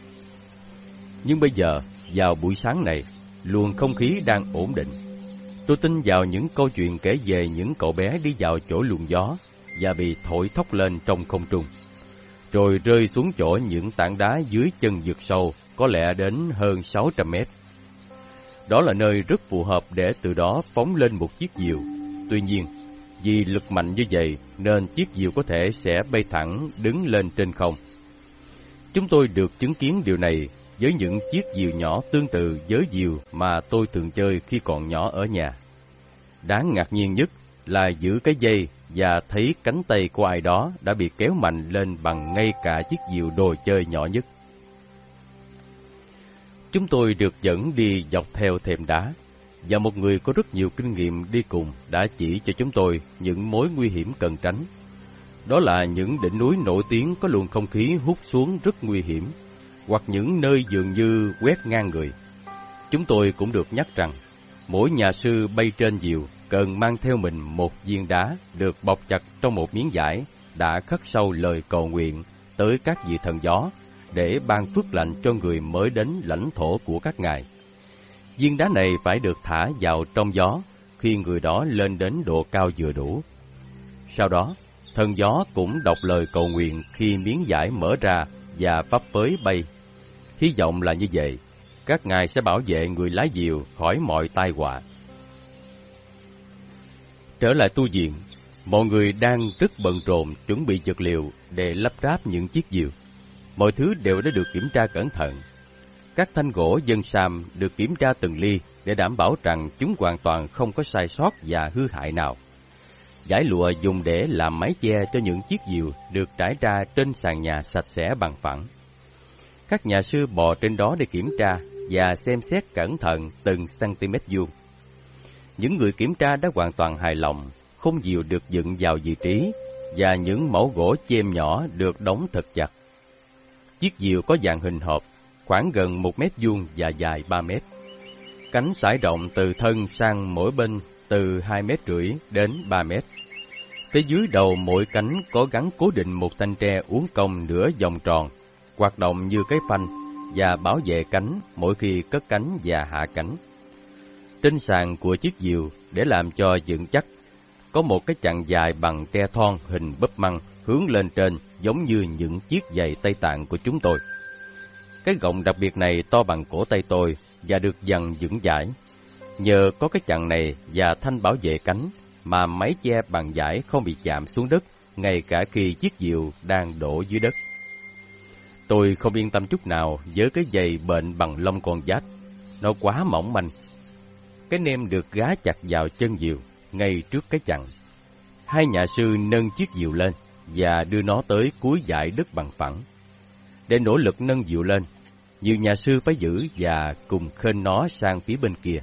Nhưng bây giờ, vào buổi sáng này, luồng không khí đang ổn định. Tôi tin vào những câu chuyện kể về những cậu bé đi vào chỗ luồng gió và bị thổi thốc lên trong không trung, rồi rơi xuống chỗ những tảng đá dưới chân vực sâu, có lẽ đến hơn 600 mét. Đó là nơi rất phù hợp để từ đó phóng lên một chiếc diều. Tuy nhiên, vì lực mạnh như vậy nên chiếc diều có thể sẽ bay thẳng đứng lên trên không. Chúng tôi được chứng kiến điều này với những chiếc diều nhỏ tương tự với diều mà tôi thường chơi khi còn nhỏ ở nhà. Đáng ngạc nhiên nhất là giữ cái dây và thấy cánh tay của ai đó đã bị kéo mạnh lên bằng ngay cả chiếc diều đồ chơi nhỏ nhất. Chúng tôi được dẫn đi dọc theo thềm đá, và một người có rất nhiều kinh nghiệm đi cùng đã chỉ cho chúng tôi những mối nguy hiểm cần tránh. Đó là những đỉnh núi nổi tiếng có luồng không khí hút xuống rất nguy hiểm, hoặc những nơi dường như quét ngang người. Chúng tôi cũng được nhắc rằng, mỗi nhà sư bay trên diều cần mang theo mình một viên đá được bọc chặt trong một miếng vải đã khắc sâu lời cầu nguyện tới các vị thần gió để ban phước lành cho người mới đến lãnh thổ của các ngài. Viên đá này phải được thả vào trong gió khi người đó lên đến độ cao vừa đủ. Sau đó, thần gió cũng đọc lời cầu nguyện khi miếng vải mở ra và phấp phới bay. Hy vọng là như vậy, các ngài sẽ bảo vệ người lái diều khỏi mọi tai họa. Trở lại tu viện, mọi người đang rất bận rộn chuẩn bị vật liệu để lắp ráp những chiếc diều. Mọi thứ đều đã được kiểm tra cẩn thận. Các thanh gỗ dân sam được kiểm tra từng ly để đảm bảo rằng chúng hoàn toàn không có sai sót và hư hại nào. Vải lụa dùng để làm mái che cho những chiếc diều được trải ra trên sàn nhà sạch sẽ bằng phẳng. Các nhà sư bò trên đó để kiểm tra và xem xét cẩn thận từng cm vuông. Những người kiểm tra đã hoàn toàn hài lòng, khung diều được dựng vào vị trí và những mẫu gỗ chêm nhỏ được đóng thật chặt. Chiếc diều có dạng hình hộp, khoảng gần 1 mét vuông và dài 3 mét. Cánh trải rộng từ thân sang mỗi bên từ 2,5 mét đến 3 mét. Tới dưới đầu mỗi cánh có gắn cố định một thanh tre uốn cong nửa vòng tròn, hoạt động như cái phanh và bảo vệ cánh mỗi khi cất cánh và hạ cánh. Trên sàn của chiếc diều, để làm cho vững chắc, có một cái chặn dài bằng tre thon hình búp măng hướng lên trên giống như những chiếc giày Tây Tạng của chúng tôi. Cái gọng đặc biệt này to bằng cổ tay tôi và được dằn vững chãi. Nhờ có cái chặn này và thanh bảo vệ cánh mà mái che bằng vải không bị chạm xuống đất ngay cả khi chiếc diều đang đổ dưới đất. Tôi không yên tâm chút nào với cái giày bệnh bằng lông con giáp. Nó quá mỏng manh. Cái nêm được gá chặt vào chân diều ngay trước cái chặn. Hai nhà sư nâng chiếc diều lên và đưa nó tới cuối dải đất bằng phẳng. Để nỗ lực nâng diều lên, nhiều nhà sư phải giữ và cùng khênh nó sang phía bên kia.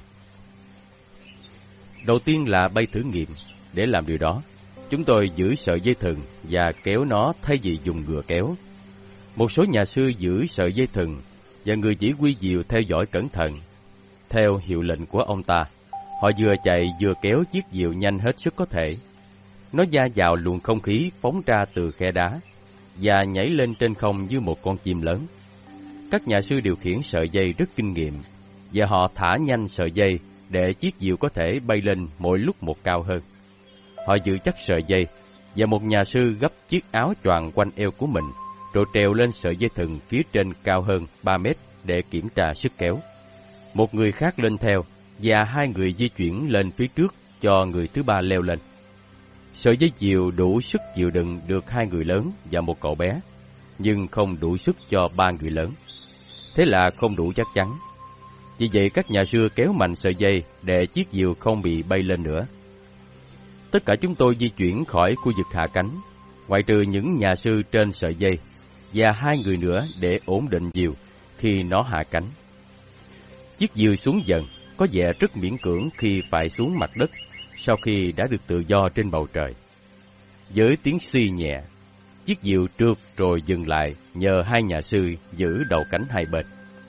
Đầu tiên là bay thử nghiệm. Để làm điều đó, chúng tôi giữ sợi dây thừng và kéo nó thay vì dùng ngựa kéo. Một số nhà sư giữ sợi dây thừng và người chỉ huy diều theo dõi cẩn thận. Theo hiệu lệnh của ông ta, họ vừa chạy vừa kéo chiếc diều nhanh hết sức có thể. Nó va vào luồng không khí phóng ra từ khe đá và nhảy lên trên không như một con chim lớn. Các nhà sư điều khiển sợi dây rất kinh nghiệm và họ thả nhanh sợi dây để chiếc diều có thể bay lên mỗi lúc một cao hơn. Họ giữ chắc sợi dây và một nhà sư gấp chiếc áo choàng quanh eo của mình rồi trèo lên sợi dây thừng phía trên cao hơn 3 mét để kiểm tra sức kéo. Một người khác lên theo và hai người di chuyển lên phía trước cho người thứ ba leo lên. Sợi dây diều đủ sức chịu đựng được 2 người lớn và một cậu bé, nhưng không đủ sức cho 3 người lớn. Thế là không đủ chắc chắn. Vì vậy các nhà sư kéo mạnh sợi dây để chiếc diều không bị bay lên nữa. Tất cả chúng tôi di chuyển khỏi khu vực hạ cánh, ngoại trừ những nhà sư trên sợi dây và 2 người nữa để ổn định diều khi nó hạ cánh. Chiếc diều xuống dần, có vẻ rất miễn cưỡng khi phải xuống mặt đất sau khi đã được tự do trên bầu trời. Với tiếng xi nhẹ, chiếc diều trượt rồi dừng lại nhờ 2 nhà sư giữ đầu cánh hai bên.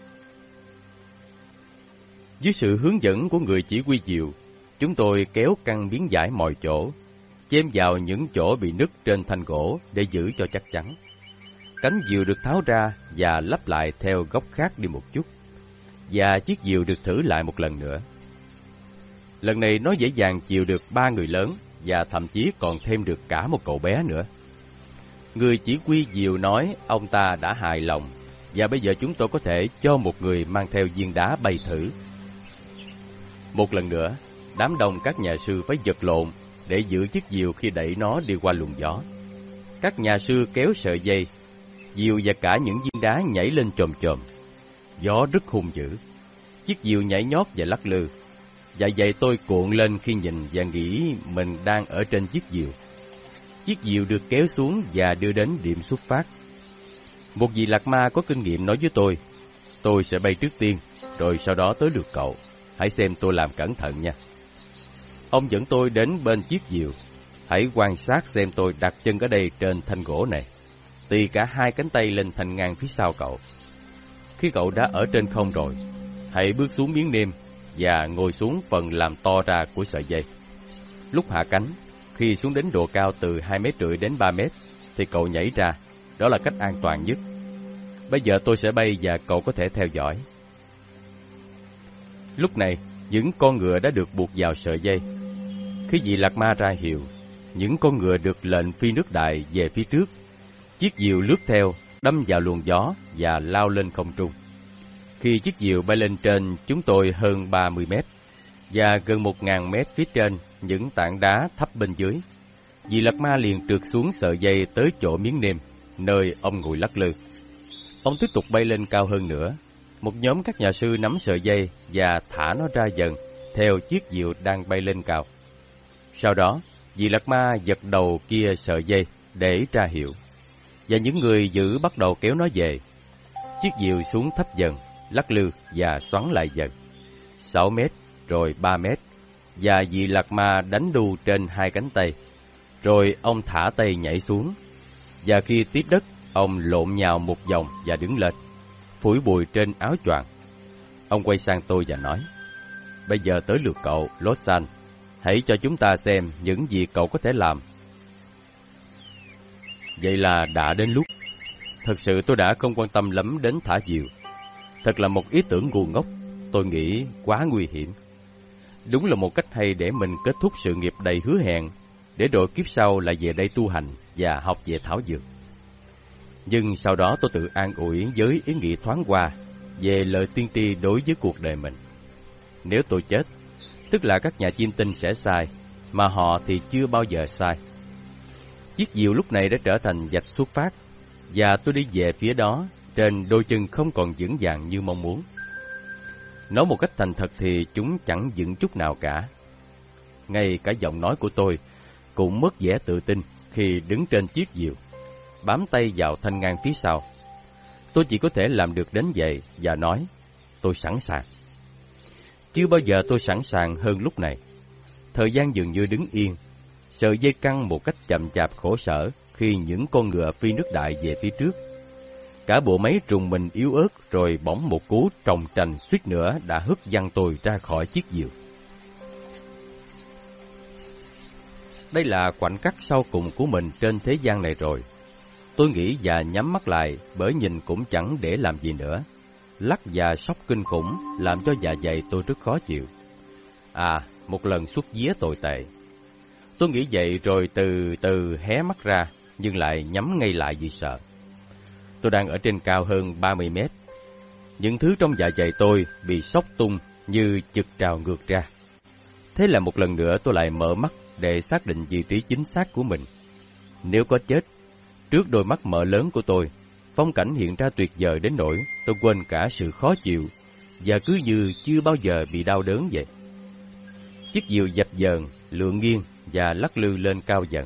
Dưới sự hướng dẫn của người chỉ huy diều, chúng tôi kéo căng miếng vải mọi chỗ, chêm vào những chỗ bị nứt trên thanh gỗ để giữ cho chắc chắn. Cánh diều được tháo ra và lắp lại theo góc khác đi một chút, và chiếc diều được thử lại một lần nữa. Lần này nó dễ dàng chịu được 3 người lớn và thậm chí còn thêm được cả một cậu bé nữa. Người chỉ huy diều nói ông ta đã hài lòng và bây giờ chúng tôi có thể cho một người mang theo viên đá bay thử. Một lần nữa, đám đông các nhà sư phải vật lộn để giữ chiếc diều khi đẩy nó đi qua luồng gió. Các nhà sư kéo sợi dây, diều và cả những viên đá nhảy lên chồm chồm. Gió rất hung dữ. Chiếc diều nhảy nhót và lắc lư. Dạ dày tôi cuộn lên khi nhìn và nghĩ mình đang ở trên chiếc diều. Chiếc diều được kéo xuống và đưa đến điểm xuất phát. Một vị lạc ma có kinh nghiệm nói với tôi sẽ bay trước tiên, rồi sau đó tới lượt cậu. Hãy xem tôi làm cẩn thận nha. Ông dẫn tôi đến bên chiếc diều. Hãy quan sát xem tôi đặt chân ở đây trên thanh gỗ này. Tì cả hai cánh tay lên thành ngang phía sau cậu. Khi cậu đã ở trên không rồi, hãy bước xuống miếng nêm và ngồi xuống phần làm to ra của sợi dây. Lúc hạ cánh, khi xuống đến độ cao từ 2,5 mét đến 3 mét, thì cậu nhảy ra. Đó là cách an toàn nhất. Bây giờ tôi sẽ bay và cậu có thể theo dõi. Lúc này, những con ngựa đã được buộc vào sợi dây. Khi vị lạc ma ra hiệu, những con ngựa được lệnh phi nước đại về phía trước. Chiếc diều lướt theo, đâm vào luồng gió và lao lên không trung. Khi chiếc diều bay lên trên chúng tôi hơn 30 mét và gần 1.000 mét phía trên những tảng đá thấp bên dưới, vị lạc ma liền trượt xuống sợi dây tới chỗ miếng nêm, nơi ông ngồi lắc lư. Ông tiếp tục bay lên cao hơn nữa. Một nhóm các nhà sư nắm sợi dây và thả nó ra dần theo chiếc diều đang bay lên cao. Sau đó, vị lạc ma giật đầu kia sợi dây để ra hiệu, và những người giữ bắt đầu kéo nó về. Chiếc diều xuống thấp dần, lắc lư và xoắn lại dần. 6 mét, rồi 3 mét, và vị lạc ma đánh đu trên hai cánh tay. Rồi ông thả tay nhảy xuống, và khi tiếp đất, ông lộn nhào một vòng và đứng lên, phủi bụi trên áo choàng. Ông quay sang tôi và nói: "Bây giờ tới lượt cậu, Lotsan. Hãy cho chúng ta xem những gì cậu có thể làm." Vậy là đã đến lúc. Thật sự tôi đã không quan tâm lắm đến thả diều. Thật là một ý tưởng ngu ngốc, tôi nghĩ quá nguy hiểm. Đúng là một cách hay để mình kết thúc sự nghiệp đầy hứa hẹn, để rồi kiếp sau lại về đây tu hành và học về thảo dược. Nhưng sau đó tôi tự an ủi với ý nghĩ thoáng qua về lời tiên tri đối với cuộc đời mình. Nếu tôi chết, tức là các nhà chiêm tinh sẽ sai, mà họ thì chưa bao giờ sai. Chiếc diều lúc này đã trở thành vạch xuất phát, và tôi đi về phía đó trên đôi chân không còn vững vàng như mong muốn. Nói một cách thành thật thì chúng chẳng vững chút nào cả. Ngay cả giọng nói của tôi cũng mất vẻ tự tin khi đứng trên chiếc diều, bám tay vào thanh ngang phía sau. Tôi chỉ có thể làm được đến vậy và nói: "Tôi sẵn sàng." Chưa bao giờ tôi sẵn sàng hơn lúc này. Thời gian dường như đứng yên, sợi dây căng một cách chậm chạp khổ sở khi những con ngựa phi nước đại về phía trước. Cả bộ máy trùng mình yếu ớt, rồi bỗng một cú trồng trành suýt nữa đã hất văng tôi ra khỏi chiếc diều. Đây là khoảnh khắc sau cùng của mình trên thế gian này rồi. Tôi nghĩ và nhắm mắt lại, bởi nhìn cũng chẳng để làm gì nữa. Lắc và sốc kinh khủng làm cho dạ dày tôi rất khó chịu. Một lần xuất vía tồi tệ. Tôi nghĩ vậy rồi từ từ hé mắt ra, nhưng lại nhắm ngay lại vì sợ. Tôi đang ở trên cao hơn 30 mét. Những thứ trong dạ dày tôi bị sốc tung như chực trào ngược ra. Thế là một lần nữa tôi lại mở mắt để xác định vị trí chính xác của mình. Nếu có chết, trước đôi mắt mở lớn của tôi, phong cảnh hiện ra tuyệt vời đến nỗi tôi quên cả sự khó chịu và cứ như chưa bao giờ bị đau đớn vậy. Chiếc diều dập dờn, lượn nghiêng và lắc lư lên cao dần.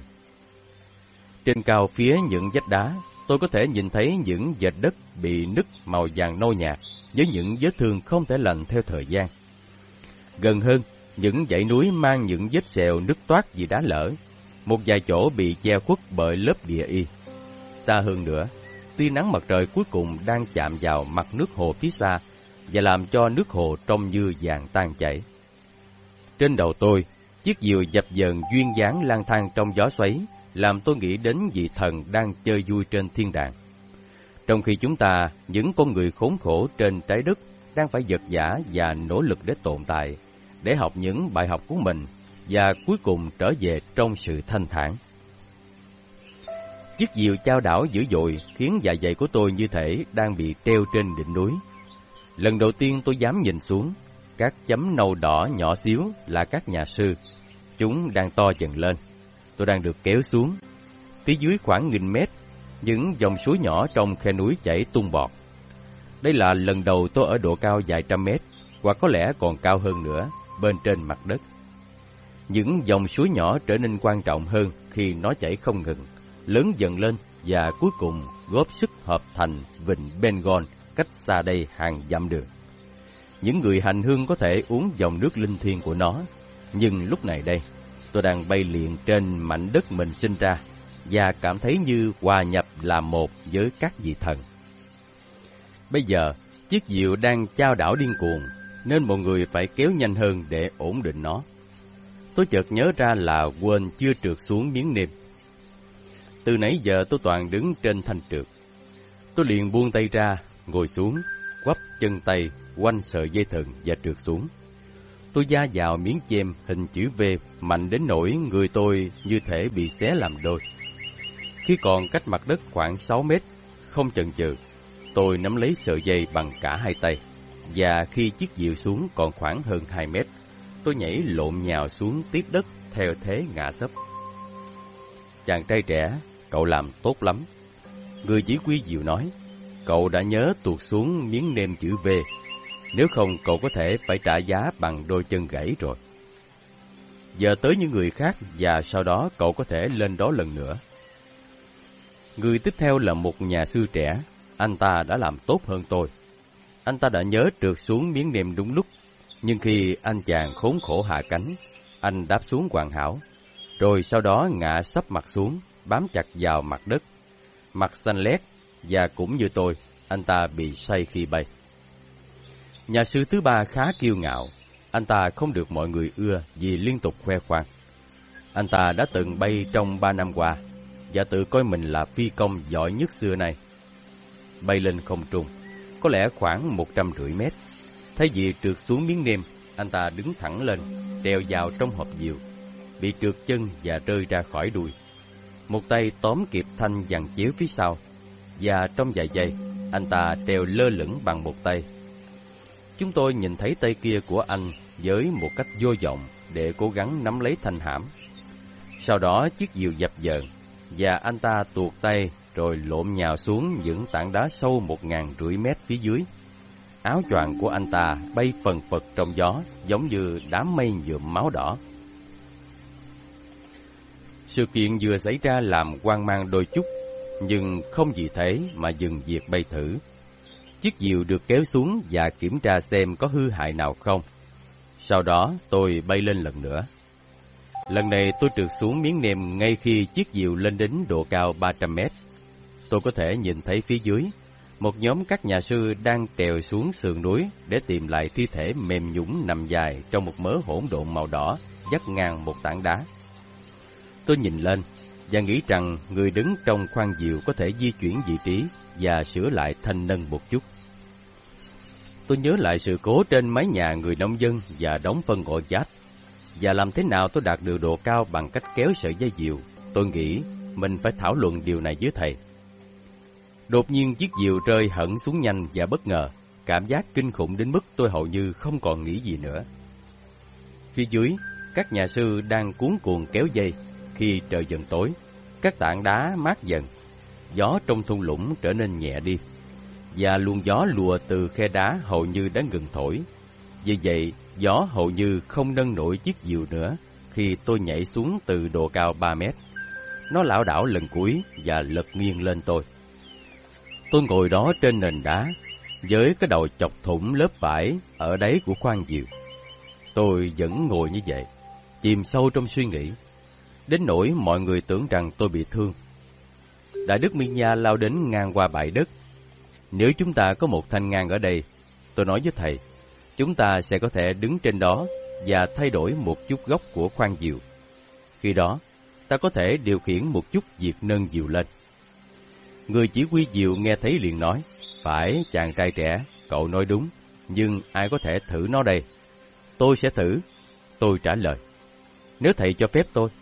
Trên cao phía những vách đá, tôi có thể nhìn thấy những vệt đất bị nứt màu vàng nâu nhạt với những vết thương không thể lành theo thời gian. Gần hơn, những dãy núi mang những vết sẹo nứt toát vì đá lở, một vài chỗ bị che khuất bởi lớp địa y. Xa hơn nữa, tia nắng mặt trời cuối cùng đang chạm vào mặt nước hồ phía xa và làm cho nước hồ trông như vàng tan chảy. Trên đầu tôi, chiếc diều dập dờn duyên dáng lang thang trong gió xoáy, làm tôi nghĩ đến vị thần đang chơi vui trên thiên đàng. Trong khi chúng ta, những con người khốn khổ trên trái đất, đang phải vật vã và nỗ lực để tồn tại, để học những bài học của mình và cuối cùng trở về trong sự thanh thản. Chiếc diều chao đảo dữ dội khiến dạ dày của tôi như thể đang bị treo trên đỉnh núi. Lần đầu tiên tôi dám nhìn xuống, các chấm nâu đỏ nhỏ xíu là các nhà sư. Chúng đang to dần lên. Tôi đang được kéo xuống. Phía dưới khoảng 1000 mét, những dòng suối nhỏ trong khe núi chảy tung bọt. Đây là lần đầu tôi ở độ cao vài trăm mét, hoặc có lẽ còn cao hơn nữa, bên trên mặt đất. Những dòng suối nhỏ trở nên quan trọng hơn khi nó chảy không ngừng, lớn dần lên và cuối cùng góp sức hợp thành vịnh Bengal cách xa đây hàng dặm đường. Những người hành hương có thể uống dòng nước linh thiêng của nó, nhưng lúc này đây, tôi đang bay lượn trên mảnh đất mình sinh ra và cảm thấy như hòa nhập làm một với các vị thần. Bây giờ, chiếc diều đang chao đảo điên cuồng, nên mọi người phải kéo nhanh hơn để ổn định nó. Tôi chợt nhớ ra là quên chưa trượt xuống miếng nêm. Từ nãy giờ tôi toàn đứng trên thanh trượt. Tôi liền buông tay ra, ngồi xuống, quắp chân tay quanh sợi dây thừng và trượt xuống. Tôi va vào miếng chêm hình chữ V mạnh đến nỗi người tôi như thể bị xé làm đôi. Khi còn cách mặt đất khoảng 6 mét, không chần chừ, tôi nắm lấy sợi dây bằng cả hai tay, và khi chiếc diều xuống còn khoảng hơn 2 mét, tôi nhảy lộn nhào xuống tiếp đất theo thế ngã sấp. Chàng trai trẻ, cậu làm tốt lắm. Người chỉ huy diều nói, cậu đã nhớ tuột xuống miếng nêm chữ V, nếu không cậu có thể phải trả giá bằng đôi chân gãy rồi. Giờ tới những người khác và sau đó cậu có thể lên đó lần nữa. Người tiếp theo là một nhà sư trẻ, anh ta đã làm tốt hơn tôi. Anh ta đã nhớ trượt xuống miếng nêm đúng lúc, nhưng khi anh chàng khốn khổ hạ cánh, anh đáp xuống hoàn hảo, rồi sau đó ngã sấp mặt xuống, bám chặt vào mặt đất. Mặt xanh lét, và cũng như tôi, anh ta bị say khi bay. Nhà sư thứ ba khá kiêu ngạo, anh ta không được mọi người ưa vì liên tục khoe khoang. Anh ta đã từng bay trong 3 năm qua, và tự coi mình là phi công giỏi nhất xưa nay. Bay lên không trung, có lẽ khoảng 150 mét. Thay vì trượt xuống miếng nêm, anh ta đứng thẳng lên, trèo vào trong hộp diều, bị trượt chân và rơi ra khỏi đuôi. Một tay tóm kịp thanh giằng chéo phía sau, và trong vài giây, anh ta treo lơ lửng bằng một tay. Chúng tôi nhìn thấy tay kia của anh với một cách vô vọng để cố gắng nắm lấy thanh hãm. Sau đó chiếc diều dập dờn, và anh ta tuột tay rồi lộn nhào xuống những tảng đá sâu 1.500 mét phía dưới. Áo choàng của anh ta bay phần phật trong gió, giống như đám mây nhuộm máu đỏ. Sự kiện vừa xảy ra làm hoang mang đôi chút, nhưng không vì thế mà dừng việc bay thử. Chiếc diều được kéo xuống và kiểm tra xem có hư hại nào không. Sau đó tôi bay lên lần nữa. Lần này tôi trượt xuống miếng nêm ngay khi chiếc diều lên đến độ cao 300 mét. Tôi có thể nhìn thấy phía dưới, một nhóm các nhà sư đang trèo xuống sườn núi để tìm lại thi thể mềm nhũn nằm dài trong một mớ hỗn độn màu đỏ vắt ngang một tảng đá. Tôi nhìn lên và nghĩ rằng người đứng trong khoang diều có thể di chuyển vị trí và sửa lại thanh nâng một chút. Tôi nhớ lại sự cố trên mái nhà người nông dân và đống phân gỗ chát, và làm thế nào tôi đạt được độ cao bằng cách kéo sợi dây diều. Tôi nghĩ mình phải thảo luận điều này với thầy. Đột nhiên chiếc diều rơi hẳn xuống nhanh và bất ngờ, cảm giác kinh khủng đến mức tôi hầu như không còn nghĩ gì nữa. Phía dưới, các nhà sư đang cuống cuồng kéo dây. Khi trời dần tối, các tảng đá mát dần, gió trong thung lũng trở nên nhẹ đi, và luồng gió lùa từ khe đá hầu như đã ngừng thổi. Vì vậy, gió hầu như không nâng nổi chiếc diều nữa khi tôi nhảy xuống từ độ cao 3 mét. Nó lảo đảo lần cuối và lật nghiêng lên tôi. Tôi ngồi đó trên nền đá, với cái đầu chọc thủng lớp vải ở đáy của khoang diều. Tôi vẫn ngồi như vậy, chìm sâu trong suy nghĩ, đến nỗi mọi người tưởng rằng tôi bị thương. Đại đức Minh Nha lao đến ngang qua bãi đất. Nếu chúng ta có một thanh ngang ở đây, tôi nói với thầy, chúng ta sẽ có thể đứng trên đó và thay đổi một chút góc của khoang diều. Khi đó, ta có thể điều khiển một chút việc nâng diều lên. Người chỉ huy diều nghe thấy liền nói, phải, chàng trai trẻ, cậu nói đúng, nhưng ai có thể thử nó đây? Tôi sẽ thử, tôi trả lời, nếu thầy cho phép tôi.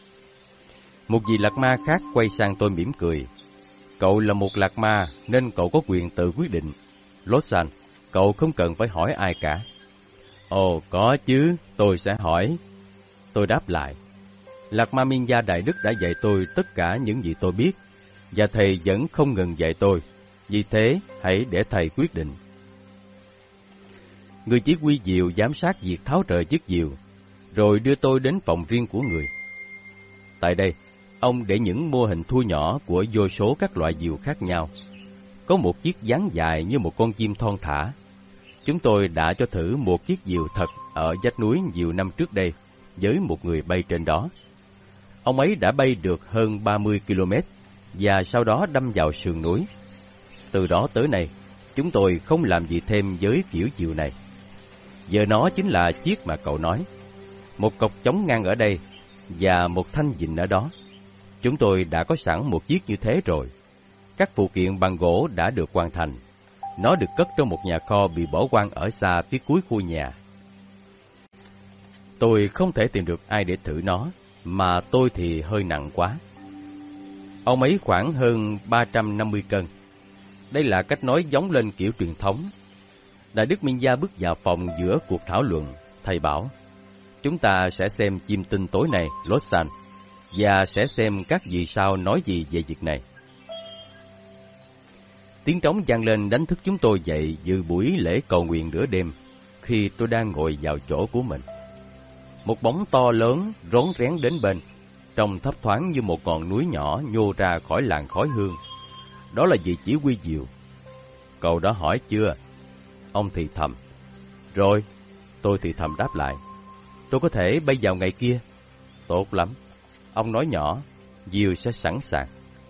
Một vị lạc ma khác quay sang tôi mỉm cười. Cậu là một lạc ma nên cậu có quyền tự quyết định. Lotsan, cậu không cần phải hỏi ai cả. Ồ, có chứ, tôi sẽ hỏi. Tôi đáp lại. Lạc ma Miên Gia Đại Đức đã dạy tôi tất cả những gì tôi biết, và thầy vẫn không ngừng dạy tôi. Vì thế, hãy để thầy quyết định. Người chỉ huy diều giám sát việc tháo rời chiếc diều. rồi đưa tôi đến phòng riêng của người. Tại đây, ông để những mô hình thu nhỏ của vô số các loại diều khác nhau. Có một chiếc dáng dài như một con chim thon thả. Chúng tôi đã cho thử một chiếc diều thật ở vách núi nhiều năm trước đây, với một người bay trên đó. Ông ấy đã bay được hơn 30 km, và sau đó đâm vào sườn núi. Từ đó tới nay, chúng tôi không làm gì thêm với kiểu diều này. Giờ nó chính là chiếc mà cậu nói. Một cọc chống ngang ở đây, và một thanh vịn ở đó. Chúng tôi đã có sẵn một chiếc như thế rồi. Các phụ kiện bằng gỗ đã được hoàn thành. Nó được cất trong một nhà kho bị bỏ hoang ở xa phía cuối khu nhà. Tôi không thể tìm được ai để thử nó, mà tôi thì hơi nặng quá. Ông ấy khoảng hơn 350 cân. Đây là cách nói giống lên kiểu truyền thống. Đại đức Minh Gia bước vào phòng giữa cuộc thảo luận. Thầy bảo, chúng ta sẽ xem chim tinh tối nay, Lausanne, và sẽ xem các vị sao nói gì về việc này. Tiếng trống vang lên đánh thức chúng tôi dậy dự buổi lễ cầu nguyện nửa đêm, khi tôi đang ngồi vào chỗ của mình. Một bóng to lớn rón rén đến bên, trông thấp thoáng như một ngọn núi nhỏ nhô ra khỏi làn khói hương. Đó là vị chỉ huy diều. Cậu đã hỏi chưa? Ông thì thầm. Rồi, tôi thì thầm đáp lại. Tôi có thể bay vào ngày kia. Tốt lắm. Ông nói nhỏ, diều sẽ sẵn sàng.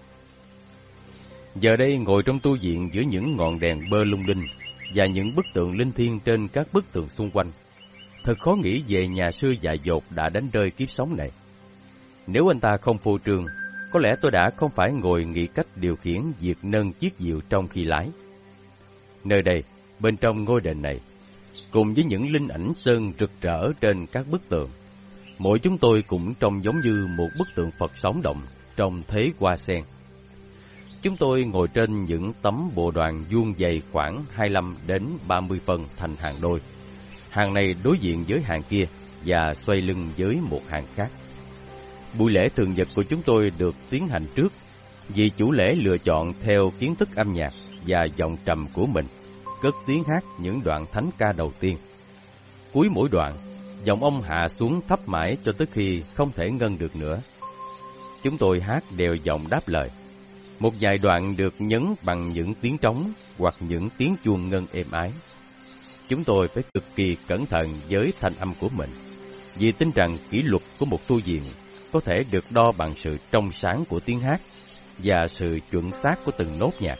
Giờ đây ngồi trong tu viện giữa những ngọn đèn bơ lung linh và những bức tượng linh thiêng trên các bức tường xung quanh, thật khó nghĩ về nhà sư dại dột đã đánh rơi kiếp sống này. Nếu anh ta không phô trương, có lẽ tôi đã không phải ngồi nghĩ cách điều khiển việc nâng chiếc diều trong khi lái. Nơi đây, bên trong ngôi đền này, cùng với những linh ảnh sơn rực rỡ trên các bức tường, mỗi chúng tôi cũng trông giống như một bức tượng Phật sống động trong thế hoa sen. Chúng tôi ngồi trên những tấm bộ đoàn vuông dày khoảng 25 đến 30 phân thành hàng đôi. Hàng này đối diện với hàng kia và xoay lưng với một hàng khác. Buổi lễ thường nhật của chúng tôi được tiến hành trước, vì chủ lễ lựa chọn theo kiến thức âm nhạc và giọng trầm của mình, cất tiếng hát những đoạn thánh ca đầu tiên. Cuối mỗi đoạn, giọng ông hạ xuống thấp mãi cho tới khi không thể ngân được nữa. Chúng tôi hát đều giọng đáp lời. Một vài đoạn được nhấn bằng những tiếng trống hoặc những tiếng chuông ngân êm ái. Chúng tôi phải cực kỳ cẩn thận với thanh âm của mình, vì tin rằng kỷ luật của một tu viện có thể được đo bằng sự trong sáng của tiếng hát và sự chuẩn xác của từng nốt nhạc.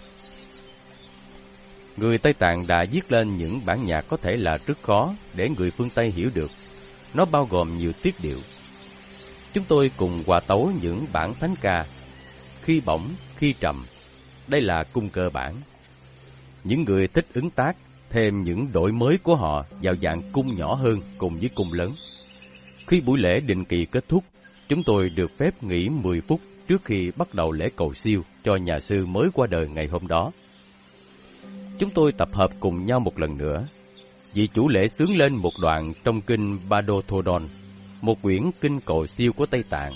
Người Tây Tạng đã viết lên những bản nhạc có thể là rất khó để người phương Tây hiểu được. Nó bao gồm nhiều tiết điệu. Chúng tôi cùng hòa tấu những bản thánh ca, khi bổng, khi trầm. Đây là cung cơ bản. Những người thích ứng tác thêm những đổi mới của họ vào dạng cung nhỏ hơn cùng với cung lớn. Khi buổi lễ định kỳ kết thúc, chúng tôi được phép nghỉ 10 phút trước khi bắt đầu lễ cầu siêu cho nhà sư mới qua đời ngày hôm đó. Chúng tôi tập hợp cùng nhau một lần nữa. Vị chủ lễ xướng lên một đoạn trong kinh Bado Thodon, một quyển kinh cầu siêu của Tây Tạng.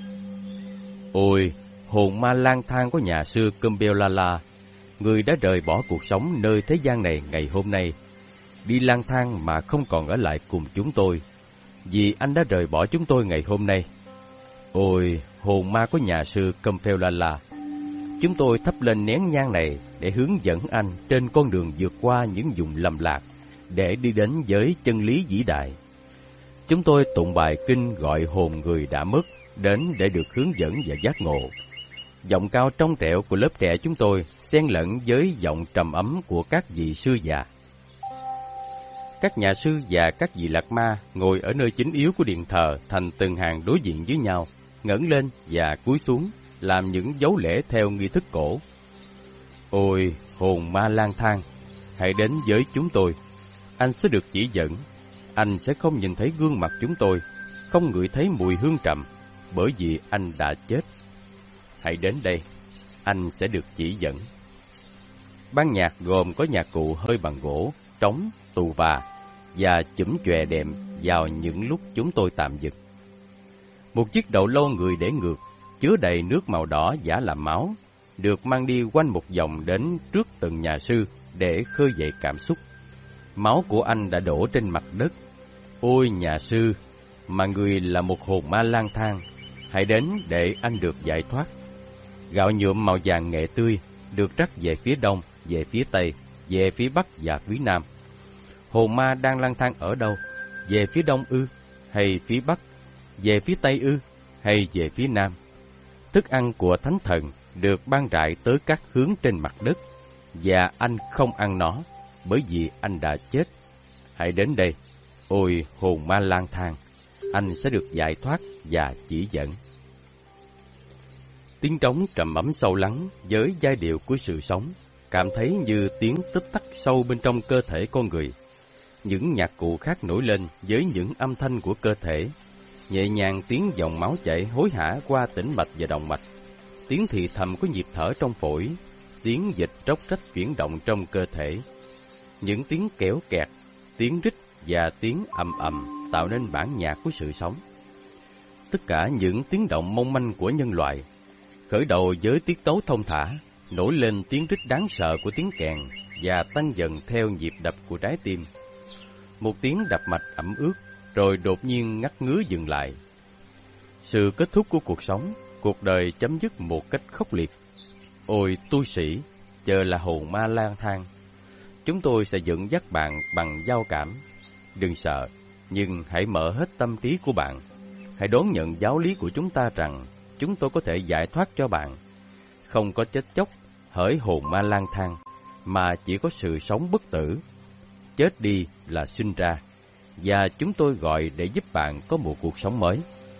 Ôi, hồn ma lang thang của nhà sư Kumbhelala, người đã rời bỏ cuộc sống nơi thế gian này ngày hôm nay, đi lang thang mà không còn ở lại cùng chúng tôi, vì anh đã rời bỏ chúng tôi ngày hôm nay. Ôi, hồn ma của nhà sư Kumbhelala, chúng tôi thắp lên nén nhang này để hướng dẫn anh trên con đường vượt qua những vùng lầm lạc, để đi đến với chân lý vĩ đại. Chúng tôi tụng bài kinh gọi hồn người đã mất đến để được hướng dẫn và giác ngộ. Giọng cao trong trẻo của lớp trẻ chúng tôi xen lẫn với giọng trầm ấm của các vị sư già. Các nhà sư và các vị lạc ma ngồi ở nơi chính yếu của điện thờ thành từng hàng đối diện với nhau, ngẩng lên và cúi xuống, làm những dấu lễ theo nghi thức cổ. Ôi, hồn ma lang thang, hãy đến với chúng tôi. Anh sẽ được chỉ dẫn. Anh sẽ không nhìn thấy gương mặt chúng tôi, không ngửi thấy mùi hương trầm, bởi vì anh đã chết. Hãy đến đây, anh sẽ được chỉ dẫn. Ban nhạc gồm có nhạc cụ hơi bằng gỗ, trống, tù và chủm chòe đệm vào những lúc chúng tôi tạm dừng. Một chiếc đầu lâu người để ngược, chứa đầy nước màu đỏ giả làm máu, được mang đi quanh một vòng đến trước từng nhà sư để khơi dậy cảm xúc. Máu của anh đã đổ trên mặt đất. Ôi nhà sư, mà người là một hồn ma lang thang, hãy đến để anh được giải thoát. Gạo nhuộm màu vàng nghệ tươi được rắc về phía đông, về phía tây, về phía bắc và phía nam. Hồn ma đang lang thang ở đâu? Về phía đông ư, hay phía bắc? Về phía tây ư, hay về phía nam? Thức ăn của thánh thần được ban rải tới các hướng trên mặt đất, và anh không ăn nó, bởi vì anh đã chết. Hãy đến đây, ôi hồn ma lang thang, anh sẽ được giải thoát và chỉ dẫn. Tiếng trống trầm ấm sâu lắng với giai điệu của sự sống, cảm thấy như tiếng tích tắc sâu bên trong cơ thể con người. Những nhạc cụ khác nổi lên với những âm thanh của cơ thể, nhẹ nhàng tiếng dòng máu chảy hối hả qua tĩnh mạch và động mạch, tiếng thì thầm của nhịp thở trong phổi, tiếng dịch róc rách chuyển động trong cơ thể, những tiếng kéo kẹt, tiếng rít và tiếng ầm ầm tạo nên bản nhạc của sự sống. Tất cả những tiếng động mong manh của nhân loại, khởi đầu với tiết tấu thông thả, nổi lên tiếng rít đáng sợ của tiếng kèn và tăng dần theo nhịp đập của trái tim. Một tiếng đập mạch ẩm ướt, rồi đột nhiên ngắt ngứ dừng lại. Sự kết thúc của cuộc sống, cuộc đời chấm dứt một cách khốc liệt. Ôi tu sĩ, chờ là hồn ma lang thang, chúng tôi sẽ dẫn dắt bạn bằng giao cảm. Đừng sợ, nhưng hãy mở hết tâm trí của bạn. Hãy đón nhận giáo lý của chúng ta rằng chúng tôi có thể giải thoát cho bạn. Không có chết chóc, hỡi hồn ma lang thang, mà chỉ có sự sống bất tử. Chết đi là sinh ra, và chúng tôi gọi để giúp bạn có một cuộc sống mới.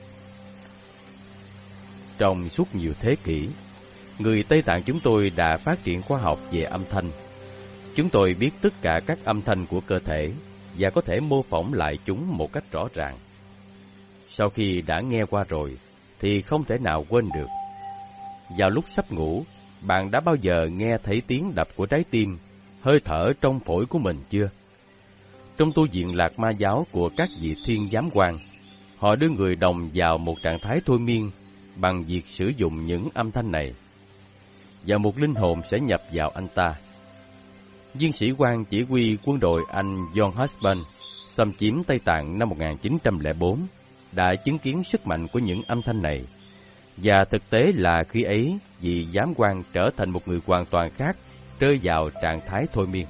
Trong suốt nhiều thế kỷ, người Tây Tạng chúng tôi đã phát triển khoa học về âm thanh. Chúng tôi biết tất cả các âm thanh của cơ thể và có thể mô phỏng lại chúng một cách rõ ràng. Sau khi đã nghe qua rồi, thì không thể nào quên được. Vào lúc sắp ngủ, bạn đã bao giờ nghe thấy tiếng đập của trái tim, hơi thở trong phổi của mình chưa? Trong tu viện Lạc Ma giáo của các vị thiên giám quan, họ đưa người đồng vào một trạng thái thôi miên bằng việc sử dụng những âm thanh này, và một linh hồn sẽ nhập vào anh ta. Viên sĩ quan chỉ huy quân đội Anh John Husband xâm chiếm Tây Tạng năm 1904 đã chứng kiến sức mạnh của những âm thanh này, và thực tế là khi ấy vị giám quan trở thành một người hoàn toàn khác, rơi vào trạng thái thôi miên.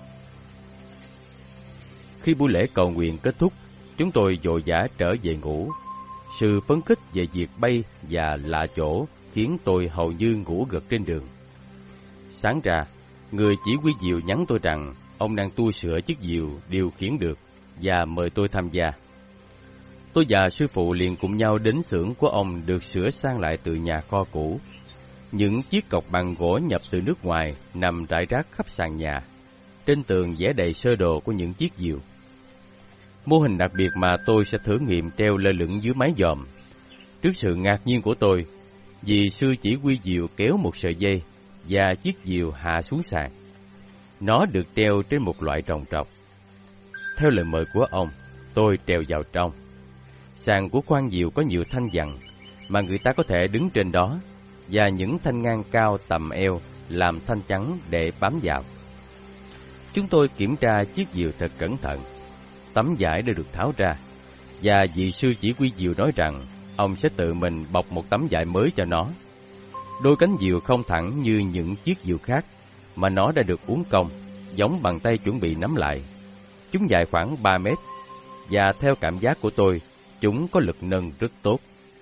Khi buổi lễ cầu nguyện kết thúc, chúng tôi vội vã trở về ngủ. Sự phấn khích về việc bay và lạ chỗ khiến tôi hầu như ngủ gật trên đường. Sáng ra, người chỉ huy diều nhắn tôi rằng ông đang tua sửa chiếc diều điều khiển được và mời tôi tham gia. Tôi và sư phụ liền cùng nhau đến xưởng của ông được sửa sang lại từ nhà kho cũ. Những chiếc cọc bằng gỗ nhập từ nước ngoài nằm rải rác khắp sàn nhà. Trên tường vẽ đầy sơ đồ của những chiếc diều. Mô hình đặc biệt mà tôi sẽ thử nghiệm treo lơ lửng dưới mái dòm. Trước sự ngạc nhiên của tôi, vị sư chỉ huy diều kéo một sợi dây và chiếc diều hạ xuống sàn. Nó được treo trên một loại rồng trọc. Theo lời mời của ông, tôi trèo vào trong. Sàn của khoang diều có nhiều thanh vặn mà người ta có thể đứng trên đó, và những thanh ngang cao tầm eo làm thanh chắn để bám vào. Chúng tôi kiểm tra chiếc diều thật cẩn thận. Tấm vải đã được tháo ra, và vị sư chỉ huy diều nói rằng ông sẽ tự mình bọc một tấm vải mới cho nó. Đôi cánh diều không thẳng như những chiếc diều khác, mà nó đã được uốn cong, giống bàn tay chuẩn bị nắm lại. Chúng dài khoảng 3 mét, và theo cảm giác của tôi, chúng có lực nâng rất tốt.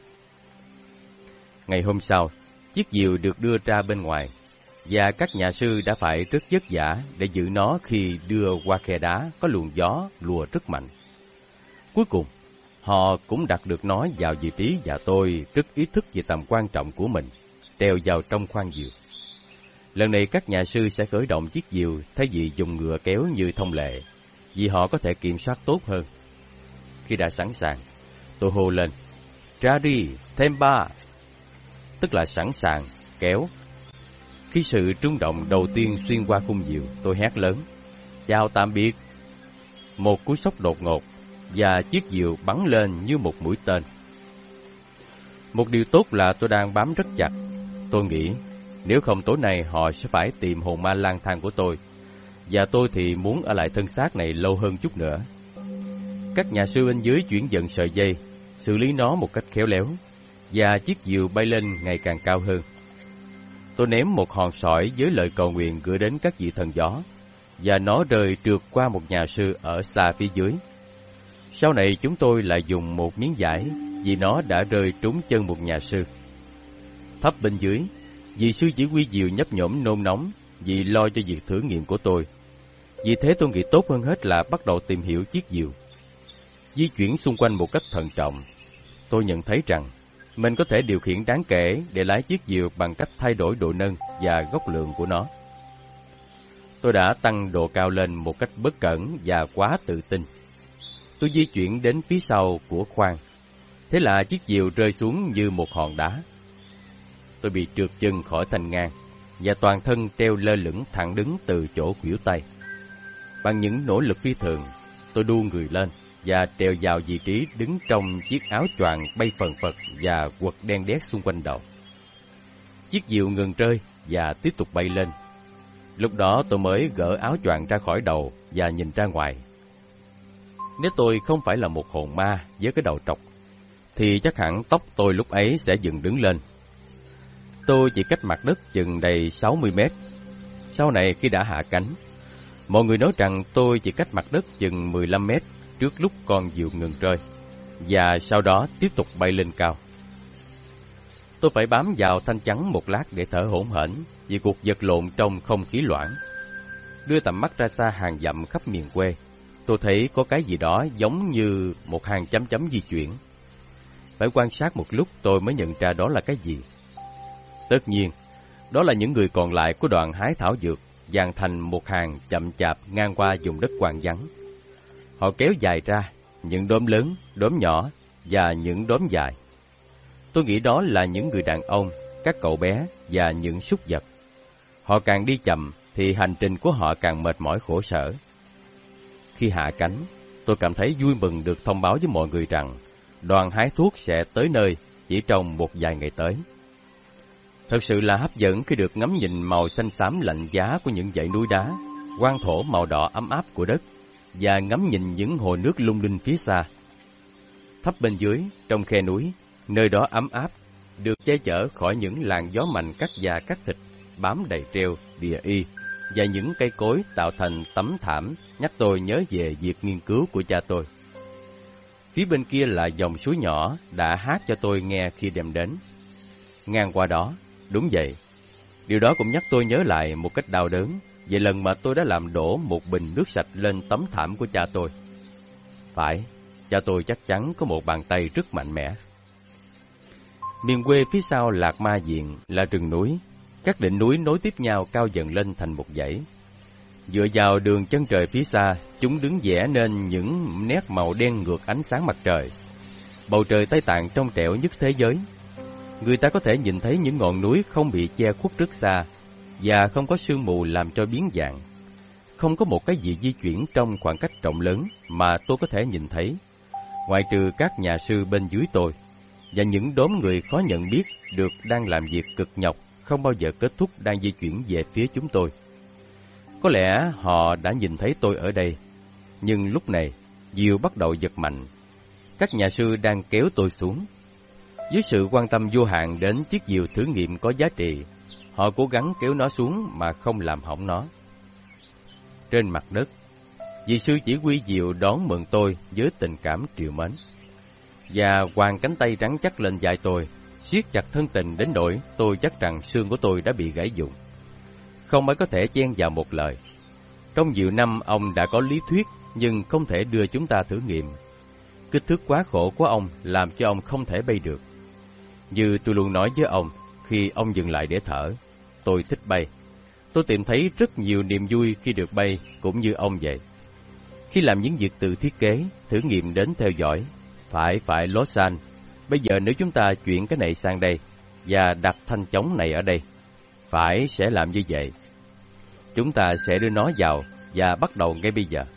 Ngày hôm sau, chiếc diều được đưa ra bên ngoài, và các nhà sư đã phải rất vất vả để giữ nó khi đưa qua khe đá có luồng gió lùa rất mạnh. Cuối cùng, họ cũng đặt được nó vào vị trí, và tôi rất ý thức về tầm quan trọng của mình, treo vào trong khoang diều. Lần này các nhà sư sẽ khởi động chiếc diều thay vì dùng ngựa kéo như thông lệ, vì họ có thể kiểm soát tốt hơn. Khi đã sẵn sàng, tôi hô lên, ra đi, thêm 3, tức là sẵn sàng, kéo. Khi sự rung động đầu tiên xuyên qua khung diều, tôi hét lớn, chào tạm biệt. Một cú sốc đột ngột, và chiếc diều bắn lên như một mũi tên. Một điều tốt là tôi đang bám rất chặt. Tôi nghĩ, nếu không tối nay họ sẽ phải tìm hồn ma lang thang của tôi, và tôi thì muốn ở lại thân xác này lâu hơn chút nữa. Các nhà sư bên dưới chuyển dần sợi dây, xử lý nó một cách khéo léo, và chiếc diều bay lên ngày càng cao hơn. Tôi ném một hòn sỏi với lời cầu nguyện gửi đến các vị thần gió, và nó rơi trượt qua một nhà sư ở xa phía dưới. Sau này chúng tôi lại dùng một miếng vải, vì nó đã rơi trúng chân một nhà sư. Thấp bên dưới, vị sư chỉ huy diều nhấp nhổm nôn nóng vì lo cho việc thử nghiệm của tôi. Vì thế tôi nghĩ tốt hơn hết là bắt đầu tìm hiểu chiếc diều. Di chuyển xung quanh một cách thận trọng, tôi nhận thấy rằng mình có thể điều khiển đáng kể để lái chiếc diều bằng cách thay đổi độ nâng và góc lượng của nó. Tôi đã tăng độ cao lên một cách bất cẩn và quá tự tin. Tôi di chuyển đến phía sau của khoang. Thế là chiếc diều rơi xuống như một hòn đá. Tôi bị trượt chân khỏi thành ngang, và toàn thân treo lơ lửng thẳng đứng từ chỗ khuỷu tay. Bằng những nỗ lực phi thường, tôi đu người lên và trèo vào vị trí đứng trong chiếc áo choàng bay phần phật và quật đen đét xung quanh đầu. Chiếc diều ngừng rơi và tiếp tục bay lên. Lúc đó tôi mới gỡ áo choàng ra khỏi đầu và nhìn ra ngoài. Nếu tôi không phải là một hồn ma với cái đầu trọc, thì chắc hẳn tóc tôi lúc ấy sẽ dựng đứng lên. Tôi chỉ cách mặt đất chừng đầy 60 mét. Sau này khi đã hạ cánh, mọi người nói rằng tôi chỉ cách mặt đất chừng 15 mét trước lúc con diều ngừng rơi, và sau đó tiếp tục bay lên cao. Tôi phải bám vào thanh chắn một lát để thở hổn hển vì cuộc vật lộn trong không khí loãng. Đưa tầm mắt ra xa hàng dặm khắp miền quê, tôi thấy có cái gì đó giống như một hàng chấm chấm di chuyển. Phải quan sát một lúc tôi mới nhận ra đó là cái gì. Tất nhiên, đó là những người còn lại của đoàn hái thảo dược, dàn thành một hàng chậm chạp ngang qua vùng đất hoang vắng. Họ kéo dài ra, những đốm lớn, đốm nhỏ và những đốm dài. Tôi nghĩ đó là những người đàn ông, các cậu bé và những súc vật. Họ càng đi chậm thì hành trình của họ càng mệt mỏi khổ sở. Khi hạ cánh, tôi cảm thấy vui mừng được thông báo với mọi người rằng đoàn hái thuốc sẽ tới nơi chỉ trong một vài ngày tới. Thật sự là hấp dẫn khi được ngắm nhìn màu xanh xám lạnh giá của những dãy núi đá, hoang thổ màu đỏ ấm áp của đất, và ngắm nhìn những hồ nước lung linh phía xa. Thấp bên dưới, trong khe núi, nơi đó ấm áp, được che chở khỏi những làn gió mạnh cắt da cắt thịt, bám đầy treo, đìa y, và những cây cối tạo thành tấm thảm nhắc tôi nhớ về việc nghiên cứu của cha tôi. Phía bên kia là dòng suối nhỏ đã hát cho tôi nghe khi đêm đến. Ngang qua đó, đúng vậy, điều đó cũng nhắc tôi nhớ lại một cách đau đớn về lần mà tôi đã làm đổ một bình nước sạch lên tấm thảm của cha tôi. Phải, cha tôi chắc chắn có một bàn tay rất mạnh mẽ. Miền quê phía sau Lạc Ma Diện là rừng núi, các đỉnh núi nối tiếp nhau cao dần lên thành một dãy. Dựa vào đường chân trời phía xa, chúng đứng vẽ nên những nét màu đen ngược ánh sáng mặt trời. Bầu trời Tây Tạng trong trẻo nhất thế giới. Người ta có thể nhìn thấy những ngọn núi không bị che khuất rất xa, và không có sương mù làm cho biến dạng. Không có một cái gì di chuyển trong khoảng cách rộng lớn mà tôi có thể nhìn thấy, ngoại trừ các nhà sư bên dưới tôi, và những đốm người khó nhận biết được đang làm việc cực nhọc, không bao giờ kết thúc đang di chuyển về phía chúng tôi. Có lẽ họ đã nhìn thấy tôi ở đây, nhưng lúc này, diều bắt đầu giật mạnh. Các nhà sư đang kéo tôi xuống. Với sự quan tâm vô hạn đến chiếc diều thử nghiệm có giá trị, họ cố gắng kéo nó xuống mà không làm hỏng nó. Trên mặt đất, vị sư chỉ huy diều đón mừng tôi với tình cảm trìu mến, và quàng cánh tay rắn chắc lên vai tôi, siết chặt thân tình đến nỗi tôi chắc rằng xương của tôi đã bị gãy vụn. Không ai có thể chen vào một lời. Trong nhiều năm ông đã có lý thuyết, nhưng không thể đưa chúng ta thử nghiệm. Kích thước quá khổ của ông làm cho ông không thể bay được. Như tôi luôn nói với ông, khi ông dừng lại để thở, tôi thích bay. Tôi tìm thấy rất nhiều niềm vui khi được bay, cũng như ông vậy. Khi làm những việc tự thiết kế, thử nghiệm đến theo dõi, phải Lausanne. Bây giờ nếu chúng ta chuyển cái này sang đây, và đặt thanh chống này ở đây, phải sẽ làm như vậy. Chúng ta sẽ đưa nó vào và bắt đầu ngay bây giờ.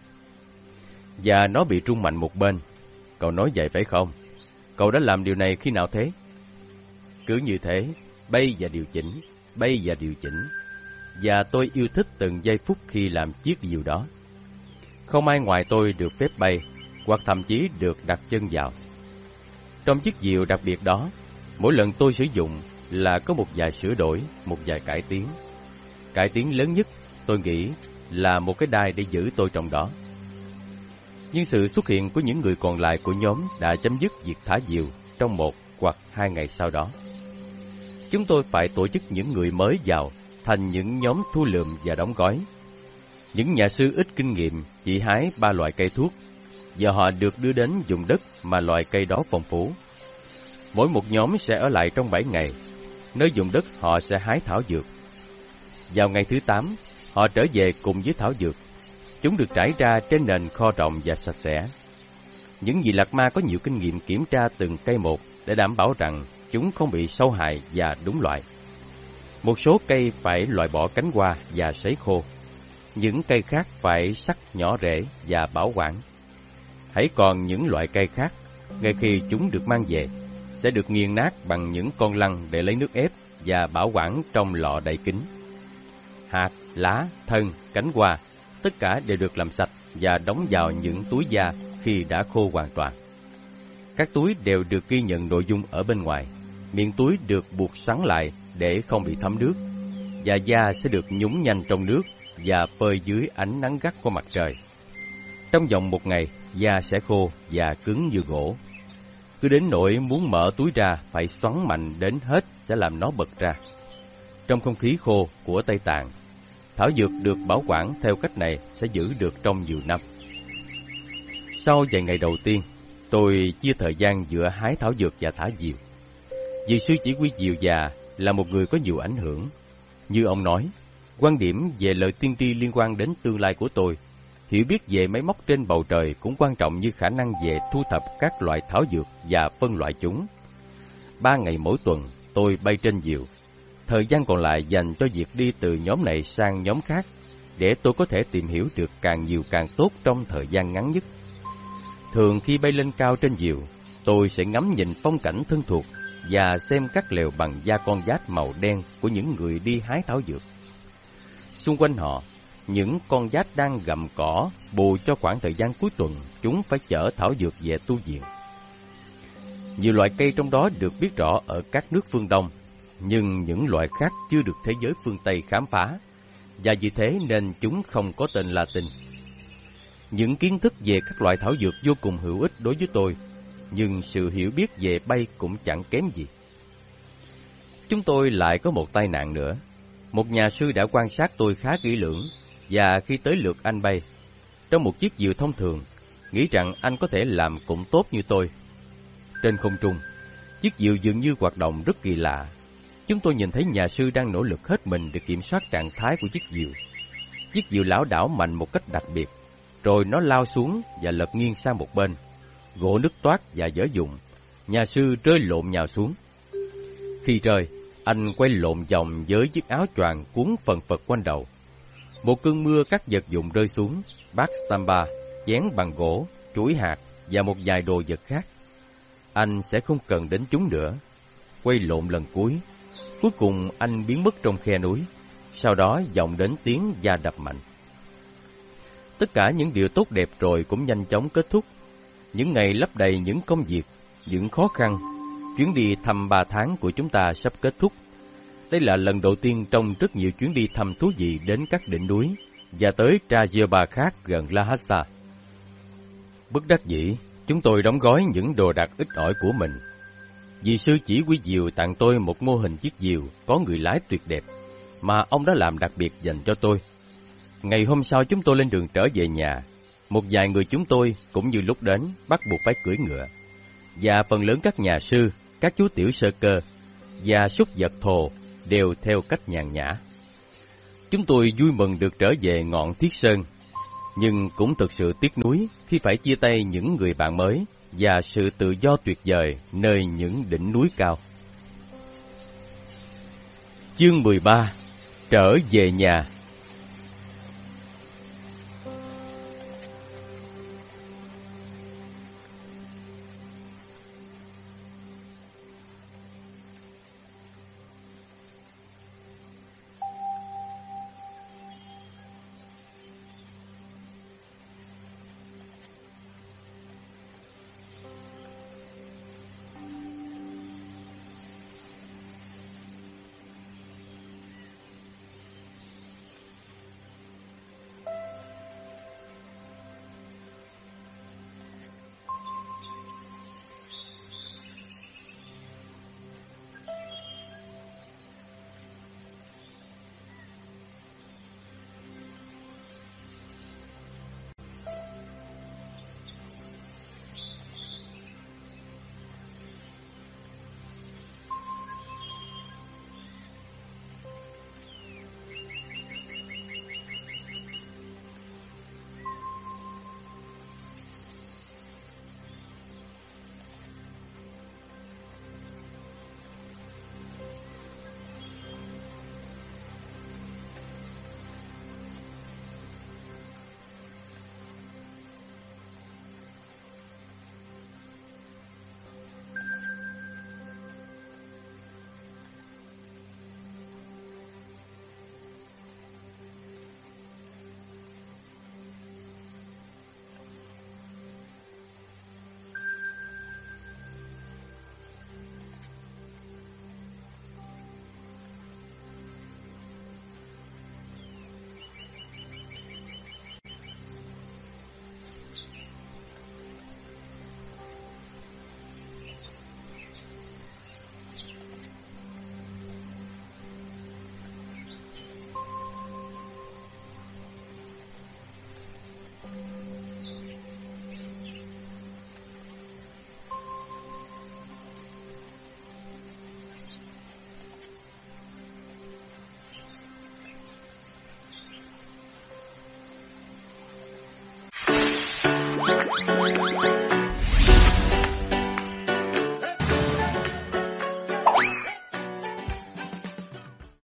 Và nó bị rung mạnh một bên. Cậu nói vậy phải không? Cậu đã làm điều này khi nào thế? Cứ như thế, bay và điều chỉnh, bay và điều chỉnh. Và tôi yêu thích từng giây phút khi làm chiếc diều đó. Không ai ngoài tôi được phép bay, hoặc thậm chí được đặt chân vào. Trong chiếc diều đặc biệt đó, mỗi lần tôi sử dụng là có một vài sửa đổi, một vài cải tiến. Cải tiến lớn nhất, tôi nghĩ, là một cái đai để giữ tôi trong đó. Nhưng sự xuất hiện của những người còn lại của nhóm đã chấm dứt việc thả diều trong 1 hoặc 2 ngày sau đó. Chúng tôi phải tổ chức những người mới vào thành những nhóm thu lượm và đóng gói. Những nhà sư ít kinh nghiệm chỉ hái 3 loại cây thuốc, và họ được đưa đến vùng đất mà loại cây đó phong phú. Mỗi một nhóm sẽ ở lại trong 7 ngày, nơi vùng đất họ sẽ hái thảo dược. Vào ngày thứ 8, họ trở về cùng với thảo dược. Chúng được trải ra trên nền kho rộng và sạch sẽ. Những vị lạc ma có nhiều kinh nghiệm kiểm tra từng cây một để đảm bảo rằng chúng không bị sâu hại và đúng loại. Một số cây phải loại bỏ cánh hoa và sấy khô. Những cây khác phải sắc nhỏ rễ và bảo quản. Hãy còn những loại cây khác, ngay khi chúng được mang về, sẽ được nghiền nát bằng những con lăn để lấy nước ép và bảo quản trong lọ đậy kín. Hạt, lá, thân, cánh hoa, tất cả đều được làm sạch và đóng vào những túi da khi đã khô hoàn toàn. Các túi đều được ghi nhận nội dung ở bên ngoài. Miệng túi được buộc xoắn lại để không bị thấm nước, và da sẽ được nhúng nhanh trong nước và phơi dưới ánh nắng gắt của mặt trời. Trong vòng 1 ngày, da sẽ khô và cứng như gỗ. Cứ đến nỗi muốn mở túi ra phải xoắn mạnh đến hết sẽ làm nó bật ra. Trong không khí khô của Tây Tạng, thảo dược được bảo quản theo cách này sẽ giữ được trong nhiều năm. Sau vài ngày đầu tiên, tôi chia thời gian giữa hái thảo dược và thả diều. Vị sư chỉ huy diều già là một người có nhiều ảnh hưởng. Như ông nói, quan điểm về lời tiên tri liên quan đến tương lai của tôi, hiểu biết về máy móc trên bầu trời cũng quan trọng như khả năng về thu thập các loại thảo dược và phân loại chúng. 3 ngày mỗi tuần, tôi bay trên diều. Thời gian còn lại dành cho việc đi từ nhóm này sang nhóm khác, để tôi có thể tìm hiểu được càng nhiều càng tốt trong thời gian ngắn nhất. Thường khi bay lên cao trên diều, tôi sẽ ngắm nhìn phong cảnh thân thuộc và xem các lều bằng da con giát màu đen của những người đi hái thảo dược. Xung quanh họ, những con giát đang gặm cỏ bù cho khoảng thời gian cuối tuần chúng phải chở thảo dược về tu viện. Nhiều loại cây trong đó được biết rõ ở các nước phương Đông, nhưng những loại khác chưa được thế giới phương Tây khám phá, và vì thế nên chúng không có tên Latin. Những kiến thức về các loại thảo dược vô cùng hữu ích đối với tôi, nhưng sự hiểu biết về bay cũng chẳng kém gì. Chúng tôi lại có một tai nạn nữa. Một nhà sư đã quan sát tôi khá kỹ lưỡng, và khi tới lượt anh bay, trong một chiếc diều thông thường, nghĩ rằng anh có thể làm cũng tốt như tôi. Trên không trung, chiếc diều dường như hoạt động rất kỳ lạ. Chúng tôi nhìn thấy nhà sư đang nỗ lực hết mình để kiểm soát trạng thái của chiếc diều. Chiếc diều lảo đảo mạnh một cách đặc biệt, rồi nó lao xuống và lật nghiêng sang một bên. Gỗ nứt toác và dở dụng, nhà sư rơi lộn nhào xuống. Khi rơi, anh quay lộn vòng với chiếc áo choàng cuốn phần phật quanh đầu. Một cơn mưa các vật dụng rơi xuống, bát samba, chén bằng gỗ, chuỗi hạt và một vài đồ vật khác. Anh sẽ không cần đến chúng nữa. Quay lộn lần cuối cùng anh biến mất trong khe núi. Sau đó vọng đến tiếng da đập mạnh. Tất cả những điều tốt đẹp rồi cũng nhanh chóng kết thúc. Những ngày lấp đầy những công việc, những khó khăn. Chuyến đi thăm 3 tháng của chúng ta sắp kết thúc. Đây là lần đầu tiên trong rất nhiều chuyến đi thăm thú vị đến các đỉnh núi và tới Trajerba khác gần Lhasa. Bất đắc dĩ, chúng tôi đóng gói những đồ đạc ít ỏi của mình. Vị sư chỉ huy diều tặng tôi một mô hình chiếc diều có người lái tuyệt đẹp mà ông đã làm đặc biệt dành cho tôi. Ngày hôm sau chúng tôi lên đường trở về nhà. Một vài người chúng tôi cũng như lúc đến bắt buộc phải cưỡi ngựa, và phần lớn các nhà sư, các chú tiểu sơ cơ và súc vật thồ đều theo cách nhàn nhã. Chúng tôi vui mừng được trở về ngọn Thiết Sơn, nhưng cũng thực sự tiếc nuối khi phải chia tay những người bạn mới và sự tự do tuyệt vời nơi những đỉnh núi cao. Chương 13. Trở về nhà.